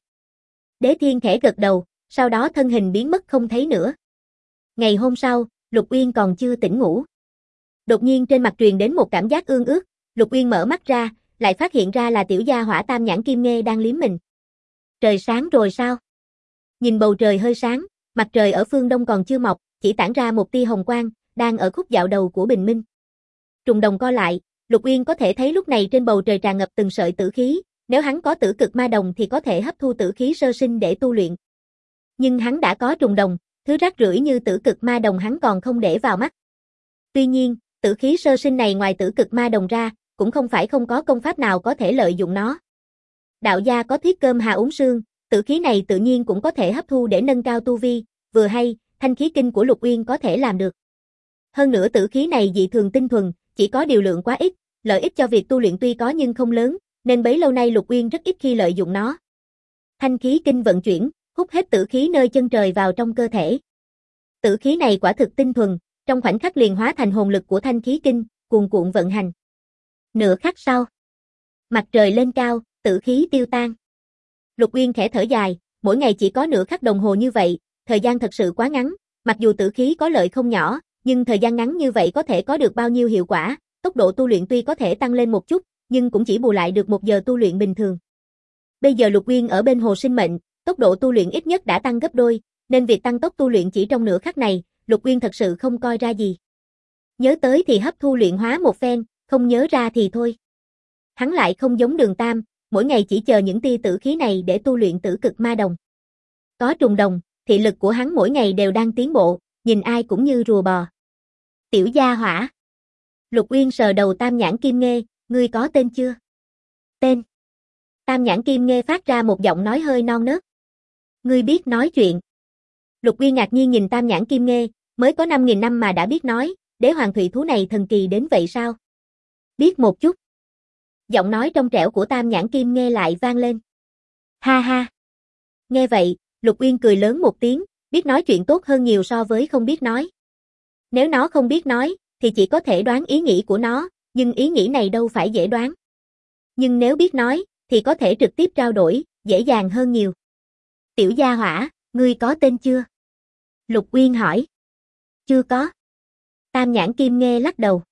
Đế Thiên khẽ gật đầu, sau đó thân hình biến mất không thấy nữa. Ngày hôm sau, Lục Uyên còn chưa tỉnh ngủ. Đột nhiên trên mặt truyền đến một cảm giác ương ướt, Lục Uyên mở mắt ra, lại phát hiện ra là tiểu gia hỏa Tam Nhãn Kim Nghê đang liếm mình. Trời sáng rồi sao? Nhìn bầu trời hơi sáng, mặt trời ở phương đông còn chưa mọc, chỉ tản ra một tia hồng quang, đang ở khúc dạo đầu của bình minh. Trùng đồng co lại, Lục Uyên có thể thấy lúc này trên bầu trời tràn ngập từng sợi tử khí, nếu hắn có tử cực ma đồng thì có thể hấp thu tử khí sơ sinh để tu luyện. Nhưng hắn đã có trùng đồng, thứ rác rưởi như tử cực ma đồng hắn còn không để vào mắt. Tuy nhiên, tử khí sơ sinh này ngoài tử cực ma đồng ra, cũng không phải không có công pháp nào có thể lợi dụng nó. Đạo gia có thuyết cơm hà uống sương, tử khí này tự nhiên cũng có thể hấp thu để nâng cao tu vi, vừa hay, thanh khí kinh của Lục Uyên có thể làm được. Hơn nữa tử khí này dị thường tinh thuần, chỉ có điều lượng quá ít, lợi ích cho việc tu luyện tuy có nhưng không lớn, nên bấy lâu nay Lục Uyên rất ít khi lợi dụng nó. Thanh khí kinh vận chuyển, hút hết tử khí nơi chân trời vào trong cơ thể. Tử khí này quả thực tinh thuần, trong khoảnh khắc liền hóa thành hồn lực của thanh khí kinh, cuồn cuộn vận hành. Nửa khắc sau, mặt trời lên cao, tử khí tiêu tan. Lục Uyên khẽ thở dài, mỗi ngày chỉ có nửa khắc đồng hồ như vậy, thời gian thật sự quá ngắn, mặc dù tử khí có lợi không nhỏ, nhưng thời gian ngắn như vậy có thể có được bao nhiêu hiệu quả, tốc độ tu luyện tuy có thể tăng lên một chút, nhưng cũng chỉ bù lại được 1 giờ tu luyện bình thường. Bây giờ Lục Uyên ở bên hồ sinh mệnh, tốc độ tu luyện ít nhất đã tăng gấp đôi, nên việc tăng tốc tu luyện chỉ trong nửa khắc này, Lục Uyên thật sự không coi ra gì. Nhớ tới thì hấp thu luyện hóa một phen, không nhớ ra thì thôi. Hắn lại không giống Đường Tam, mỗi ngày chỉ chờ những tia tử khí này để tu luyện tử cực ma đồng. Có trùng đồng, thị lực của hắn mỗi ngày đều đang tiến bộ, nhìn ai cũng như rùa bò. Tiểu gia hỏa. Lục Uyên sờ đầu Tam Nhãn Kim Nghê, ngươi có tên chưa? Tên. Tam Nhãn Kim Nghê phát ra một giọng nói hơi non nớt. Ngươi biết nói chuyện. Lục Uyên ngạc nhiên nhìn Tam Nhãn Kim Nghê, Mới có 5.000 năm mà đã biết nói, đế hoàng thủy thú này thần kỳ đến vậy sao? Biết một chút. Giọng nói trong trẻo của Tam Nhãn Kim nghe lại vang lên. Ha ha. Nghe vậy, Lục Uyên cười lớn một tiếng, biết nói chuyện tốt hơn nhiều so với không biết nói. Nếu nó không biết nói, thì chỉ có thể đoán ý nghĩ của nó, nhưng ý nghĩ này đâu phải dễ đoán. Nhưng nếu biết nói, thì có thể trực tiếp trao đổi, dễ dàng hơn nhiều. Tiểu gia hỏa, ngươi có tên chưa? Lục Uyên hỏi. Chưa có. Tam Nhãn Kim nghe lắc đầu.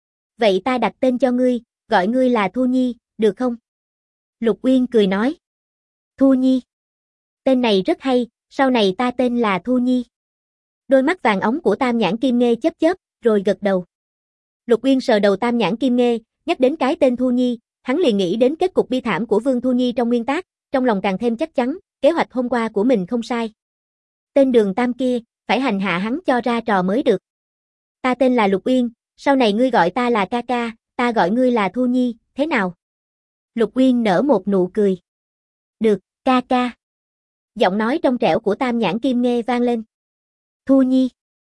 Vậy ta đặt tên cho ngươi, gọi ngươi là Thu Nhi, được không? Lục Uyên cười nói. Thu Nhi. Tên này rất hay, sau này ta tên là Thu Nhi. Đôi mắt vàng óng của Tam Nhãn Kim Nghê chớp chớp, rồi gật đầu. Lục Uyên sờ đầu Tam Nhãn Kim Nghê, nhắc đến cái tên Thu Nhi, hắn liền nghĩ đến kết cục bi thảm của Vương Thu Nhi trong nguyên tác, trong lòng càng thêm chắc chắn, kế hoạch hôm qua của mình không sai. Tên Đường Tam kia, phải hành hạ hắn cho ra trò mới được. Ta tên là Lục Uyên, sau này ngươi gọi ta là ca ca, ta gọi ngươi là Thu Nhi, thế nào? Lục Uyên nở một nụ cười. Được, ca ca. Giọng nói trong trẻo của Tam Nhãn Kim Nghê vang lên. Thu Nhi.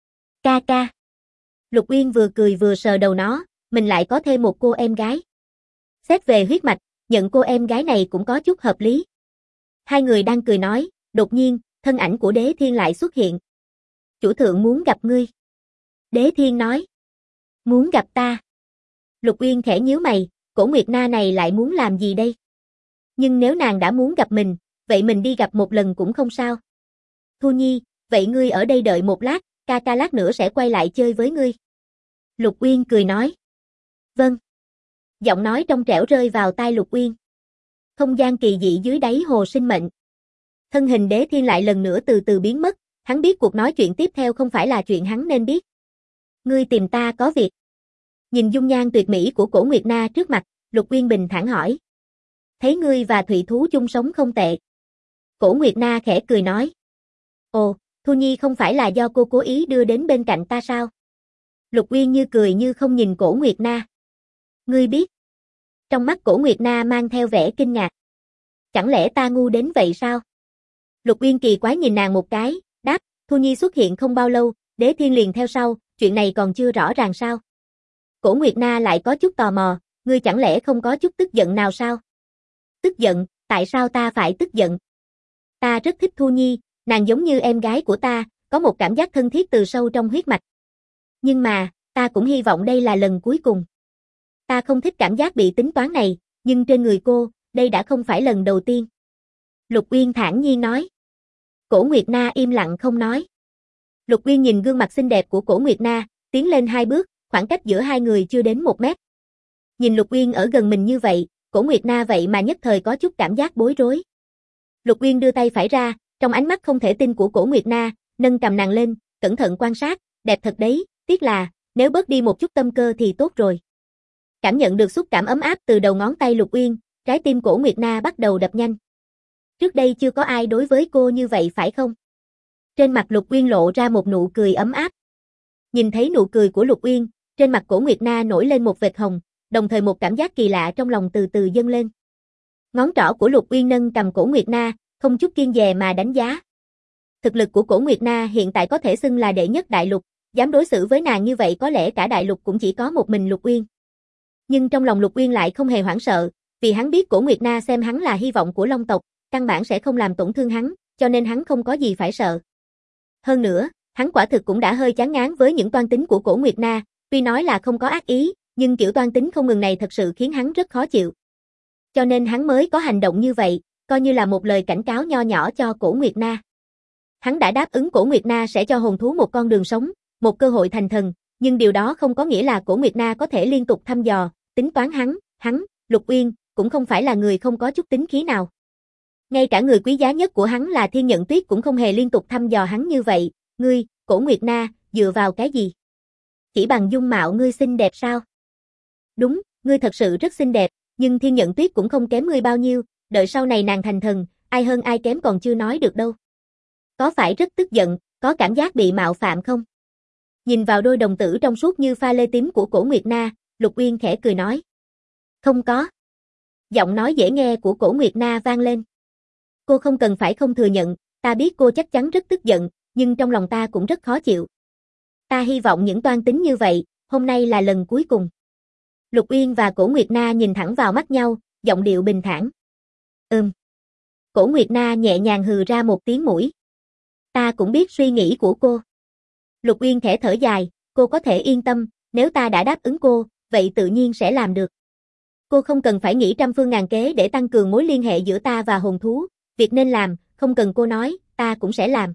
Ca ca. Lục Uyên vừa cười vừa sờ đầu nó, mình lại có thêm một cô em gái. Xét về huyết mạch, nhận cô em gái này cũng có chút hợp lý. Hai người đang cười nói, đột nhiên, thân ảnh của Đế Thiên lại xuất hiện. Chủ thượng muốn gặp ngươi. Đế Thiên nói. Muốn gặp ta. Lục Uyên khẽ nhíu mày, Cổ Nguyệt Na này lại muốn làm gì đây? Nhưng nếu nàng đã muốn gặp mình, vậy mình đi gặp một lần cũng không sao. Thu Nhi, vậy ngươi ở đây đợi một lát, ca ca lát nữa sẽ quay lại chơi với ngươi. Lục Uyên cười nói. Vâng. Giọng nói trong trẻo rơi vào tai Lục Uyên. Không gian kỳ dị dưới đáy hồ sinh mệnh. Thân hình Đế Thiên lại lần nữa từ từ biến mất, hắn biết cuộc nói chuyện tiếp theo không phải là chuyện hắn nên biết. Ngươi tìm ta có việc. Nhìn dung nhan tuyệt mỹ của Cổ Nguyệt Na trước mặt, Lục Uyên bình thản hỏi. Thấy ngươi và thủy thú chung sống không tệ. Cổ Nguyệt Na khẽ cười nói. Ồ, Thu Nhi không phải là do cô cố ý đưa đến bên cạnh ta sao? Lục Uyên như cười như không nhìn Cổ Nguyệt Na. Ngươi biết. Trong mắt Cổ Nguyệt Na mang theo vẻ kinh ngạc. Chẳng lẽ ta ngu đến vậy sao? Lục Uyên kỳ quái nhìn nàng một cái, đáp, Thu Nhi xuất hiện không bao lâu, Đế Thiên liền theo sau, chuyện này còn chưa rõ ràng sao? Cổ Nguyệt Na lại có chút tò mò, ngươi chẳng lẽ không có chút tức giận nào sao? Tức giận, tại sao ta phải tức giận? Ta rất thích Thu Nhi, nàng giống như em gái của ta, có một cảm giác thân thiết từ sâu trong huyết mạch. Nhưng mà, ta cũng hy vọng đây là lần cuối cùng. Ta không thích cảm giác bị tính toán này, nhưng trên người cô, đây đã không phải lần đầu tiên. Lục Uyên thản nhiên nói. Cổ Nguyệt Na im lặng không nói. Lục Uyên nhìn gương mặt xinh đẹp của Cổ Nguyệt Na, tiến lên 2 bước, khoảng cách giữa hai người chưa đến 1 mét. Nhìn Lục Uyên ở gần mình như vậy, Cổ Nguyệt Na vậy mà nhất thời có chút cảm giác bối rối. Lục Uyên đưa tay phải ra, trong ánh mắt không thể tin của Cổ Nguyệt Na, nâng cầm nàng lên, cẩn thận quan sát, đẹp thật đấy, tiếc là, nếu bớt đi một chút tâm cơ thì tốt rồi. Cảm nhận được xúc cảm ấm áp từ đầu ngón tay Lục Uyên, trái tim Cổ Nguyệt Na bắt đầu đập nhanh. Trước đây chưa có ai đối với cô như vậy phải không? Trên mặt Lục Uyên lộ ra một nụ cười ấm áp. Nhìn thấy nụ cười của Lục Uyên, trên mặt Cổ Nguyệt Na nổi lên một vệt hồng, đồng thời một cảm giác kỳ lạ trong lòng từ từ dâng lên. Ngón trỏ của Lục Uyên nâng cầm Cổ Nguyệt Na, không chút kiêng dè mà đánh giá. Thực lực của Cổ Nguyệt Na hiện tại có thể xưng là đệ nhất đại lục, dám đối xử với nàng như vậy có lẽ cả đại lục cũng chỉ có một mình Lục Uyên. Nhưng trong lòng Lục Uyên lại không hề hoảng sợ, vì hắn biết Cổ Nguyệt Na xem hắn là hy vọng của Long tộc, căn bản sẽ không làm tổn thương hắn, cho nên hắn không có gì phải sợ. Hơn nữa, hắn quả thực cũng đã hơi chán ngán với những toan tính của Cổ Nguyệt Na, tuy nói là không có ác ý, nhưng kiểu toan tính không ngừng này thật sự khiến hắn rất khó chịu. Cho nên hắn mới có hành động như vậy, coi như là một lời cảnh cáo nho nhỏ cho Cổ Nguyệt Na. Hắn đã đáp ứng Cổ Nguyệt Na sẽ cho hồn thú một con đường sống, một cơ hội thành thần, nhưng điều đó không có nghĩa là Cổ Nguyệt Na có thể liên tục thăm dò, tính toán hắn, Lục Uyên, cũng không phải là người không có chút tính khí nào. Ngay cả người quý giá nhất của hắn là Thiên Nhận Tuyết cũng không hề liên tục thăm dò hắn như vậy, ngươi, Cổ Nguyệt Na, dựa vào cái gì? Chỉ bằng dung mạo ngươi xinh đẹp sao? Đúng, ngươi thật sự rất xinh đẹp, nhưng Thiên Nhận Tuyết cũng không kém ngươi bao nhiêu, đợi sau này nàng thành thần, ai hơn ai kém còn chưa nói được đâu. Có phải rất tức giận, có cảm giác bị mạo phạm không? Nhìn vào đôi đồng tử trong suốt như pha lê tím của Cổ Nguyệt Na, Lục Uyên khẽ cười nói. Không có. Giọng nói dễ nghe của Cổ Nguyệt Na vang lên. Cô không cần phải không thừa nhận, ta biết cô chắc chắn rất tức giận, nhưng trong lòng ta cũng rất khó chịu. Ta hy vọng những toan tính như vậy, hôm nay là lần cuối cùng. Lục Uyên và Cổ Nguyệt Na nhìn thẳng vào mắt nhau, giọng điệu bình thản. Cổ Nguyệt Na nhẹ nhàng hừ ra một tiếng mũi. Ta cũng biết suy nghĩ của cô. Lục Uyên khẽ thở dài, cô có thể yên tâm, nếu ta đã đáp ứng cô, vậy tự nhiên sẽ làm được. Cô không cần phải nghĩ trăm phương ngàn kế để tăng cường mối liên hệ giữa ta và hồn thú, việc nên làm, không cần cô nói, ta cũng sẽ làm.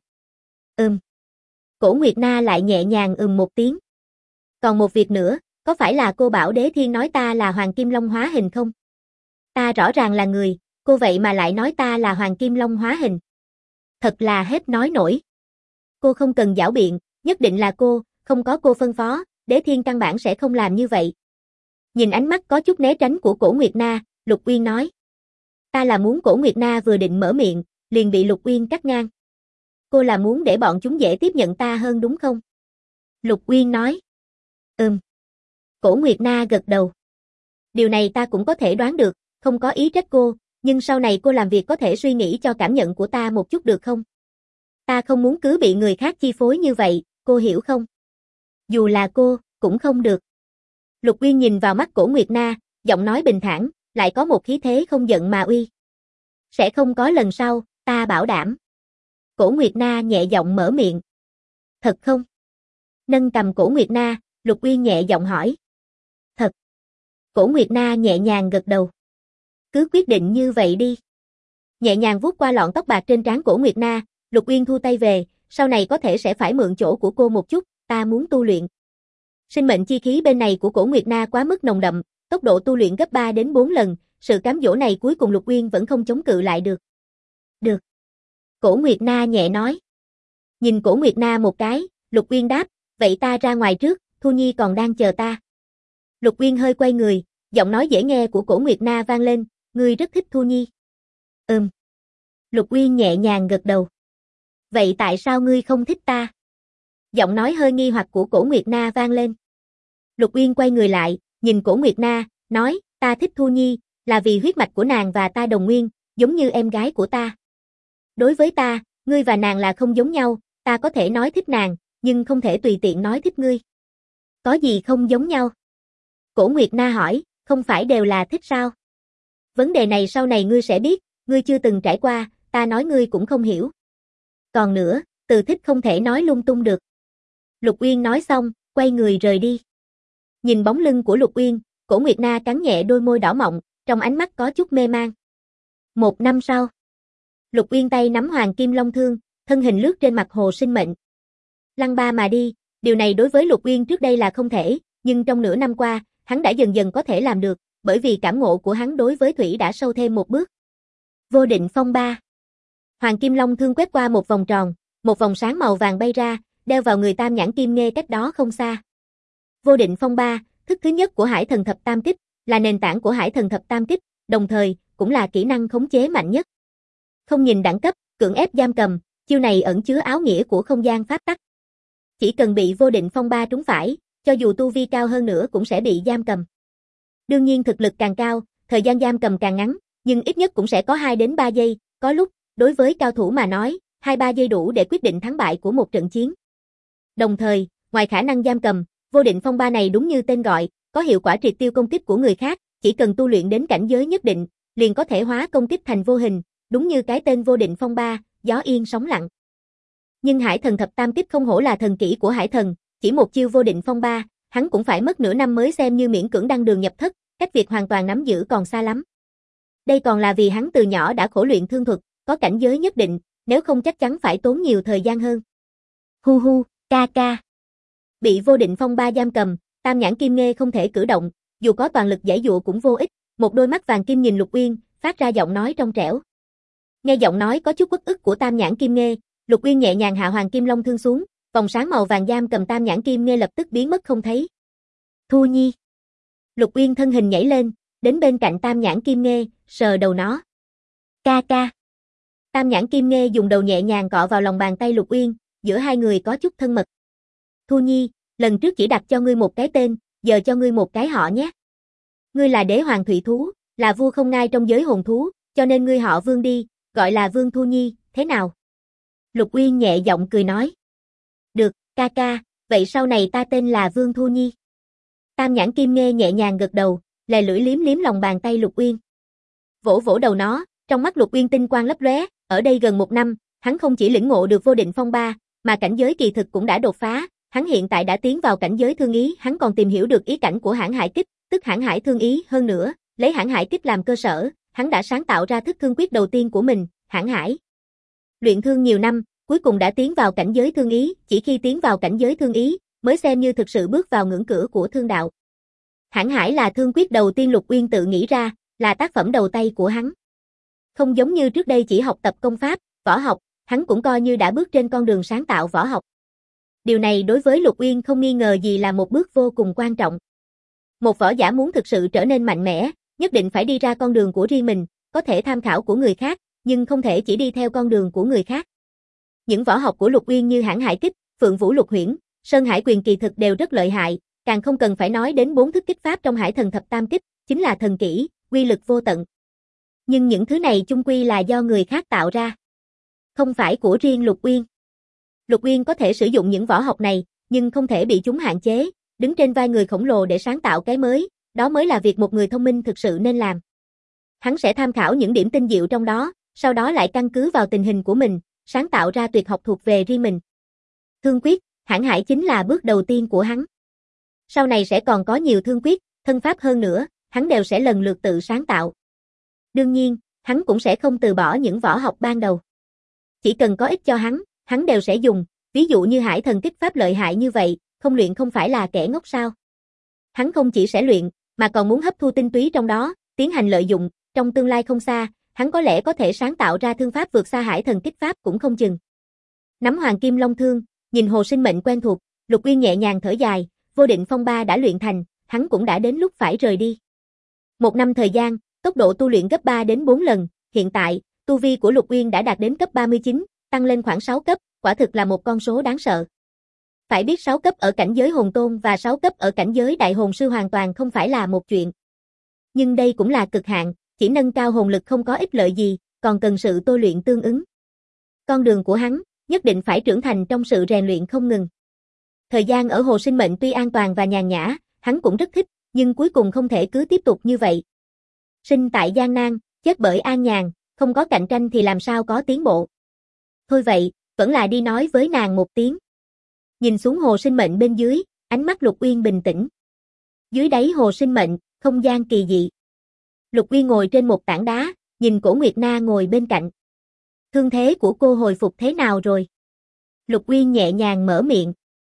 Cổ Nguyệt Na lại nhẹ nhàng một tiếng. Còn một việc nữa, có phải là cô bảo Đế Thiên nói ta là Hoàng Kim Long hóa hình không? Ta rõ ràng là người, cô vậy mà lại nói ta là Hoàng Kim Long hóa hình. Thật là hết nói nổi. Cô không cần giảo biện, nhất định là cô, không có cô phân phó, Đế Thiên căn bản sẽ không làm như vậy. Nhìn ánh mắt có chút né tránh của Cổ Nguyệt Na, Lục Uyên nói. Ta là muốn Cổ Nguyệt Na vừa định mở miệng, liền bị Lục Uyên cắt ngang. Cô là muốn để bọn chúng dễ tiếp nhận ta hơn đúng không? Lục Uyên nói. Cổ Nguyệt Na gật đầu. Điều này ta cũng có thể đoán được, không có ý trách cô, nhưng sau này cô làm việc có thể suy nghĩ cho cảm nhận của ta một chút được không? Ta không muốn cứ bị người khác chi phối như vậy, cô hiểu không? Dù là cô, cũng không được. Lục Uyên nhìn vào mắt Cổ Nguyệt Na, giọng nói bình thản, lại có một khí thế không giận mà uy. Sẽ không có lần sau, ta bảo đảm. Cổ Nguyệt Na nhẹ giọng mở miệng. Thật không? Nâng cầm Cổ Nguyệt Na, Lục Uyên nhẹ giọng hỏi. Thật. Cổ Nguyệt Na nhẹ nhàng gật đầu. Cứ quyết định như vậy đi. Nhẹ nhàng vuốt qua lọn tóc bạc trên trán Cổ Nguyệt Na, Lục Uyên thu tay về, sau này có thể sẽ phải mượn chỗ của cô một chút, ta muốn tu luyện. Sinh mệnh chi khí bên này của Cổ Nguyệt Na quá mức nồng đậm, tốc độ tu luyện gấp 3 đến 4 lần, sự cám dỗ này cuối cùng Lục Uyên vẫn không chống cự lại được. Được. Cổ Nguyệt Na nhẹ nói. Nhìn Cổ Nguyệt Na một cái, Lục Uyên đáp, vậy ta ra ngoài trước, Thu Nhi còn đang chờ ta. Lục Uyên hơi quay người, giọng nói dễ nghe của Cổ Nguyệt Na vang lên, ngươi rất thích Thu Nhi. Lục Uyên nhẹ nhàng gật đầu. Vậy tại sao ngươi không thích ta? Giọng nói hơi nghi hoặc của Cổ Nguyệt Na vang lên. Lục Uyên quay người lại, nhìn Cổ Nguyệt Na, nói, ta thích Thu Nhi, là vì huyết mạch của nàng và ta đồng nguyên, giống như em gái của ta. Đối với ta, ngươi và nàng là không giống nhau, ta có thể nói thích nàng, nhưng không thể tùy tiện nói thích ngươi. Có gì không giống nhau? Cổ Nguyệt Na hỏi, không phải đều là thích sao? Vấn đề này sau này ngươi sẽ biết, ngươi chưa từng trải qua, ta nói ngươi cũng không hiểu. Còn nữa, từ thích không thể nói lung tung được. Lục Uyên nói xong, quay người rời đi. Nhìn bóng lưng của Lục Uyên, Cổ Nguyệt Na cắn nhẹ đôi môi đỏ mọng, trong ánh mắt có chút mê man. 1 năm sau, Lục Uyên tay nắm Hoàng Kim Long thương, thân hình lướt trên mặt hồ sinh mệnh. Lăng ba mà đi, điều này đối với Lục Uyên trước đây là không thể, nhưng trong nửa năm qua, hắn đã dần dần có thể làm được, bởi vì cảm ngộ của hắn đối với thủy đã sâu thêm một bước. Vô định phong ba. Hoàng Kim Long thương quét qua một vòng tròn, một vòng sáng màu vàng bay ra, đeo vào người Tam Nhãn Kim Nghê cách đó không xa. Vô định phong ba, thức thứ nhất của Hải Thần Thập Tam Kích, là nền tảng của Hải Thần Thập Tam Kích, đồng thời cũng là kỹ năng khống chế mạnh nhất. Không nhìn đẳng cấp, cưỡng ép giam cầm, chiêu này ẩn chứa áo nghĩa của không gian pháp tắc. Chỉ cần bị vô định phong ba trúng phải, cho dù tu vi cao hơn nữa cũng sẽ bị giam cầm. Đương nhiên thực lực càng cao, thời gian giam cầm càng ngắn, nhưng ít nhất cũng sẽ có 2 đến 3 giây, có lúc, đối với cao thủ mà nói, 2-3 giây đủ để quyết định thắng bại của một trận chiến. Đồng thời, ngoài khả năng giam cầm, vô định phong ba này đúng như tên gọi, có hiệu quả triệt tiêu công kích của người khác, chỉ cần tu luyện đến cảnh giới nhất định, liền có thể hóa công kích thành vô hình, đúng như cái tên vô định phong ba, gió yên sóng lặng. Nhưng Hải Thần Thập Tam Kích không hổ là thần kỹ của Hải Thần, chỉ một chiêu vô định phong ba, hắn cũng phải mất nửa năm mới xem như miễn cưỡng đăng đường nhập thất, cách việc hoàn toàn nắm giữ còn xa lắm. Đây còn là vì hắn từ nhỏ đã khổ luyện thương thuật, có cảnh giới nhất định, nếu không chắc chắn phải tốn nhiều thời gian hơn. Hu hu, ca ca. Bị vô định phong ba giam cầm, Tam Nhãn Kim Nghê không thể cử động, dù có toàn lực giãy dụa cũng vô ích, một đôi mắt vàng kim nhìn Lục Uyên, phát ra giọng nói trong trẻo. Nghe giọng nói có chút uất ức của Tam Nhãn Kim Nghê, Lục Uyên nhẹ nhàng hạ Hoàng Kim Long thương xuống, vòng sáng màu vàng giam cầm Tam Nhãn Kim Nghê lập tức biến mất không thấy. Thu Nhi. Lục Uyên thân hình nhảy lên, đến bên cạnh Tam Nhãn Kim Nghê, sờ đầu nó. Ca ca. Tam Nhãn Kim Nghê dùng đầu nhẹ nhàng cọ vào lòng bàn tay Lục Uyên, giữa hai người có chút thân mật. Thu Nhi, lần trước chỉ đặt cho ngươi một cái tên, giờ cho ngươi một cái họ nhé. Ngươi là đế hoàng thủy thú, là vua không ngai trong giới hồn thú, cho nên ngươi họ Vương đi, gọi là Vương Thu Nhi, thế nào? Lục Uyên nhẹ giọng cười nói. Được, ca ca, Vậy sau này ta tên là Vương Thu Nhi. Tam nhãn kim nghe nhẹ nhàng gật đầu, lè lưỡi liếm liếm lòng bàn tay Lục Uyên. Vỗ vỗ đầu nó, trong mắt Lục Uyên tinh quang lấp lóe, ở đây gần 1 năm, hắn không chỉ lĩnh ngộ được vô định phong ba, mà cảnh giới kỳ thực cũng đã đột phá, hắn hiện tại đã tiến vào cảnh giới thương ý, hắn còn tìm hiểu được ý cảnh của Hãn Hải Kích, tức Hãn Hải thương ý, hơn nữa, lấy Hãn Hải Kích làm cơ sở, hắn đã sáng tạo ra thức thương quyết đầu tiên của mình, Hãn Hải. Luyện thương nhiều năm, cuối cùng đã tiến vào cảnh giới thương ý, chỉ khi tiến vào cảnh giới thương ý, mới xem như thực sự bước vào ngưỡng cửa của thương đạo. Hãn Hải là thương quyết đầu tiên Lục Uyên tự nghĩ ra, là tác phẩm đầu tay của hắn. Không giống như trước đây chỉ học tập công pháp, võ học, hắn cũng coi như đã bước trên con đường sáng tạo võ học. Điều này đối với Lục Uyên không nghi ngờ gì là một bước vô cùng quan trọng. Một võ giả muốn thực sự trở nên mạnh mẽ, nhất định phải đi ra con đường của riêng mình, có thể tham khảo của người khác, nhưng không thể chỉ đi theo con đường của người khác. Những võ học của Lục Uyên như Hãn Hải Kích, Phượng Vũ Lục Huyễn, Sơn Hải Quyền kỳ thực đều rất lợi hại, càng không cần phải nói đến 4 thức kích pháp trong Hải Thần Thập Tam Kích, chính là thần kỹ, uy lực vô tận. Nhưng những thứ này chung quy là do người khác tạo ra, không phải của riêng Lục Uyên. Lục Uyên có thể sử dụng những võ học này, nhưng không thể bị chúng hạn chế, đứng trên vai người khổng lồ để sáng tạo cái mới, đó mới là việc một người thông minh thực sự nên làm. Hắn sẽ tham khảo những điểm tinh diệu trong đó, sau đó lại căn cứ vào tình hình của mình, sáng tạo ra tuyệt học thuộc về riêng mình. Thương quyết, Hãn Hải chính là bước đầu tiên của hắn. Sau này sẽ còn có nhiều thương quyết, thân pháp hơn nữa, hắn đều sẽ lần lượt tự sáng tạo. Đương nhiên, hắn cũng sẽ không từ bỏ những võ học ban đầu. Chỉ cần có ích cho hắn đều sẽ dùng, ví dụ như Hải Thần Kích pháp lợi hại như vậy, không luyện không phải là kẻ ngốc sao. Hắn không chỉ sẽ luyện, mà còn muốn hấp thu tinh túy trong đó, tiến hành lợi dụng, trong tương lai không xa, hắn có lẽ có thể sáng tạo ra thương pháp vượt xa Hải Thần Kích pháp cũng không chừng. Nắm Hoàng Kim Long Thương, nhìn Hồ Sinh Mệnh quen thuộc, Lục Uyên nhẹ nhàng thở dài, vô định phong ba đã luyện thành, hắn cũng đã đến lúc phải rời đi. 1 năm thời gian, tốc độ tu luyện gấp 3 đến 4 lần, hiện tại, tu vi của Lục Uyên đã đạt đến cấp 39, tăng lên khoảng 6 cấp, quả thực là một con số đáng sợ. Phải biết 6 cấp ở cảnh giới hồn tôn và 6 cấp ở cảnh giới đại hồn sư hoàn toàn không phải là một chuyện. Nhưng đây cũng là cực hạn, chỉ nâng cao hồn lực không có ích lợi gì, còn cần sự tôi luyện tương ứng. Con đường của hắn, nhất định phải trưởng thành trong sự rèn luyện không ngừng. Thời gian ở Hồ Sinh Mệnh tuy an toàn và nhàn nhã, hắn cũng rất thích, nhưng cuối cùng không thể cứ tiếp tục như vậy. Sinh tại gian nan, chết bởi an nhàn, không có cạnh tranh thì làm sao có tiến bộ. Thôi vậy, vẫn là đi nói với nàng một tiếng. Nhìn xuống Hồ Sinh Mệnh bên dưới, ánh mắt Lục Uyên bình tĩnh. Dưới đáy Hồ Sinh Mệnh, không gian kỳ dị. Lục Uyên ngồi trên một tảng đá, nhìn Cổ Nguyệt Na ngồi bên cạnh. Thương thế của cô hồi phục thế nào rồi? Lục Uyên nhẹ nhàng mở miệng.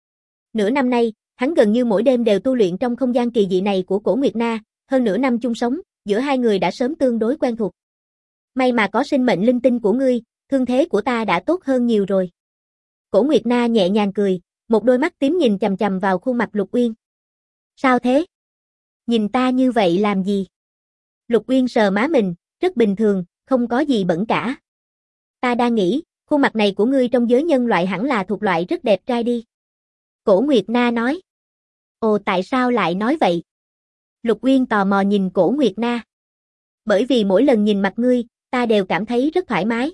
Nửa năm nay, hắn gần như mỗi đêm đều tu luyện trong không gian kỳ dị này của Cổ Nguyệt Na, hơn nửa năm chung sống, giữa hai người đã sớm tương đối quen thuộc. May mà có sinh mệnh linh tinh của ngươi, thương thế của ta đã tốt hơn nhiều rồi. Cổ Nguyệt Na nhẹ nhàng cười, một đôi mắt tím nhìn chằm chằm vào khuôn mặt Lục Uyên. Sao thế? Nhìn ta như vậy làm gì? Lục Uyên sờ má mình, rất bình thường, không có gì bẩn cả. Ta đang nghĩ, khuôn mặt này của ngươi trong giới nhân loại hẳn là thuộc loại rất đẹp trai đi. Cổ Nguyệt Na nói. Ồ, tại sao lại nói vậy? Lục Uyên tò mò nhìn Cổ Nguyệt Na. Bởi vì mỗi lần nhìn mặt ngươi, ta đều cảm thấy rất thoải mái.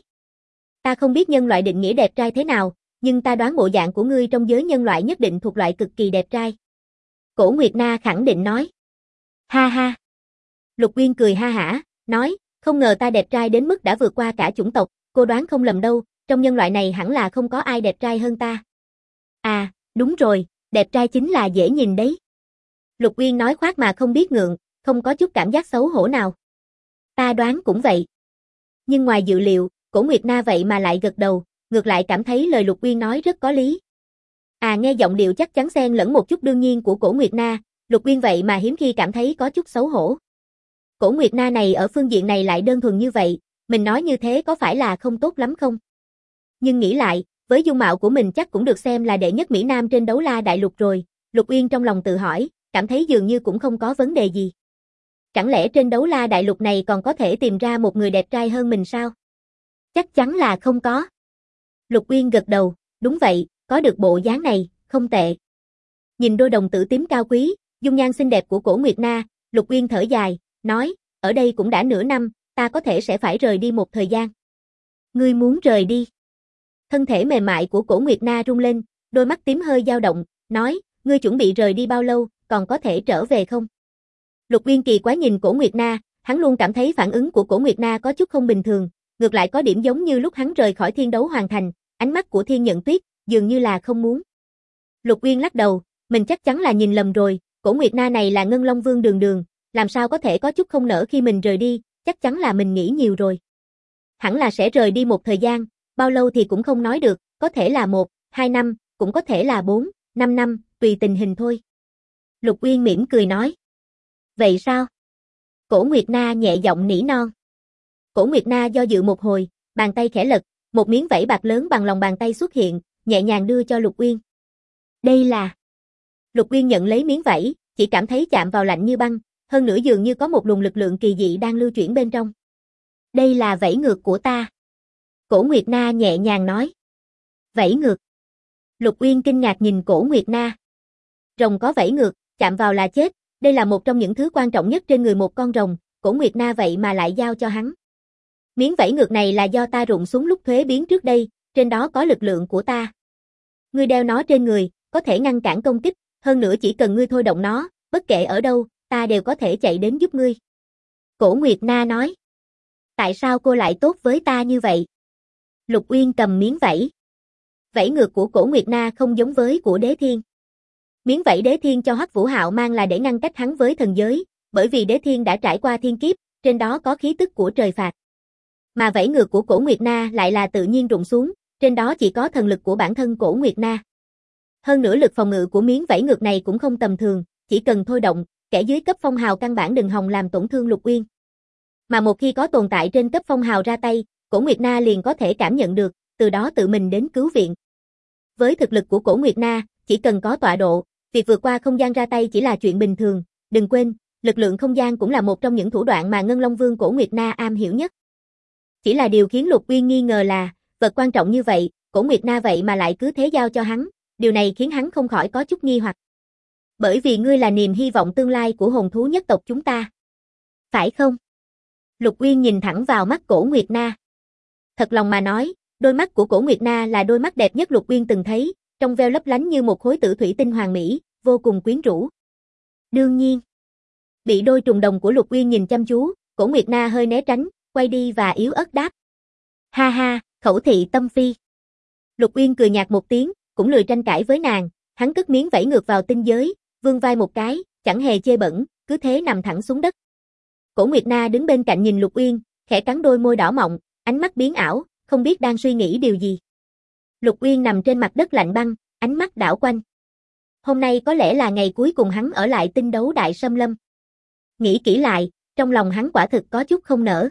Ta không biết nhân loại định nghĩa đẹp trai thế nào, nhưng ta đoán bộ dạng của ngươi trong giới nhân loại nhất định thuộc loại cực kỳ đẹp trai. Cổ Nguyệt Na khẳng định nói. Ha ha. Lục Uyên cười ha hả, nói, không ngờ ta đẹp trai đến mức đã vượt qua cả chủng tộc, cô đoán không lầm đâu, trong nhân loại này hẳn là không có ai đẹp trai hơn ta. À, đúng rồi, đẹp trai chính là dễ nhìn đấy. Lục Uyên nói khoác mà không biết ngượng, không có chút cảm giác xấu hổ nào. Ta đoán cũng vậy. Nhưng ngoài dự liệu, Cổ Nguyệt Na vậy mà lại gật đầu, ngược lại cảm thấy lời Lục Uyên nói rất có lý. À, nghe giọng điệu chắc chắn xen lẫn một chút đương nhiên của Cổ Nguyệt Na, Lục Uyên vậy mà hiếm khi cảm thấy có chút xấu hổ. Cổ Nguyệt Na này ở phương diện này lại đơn thuần như vậy, mình nói như thế có phải là không tốt lắm không? Nhưng nghĩ lại, với dung mạo của mình chắc cũng được xem là đệ nhất Mỹ Nam trên Đấu La Đại Lục rồi, Lục Uyên trong lòng tự hỏi, cảm thấy dường như cũng không có vấn đề gì. Chẳng lẽ trên Đấu La Đại Lục này còn có thể tìm ra một người đẹp trai hơn mình sao? Chắc chắn là không có. Lục Uyên gật đầu, đúng vậy, có được bộ dáng này, không tệ. Nhìn đôi đồng tử tím cao quý, dung nhan xinh đẹp của Cổ Nguyệt Na, Lục Uyên thở dài, nói, ở đây cũng đã nửa năm, ta có thể sẽ phải rời đi một thời gian. Ngươi muốn rời đi? Thân thể mềm mại của Cổ Nguyệt Na rung lên, đôi mắt tím hơi dao động, nói, ngươi chuẩn bị rời đi bao lâu, còn có thể trở về không? Lục Uyên kỳ quái nhìn Cổ Nguyệt Na, hắn luôn cảm thấy phản ứng của Cổ Nguyệt Na có chút không bình thường, ngược lại có điểm giống như lúc hắn rời khỏi Thiên Đấu Hoàng Thành, ánh mắt của Thiên Nhận Tuyết, dường như là không muốn. Lục Uyên lắc đầu, mình chắc chắn là nhìn lầm rồi, Cổ Nguyệt Na này là Ngân Long Vương Đường Đường, làm sao có thể có chút không nỡ khi mình rời đi, chắc chắn là mình nghĩ nhiều rồi. Hẳn là sẽ rời đi một thời gian, bao lâu thì cũng không nói được, có thể là 1, 2 năm, cũng có thể là 4, 5 năm, tùy tình hình thôi. Lục Uyên mỉm cười nói. Vậy sao? Cổ Nguyệt Na nhẹ giọng nỉ non. Cổ Nguyệt Na do dự một hồi, bàn tay khẽ lật, một miếng vảy bạc lớn bằng lòng bàn tay xuất hiện, nhẹ nhàng đưa cho Lục Uyên. Đây là... Lục Uyên nhận lấy miếng vảy, chỉ cảm thấy chạm vào lạnh như băng, hơn nữa dường như có một luồng lực lượng kỳ dị đang lưu chuyển bên trong. Đây là vảy ngược của ta. Cổ Nguyệt Na nhẹ nhàng nói. Vảy ngược. Lục Uyên kinh ngạc nhìn Cổ Nguyệt Na. Rồng có vảy ngược, chạm vào là chết, đây là một trong những thứ quan trọng nhất trên người một con rồng, Cổ Nguyệt Na vậy mà lại giao cho hắn. Miếng vảy ngược này là do ta rụng xuống lúc thuế biến trước đây, trên đó có lực lượng của ta. Ngươi đeo nó trên người, có thể ngăn cản công kích, hơn nữa chỉ cần ngươi thôi động nó, bất kể ở đâu, ta đều có thể chạy đến giúp ngươi. Cổ Nguyệt Na nói. Tại sao cô lại tốt với ta như vậy? Lục Uyên cầm miếng vảy. Vảy ngược của Cổ Nguyệt Na không giống với của Đế Thiên. Miếng vảy Đế Thiên cho Hắc Vũ Hạo mang là để ngăn cách hắn với thần giới, bởi vì Đế Thiên đã trải qua thiên kiếp, trên đó có khí tức của trời phạt. Mà vảy ngược của Cổ Nguyệt Na lại là tự nhiên rụng xuống, trên đó chỉ có thần lực của bản thân Cổ Nguyệt Na. Hơn nữa lực phòng ngự của miếng vảy ngược này cũng không tầm thường, chỉ cần thôi động, kẻ dưới cấp phong hào căn bản đừng hòng làm tổn thương Lục Uyên. Mà một khi có tồn tại trên cấp phong hào ra tay, Cổ Nguyệt Na liền có thể cảm nhận được, từ đó tự mình đến cứu viện. Với thực lực của Cổ Nguyệt Na, chỉ cần có tọa độ, việc vượt qua không gian ra tay chỉ là chuyện bình thường, đừng quên, lực lượng không gian cũng là một trong những thủ đoạn mà Ngân Long Vương Cổ Nguyệt Na am hiểu nhất. Chỉ là điều khiến Lục Uyên nghi ngờ là, vật quan trọng như vậy, Cổ Nguyệt Na vậy mà lại cứ thế giao cho hắn, điều này khiến hắn không khỏi có chút nghi hoặc. Bởi vì ngươi là niềm hy vọng tương lai của hồn thú nhất tộc chúng ta. Phải không? Lục Uyên nhìn thẳng vào mắt Cổ Nguyệt Na. Thật lòng mà nói, đôi mắt của Cổ Nguyệt Na là đôi mắt đẹp nhất Lục Uyên từng thấy, trong veo lấp lánh như một khối tử thủy tinh hoàn mỹ, vô cùng quyến rũ. Đương nhiên. Bị đôi trùng đồng của Lục Uyên nhìn chăm chú, Cổ Nguyệt Na hơi né tránh, quay đi và yếu ớt đáp. Ha ha, khẩu thị tâm phi. Lục Uyên cười nhạt một tiếng, cũng lười tranh cãi với nàng, hắn cất miếng vảy ngược vào tinh giới, vươn vai một cái, chẳng hề chê bẩn, cứ thế nằm thẳng xuống đất. Cổ Nguyệt Na đứng bên cạnh nhìn Lục Uyên, khẽ cắn đôi môi đỏ mọng, ánh mắt biến ảo, không biết đang suy nghĩ điều gì. Lục Uyên nằm trên mặt đất lạnh băng, ánh mắt đảo quanh. Hôm nay có lẽ là ngày cuối cùng hắn ở lại Tinh Đấu Đại Xâm Lâm. Nghĩ kỹ lại, trong lòng hắn quả thực có chút không nỡ.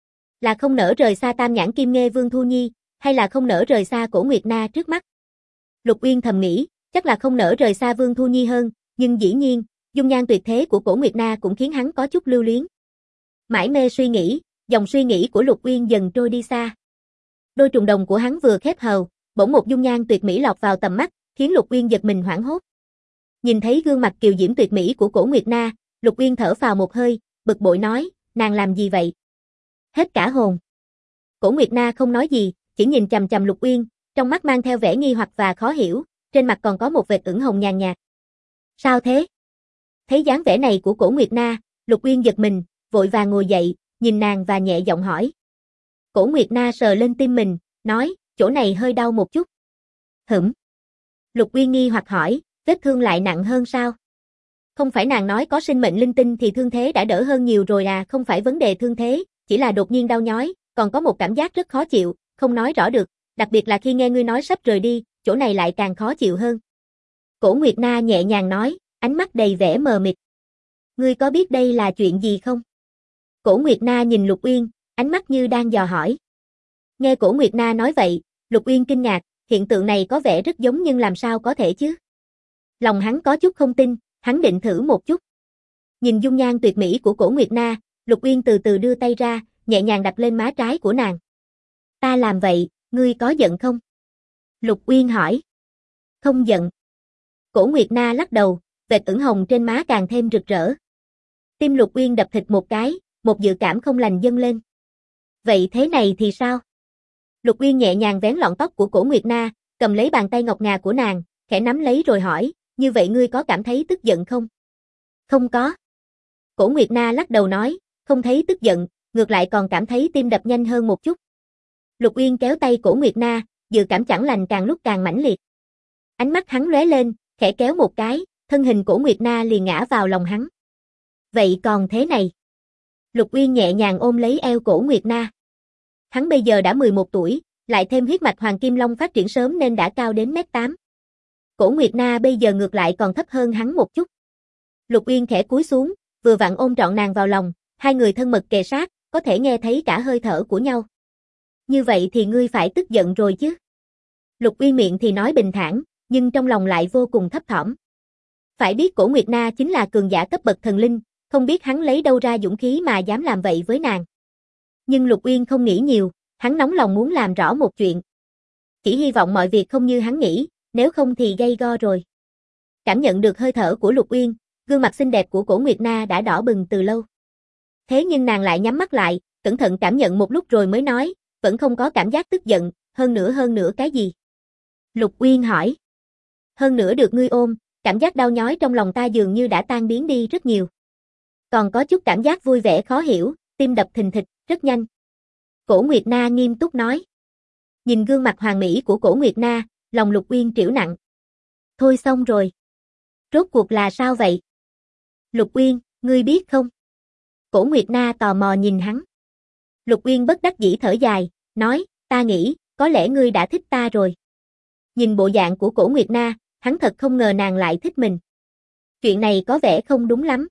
Là không nỡ rời xa Tam Nhãn Kim Nghê Vương Thu Nhi, hay là không nỡ rời xa Cổ Nguyệt Na trước mắt? Lục Uyên thầm nghĩ, chắc là không nỡ rời xa Vương Thu Nhi hơn, nhưng dĩ nhiên, dung nhan tuyệt thế của Cổ Nguyệt Na cũng khiến hắn có chút lưu luyến. Mãi mê suy nghĩ, dòng suy nghĩ của Lục Uyên dần trôi đi xa. Đôi trùng đồng của hắn vừa khép hờ, bỗng một dung nhan tuyệt mỹ lọt vào tầm mắt, khiến Lục Uyên giật mình hoảng hốt. Nhìn thấy gương mặt kiều diễm tuyệt mỹ của Cổ Nguyệt Na, Lục Uyên thở phào một hơi, bực bội nói, nàng làm gì vậy? Hết cả hồn. Cổ Nguyệt Na không nói gì, chỉ nhìn chằm chằm Lục Uyên, trong mắt mang theo vẻ nghi hoặc và khó hiểu, trên mặt còn có một vệt ửng hồng nhàn nhạt. Sao thế? Thấy dáng vẻ này của Cổ Nguyệt Na, Lục Uyên giật mình, vội vàng ngồi dậy, nhìn nàng và nhẹ giọng hỏi. Cổ Nguyệt Na sờ lên tim mình, nói, chỗ này hơi đau một chút. Hửm. Lục Uyên nghi hoặc hỏi, vết thương lại nặng hơn sao? Không phải nàng nói có sinh mệnh linh tinh thì thương thế đã đỡ hơn nhiều rồi à, không phải vấn đề thương thế, chỉ là đột nhiên đau nhói, còn có một cảm giác rất khó chịu, không nói rõ được, đặc biệt là khi nghe ngươi nói sắp rời đi, chỗ này lại càng khó chịu hơn. Cổ Nguyệt Na nhẹ nhàng nói, ánh mắt đầy vẻ mờ mịt. Ngươi có biết đây là chuyện gì không? Cổ Nguyệt Na nhìn Lục Uyên, ánh mắt như đang dò hỏi. Nghe Cổ Nguyệt Na nói vậy, Lục Uyên kinh ngạc, hiện tượng này có vẻ rất giống nhưng làm sao có thể chứ? Lòng hắn có chút không tin, hắn định thử một chút. Nhìn dung nhan tuyệt mỹ của Cổ Nguyệt Na, Lục Uyên từ từ đưa tay ra, nhẹ nhàng đặt lên má trái của nàng. Ta làm vậy, ngươi có giận không? Lục Uyên hỏi. Không giận. Cổ Nguyệt Na lắc đầu, vệt ửng hồng trên má càng thêm rực rỡ. Tim Lục Uyên đập thịt một cái, một dự cảm không lành dâng lên. Vậy thế này thì sao? Lục Uyên nhẹ nhàng vén lọn tóc của Cổ Nguyệt Na, cầm lấy bàn tay ngọc ngà của nàng, khẽ nắm lấy rồi hỏi, Như vậy ngươi có cảm thấy tức giận không? Không có. Cổ Nguyệt Na lắc đầu nói, không thấy tức giận, ngược lại còn cảm thấy tim đập nhanh hơn một chút. Lục Uyên kéo tay Cổ Nguyệt Na, dự cảm chẳng lành càng lúc càng mãnh liệt. Ánh mắt hắn lóe lên, khẽ kéo một cái, thân hình Cổ Nguyệt Na liền ngã vào lòng hắn. Vậy còn thế này? Lục Uyên nhẹ nhàng ôm lấy eo Cổ Nguyệt Na. Hắn bây giờ đã 11 tuổi, lại thêm huyết mạch Hoàng Kim Long phát triển sớm nên đã cao đến mét 8. Cổ Nguyệt Na bây giờ ngược lại còn thấp hơn hắn một chút. Lục Uyên khẽ cúi xuống, vừa vặn ôm trọn nàng vào lòng, hai người thân mật kề sát, có thể nghe thấy cả hơi thở của nhau. Như vậy thì ngươi phải tức giận rồi chứ? Lục Uyên miệng thì nói bình thản, nhưng trong lòng lại vô cùng thấp thỏm. Phải biết Cổ Nguyệt Na chính là cường giả cấp bậc thần linh, không biết hắn lấy đâu ra dũng khí mà dám làm vậy với nàng. Nhưng Lục Uyên không nghĩ nhiều, hắn nóng lòng muốn làm rõ một chuyện. Chỉ hy vọng mọi việc không như hắn nghĩ, nếu không thì gây go rồi. Cảm nhận được hơi thở của Lục Uyên, gương mặt xinh đẹp của Cổ Nguyệt Na đã đỏ bừng từ lâu. Thế nhưng nàng lại nhắm mắt lại, cẩn thận cảm nhận một lúc rồi mới nói, vẫn không có cảm giác tức giận, hơn nữa cái gì? Lục Uyên hỏi. Hơn nữa được ngươi ôm, cảm giác đau nhói trong lòng ta dường như đã tan biến đi rất nhiều. Còn có chút cảm giác vui vẻ khó hiểu, tim đập thình thịch, rất nhanh. Cổ Nguyệt Na nghiêm túc nói. Nhìn gương mặt hoàn mỹ của Cổ Nguyệt Na, lòng Lục Uyên trĩu nặng. Thôi xong rồi. Rốt cuộc là sao vậy? Lục Uyên, ngươi biết không? Cổ Nguyệt Na tò mò nhìn hắn. Lục Uyên bất đắc dĩ thở dài, nói, ta nghĩ, có lẽ ngươi đã thích ta rồi. Nhìn bộ dạng của Cổ Nguyệt Na, hắn thật không ngờ nàng lại thích mình. Chuyện này có vẻ không đúng lắm.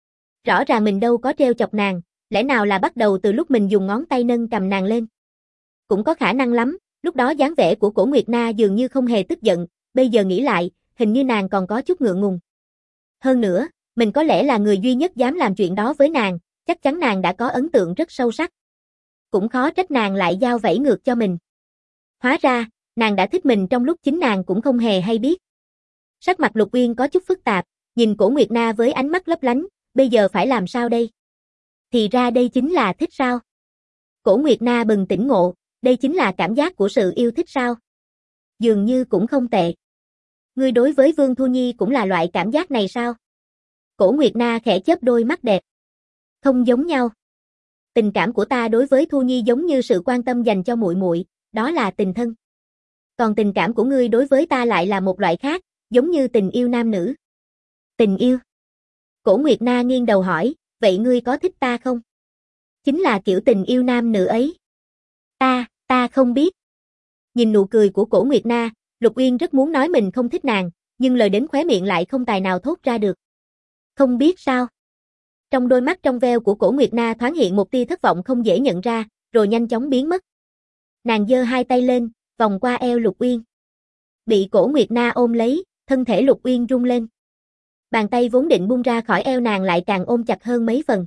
Rõ ràng mình đâu có trêu chọc nàng, lẽ nào là bắt đầu từ lúc mình dùng ngón tay nâng cầm nàng lên. Cũng có khả năng lắm, lúc đó dáng vẻ của Cổ Nguyệt Na dường như không hề tức giận, bây giờ nghĩ lại, hình như nàng còn có chút ngượng ngùng. Hơn nữa, mình có lẽ là người duy nhất dám làm chuyện đó với nàng, chắc chắn nàng đã có ấn tượng rất sâu sắc. Cũng khó trách nàng lại giao vẫy ngược cho mình. Hóa ra, nàng đã thích mình trong lúc chính nàng cũng không hề hay biết. Sắc mặt Lục Uyên có chút phức tạp, nhìn Cổ Nguyệt Na với ánh mắt lấp lánh, bây giờ phải làm sao đây? Thì ra đây chính là thích sao? Cổ Nguyệt Na bừng tỉnh ngộ, đây chính là cảm giác của sự yêu thích sao? Dường như cũng không tệ. Ngươi đối với Vương Thu Nhi cũng là loại cảm giác này sao? Cổ Nguyệt Na khẽ chớp đôi mắt đẹp. Không giống nhau. Tình cảm của ta đối với Thu Nhi giống như sự quan tâm dành cho muội muội, đó là tình thân. Còn tình cảm của ngươi đối với ta lại là một loại khác, giống như tình yêu nam nữ. Tình yêu? Cổ Nguyệt Na nghiêng đầu hỏi, vậy ngươi có thích ta không? Chính là kiểu tình yêu nam nữ ấy. Ta không biết. Nhìn nụ cười của Cổ Nguyệt Na, Lục Uyên rất muốn nói mình không thích nàng, nhưng lời đến khóe miệng lại không tài nào thốt ra được. Không biết sao? Trong đôi mắt trong veo của Cổ Nguyệt Na thoáng hiện một tia thất vọng không dễ nhận ra, rồi nhanh chóng biến mất. Nàng giơ hai tay lên, vòng qua eo Lục Uyên. Bị Cổ Nguyệt Na ôm lấy, thân thể Lục Uyên rung lên. Bàn tay vốn định buông ra khỏi eo nàng lại càng ôm chặt hơn mấy phần.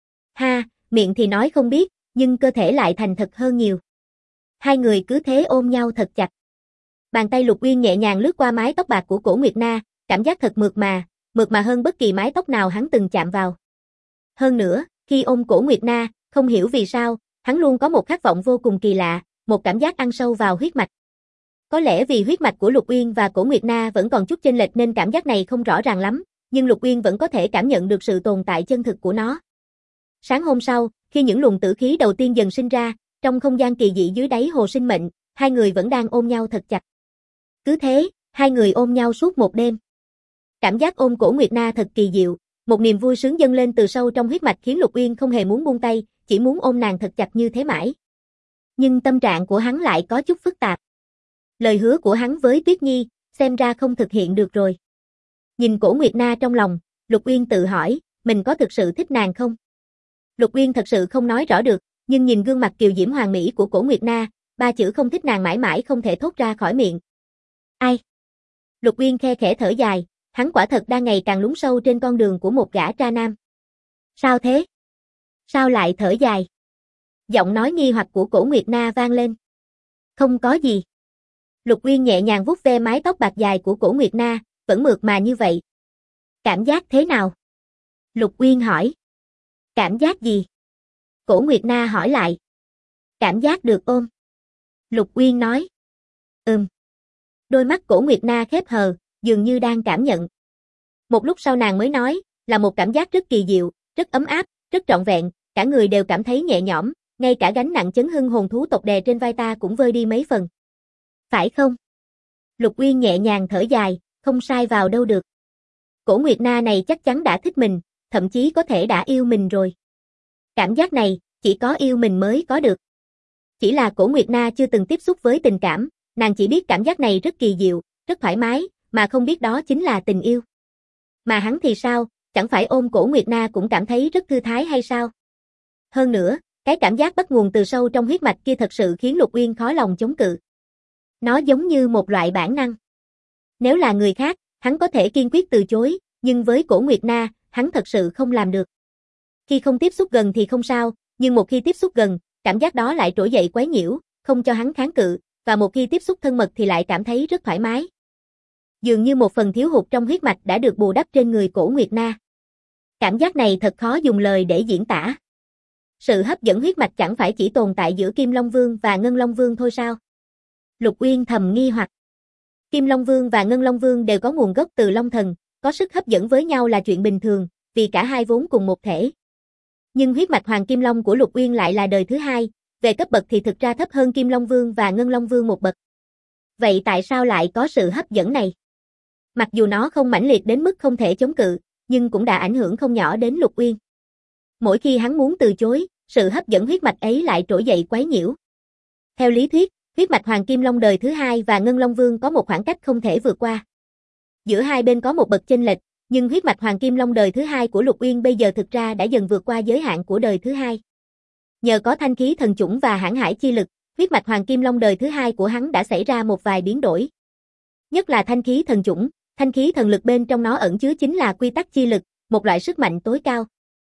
Ha, miệng thì nói không biết, nhưng cơ thể lại thành thật hơn nhiều. Hai người cứ thế ôm nhau thật chặt. Bàn tay Lục Uyên nhẹ nhàng lướt qua mái tóc bạc của Cổ Nguyệt Na, cảm giác thật mượt mà hơn bất kỳ mái tóc nào hắn từng chạm vào. Hơn nữa, khi ôm Cổ Nguyệt Na, không hiểu vì sao, hắn luôn có một khát vọng vô cùng kỳ lạ, một cảm giác ăn sâu vào huyết mạch. Có lẽ vì huyết mạch của Lục Uyên và Cổ Nguyệt Na vẫn còn chút chênh lệch nên cảm giác này không rõ ràng lắm, nhưng Lục Uyên vẫn có thể cảm nhận được sự tồn tại chân thực của nó. Sáng hôm sau, khi những luồng tử khí đầu tiên dần sinh ra, trong không gian kỳ dị dưới đáy hồ sinh mệnh, hai người vẫn đang ôm nhau thật chặt. Cứ thế, hai người ôm nhau suốt một đêm. Cảm giác ôm Cổ Nguyệt Na thật kỳ diệu, một niềm vui sướng dâng lên từ sâu trong huyết mạch khiến Lục Uyên không hề muốn buông tay, chỉ muốn ôm nàng thật chặt như thế mãi. Nhưng tâm trạng của hắn lại có chút phức tạp. Lời hứa của hắn với Tuyết Nhi, xem ra không thực hiện được rồi. Nhìn Cổ Nguyệt Na trong lòng, Lục Uyên tự hỏi, mình có thực sự thích nàng không? Lục Uyên thật sự không nói rõ được, nhưng nhìn gương mặt kiều diễm hoàn mỹ của Cổ Nguyệt Na, ba chữ không thích nàng mãi mãi không thể thốt ra khỏi miệng. Ai? Lục Uyên khe khẽ thở dài, hắn quả thật đang ngày càng lún sâu trên con đường của một gã tra nam. Sao thế? Sao lại thở dài? Giọng nói nghi hoặc của Cổ Nguyệt Na vang lên. Không có gì. Lục Uyên nhẹ nhàng vuốt ve mái tóc bạc dài của Cổ Nguyệt Na, vẫn mượt mà như vậy. Cảm giác thế nào? Lục Uyên hỏi. Cảm giác gì? Cổ Nguyệt Na hỏi lại. Cảm giác được ôm. Lục Uyên nói. Đôi mắt Cổ Nguyệt Na khép hờ, dường như đang cảm nhận. Một lúc sau nàng mới nói, là một cảm giác rất kỳ diệu, rất ấm áp, rất trọn vẹn, cả người đều cảm thấy nhẹ nhõm, ngay cả gánh nặng chấn hưng hồn thú tộc đè trên vai ta cũng vơi đi mấy phần. Phải không? Lục Uyên nhẹ nhàng thở dài, không sai vào đâu được. Cổ Nguyệt Na này chắc chắn đã thích mình, thậm chí có thể đã yêu mình rồi. Cảm giác này, chỉ có yêu mình mới có được. Chỉ là Cổ Nguyệt Na chưa từng tiếp xúc với tình cảm, nàng chỉ biết cảm giác này rất kỳ diệu, rất thoải mái, mà không biết đó chính là tình yêu. Mà hắn thì sao, chẳng phải ôm Cổ Nguyệt Na cũng cảm thấy rất thư thái hay sao? Hơn nữa, cái cảm giác bắt nguồn từ sâu trong huyết mạch kia thật sự khiến Lục Uyên khó lòng chống cự. Nó giống như một loại bản năng. Nếu là người khác, hắn có thể kiên quyết từ chối, nhưng với Cổ Nguyệt Na, hắn thật sự không làm được. Khi không tiếp xúc gần thì không sao, nhưng một khi tiếp xúc gần, cảm giác đó lại trỗi dậy quấy nhiễu, không cho hắn kháng cự, và một khi tiếp xúc thân mật thì lại cảm thấy rất thoải mái. Dường như một phần thiếu hụt trong huyết mạch đã được bù đắp trên người Cổ Nguyệt Na. Cảm giác này thật khó dùng lời để diễn tả. Sự hấp dẫn huyết mạch chẳng phải chỉ tồn tại giữa Kim Long Vương và Ngân Long Vương thôi sao? Lục Uyên thầm nghi hoặc. Kim Long Vương và Ngân Long Vương đều có nguồn gốc từ Long Thần, có sức hấp dẫn với nhau là chuyện bình thường, vì cả hai vốn cùng một thể. Nhưng huyết mạch Hoàng Kim Long của Lục Uyên lại là đời thứ hai, về cấp bậc thì thực ra thấp hơn Kim Long Vương và Ngân Long Vương một bậc. Vậy tại sao lại có sự hấp dẫn này? Mặc dù nó không mãnh liệt đến mức không thể chống cự, nhưng cũng đã ảnh hưởng không nhỏ đến Lục Uyên. Mỗi khi hắn muốn từ chối, sự hấp dẫn huyết mạch ấy lại trỗi dậy quấy nhiễu. Theo lý thuyết, huyết mạch Hoàng Kim Long đời thứ hai và Ngân Long Vương có một khoảng cách không thể vượt qua. Giữa hai bên có một bậc chênh lệch, nhưng huyết mạch Hoàng Kim Long đời thứ hai của Lục Uyên bây giờ thực ra đã dần vượt qua giới hạn của đời thứ hai. Nhờ có thanh khí thần chủng và hãn hải chi lực, huyết mạch Hoàng Kim Long đời thứ hai của hắn đã xảy ra một vài biến đổi. Nhất là thanh khí thần chủng, thanh khí thần lực bên trong nó ẩn chứa chính là quy tắc chi lực, một loại sức mạnh tối cao.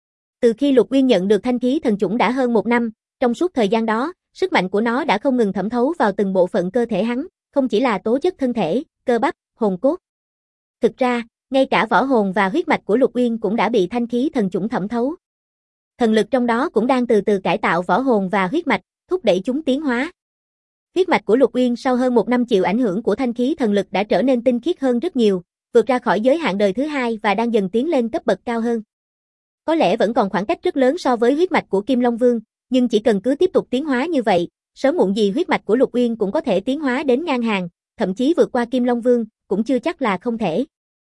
Từ khi Lục Uyên nhận được thanh khí thần chủng đã hơn 1 năm, trong suốt thời gian đó, sức mạnh của nó đã không ngừng thẩm thấu vào từng bộ phận cơ thể hắn, không chỉ là tố chất thân thể, cơ bắp, hồn cốt. Thực ra, ngay cả võ hồn và huyết mạch của Lục Uyên cũng đã bị thanh khí thần chủng thẩm thấu. Thần lực trong đó cũng đang từ từ cải tạo võ hồn và huyết mạch, thúc đẩy chúng tiến hóa. Huyết mạch của Lục Uyên sau hơn 1 năm chịu ảnh hưởng của thanh khí thần lực đã trở nên tinh khiết hơn rất nhiều, vượt ra khỏi giới hạn đời thứ hai và đang dần tiến lên cấp bậc cao hơn. Có lẽ vẫn còn khoảng cách rất lớn so với huyết mạch của Kim Long Vương, nhưng chỉ cần cứ tiếp tục tiến hóa như vậy, sớm muộn gì huyết mạch của Lục Uyên cũng có thể tiến hóa đến ngang hàng, thậm chí vượt qua Kim Long Vương, cũng chưa chắc là không thể.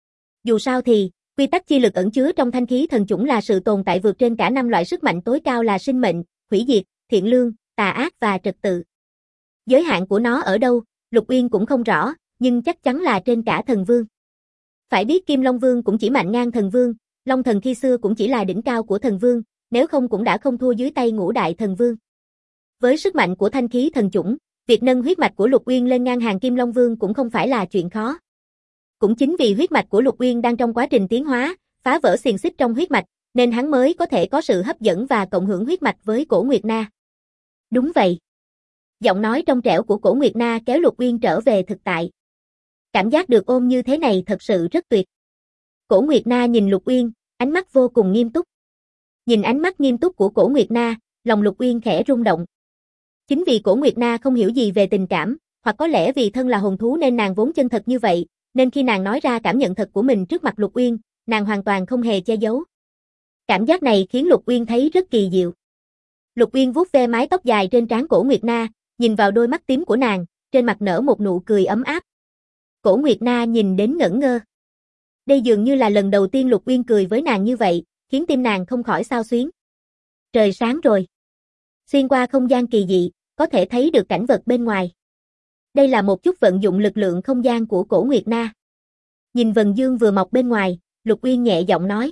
Dù sao thì, quy tắc chi lực ẩn chứa trong thanh khí thần chủng là sự tồn tại vượt trên cả 5 loại sức mạnh tối cao là sinh mệnh, hủy diệt, thiện lương, tà ác và trật tự. Giới hạn của nó ở đâu, Lục Uyên cũng không rõ, nhưng chắc chắn là trên cả thần vương. Phải biết Kim Long Vương cũng chỉ mạnh ngang thần vương, Long Thần khi xưa cũng chỉ là đỉnh cao của thần vương, nếu không cũng đã không thua dưới tay ngũ đại thần vương. Với sức mạnh của thanh khí thần chủng, việc nâng huyết mạch của Lục Uyên lên ngang hàng Kim Long Vương cũng không phải là chuyện khó. Cũng chính vì huyết mạch của Lục Uyên đang trong quá trình tiến hóa, phá vỡ xiềng xích trong huyết mạch, nên hắn mới có thể có sự hấp dẫn và cộng hưởng huyết mạch với Cổ Nguyệt Na. Đúng vậy. Giọng nói trong trẻo của Cổ Nguyệt Na kéo Lục Uyên trở về thực tại. Cảm giác được ôm như thế này thật sự rất tuyệt. Cổ Nguyệt Na nhìn Lục Uyên, ánh mắt vô cùng nghiêm túc. Nhìn ánh mắt nghiêm túc của Cổ Nguyệt Na, lòng Lục Uyên khẽ rung động. Chính vì Cổ Nguyệt Na không hiểu gì về tình cảm, hoặc có lẽ vì thân là hồn thú nên nàng vốn chân thật như vậy, nên khi nàng nói ra cảm nhận thật của mình trước mặt Lục Uyên, nàng hoàn toàn không hề che giấu. Cảm giác này khiến Lục Uyên thấy rất kỳ diệu. Lục Uyên vuốt ve mái tóc dài trên trán Cổ Nguyệt Na, nhìn vào đôi mắt tím của nàng, trên mặt nở một nụ cười ấm áp. Cổ Nguyệt Na nhìn đến ngẩn ngơ. Đây dường như là lần đầu tiên Lục Uyên cười với nàng như vậy, khiến tim nàng không khỏi xao xuyến. Trời sáng rồi. Xuyên qua không gian kỳ dị, có thể thấy được cảnh vật bên ngoài. Đây là một chút vận dụng lực lượng không gian của Cổ Nguyệt Na. Nhìn vầng dương vừa mọc bên ngoài, Lục Uyên nhẹ giọng nói.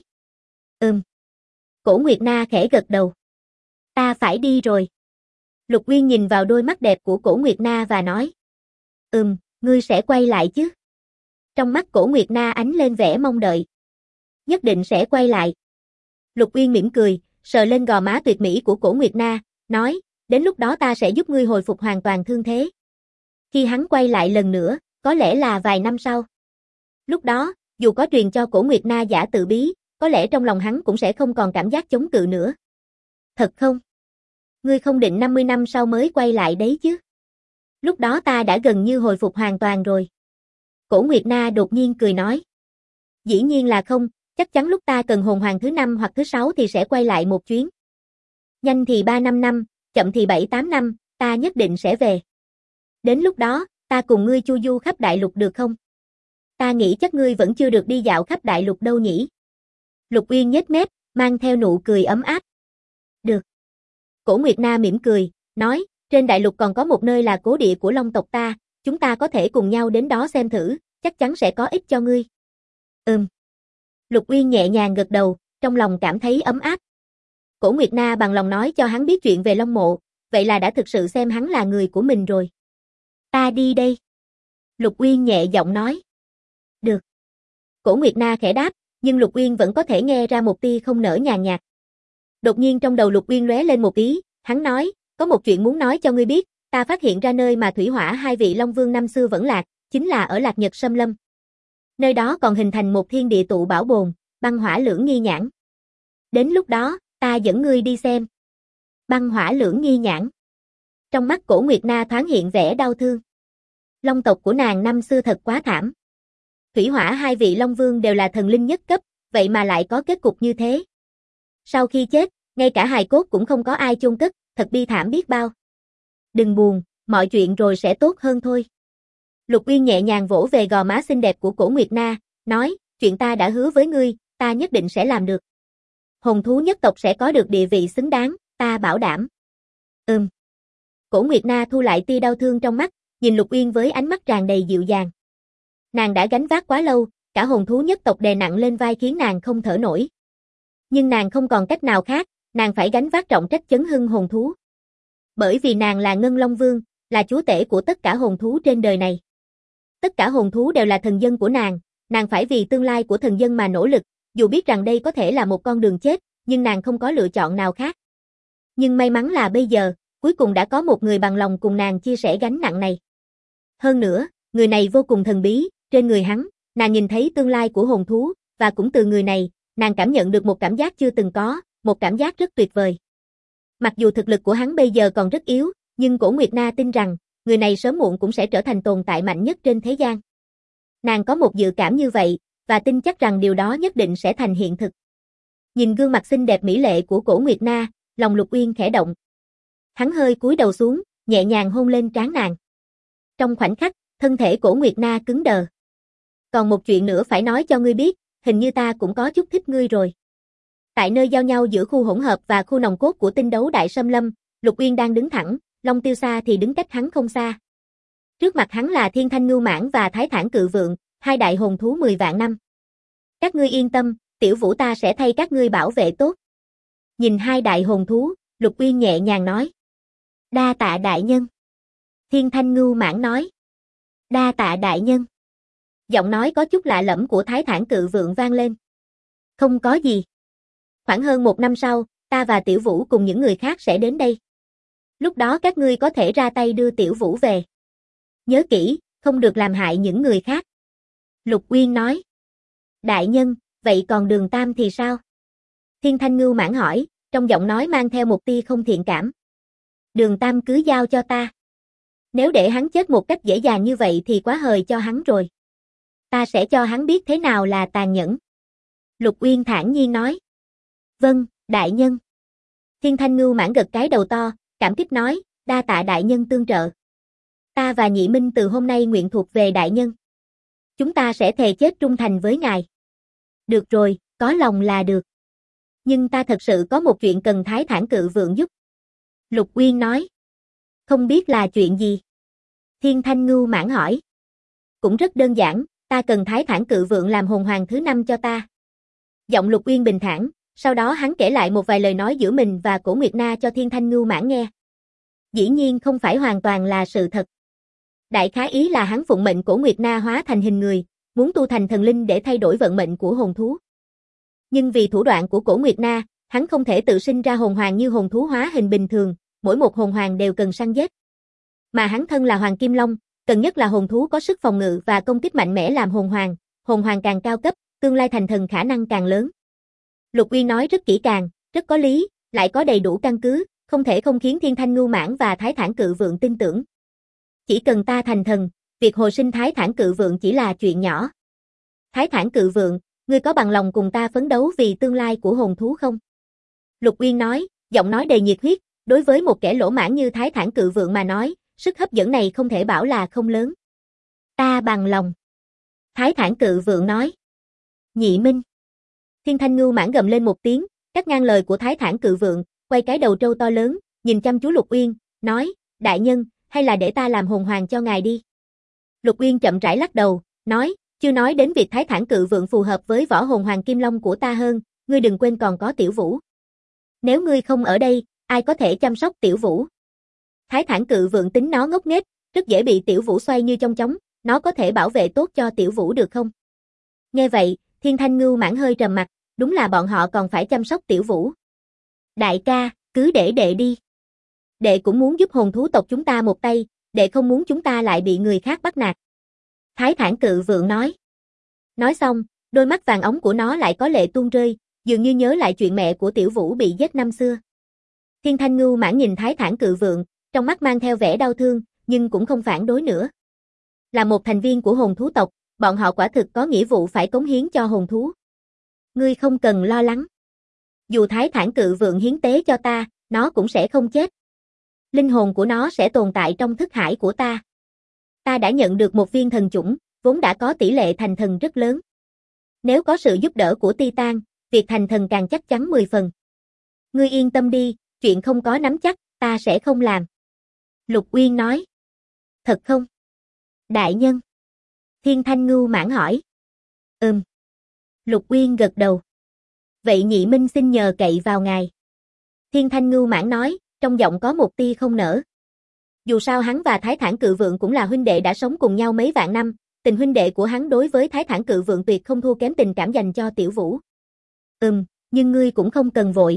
Cổ Nguyệt Na khẽ gật đầu. Ta phải đi rồi. Lục Uyên nhìn vào đôi mắt đẹp của Cổ Nguyệt Na và nói. Ngươi sẽ quay lại chứ? Trong mắt Cổ Nguyệt Na ánh lên vẻ mong đợi. Nhất định sẽ quay lại. Lục Uyên mỉm cười, sờ lên gò má tuyệt mỹ của Cổ Nguyệt Na, nói, đến lúc đó ta sẽ giúp ngươi hồi phục hoàn toàn thương thế. Khi hắn quay lại lần nữa, có lẽ là vài năm sau. Lúc đó, dù có truyền cho Cổ Nguyệt Na giả tự bí, có lẽ trong lòng hắn cũng sẽ không còn cảm giác chống cự nữa. Thật không? Ngươi không định 50 năm sau mới quay lại đấy chứ? Lúc đó ta đã gần như hồi phục hoàn toàn rồi. Cổ Nguyệt Na đột nhiên cười nói. Dĩ nhiên là không, chắc chắn lúc ta cần hồn hoàng thứ 5 hoặc thứ 6 thì sẽ quay lại một chuyến. Nhanh thì 3-5 năm, chậm thì 7-8 năm, ta nhất định sẽ về. Đến lúc đó, ta cùng ngươi chu du khắp đại lục được không? Ta nghĩ chắc ngươi vẫn chưa được đi dạo khắp đại lục đâu nhỉ? Lục Uyên nhếch mép, mang theo nụ cười ấm áp. Được. Cổ Nguyệt Na mỉm cười, nói, trên đại lục còn có một nơi là cố địa của Long tộc ta, chúng ta có thể cùng nhau đến đó xem thử, chắc chắn sẽ có ích cho ngươi. Lục Uyên nhẹ nhàng gật đầu, trong lòng cảm thấy ấm áp. Cổ Nguyệt Na bằng lòng nói cho hắn biết chuyện về Long Mộ, vậy là đã thực sự xem hắn là người của mình rồi. Ta đi đây. Lục Uyên nhẹ giọng nói. Được. Cổ Nguyệt Na khẽ đáp, nhưng Lục Uyên vẫn có thể nghe ra một tia không nở nhàn nhạt. Đột nhiên trong đầu Lục Uyên lóe lên một ý, hắn nói, có một chuyện muốn nói cho ngươi biết, ta phát hiện ra nơi mà thủy hỏa hai vị Long Vương năm xưa vẫn lạc, chính là ở Lạc Nhật Sâm Lâm. Nơi đó còn hình thành một thiên địa tụ bảo bồn, băng hỏa lưỡng nghi nhãn. Đến lúc đó, ta dẫn ngươi đi xem. Băng hỏa lưỡng nghi nhãn. Trong mắt Cổ Nguyệt Na thoáng hiện vẻ đau thương. Long tộc của nàng năm xưa thật quá thảm. Thủy hỏa hai vị Long Vương đều là thần linh nhất cấp, vậy mà lại có kết cục như thế. Sau khi chết, ngay cả hài cốt cũng không có ai chôn cất, thật bi thảm biết bao. Đừng buồn, mọi chuyện rồi sẽ tốt hơn thôi. Lục Uyên nhẹ nhàng vỗ về gò má xinh đẹp của Cổ Nguyệt Na, nói, chuyện ta đã hứa với ngươi, ta nhất định sẽ làm được. Hồn thú nhất tộc sẽ có được địa vị xứng đáng, ta bảo đảm. Cổ Nguyệt Na thu lại tia đau thương trong mắt, nhìn Lục Uyên với ánh mắt tràn đầy dịu dàng. Nàng đã gánh vác quá lâu, cả hồn thú nhất tộc đè nặng lên vai khiến nàng không thở nổi. Nhưng nàng không còn cách nào khác, nàng phải gánh vác trọng trách chấn hưng hồn thú. Bởi vì nàng là Ngân Long Vương, là chúa tể của tất cả hồn thú trên đời này. Tất cả hồn thú đều là thần dân của nàng phải vì tương lai của thần dân mà nỗ lực, dù biết rằng đây có thể là một con đường chết, nhưng nàng không có lựa chọn nào khác. Nhưng may mắn là bây giờ, cuối cùng đã có một người bằng lòng cùng nàng chia sẻ gánh nặng này. Hơn nữa, người này vô cùng thần bí, trên người hắn, nàng nhìn thấy tương lai của hồn thú, và cũng từ người này, nàng cảm nhận được một cảm giác chưa từng có, một cảm giác rất tuyệt vời. Mặc dù thực lực của hắn bây giờ còn rất yếu, nhưng Cổ Nguyệt Na tin rằng, người này sớm muộn cũng sẽ trở thành tồn tại mạnh nhất trên thế gian. Nàng có một dự cảm như vậy, và tin chắc rằng điều đó nhất định sẽ thành hiện thực. Nhìn gương mặt xinh đẹp mỹ lệ của Cổ Nguyệt Na, lòng Lục Uyên khẽ động. Hắn hơi cúi đầu xuống, nhẹ nhàng hôn lên trán nàng. Trong khoảnh khắc, thân thể Cổ Nguyệt Na cứng đờ. Còn một chuyện nữa phải nói cho ngươi biết, hình như ta cũng có chút thích ngươi rồi. Tại nơi giao nhau giữa khu hỗn hợp và khu nòng cốt của tinh đấu Đại Sâm Lâm, Lục Uyên đang đứng thẳng, Long Tiêu Sa thì đứng cách hắn không xa. Trước mặt hắn là Thiên Thanh Ngưu Mãng và Thái Thản Cự Vượng, hai đại hồn thú 10 vạn năm. Các ngươi yên tâm, Tiểu Vũ ta sẽ thay các ngươi bảo vệ tốt. Nhìn hai đại hồn thú, Lục Uyên nhẹ nhàng nói. Đa tạ đại nhân. Thiên Thanh Ngưu Mãng nói. Đa tạ đại nhân. Giọng nói có chút lạ lẫm của Thái Thản Cự Vượng vang lên. Không có gì. Khoảng hơn 1 năm sau, ta và Tiểu Vũ cùng những người khác sẽ đến đây. Lúc đó các ngươi có thể ra tay đưa Tiểu Vũ về. Nhớ kỹ, không được làm hại những người khác. Lục Uyên nói. Đại nhân, vậy còn Đường Tam thì sao? Thiên Thanh Ngưu Mãng hỏi, trong giọng nói mang theo một tia không thiện cảm. Đường Tam cứ giao cho ta. Nếu để hắn chết một cách dễ dàng như vậy thì quá hời cho hắn rồi. Ta sẽ cho hắn biết thế nào là tàn nhẫn. Lục Uyên thản nhiên nói. Vâng, đại nhân. Thiên Thanh Ngưu Mãng gật cái đầu to, cảm kích nói, đa tạ đại nhân tương trợ. Ta và Nhị Minh từ hôm nay nguyện thuộc về đại nhân. Chúng ta sẽ thề chết trung thành với ngài. Được rồi, có lòng là được. Nhưng ta thật sự có một chuyện cần Thái Thản Cự Vượng giúp. Lục Uyên nói. Không biết là chuyện gì? Thiên Thanh Ngưu Mãng hỏi. Cũng rất đơn giản, ta cần Thái Thản Cự Vượng làm hồn hoàng thứ 5 cho ta. Giọng Lục Uyên bình thản, sau đó hắn kể lại một vài lời nói giữa mình và Cổ Nguyệt Na cho Thiên Thanh Ngưu Mãng nghe. Dĩ nhiên không phải hoàn toàn là sự thật. Đại khái ý là hắn phụng mệnh Cổ Nguyệt Na hóa thành hình người, muốn tu thành thần linh để thay đổi vận mệnh của hồn thú. Nhưng vì thủ đoạn của Cổ Nguyệt Na, hắn không thể tự sinh ra hồn hoàng như hồn thú hóa hình bình thường, mỗi một hồn hoàng đều cần săn giết. Mà hắn thân là Hoàng Kim Long, cần nhất là hồn thú có sức phòng ngự và công kích mạnh mẽ làm hồn hoàng càng cao cấp, tương lai thành thần khả năng càng lớn. Lục Uyên nói rất kỹ càng, rất có lý, lại có đầy đủ căn cứ, không thể không khiến Thiên Thanh Ngưu Mãng và Thái Thản Cự Vượng tin tưởng. Chỉ cần ta thành thần, việc hồi sinh Thái Thản Cự Vượng chỉ là chuyện nhỏ. Thái Thản Cự Vượng, ngươi có bằng lòng cùng ta phấn đấu vì tương lai của hồn thú không? Lục Uyên nói, giọng nói đầy nhiệt huyết, đối với một kẻ lỗ mãng như Thái Thản Cự Vượng mà nói, sức hấp dẫn này không thể bảo là không lớn. Ta bằng lòng. Thái Thản Cự Vượng nói. Nhị Minh. Thiên Thanh Ngưu Mãng gầm lên một tiếng, cắt ngang lời của Thái Thản Cự Vượng, quay cái đầu trâu to lớn, nhìn chăm chú Lục Uyên, nói, đại nhân, hay là để ta làm hồn hoàng cho ngài đi. Lục Uyên chậm rãi lắc đầu, nói, chưa nói đến việc Thái Thản Cự Vượng phù hợp với võ hồn hoàng kim long của ta hơn, ngươi đừng quên còn có Tiểu Vũ. Nếu ngươi không ở đây, ai có thể chăm sóc Tiểu Vũ? Thái Thản Cự Vượng tính nó ngốc nghếch, rất dễ bị Tiểu Vũ xoay như trong chóng, nó có thể bảo vệ tốt cho Tiểu Vũ được không? Nghe vậy, Thiên Thanh Ngưu Mãng hơi trầm mặt, đúng là bọn họ còn phải chăm sóc Tiểu Vũ. Đại ca, cứ để đệ đi. Đệ cũng muốn giúp hồn thú tộc chúng ta một tay, đệ không muốn chúng ta lại bị người khác bắt nạt. Thái Thản Cự Vượng nói. Nói xong, đôi mắt vàng óng của nó lại có lệ tuôn rơi, dường như nhớ lại chuyện mẹ của Tiểu Vũ bị giết năm xưa. Thiên Thanh Ngưu Mãng nhìn Thái Thản Cự Vượng, trong mắt mang theo vẻ đau thương, nhưng cũng không phản đối nữa. Là một thành viên của hồn thú tộc, bọn họ quả thực có nghĩa vụ phải cống hiến cho hồn thú. Ngươi không cần lo lắng. Dù Thái Thản Cự Vượng hiến tế cho ta, nó cũng sẽ không chết. Linh hồn của nó sẽ tồn tại trong thức hải của ta. Ta đã nhận được một viên thần chủng, vốn đã có tỷ lệ thành thần rất lớn. Nếu có sự giúp đỡ của Titan, việc thành thần càng chắc chắn 10 phần. Ngươi yên tâm đi, chuyện không có nắm chắc, ta sẽ không làm. Lục Uyên nói. Thật không? Đại nhân. Thiên Thanh Ngưu Mãng hỏi. Lục Uyên gật đầu. Vậy Nhị Minh xin nhờ cậy vào ngài. Thiên Thanh Ngưu Mãng nói, trong giọng có một tia không nở. Dù sao hắn và Thái Thản Cự Vượng cũng là huynh đệ đã sống cùng nhau mấy vạn năm, tình huynh đệ của hắn đối với Thái Thản Cự Vượng tuyệt không thua kém tình cảm dành cho Tiểu Vũ. Nhưng ngươi cũng không cần vội.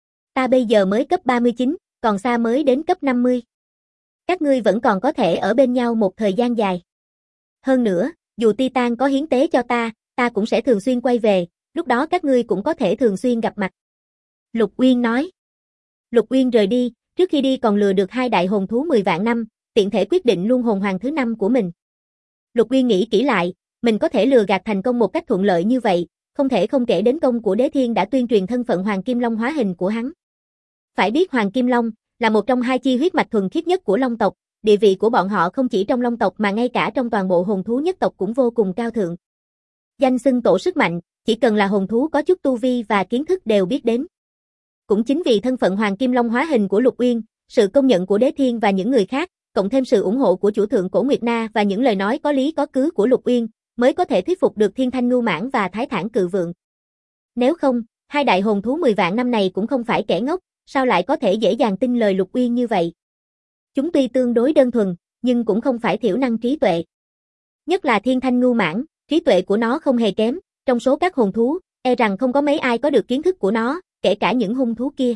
Ta bây giờ mới cấp 39, còn xa mới đến cấp 50. Các ngươi vẫn còn có thể ở bên nhau một thời gian dài. Hơn nữa, dù Titan có hiến tế cho ta cũng sẽ thường xuyên quay về, lúc đó các ngươi cũng có thể thường xuyên gặp mặt. Lục Uyên nói. Lục Uyên rời đi, trước khi đi còn lừa được hai đại hồn thú 10 vạn năm, tiện thể quyết định luôn hồn hoàng thứ 5 của mình. Lục Uyên nghĩ kỹ lại, mình có thể lừa gạt thành công một cách thuận lợi như vậy, không thể không kể đến công của Đế Thiên đã tuyên truyền thân phận Hoàng Kim Long hóa hình của hắn. Phải biết Hoàng Kim Long là một trong hai chi huyết mạch thuần khiết nhất của Long tộc, địa vị của bọn họ không chỉ trong Long tộc mà ngay cả trong toàn bộ hồn thú nhất tộc cũng vô cùng cao thượng. Danh xưng tổ sức mạnh, chỉ cần là hồn thú có chút tu vi và kiến thức đều biết đến. Cũng chính vì thân phận Hoàng Kim Long hóa hình của Lục Uyên, sự công nhận của Đế Thiên và những người khác, cộng thêm sự ủng hộ của chủ thượng Cổ Nguyệt Na và những lời nói có lý có cứ của Lục Uyên, mới có thể thuyết phục được Thiên Thanh Ngưu Mãng và Thái Thản Cự Vượng. Nếu không, hai đại hồn thú 10 vạn năm này cũng không phải kẻ ngốc, sao lại có thể dễ dàng tin lời Lục Uyên như vậy? Chúng tuy tương đối đơn thuần, nhưng cũng không phải thiểu năng trí tuệ. Nhất là Thiên Thanh Ngưu Mãng, trí tuệ của nó không hề kém, trong số các hồn thú, e rằng không có mấy ai có được kiến thức của nó, kể cả những hung thú kia.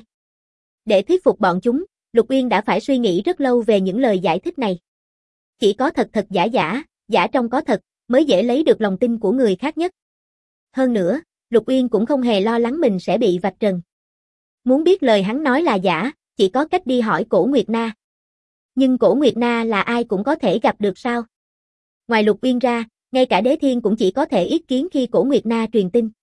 Để thuyết phục bọn chúng, Lục Uyên đã phải suy nghĩ rất lâu về những lời giải thích này. Chỉ có thật thật giả giả, giả trong có thật, mới dễ lấy được lòng tin của người khác nhất. Hơn nữa, Lục Uyên cũng không hề lo lắng mình sẽ bị vạch trần. Muốn biết lời hắn nói là giả, chỉ có cách đi hỏi Cổ Nguyệt Na. Nhưng Cổ Nguyệt Na là ai cũng có thể gặp được sao? Ngoài Lục Uyên ra, ngay cả Đế Thiên cũng chỉ có thể ý kiến khi Cổ Nguyệt Na truyền tin.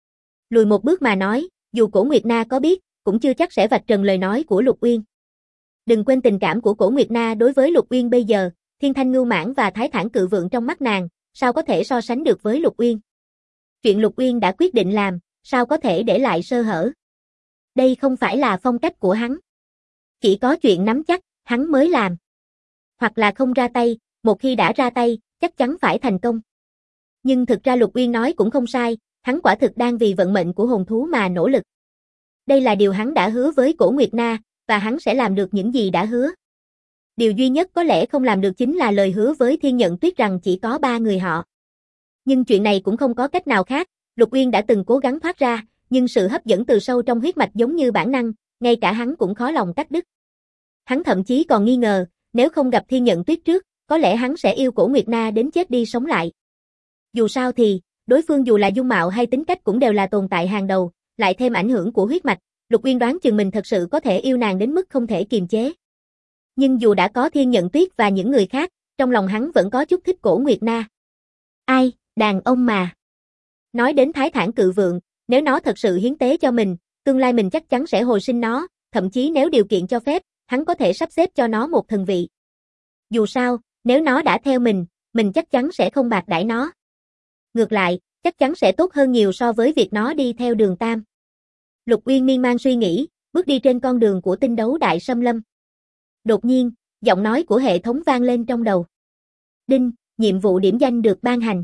Lùi một bước mà nói, dù Cổ Nguyệt Na có biết, cũng chưa chắc sẽ vạch trần lời nói của Lục Uyên. Đừng quên tình cảm của Cổ Nguyệt Na đối với Lục Uyên bây giờ, Thiên Thanh Ngưu Mãng và Thái Thản Cự Vượng trong mắt nàng, sao có thể so sánh được với Lục Uyên. Chuyện Lục Uyên đã quyết định làm, sao có thể để lại sơ hở. Đây không phải là phong cách của hắn. Chỉ có chuyện nắm chắc, hắn mới làm. Hoặc là không ra tay, một khi đã ra tay, chắc chắn phải thành công. Nhưng thực ra Lục Uyên nói cũng không sai, hắn quả thực đang vì vận mệnh của hồn thú mà nỗ lực. Đây là điều hắn đã hứa với Cổ Nguyệt Na, và hắn sẽ làm được những gì đã hứa. Điều duy nhất có lẽ không làm được chính là lời hứa với Thiên Nhận Tuyết rằng chỉ có 3 người họ. Nhưng chuyện này cũng không có cách nào khác, Lục Uyên đã từng cố gắng thoát ra, nhưng sự hấp dẫn từ sâu trong huyết mạch giống như bản năng, ngay cả hắn cũng khó lòng cắt đứt. Hắn thậm chí còn nghi ngờ, nếu không gặp Thiên Nhận Tuyết trước, có lẽ hắn sẽ yêu Cổ Nguyệt Na đến chết đi sống lại. Dù sao thì, đối phương dù là dung mạo hay tính cách cũng đều là tồn tại hàng đầu, lại thêm ảnh hưởng của huyết mạch, Lục Uyên đoán chừng mình thật sự có thể yêu nàng đến mức không thể kiềm chế. Nhưng dù đã có Thiên Nhận Tuyết và những người khác, trong lòng hắn vẫn có chút thích Cổ Nguyệt Na. Ai, đàn ông mà. Nói đến Thái Thản Cự Vượng, nếu nó thật sự hiến tế cho mình, tương lai mình chắc chắn sẽ hồi sinh nó, thậm chí nếu điều kiện cho phép, hắn có thể sắp xếp cho nó một thần vị. Dù sao, nếu nó đã theo mình chắc chắn sẽ không bạc đãi nó. Ngược lại, chắc chắn sẽ tốt hơn nhiều so với việc nó đi theo đường tam. Lục Uyên miên man suy nghĩ, bước đi trên con đường của tinh đấu đại xâm lâm. Đột nhiên, giọng nói của hệ thống vang lên trong đầu. Đinh, nhiệm vụ điểm danh được ban hành.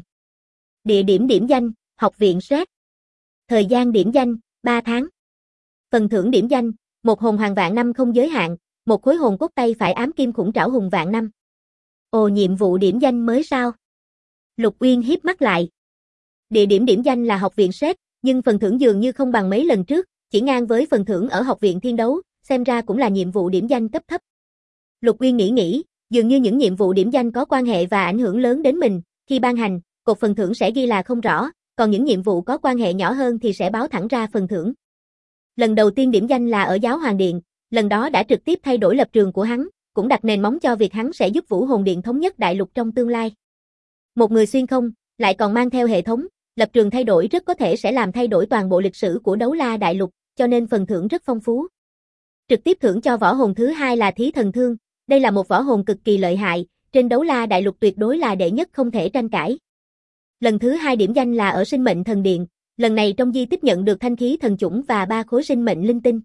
Địa điểm điểm danh, học viện SET. Thời gian điểm danh, 3 tháng. Phần thưởng điểm danh, một hồn hoàng vạn năm không giới hạn, một khối hồn cốt tay phải ám kim khủng trảo hùng vạn năm. Ồ, nhiệm vụ điểm danh mới sao? Lục Uyên híp mắt lại. Địa điểm điểm danh là học viện SET, nhưng phần thưởng dường như không bằng mấy lần trước, chỉ ngang với phần thưởng ở học viện thiên đấu, xem ra cũng là nhiệm vụ điểm danh cấp thấp. Lục Uyên nghĩ, dường như những nhiệm vụ điểm danh có quan hệ và ảnh hưởng lớn đến mình, khi ban hành, cột phần thưởng sẽ ghi là không rõ, còn những nhiệm vụ có quan hệ nhỏ hơn thì sẽ báo thẳng ra phần thưởng. Lần đầu tiên điểm danh là ở Giáo Hoàng Điện, lần đó đã trực tiếp thay đổi lập trường của hắn, cũng đặt nền móng cho việc hắn sẽ giúp Vũ Hồn Điện thống nhất đại lục trong tương lai. Một người xuyên không, lại còn mang theo hệ thống, lập trường thay đổi rất có thể sẽ làm thay đổi toàn bộ lịch sử của Đấu La đại lục, cho nên phần thưởng rất phong phú. Trực tiếp thưởng cho võ hồn thứ hai là Thí Thần Thương, đây là một võ hồn cực kỳ lợi hại, trên Đấu La đại lục tuyệt đối là đệ nhất không thể tranh cãi. Lần thứ hai điểm danh là ở Sinh Mệnh Thần Điện, lần này trong di tích nhận được thanh khí thần chủng và 3 khối sinh mệnh linh tinh.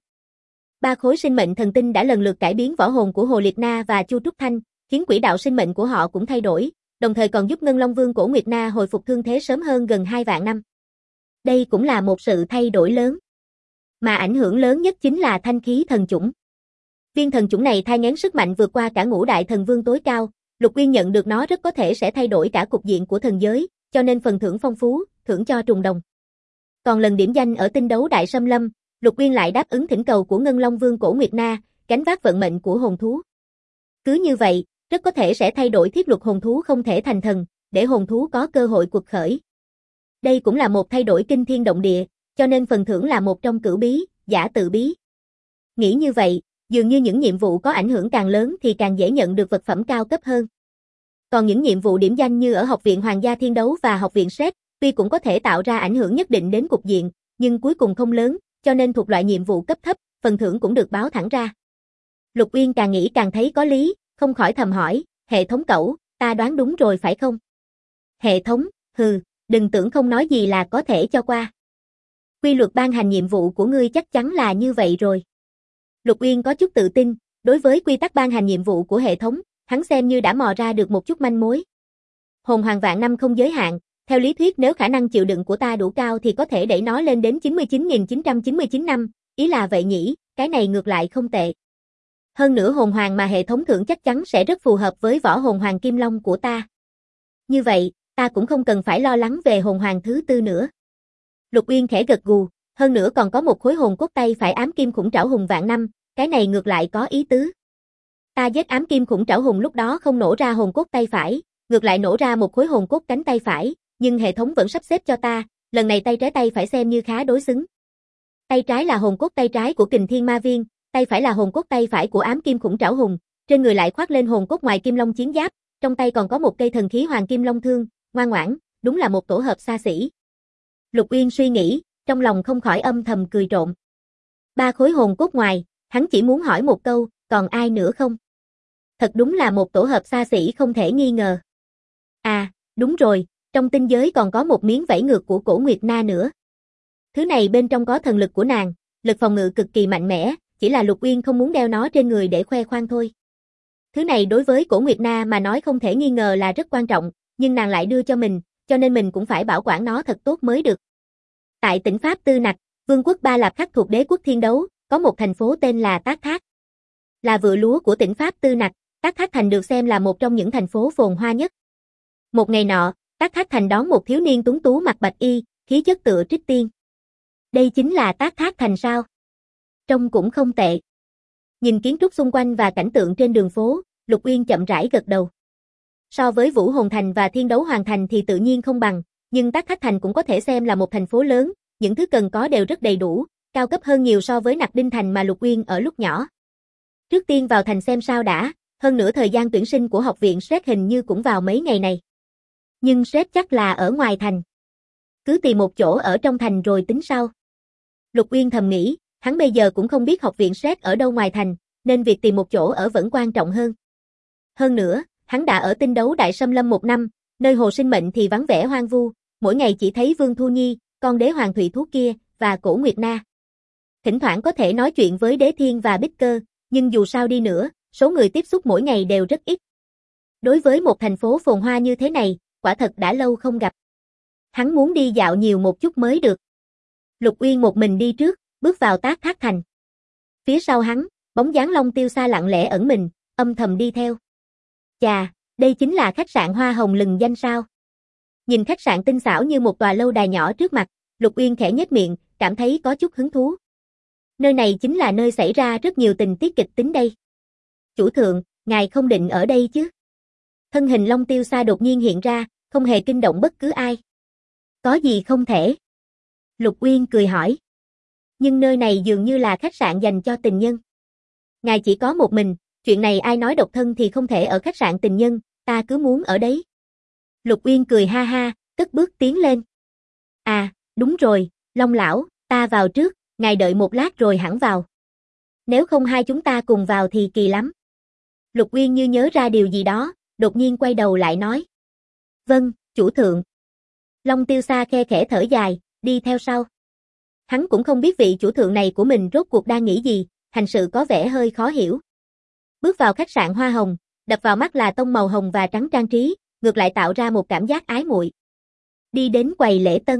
3 khối sinh mệnh thần tinh đã lần lượt cải biến võ hồn của Hồ Liệt Na và Chu Trúc Thanh, khiến quỹ đạo sinh mệnh của họ cũng thay đổi, đồng thời còn giúp Ngân Long Vương Cổ Nguyệt Na hồi phục thương thế sớm hơn gần 2 vạn năm. Đây cũng là một sự thay đổi lớn. Mà ảnh hưởng lớn nhất chính là thanh khí thần chủng. Viên thần chủng này thai nghén sức mạnh vượt qua cả ngũ đại thần vương tối cao, Lục Uyên nhận được nó rất có thể sẽ thay đổi cả cục diện của thần giới, cho nên phần thưởng phong phú, thưởng cho trùng đồng. Còn lần điểm danh ở tinh đấu đại xâm lâm, Lục Uyên lại đáp ứng thỉnh cầu của Ngân Long Vương Cổ Nguyệt Na, gánh vác vận mệnh của hồn thú. Cứ như vậy, rất có thể sẽ thay đổi thiết luật hồn thú không thể thành thần, để hồn thú có cơ hội quật khởi. Đây cũng là một thay đổi kinh thiên động địa, cho nên phần thưởng là một trong cửu bí, giả tự bí. Nghĩ như vậy, dường như những nhiệm vụ có ảnh hưởng càng lớn thì càng dễ nhận được vật phẩm cao cấp hơn. Còn những nhiệm vụ điểm danh như ở Học viện Hoàng gia Thiên đấu và Học viện SET, tuy cũng có thể tạo ra ảnh hưởng nhất định đến cục diện, nhưng cuối cùng không lớn, cho nên thuộc loại nhiệm vụ cấp thấp, phần thưởng cũng được báo thẳng ra. Lục Uyên càng nghĩ càng thấy có lý, không khỏi thầm hỏi, hệ thống cẩu, ta đoán đúng rồi phải không? Hệ thống, hừ, đừng tưởng không nói gì là có thể cho qua. Quy luật ban hành nhiệm vụ của ngươi chắc chắn là như vậy rồi. Lục Uyên có chút tự tin, đối với quy tắc ban hành nhiệm vụ của hệ thống, hắn xem như đã mò ra được một chút manh mối. Hồn hoàng vạn năm không giới hạn, theo lý thuyết nếu khả năng chịu đựng của ta đủ cao thì có thể đẩy nó lên đến 99.999 năm, ý là vậy nhỉ, cái này ngược lại không tệ. Hơn nữa hồn hoàng mà hệ thống thưởng chắc chắn sẽ rất phù hợp với võ hồn hoàng kim long của ta. Như vậy, ta cũng không cần phải lo lắng về hồn hoàng thứ tư nữa. Lục Uyên khẽ gật gù, hơn nữa còn có một khối hồn cốt tay phải ám kim khủng trảo hùng vạn năm, cái này ngược lại có ý tứ. Ta giết ám kim khủng trảo hùng lúc đó không nổ ra hồn cốt tay phải, ngược lại nổ ra một khối hồn cốt cánh tay phải, nhưng hệ thống vẫn sắp xếp cho ta, lần này tay trái tay phải xem như khá đối xứng. Tay trái là hồn cốt tay trái của Kình Thiên Ma Viên, tay phải là hồn cốt tay phải của ám kim khủng trảo hùng, trên người lại khoác lên hồn cốt ngoài kim long chiến giáp, trong tay còn có một cây thần khí hoàng kim long thương, ngoan ngoãn, đúng là một tổ hợp xa xỉ. Lục Uyên suy nghĩ, trong lòng không khỏi âm thầm cười trộm. 3 khối hồn cốt ngoài, hắn chỉ muốn hỏi một câu, còn ai nữa không? Thật đúng là một tổ hợp xa xỉ không thể nghi ngờ. À, đúng rồi, trong tinh giới còn có một miếng vảy ngược của Cổ Nguyệt Na nữa. Thứ này bên trong có thần lực của nàng, lực phòng ngự cực kỳ mạnh mẽ, chỉ là Lục Uyên không muốn đeo nó trên người để khoe khoang thôi. Thứ này đối với Cổ Nguyệt Na mà nói không thể nghi ngờ là rất quan trọng, nhưng nàng lại đưa cho mình, cho nên mình cũng phải bảo quản nó thật tốt mới được. Tại tỉnh Pháp Tư Nặc, vương quốc Ba Lạp Khắc thuộc đế quốc Thiên đấu, có một thành phố tên là Tác Thác. Là vựa lúa của tỉnh Pháp Tư Nặc, Tác Thác Thành được xem là một trong những thành phố phồn hoa nhất. Một ngày nọ, Tác Thác Thành đón một thiếu niên tuấn tú mặc bạch y, khí chất tựa trích tiên. Đây chính là Tác Thác Thành sao? Trông cũng không tệ. Nhìn kiến trúc xung quanh và cảnh tượng trên đường phố, Lục Uyên chậm rãi gật đầu. So với Vũ Hồn Thành và Thiên Đấu Hoàng Thành thì tự nhiên không bằng, nhưng Tác Thác Thành cũng có thể xem là một thành phố lớn, những thứ cần có đều rất đầy đủ, cao cấp hơn nhiều so với Nặc Đinh Thành mà Lục Uyên ở lúc nhỏ. Trước tiên vào thành xem sao đã, Hơn nữa thời gian tuyển sinh của học viện SRED hình như cũng vào mấy ngày này. Nhưng SRED chắc là ở ngoài thành. Cứ tìm một chỗ ở trong thành rồi tính sau. Lục Uyên thầm nghĩ, hắn bây giờ cũng không biết học viện SRED ở đâu ngoài thành, nên việc tìm một chỗ ở vẫn quan trọng hơn. Hơn nữa, hắn đã ở Tinh Đấu Đại Xâm Lâm 1 năm, nơi Hồ Sinh Mệnh thì vắng vẻ hoang vu, mỗi ngày chỉ thấy Vương Thu Nhi, con đế hoàng thủy thú kia, và Cổ Nguyệt Na. Thỉnh thoảng có thể nói chuyện với Đế Thiên và Bích Cơ, nhưng dù sao đi nữa, số người tiếp xúc mỗi ngày đều rất ít. Đối với một thành phố phồn hoa như thế này, quả thật đã lâu không gặp. Hắn muốn đi dạo nhiều một chút mới được. Lục Uyên một mình đi trước, bước vào Tác Thác Thành. Phía sau hắn, bóng dáng Long Tiêu Sa lặng lẽ ẩn mình, âm thầm đi theo. Chà, đây chính là khách sạn Hoa Hồng lừng danh sao? Nhìn khách sạn tinh xảo như một tòa lâu đài nhỏ trước mặt, Lục Uyên khẽ nhếch miệng, cảm thấy có chút hứng thú. Nơi này chính là nơi xảy ra rất nhiều tình tiết kịch tính đây. Chủ thượng, ngài không định ở đây chứ? Thân hình Long Tiêu Sa đột nhiên hiện ra, không hề kinh động bất cứ ai. Có gì không thể? Lục Uyên cười hỏi. Nhưng nơi này dường như là khách sạn dành cho tình nhân. Ngài chỉ có một mình, chuyện này ai nói độc thân thì không thể ở khách sạn tình nhân, ta cứ muốn ở đấy. Lục Uyên cười ha ha, cất bước tiến lên. À, đúng rồi, Long lão, ta vào trước, ngài đợi một lát rồi hẳn vào. Nếu không hai chúng ta cùng vào thì kỳ lắm. Lục Uyên như nhớ ra điều gì đó, đột nhiên quay đầu lại nói. Vâng, chủ thượng. Long Tiêu Sa khe khẽ thở dài, đi theo sau. Hắn cũng không biết vị chủ thượng này của mình rốt cuộc đang nghĩ gì, hành sự có vẻ hơi khó hiểu. Bước vào khách sạn Hoa Hồng, đập vào mắt là tông màu hồng và trắng trang trí, ngược lại tạo ra một cảm giác ái muội. Đi đến quầy lễ tân.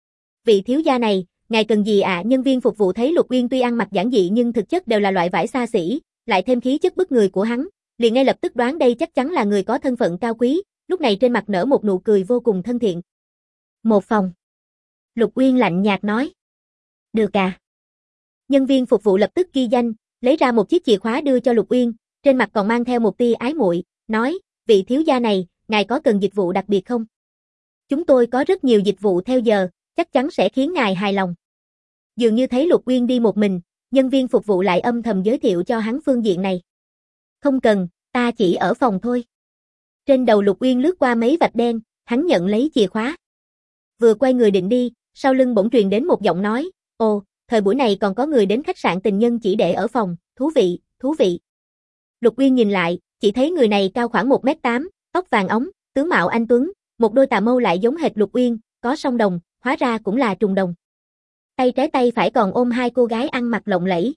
Vị thiếu gia này, ngài cần gì ạ? Nhân viên phục vụ thấy Lục Uyên tuy ăn mặc giản dị nhưng thực chất đều là loại vải xa xỉ, lại thêm khí chất bức người của hắn, liền ngay lập tức đoán đây chắc chắn là người có thân phận cao quý, lúc này trên mặt nở một nụ cười vô cùng thân thiện. Một phòng. Lục Uyên lạnh nhạt nói. Được à. Nhân viên phục vụ lập tức ghi danh, lấy ra một chiếc chìa khóa đưa cho Lục Uyên, trên mặt còn mang theo một tia ái muội, nói, vị thiếu gia này, ngài có cần dịch vụ đặc biệt không? Chúng tôi có rất nhiều dịch vụ theo giờ, chắc chắn sẽ khiến ngài hài lòng. Dường như thấy Lục Uyên đi một mình, nhân viên phục vụ lại âm thầm giới thiệu cho hắn phương diện này. Không cần, ta chỉ ở phòng thôi. Trên đầu Lục Uyên lướt qua mấy vạch đen, hắn nhận lấy chìa khóa. Vừa quay người định đi, sau lưng bỗng truyền đến một giọng nói, ồ, thời buổi này còn có người đến khách sạn tình nhân chỉ để ở phòng, thú vị, thú vị. Lục Uyên nhìn lại, chỉ thấy người này cao khoảng 1m8, tóc vàng óng, tướng mạo anh tuấn, một đôi tà mâu lại giống hệt Lục Uyên, có song đồng, hóa ra cũng là trùng đồng. Tay trái tay phải còn ôm hai cô gái ăn mặc lộng lẫy.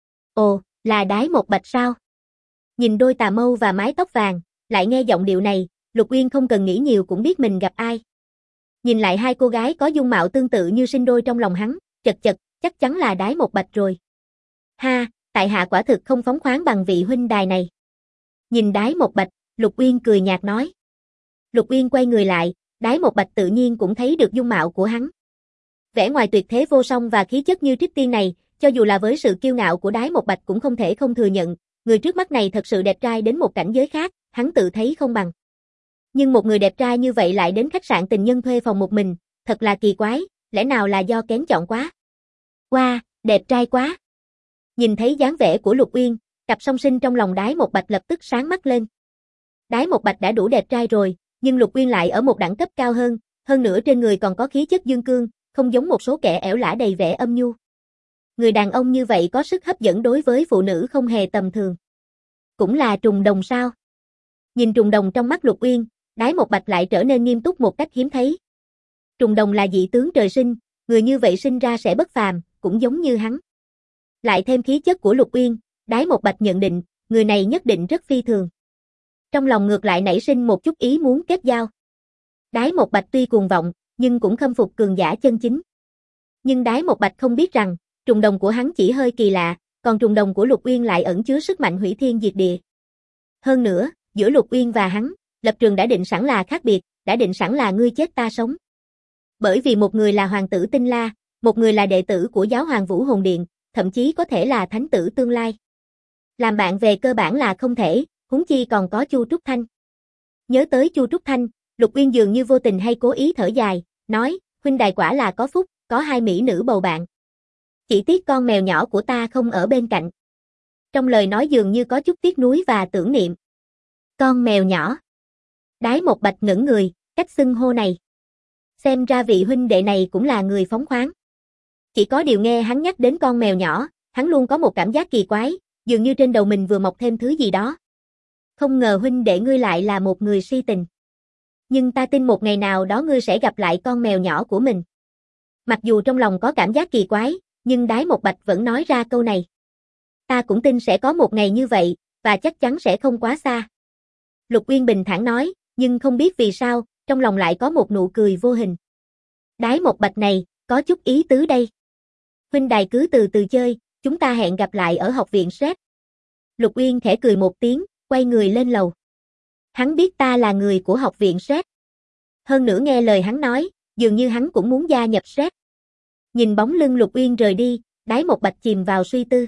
Ồ, là Đái Một Bạch sao? Nhìn đôi tà mâu và mái tóc vàng, lại nghe giọng điệu này, Lục Uyên không cần nghĩ nhiều cũng biết mình gặp ai. Nhìn lại hai cô gái có dung mạo tương tự như sinh đôi trong lòng hắn, chật chật, chắc chắn là Đái Một Bạch rồi. Ha, tại hạ quả thực không phóng khoáng bằng vị huynh đài này. Nhìn Đái Một Bạch, Lục Uyên cười nhạt nói. Lục Uyên quay người lại, Đái Một Bạch tự nhiên cũng thấy được dung mạo của hắn. Vẻ ngoài tuyệt thế vô song và khí chất như trích tiên này, cho dù là với sự kiêu ngạo của Đái Một Bạch cũng không thể không thừa nhận, người trước mắt này thật sự đẹp trai đến một cảnh giới khác, hắn tự thấy không bằng. Nhưng một người đẹp trai như vậy lại đến khách sạn tình nhân thuê phòng một mình, thật là kỳ quái, lẽ nào là do kén chọn quá? Wow, đẹp trai quá. Nhìn thấy dáng vẻ của Lục Uyên, cặp song sinh trong lòng Đái Một Bạch lập tức sáng mắt lên. Đái Một Bạch đã đủ đẹp trai rồi, nhưng Lục Uyên lại ở một đẳng cấp cao hơn nữa trên người còn có khí chất dương cương, không giống một số kẻ ẻo lả đầy vẻ âm nhu. Người đàn ông như vậy có sức hấp dẫn đối với phụ nữ không hề tầm thường. Cũng là trùng đồng sao? Nhìn trùng đồng trong mắt Lục Uyên, Đái Một Bạch lại trở nên nghiêm túc một cách hiếm thấy. Trùng đồng là dị tướng trời sinh, người như vậy sinh ra sẽ bất phàm, cũng giống như hắn. Lại thêm khí chất của Lục Uyên, Đái Một Bạch nhận định, người này nhất định rất phi thường. Trong lòng ngược lại nảy sinh một chút ý muốn kết giao. Đái Một Bạch tuy cuồng vọng, nhưng cũng khâm phục cường giả chân chính. Nhưng Đái Một Bạch không biết rằng, trùng đồng của hắn chỉ hơi kỳ lạ, còn trùng đồng của Lục Uyên lại ẩn chứa sức mạnh hủy thiên diệt địa. Hơn nữa, giữa Lục Uyên và hắn, lập trường đã định sẵn là khác biệt, đã định sẵn là ngươi chết ta sống. Bởi vì một người là hoàng tử Tinh La, một người là đệ tử của giáo hoàng Vũ Hồn Điện, thậm chí có thể là thánh tử tương lai. Làm bạn về cơ bản là không thể, huống chi còn có Chu Trúc Thanh. Nhớ tới Chu Trúc Thanh, Lục Uyên dường như vô tình hay cố ý thở dài, nói, huynh đài quả là có phúc, có hai mỹ nữ bầu bạn. Chỉ tiếc con mèo nhỏ của ta không ở bên cạnh. Trong lời nói dường như có chút tiếc nuối và tưởng niệm. Con mèo nhỏ. Đái Một Bạch ngẩn người, cách xưng hô này. Xem ra vị huynh đệ này cũng là người phóng khoáng. Chỉ có điều nghe hắn nhắc đến con mèo nhỏ, hắn luôn có một cảm giác kỳ quái, dường như trên đầu mình vừa mọc thêm thứ gì đó. Không ngờ huynh đệ ngươi lại là một người si tình. Nhưng ta tin một ngày nào đó ngươi sẽ gặp lại con mèo nhỏ của mình. Mặc dù trong lòng có cảm giác kỳ quái, nhưng Đái Một Bạch vẫn nói ra câu này. Ta cũng tin sẽ có một ngày như vậy, và chắc chắn sẽ không quá xa. Lục Uyên bình thản nói, nhưng không biết vì sao, trong lòng lại có một nụ cười vô hình. Đái Một Bạch này, có chút ý tứ đây. Huynh đài cứ từ từ chơi, chúng ta hẹn gặp lại ở học viện Sret. Lục Uyên khẽ cười một tiếng, quay người lên lầu. Hắn biết ta là người của học viện Sret. Hơn nữa nghe lời hắn nói, dường như hắn cũng muốn gia nhập Sret. Nhìn bóng lưng Lục Uyên rời đi, Đái Một Bạch chìm vào suy tư.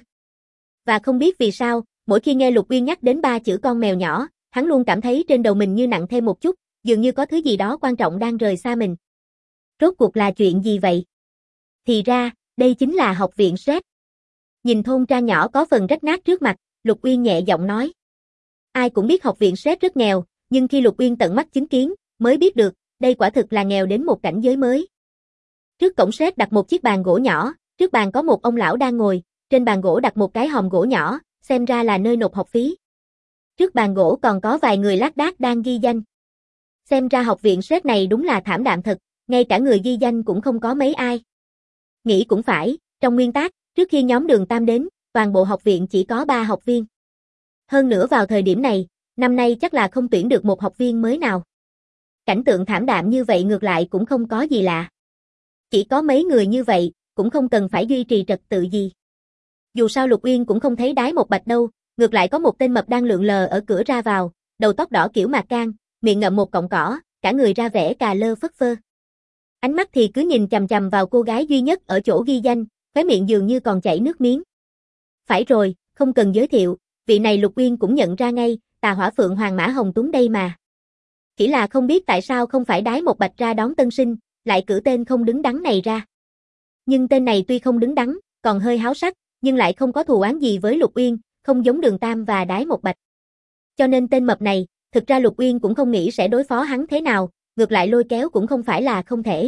Và không biết vì sao, mỗi khi nghe Lục Uyên nhắc đến ba chữ con mèo nhỏ, hắn luôn cảm thấy trên đầu mình như nặng thêm một chút, dường như có thứ gì đó quan trọng đang rời xa mình. Rốt cuộc là chuyện gì vậy? Thì ra, đây chính là học viện Sret. Nhìn thôn trang nhỏ có phần rách nát trước mặt, Lục Uyên nhẹ giọng nói. Ai cũng biết học viện Sret rất nghèo, nhưng khi Lục Uyên tận mắt chứng kiến, mới biết được, đây quả thực là nghèo đến một cảnh giới mới. Trước cổng Sret đặt một chiếc bàn gỗ nhỏ, trước bàn có một ông lão đang ngồi, trên bàn gỗ đặt một cái hòm gỗ nhỏ, xem ra là nơi nộp học phí. Trước bàn gỗ còn có vài người lác đác đang ghi danh. Xem ra học viện Sret này đúng là thảm đạm thật, ngay cả người ghi danh cũng không có mấy ai. Nghĩ cũng phải, trong nguyên tắc, trước khi nhóm Đường Tam đến, toàn bộ học viện chỉ có 3 học viên. Hơn nữa vào thời điểm này, năm nay chắc là không tuyển được một học viên mới nào. Cảnh tượng thảm đạm như vậy ngược lại cũng không có gì lạ. Chỉ có mấy người như vậy, cũng không cần phải duy trì trật tự gì. Dù sao Lục Uyên cũng không thấy Đái Một Bạch đâu, ngược lại có một tên mập đang lượn lờ ở cửa ra vào, đầu tóc đỏ kiểu mạc can, miệng ngậm một cọng cỏ, cả người ra vẻ cà lơ phất phơ. Ánh mắt thì cứ nhìn chằm chằm vào cô gái duy nhất ở chỗ ghi danh, khóe miệng dường như còn chảy nước miếng. Phải rồi, không cần giới thiệu, vị này Lục Uyên cũng nhận ra ngay, Tà Hỏa Phượng Hoàng Mã Hồng Tuấn đây mà. Chỉ là không biết tại sao không phải Đái Một Bạch ra đón tân sinh, lại cử tên không đứng đắn này ra. Nhưng tên này tuy không đứng đắn, còn hơi háo sắc, nhưng lại không có thù oán gì với Lục Uyên, không giống Đường Tam và Đái Một Bạch. Cho nên tên mập này, thực ra Lục Uyên cũng không nghĩ sẽ đối phó hắn thế nào, ngược lại lôi kéo cũng không phải là không thể.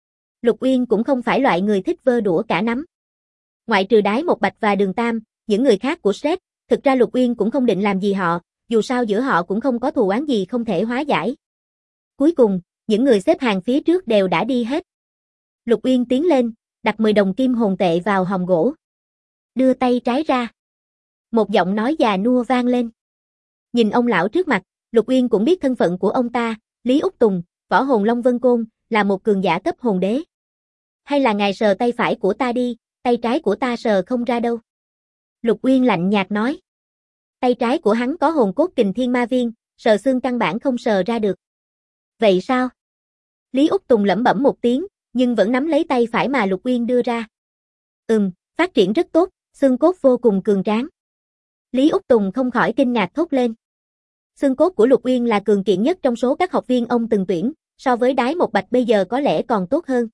Lục Uyên cũng không phải loại người thích vơ đũa cả nắm. Ngoại trừ Đái Một Bạch và Đường Tam, những người khác của Sret, thực ra Lục Uyên cũng không định làm gì họ, dù sao giữa họ cũng không có thù oán gì không thể hóa giải. Cuối cùng, những người xếp hàng phía trước đều đã đi hết. Lục Uyên tiến lên, đặt 10 đồng kim hồn tệ vào hòm gỗ. Đưa tay trái ra. Một giọng nói già nua vang lên. Nhìn ông lão trước mặt, Lục Uyên cũng biết thân phận của ông ta, Lý Úc Tùng, võ hồn Long Vân Côn, là một cường giả cấp hồn đế. Hay là ngài sờ tay phải của ta đi, tay trái của ta sờ không ra đâu. Lục Uyên lạnh nhạt nói. Tay trái của hắn có hồn cốt Kình Thiên Ma Viên, sờ xương căn bản không sờ ra được. Vậy sao? Lý Úc Tùng lẩm bẩm một tiếng, nhưng vẫn nắm lấy tay phải mà Lục Uyên đưa ra. Phát triển rất tốt, xương cốt vô cùng cường tráng. Lý Úc Tùng không khỏi kinh ngạc thốt lên. Xương cốt của Lục Uyên là cường kiện nhất trong số các học viên ông từng tuyển, so với Đái Một Bạch bây giờ có lẽ còn tốt hơn.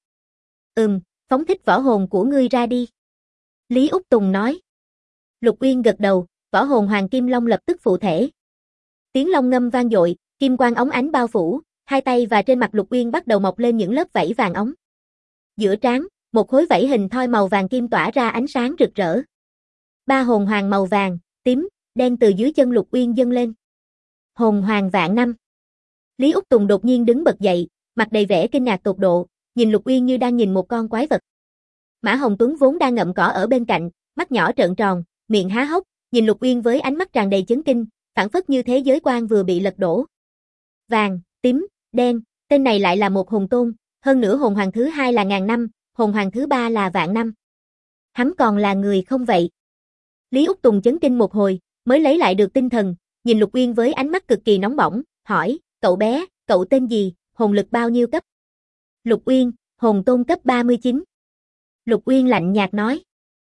Phóng thích võ hồn của ngươi ra đi. Lý Úc Tùng nói. Lục Uyên gật đầu, võ hồn Hoàng Kim Long lập tức phụ thể. Tiếng long ngâm vang dội, kim quang óng ánh bao phủ, hai tay và trên mặt Lục Uyên bắt đầu mọc lên những lớp vảy vàng óng. Giữa trán, một khối vảy hình thoi màu vàng kim tỏa ra ánh sáng rực rỡ. 3 hồn hoàng màu vàng, tím, đen từ dưới chân Lục Uyên dâng lên. Hồn hoàng vạn năm. Lý Úc Tùng đột nhiên đứng bật dậy, mặt đầy vẻ kinh ngạc tột độ, nhìn Lục Uyên như đang nhìn một con quái vật. Mã Hồng Tuấn vốn đang ngậm cỏ ở bên cạnh, mắt nhỏ trợn tròn, miệng há hốc, nhìn Lục Uyên với ánh mắt tràn đầy chấn kinh, phảng phất như thế giới quan vừa bị lật đổ. Vàng, tím, đen, tên này lại là một hồn tôn, hơn nữa hồn hoàng thứ 2 là ngàn năm, hồn hoàng thứ 3 là vạn năm. Hắn còn là người không vậy? Lý Úc Tùng chấn kinh một hồi, mới lấy lại được tinh thần, nhìn Lục Uyên với ánh mắt cực kỳ nóng bỏng, hỏi, cậu bé, cậu tên gì, hồn lực bao nhiêu cấp? Lục Uyên, hồn tôn cấp 39. Lục Uyên lạnh nhạt nói.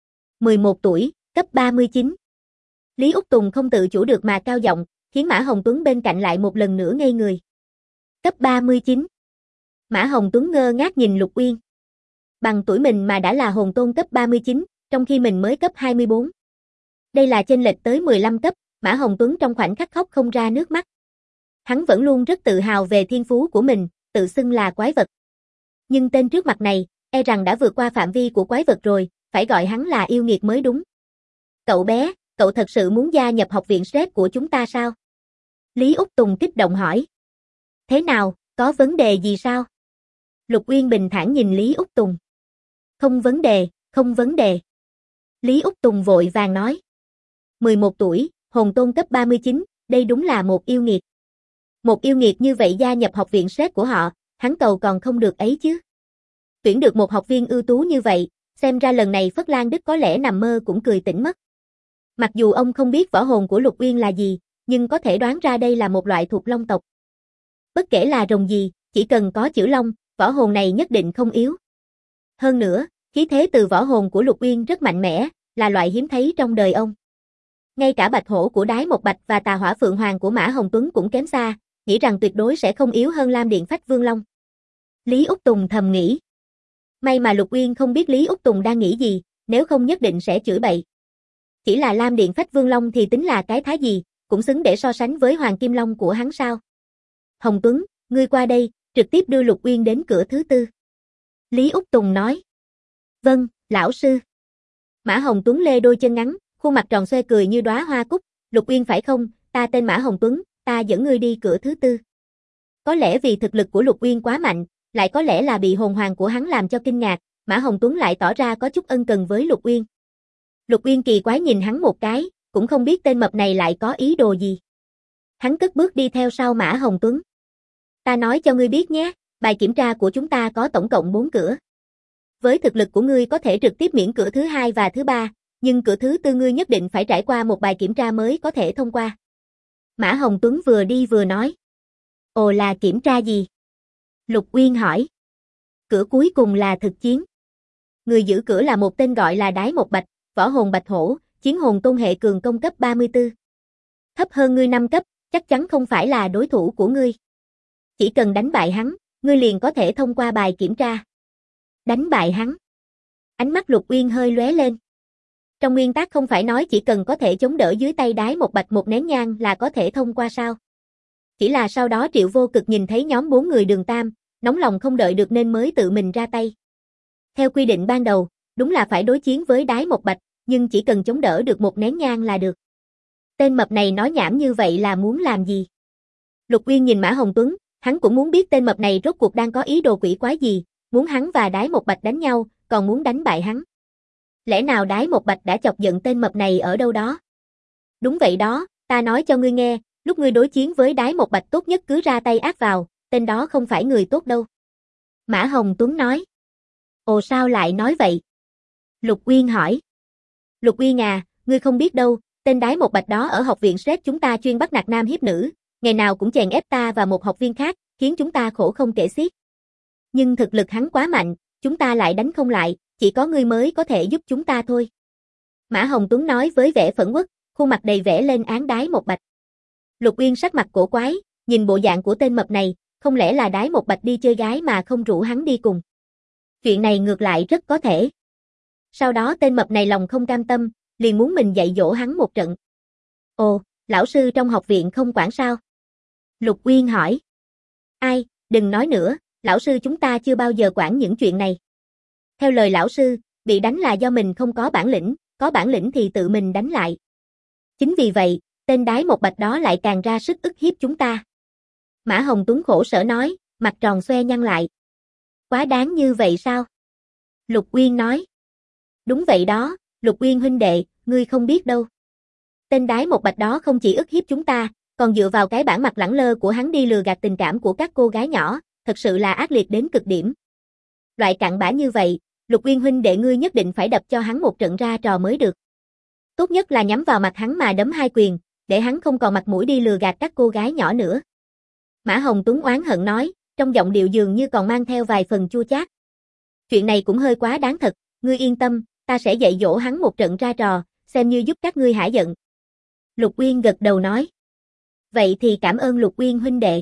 11 tuổi, cấp 39. Lý Úc Tùng không tự chủ được mà cao giọng, khiến Mã Hồng Tuấn bên cạnh lại một lần nữa ngây người. Cấp 39. Mã Hồng Tuấn ngơ ngác nhìn Lục Uyên. Bằng tuổi mình mà đã là hồn tôn cấp 39, trong khi mình mới cấp 24. Đây là chênh lệch tới 15 cấp, Mã Hồng Tuấn trong khoảnh khắc khóc không ra nước mắt. Hắn vẫn luôn rất tự hào về thiên phú của mình, tự xưng là quái vật. Nhưng tên trước mặt này, e rằng đã vượt qua phạm vi của quái vật rồi, phải gọi hắn là yêu nghiệt mới đúng. Cậu bé, cậu thật sự muốn gia nhập học viện SRED của chúng ta sao? Lý Úc Tùng kích động hỏi. Thế nào, có vấn đề gì sao? Lục Uyên bình thản nhìn Lý Úc Tùng. Không vấn đề, không vấn đề. Lý Úc Tùng vội vàng nói. 11 tuổi, hồn tôn cấp 39, đây đúng là một yêu nghiệt. Một yêu nghiệt như vậy gia nhập học viện SRED của họ, hắn cầu còn không được ấy chứ. Tuyển được một học viên ưu tú như vậy, xem ra lần này Phất Lan Đức có lẽ nằm mơ cũng cười tỉnh mất. Mặc dù ông không biết võ hồn của Lục Uyên là gì, nhưng có thể đoán ra đây là một loại thuộc long tộc. Bất kể là rồng gì, chỉ cần có chữ long, võ hồn này nhất định không yếu. Hơn nữa, khí thế từ võ hồn của Lục Uyên rất mạnh mẽ, là loại hiếm thấy trong đời ông. Ngay cả bạch hổ của Đái Một Bạch và tà hỏa phượng hoàng của Mã Hồng Tuấn cũng kém xa, nghĩ rằng tuyệt đối sẽ không yếu hơn Lam Điện Phách Vương Long. Lý Úc Tùng thầm nghĩ. May mà Lục Uyên không biết Lý Úc Tùng đang nghĩ gì, nếu không nhất định sẽ chửi bậy. Chỉ là Lam Điện Phách Vương Long thì tính là cái thá gì, cũng xứng để so sánh với Hoàng Kim Long của hắn sao. Hồng Tuấn, ngươi qua đây, trực tiếp đưa Lục Uyên đến cửa thứ tư. Lý Úc Tùng nói. Vâng, lão sư. Mã Hồng Tuấn lê đôi chân ngắn, khuôn mặt tròn xoe cười như đóa hoa cúc. Lục Uyên phải không, ta tên Mã Hồng Tuấn, ta dẫn ngươi đi cửa thứ tư. Có lẽ vì thực lực của Lục Uyên quá mạnh, lại có lẽ là bị hồn hoàng của hắn làm cho kinh ngạc, Mã Hồng Tuấn lại tỏ ra có chút ân cần với Lục Uyên. Lục Uyên kỳ quái nhìn hắn một cái, cũng không biết tên mập này lại có ý đồ gì. Hắn cất bước đi theo sau Mã Hồng Tuấn. Ta nói cho ngươi biết nhé, bài kiểm tra của chúng ta có tổng cộng 4 cửa. Với thực lực của ngươi có thể trực tiếp miễn cửa thứ 2 và thứ 3, nhưng cửa thứ tư ngươi nhất định phải trải qua một bài kiểm tra mới có thể thông qua. Mã Hồng Tuấn vừa đi vừa nói. Ồ, là kiểm tra gì? Lục Uyên hỏi. Cửa cuối cùng là thực chiến. Người giữ cửa là một tên gọi là Đái Một Bạch, võ hồn bạch hổ, chiến hồn tôn hệ cường công cấp 34. Thấp hơn ngươi 5 cấp, chắc chắn không phải là đối thủ của ngươi. Chỉ cần đánh bại hắn, ngươi liền có thể thông qua bài kiểm tra. Đánh bại hắn. Ánh mắt Lục Uyên hơi lóe lên. Trong nguyên tắc không phải nói chỉ cần có thể chống đỡ dưới tay Đái Một Bạch một nén nhang là có thể thông qua sao? Chỉ là sau đó Triệu Vô Cực nhìn thấy nhóm 4 người Đường Tam, nóng lòng không đợi được nên mới tự mình ra tay. Theo quy định ban đầu, đúng là phải đối chiến với Đái Một Bạch, nhưng chỉ cần chống đỡ được một nén nhang là được. Tên mập này nói nhảm như vậy là muốn làm gì? Lục Uyên nhìn Mã Hồng Tuấn, hắn cũng muốn biết tên mập này rốt cuộc đang có ý đồ quỷ quái gì, muốn hắn và Đái Một Bạch đánh nhau, còn muốn đánh bại hắn. Lẽ nào Đái Một Bạch đã chọc giận tên mập này ở đâu đó? Đúng vậy đó, ta nói cho ngươi nghe, lúc ngươi đối chiến với Đái Một Bạch tốt nhất cứ ra tay ác vào, tên đó không phải người tốt đâu. Mã Hồng Tuấn nói. Ồ, sao lại nói vậy? Lục Uyên hỏi. Lục Uyên à, ngươi không biết đâu, tên Đái Một Bạch đó ở học viện SRED chúng ta chuyên bắt nạt nam hiếp nữ, ngày nào cũng chèn ép ta và một học viên khác, khiến chúng ta khổ không kể xiết. Nhưng thực lực hắn quá mạnh, chúng ta lại đánh không lại, chỉ có ngươi mới có thể giúp chúng ta thôi. Mã Hồng Tuấn nói với vẻ phẫn uất, khuôn mặt đầy vẻ lên án Đái Một Bạch. Lục Uyên sắc mặt cổ quái, nhìn bộ dạng của tên mập này, không lẽ là Đái Một Bạch đi chơi gái mà không rủ hắn đi cùng. Chuyện này ngược lại rất có thể. Sau đó tên mập này lòng không cam tâm, liền muốn mình dạy dỗ hắn một trận. Ồ, lão sư trong học viện không quản sao? Lục Uyên hỏi. Ai, đừng nói nữa, lão sư chúng ta chưa bao giờ quản những chuyện này. Theo lời lão sư, bị đánh là do mình không có bản lĩnh thì tự mình đánh lại. Chính vì vậy, tên Đái Một Bạch đó lại càng ra sức ức hiếp chúng ta. Mã Hồng Tuấn khổ sở nói, mặt tròn xoe nhăn lại. Quá đáng như vậy sao? Lục Uyên nói. Đúng vậy đó, Lục Uyên huynh đệ, ngươi không biết đâu. Tên Đái Một Bạch đó không chỉ ức hiếp chúng ta, còn dựa vào cái bản mặt lẳng lơ của hắn đi lừa gạt tình cảm của các cô gái nhỏ, thật sự là ác liệt đến cực điểm. Loại cặn bã như vậy, Lục Uyên huynh đệ ngươi nhất định phải đập cho hắn một trận ra trò mới được. Tốt nhất là nhắm vào mặt hắn mà đấm 2 quyền, để hắn không còn mặt mũi đi lừa gạt các cô gái nhỏ nữa. Mã Hồng Tuấn oán hận nói, trong giọng điệu dường như còn mang theo vài phần chua chát. Chuyện này cũng hơi quá đáng thật, ngươi yên tâm, ta sẽ dạy dỗ hắn một trận ra trò, xem như giúp các ngươi hả giận. Lục Uyên gật đầu nói. Vậy thì cảm ơn Lục Uyên huynh đệ.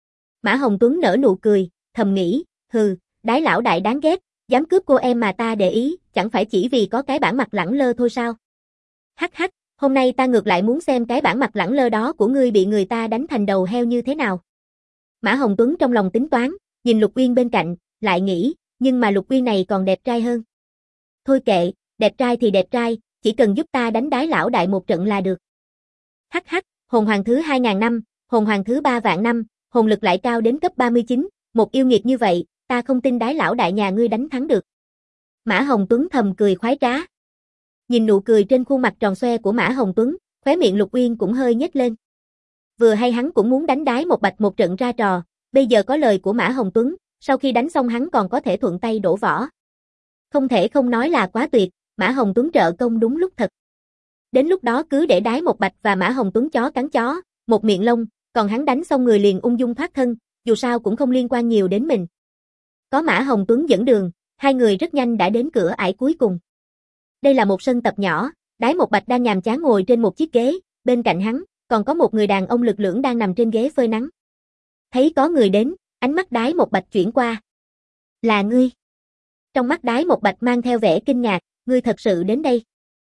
Mã Hồng Tuấn nở nụ cười, thầm nghĩ, hừ, Đái lão đại đáng ghét, dám cướp cô em mà ta để ý, chẳng phải chỉ vì có cái bản mặt lẳng lơ thôi sao? Hắc hắc, Hôm nay ta ngược lại muốn xem cái bản mặt lẳng lơ đó của ngươi bị người ta đánh thành đầu heo như thế nào. Mã Hồng Tuấn trong lòng tính toán, nhìn Lục Uyên bên cạnh, lại nghĩ, nhưng mà Lục Uyên này còn đẹp trai hơn. Thôi kệ, đẹp trai thì đẹp trai, chỉ cần giúp ta đánh đái lão đại một trận là được. Hắc hắc, hồn hoàng thứ 2000 năm, hồn hoàng thứ 3 vạn năm, hồn lực lại cao đến cấp 39, một yêu nghiệt như vậy, ta không tin đái lão đại nhà ngươi đánh thắng được. Mã Hồng Tuấn thầm cười khoái trá. Nhìn nụ cười trên khuôn mặt tròn xoe của Mã Hồng Tuấn, khóe miệng Lục Uyên cũng hơi nhếch lên. Vừa hay hắn cũng muốn đánh đái một bạch một trận ra trò, bây giờ có lời của Mã Hồng Tuấn, sau khi đánh xong hắn còn có thể thuận tay đổ võ. Không thể không nói là quá tuyệt, Mã Hồng Tuấn trợ công đúng lúc thật. Đến lúc đó cứ để đái một bạch và Mã Hồng Tuấn chó cắn chó, một miệng lông, còn hắn đánh xong người liền ung dung thoát thân, dù sao cũng không liên quan nhiều đến mình. Có Mã Hồng Tuấn dẫn đường, hai người rất nhanh đã đến cửa ải cuối cùng. Đây là một sân tập nhỏ, đái một bạch đang nhàm chán ngồi trên một chiếc ghế, bên cạnh hắn, còn có một người đàn ông lực lưỡng đang nằm trên ghế phơi nắng. Thấy có người đến, ánh mắt đái một bạch chuyển qua. Là ngươi. Trong mắt đái một bạch mang theo vẻ kinh ngạc, ngươi thật sự đến đây.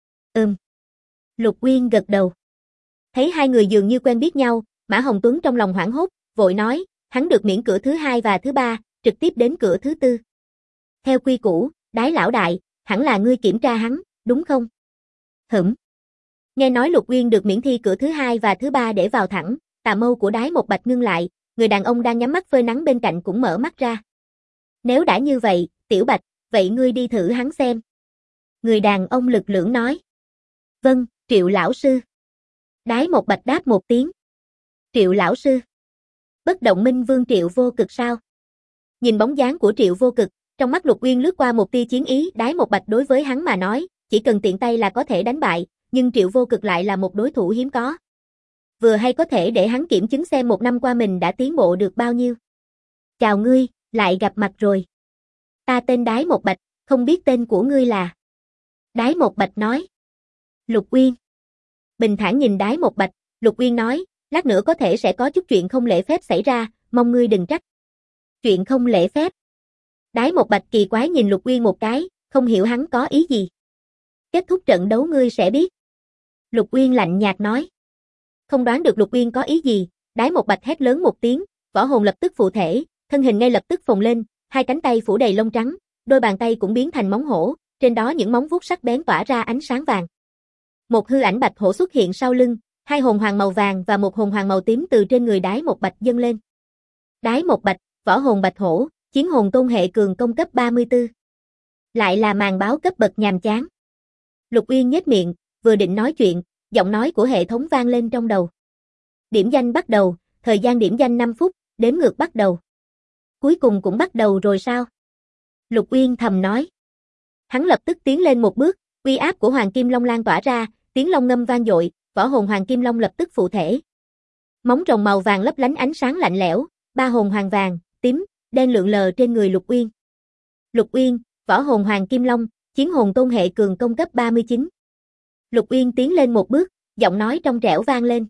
Lục Uyên gật đầu. Thấy hai người dường như quen biết nhau, Mã Hồng Tuấn trong lòng hoảng hốt, vội nói, hắn được miễn cửa thứ 2 và thứ 3, trực tiếp đến cửa thứ 4. Theo quy củ, đái lão đại, hẳn là ngươi kiểm tra hắn, đúng không? Nghe nói Lục Uyên được miễn thi cửa thứ 2 và thứ 3 để vào thẳng, tà mâu của đái một bạch ngưng lại, người đàn ông đang nhắm mắt phơi nắng bên cạnh cũng mở mắt ra. Nếu đã như vậy, Tiểu Bạch, vậy ngươi đi thử hắn xem. Người đàn ông lực lưỡng nói. Vâng, Triệu lão sư. Đái một bạch đáp một tiếng. Triệu lão sư. Bất động minh vương Triệu Vô Cực sao? Nhìn bóng dáng của Triệu Vô Cực, trong mắt Lục Uyên lướt qua một tia chiến ý, đái một bạch đối với hắn mà nói, chỉ cần tiện tay là có thể đánh bại, nhưng Triệu Vô Cực lại là một đối thủ hiếm có. Vừa hay có thể để hắn kiểm chứng xem một năm qua mình đã tiến bộ được bao nhiêu. Chào ngươi, lại gặp mặt rồi. Ta tên Đái Một Bạch, không biết tên của ngươi là. Đái Một Bạch nói. Lục Uyên. Bình thản nhìn Đái Một Bạch, Lục Uyên nói, lát nữa có thể sẽ có chút chuyện không lễ phép xảy ra, mong ngươi đừng trách. Chuyện không lễ phép. Đái Một Bạch kỳ quái nhìn Lục Uyên một cái, không hiểu hắn có ý gì. Kết thúc trận đấu ngươi sẽ biết. Lục Uyên lạnh nhạt nói. Không đoán được Lục Uyên có ý gì, Đái Một Bạch hét lớn một tiếng, võ hồn lập tức phụ thể, thân hình ngay lập tức phồng lên, hai cánh tay phủ đầy lông trắng, đôi bàn tay cũng biến thành móng hổ, trên đó những móng vuốt sắc bén tỏa ra ánh sáng vàng. Một hư ảnh bạch hổ xuất hiện sau lưng, hai hồn hoàng màu vàng và một hồn hoàng màu tím từ trên người Đái Một Bạch dâng lên. Đái Một Bạch, võ hồn bạch hổ, chiến hồn tôn hệ cường công cấp 34. Lại là màn báo cấp bậc nhàm chán. Lục Uyên nhếch miệng, vừa định nói chuyện, giọng nói của hệ thống vang lên trong đầu. Điểm danh bắt đầu, thời gian điểm danh 5 phút, đếm ngược bắt đầu. Cuối cùng cũng bắt đầu rồi sao? Lục Uyên thầm nói. Hắn lập tức tiến lên một bước, uy áp của Hoàng Kim Long lan tỏa ra, tiếng long ngâm vang dội, võ hồn Hoàng Kim Long lập tức phụ thể. Móng rồng màu vàng lấp lánh ánh sáng lạnh lẽo, ba hồn hoàng vàng, tím, đen lượn lờ trên người Lục Uyên. Lục Uyên, võ hồn Hoàng Kim Long, chiến hồn tôn hệ cường công cấp 39. Lục Uyên tiến lên một bước, giọng nói trong trẻo vang lên.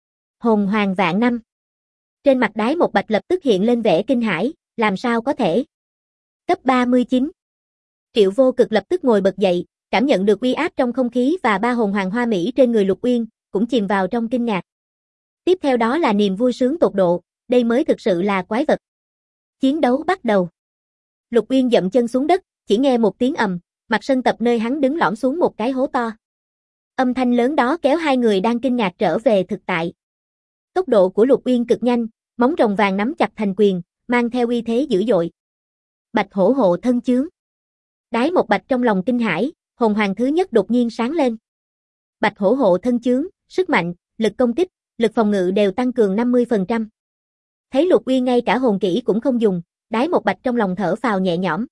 Hồn hoàng vạn năm. Trên mặt Đái Một Bạch lập tức hiện lên vẻ kinh hãi, làm sao có thể? Cấp 39. Triệu Vô Cực lập tức ngồi bật dậy, cảm nhận được uy áp trong không khí và ba hồn hoàng hoa mỹ trên người Lục Uyên, cũng chìm vào trong kinh ngạc. Tiếp theo đó là niềm vui sướng tột độ, đây mới thực sự là quái vật. Chiến đấu bắt đầu. Lục Uyên dậm chân xuống đất, chỉ nghe một tiếng ầm, mặt sân tập nơi hắn đứng lõm xuống một cái hố to. Âm thanh lớn đó kéo hai người đang kinh ngạc trở về thực tại. Tốc độ của Lục Uyên cực nhanh, móng rồng vàng nắm chặt thành quyền, mang theo uy thế dữ dội. Bạch hổ hộ thân chướng. Đái Một Bạch trong lòng kinh hãi, hồn hoàng thứ nhất đột nhiên sáng lên. Bạch hổ hộ thân chướng, sức mạnh, lực công kích, lực phòng ngự đều tăng cường 50%. Thấy Lục Uyên ngay cả hồn kỹ cũng không dùng, Đái Một Bạch trong lòng thở phào nhẹ nhõm.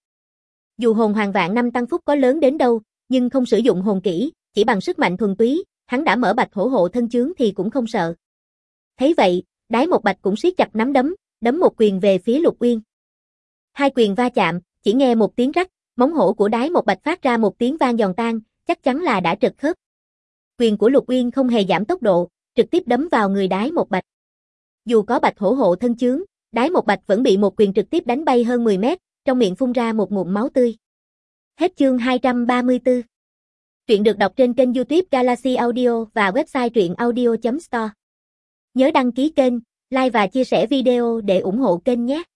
Dù hồn hoàng vạn năm tăng phúc có lớn đến đâu, nhưng không sử dụng hồn kỹ, chỉ bằng sức mạnh thuần túy, hắn đã mở Bạch hổ hộ thân chướng thì cũng không sợ. Thấy vậy, Đái Một Bạch cũng siết chặt nắm đấm, đấm một quyền về phía Lục Uyên. Hai quyền va chạm, chỉ nghe một tiếng rắc, móng hổ của Đái Một Bạch phát ra một tiếng vang giòn tan, chắc chắn là đã trật khớp. Quyền của Lục Uyên không hề giảm tốc độ, trực tiếp đấm vào người Đái Một Bạch. Dù có Bạch hổ hộ thân chướng, Đái Một Bạch vẫn bị một quyền trực tiếp đánh bay hơn 10 mét, trong miệng phun ra một ngụm máu tươi. Hết chương 234. Truyện được đọc trên kênh YouTube Galaxy Audio và website truyệnaudio.store. Nhớ đăng ký kênh, like và chia sẻ video để ủng hộ kênh nhé.